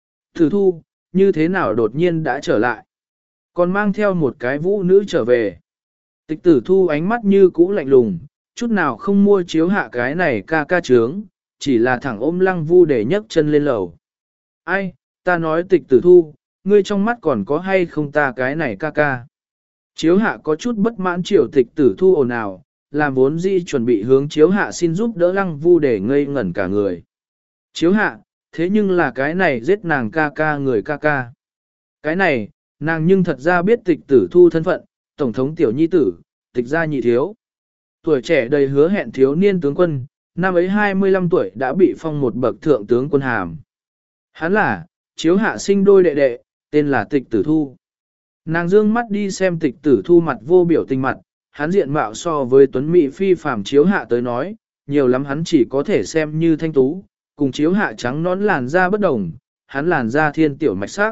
Tử thu, như thế nào đột nhiên đã trở lại? Còn mang theo một cái vũ nữ trở về. Tịch tử thu ánh mắt như cũ lạnh lùng, chút nào không mua chiếu hạ cái này ca ca trướng, chỉ là thẳng ôm Lăng Vu để nhấc chân lên lầu. Ai, ta nói tịch tử thu, ngươi trong mắt còn có hay không ta cái này ca ca. Chiếu hạ có chút bất mãn chiều tịch tử thu ồn ào, làm vốn dĩ chuẩn bị hướng chiếu hạ xin giúp đỡ Lăng Vu để ngây ngẩn cả người. Chiếu hạ, thế nhưng là cái này giết nàng ca ca người ca ca. Cái này, nàng nhưng thật ra biết tịch tử thu thân phận, tổng thống tiểu nhi tử, tịch gia nhị thiếu. Tuổi trẻ đầy hứa hẹn thiếu niên tướng quân, năm ấy hai mươi lăm tuổi đã bị phong một bậc thượng tướng quân hàm. Hắn là, chiếu hạ sinh đôi đệ đệ, tên là tịch tử thu. Nàng dương mắt đi xem tịch tử thu mặt vô biểu tình mặt, hắn diện mạo so với tuấn mỹ phi phàm chiếu hạ tới nói, nhiều lắm hắn chỉ có thể xem như thanh tú, cùng chiếu hạ trắng nón làn da bất đồng, hắn làn da thiên tiểu mạch sắc.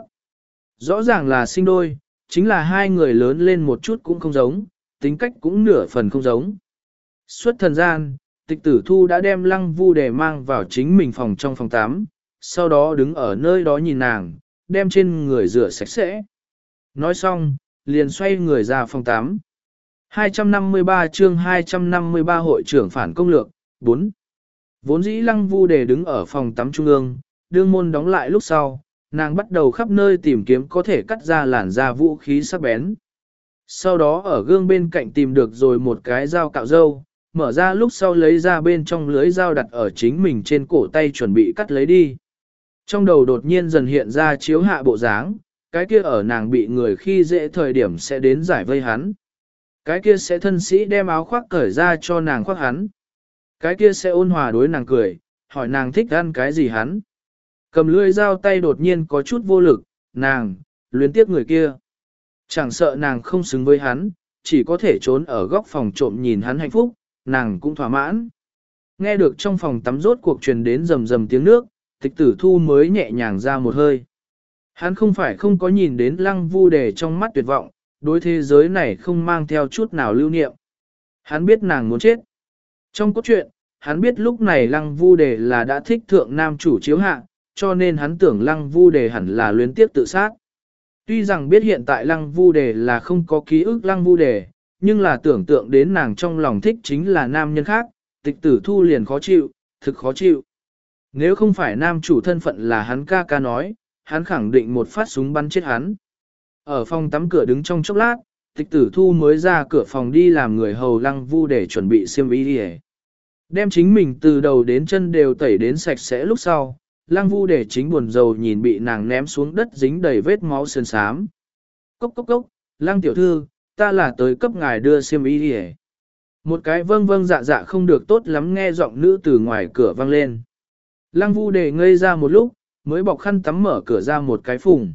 Rõ ràng là sinh đôi, chính là hai người lớn lên một chút cũng không giống, tính cách cũng nửa phần không giống. Suốt thần gian, tịch tử thu đã đem Lăng Vu Đề mang vào chính mình phòng trong phòng tắm, sau đó đứng ở nơi đó nhìn nàng, đem trên người rửa sạch sẽ. Nói xong, liền xoay người ra phòng tắm. hai trăm năm mươi ba chương hai trăm năm mươi ba hội trưởng phản công lược, bốn. Vốn dĩ Lăng Vu Đề đứng ở phòng tắm trung ương, đương môn đóng lại lúc sau, nàng bắt đầu khắp nơi tìm kiếm có thể cắt ra làn da vũ khí sắc bén. Sau đó ở gương bên cạnh tìm được rồi một cái dao cạo râu, mở ra lúc sau lấy ra bên trong lưới dao đặt ở chính mình trên cổ tay chuẩn bị cắt lấy đi. Trong đầu đột nhiên dần hiện ra chiếu hạ bộ dáng, cái kia ở nàng bị người khi dễ thời điểm sẽ đến giải vây hắn. Cái kia sẽ thân sĩ đem áo khoác cởi ra cho nàng khoác hắn. Cái kia sẽ ôn hòa đối nàng cười, hỏi nàng thích ăn cái gì hắn. Cầm lưỡi dao tay đột nhiên có chút vô lực, nàng, luyến tiếc người kia. Chẳng sợ nàng không xứng với hắn, chỉ có thể trốn ở góc phòng trộm nhìn hắn hạnh phúc, nàng cũng thỏa mãn. Nghe được trong phòng tắm rốt cuộc truyền đến rầm rầm tiếng nước, tịch tử thu mới nhẹ nhàng ra một hơi. Hắn không phải không có nhìn đến lăng vu đề trong mắt tuyệt vọng, đối thế giới này không mang theo chút nào lưu niệm. Hắn biết nàng muốn chết. Trong cốt truyện, hắn biết lúc này lăng vu đề là đã thích thượng nam chủ chiếu hạ, cho nên hắn tưởng lăng vu đề hẳn là luyến tiếp tự sát. Tuy rằng biết hiện tại lăng vu đề là không có ký ức lăng vu đề, nhưng là tưởng tượng đến nàng trong lòng thích chính là nam nhân khác, tịch tử thu liền khó chịu, thực khó chịu. Nếu không phải nam chủ thân phận là hắn ca ca nói, hắn khẳng định một phát súng bắn chết hắn. Ở phòng tắm cửa đứng trong chốc lát, tịch tử thu mới ra cửa phòng đi làm người hầu lăng vu để chuẩn bị xiêm y đi. Đem chính mình từ đầu đến chân đều tẩy đến sạch sẽ lúc sau, lăng vu để chính buồn rầu nhìn bị nàng ném xuống đất dính đầy vết máu sơn sám. Cốc cốc cốc, lăng tiểu thư, ta là tới cấp ngài đưa xiêm y đi. Một cái vâng vâng dạ dạ không được tốt lắm nghe giọng nữ từ ngoài cửa vang lên. Lăng vu để ngây ra một lúc, mới bọc khăn tắm mở cửa ra một cái phùng.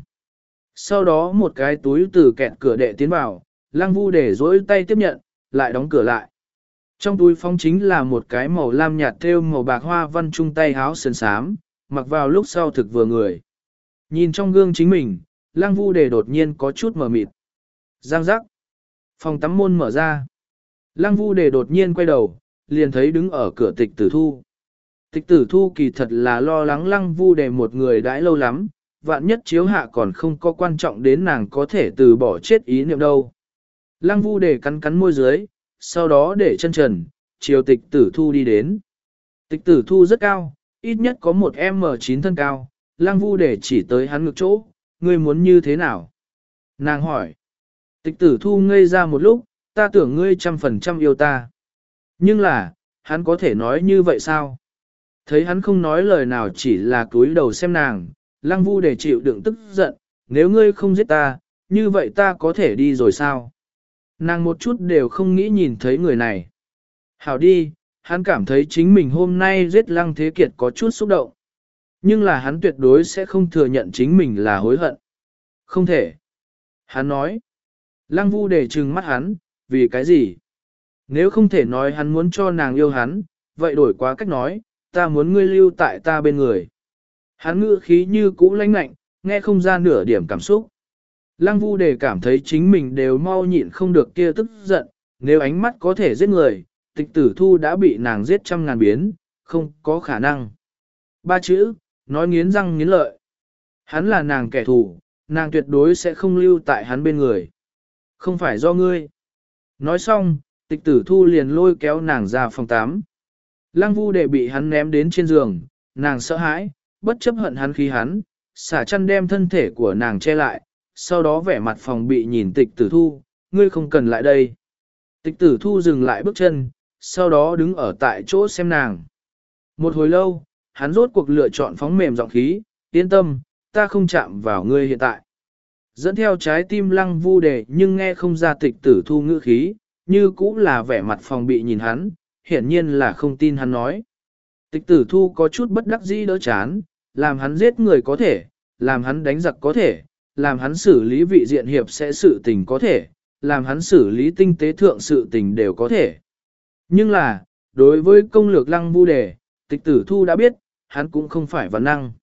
Sau đó một cái túi từ kẹt cửa đệ tiến vào, lăng vu để dỗi tay tiếp nhận, lại đóng cửa lại. Trong túi phong chính là một cái màu lam nhạt thêu màu bạc hoa văn trung tay áo sơn sám, mặc vào lúc sau thực vừa người. Nhìn trong gương chính mình, lăng vu để đột nhiên có chút mờ mịt. Giang giác. Phòng tắm môn mở ra. Lăng vu để đột nhiên quay đầu, liền thấy đứng ở cửa tịch tử thu. Tịch tử thu kỳ thật là lo lắng lăng vu để một người đãi lâu lắm, vạn nhất chiếu hạ còn không có quan trọng đến nàng có thể từ bỏ chết ý niệm đâu. Lăng vu để cắn cắn môi dưới, sau đó để chân trần, chiều tịch tử thu đi đến. Tịch tử thu rất cao, ít nhất có một em chín thân cao, lăng vu để chỉ tới hắn ngực chỗ, ngươi muốn như thế nào? Nàng hỏi. Tịch tử thu ngây ra một lúc, ta tưởng ngươi trăm phần trăm yêu ta. Nhưng là, hắn có thể nói như vậy sao? Thấy hắn không nói lời nào chỉ là cúi đầu xem nàng, lăng vu để chịu đựng tức giận, nếu ngươi không giết ta, như vậy ta có thể đi rồi sao? Nàng một chút đều không nghĩ nhìn thấy người này. Hảo đi, hắn cảm thấy chính mình hôm nay giết lăng thế kiệt có chút xúc động. Nhưng là hắn tuyệt đối sẽ không thừa nhận chính mình là hối hận. Không thể. Hắn nói. Lăng vu để trừng mắt hắn, vì cái gì? Nếu không thể nói hắn muốn cho nàng yêu hắn, vậy đổi quá cách nói, ta muốn ngươi lưu tại ta bên người. Hắn ngữ khí như cũ lãnh lạnh, nghe không ra nửa điểm cảm xúc. Lăng vu để cảm thấy chính mình đều mau nhịn không được kia tức giận, nếu ánh mắt có thể giết người, tịch tử thu đã bị nàng giết trăm ngàn biến, không có khả năng. Ba chữ, nói nghiến răng nghiến lợi. Hắn là nàng kẻ thù, nàng tuyệt đối sẽ không lưu tại hắn bên người. Không phải do ngươi. Nói xong, tịch tử thu liền lôi kéo nàng ra phòng tắm. Lăng vu để bị hắn ném đến trên giường, nàng sợ hãi, bất chấp hận hắn khi hắn, xả chăn đem thân thể của nàng che lại, sau đó vẻ mặt phòng bị nhìn tịch tử thu, ngươi không cần lại đây. Tịch tử thu dừng lại bước chân, sau đó đứng ở tại chỗ xem nàng. Một hồi lâu, hắn rốt cuộc lựa chọn phóng mềm giọng khí, yên tâm, ta không chạm vào ngươi hiện tại. Dẫn theo trái tim lăng vu đề nhưng nghe không ra tịch tử thu ngữ khí, như cũng là vẻ mặt phòng bị nhìn hắn, hiển nhiên là không tin hắn nói. Tịch tử thu có chút bất đắc dĩ đỡ chán, làm hắn giết người có thể, làm hắn đánh giặc có thể, làm hắn xử lý vị diện hiệp sẽ sự tình có thể, làm hắn xử lý tinh tế thượng sự tình đều có thể. Nhưng là, đối với công lược lăng vu đề, tịch tử thu đã biết, hắn cũng không phải văn năng.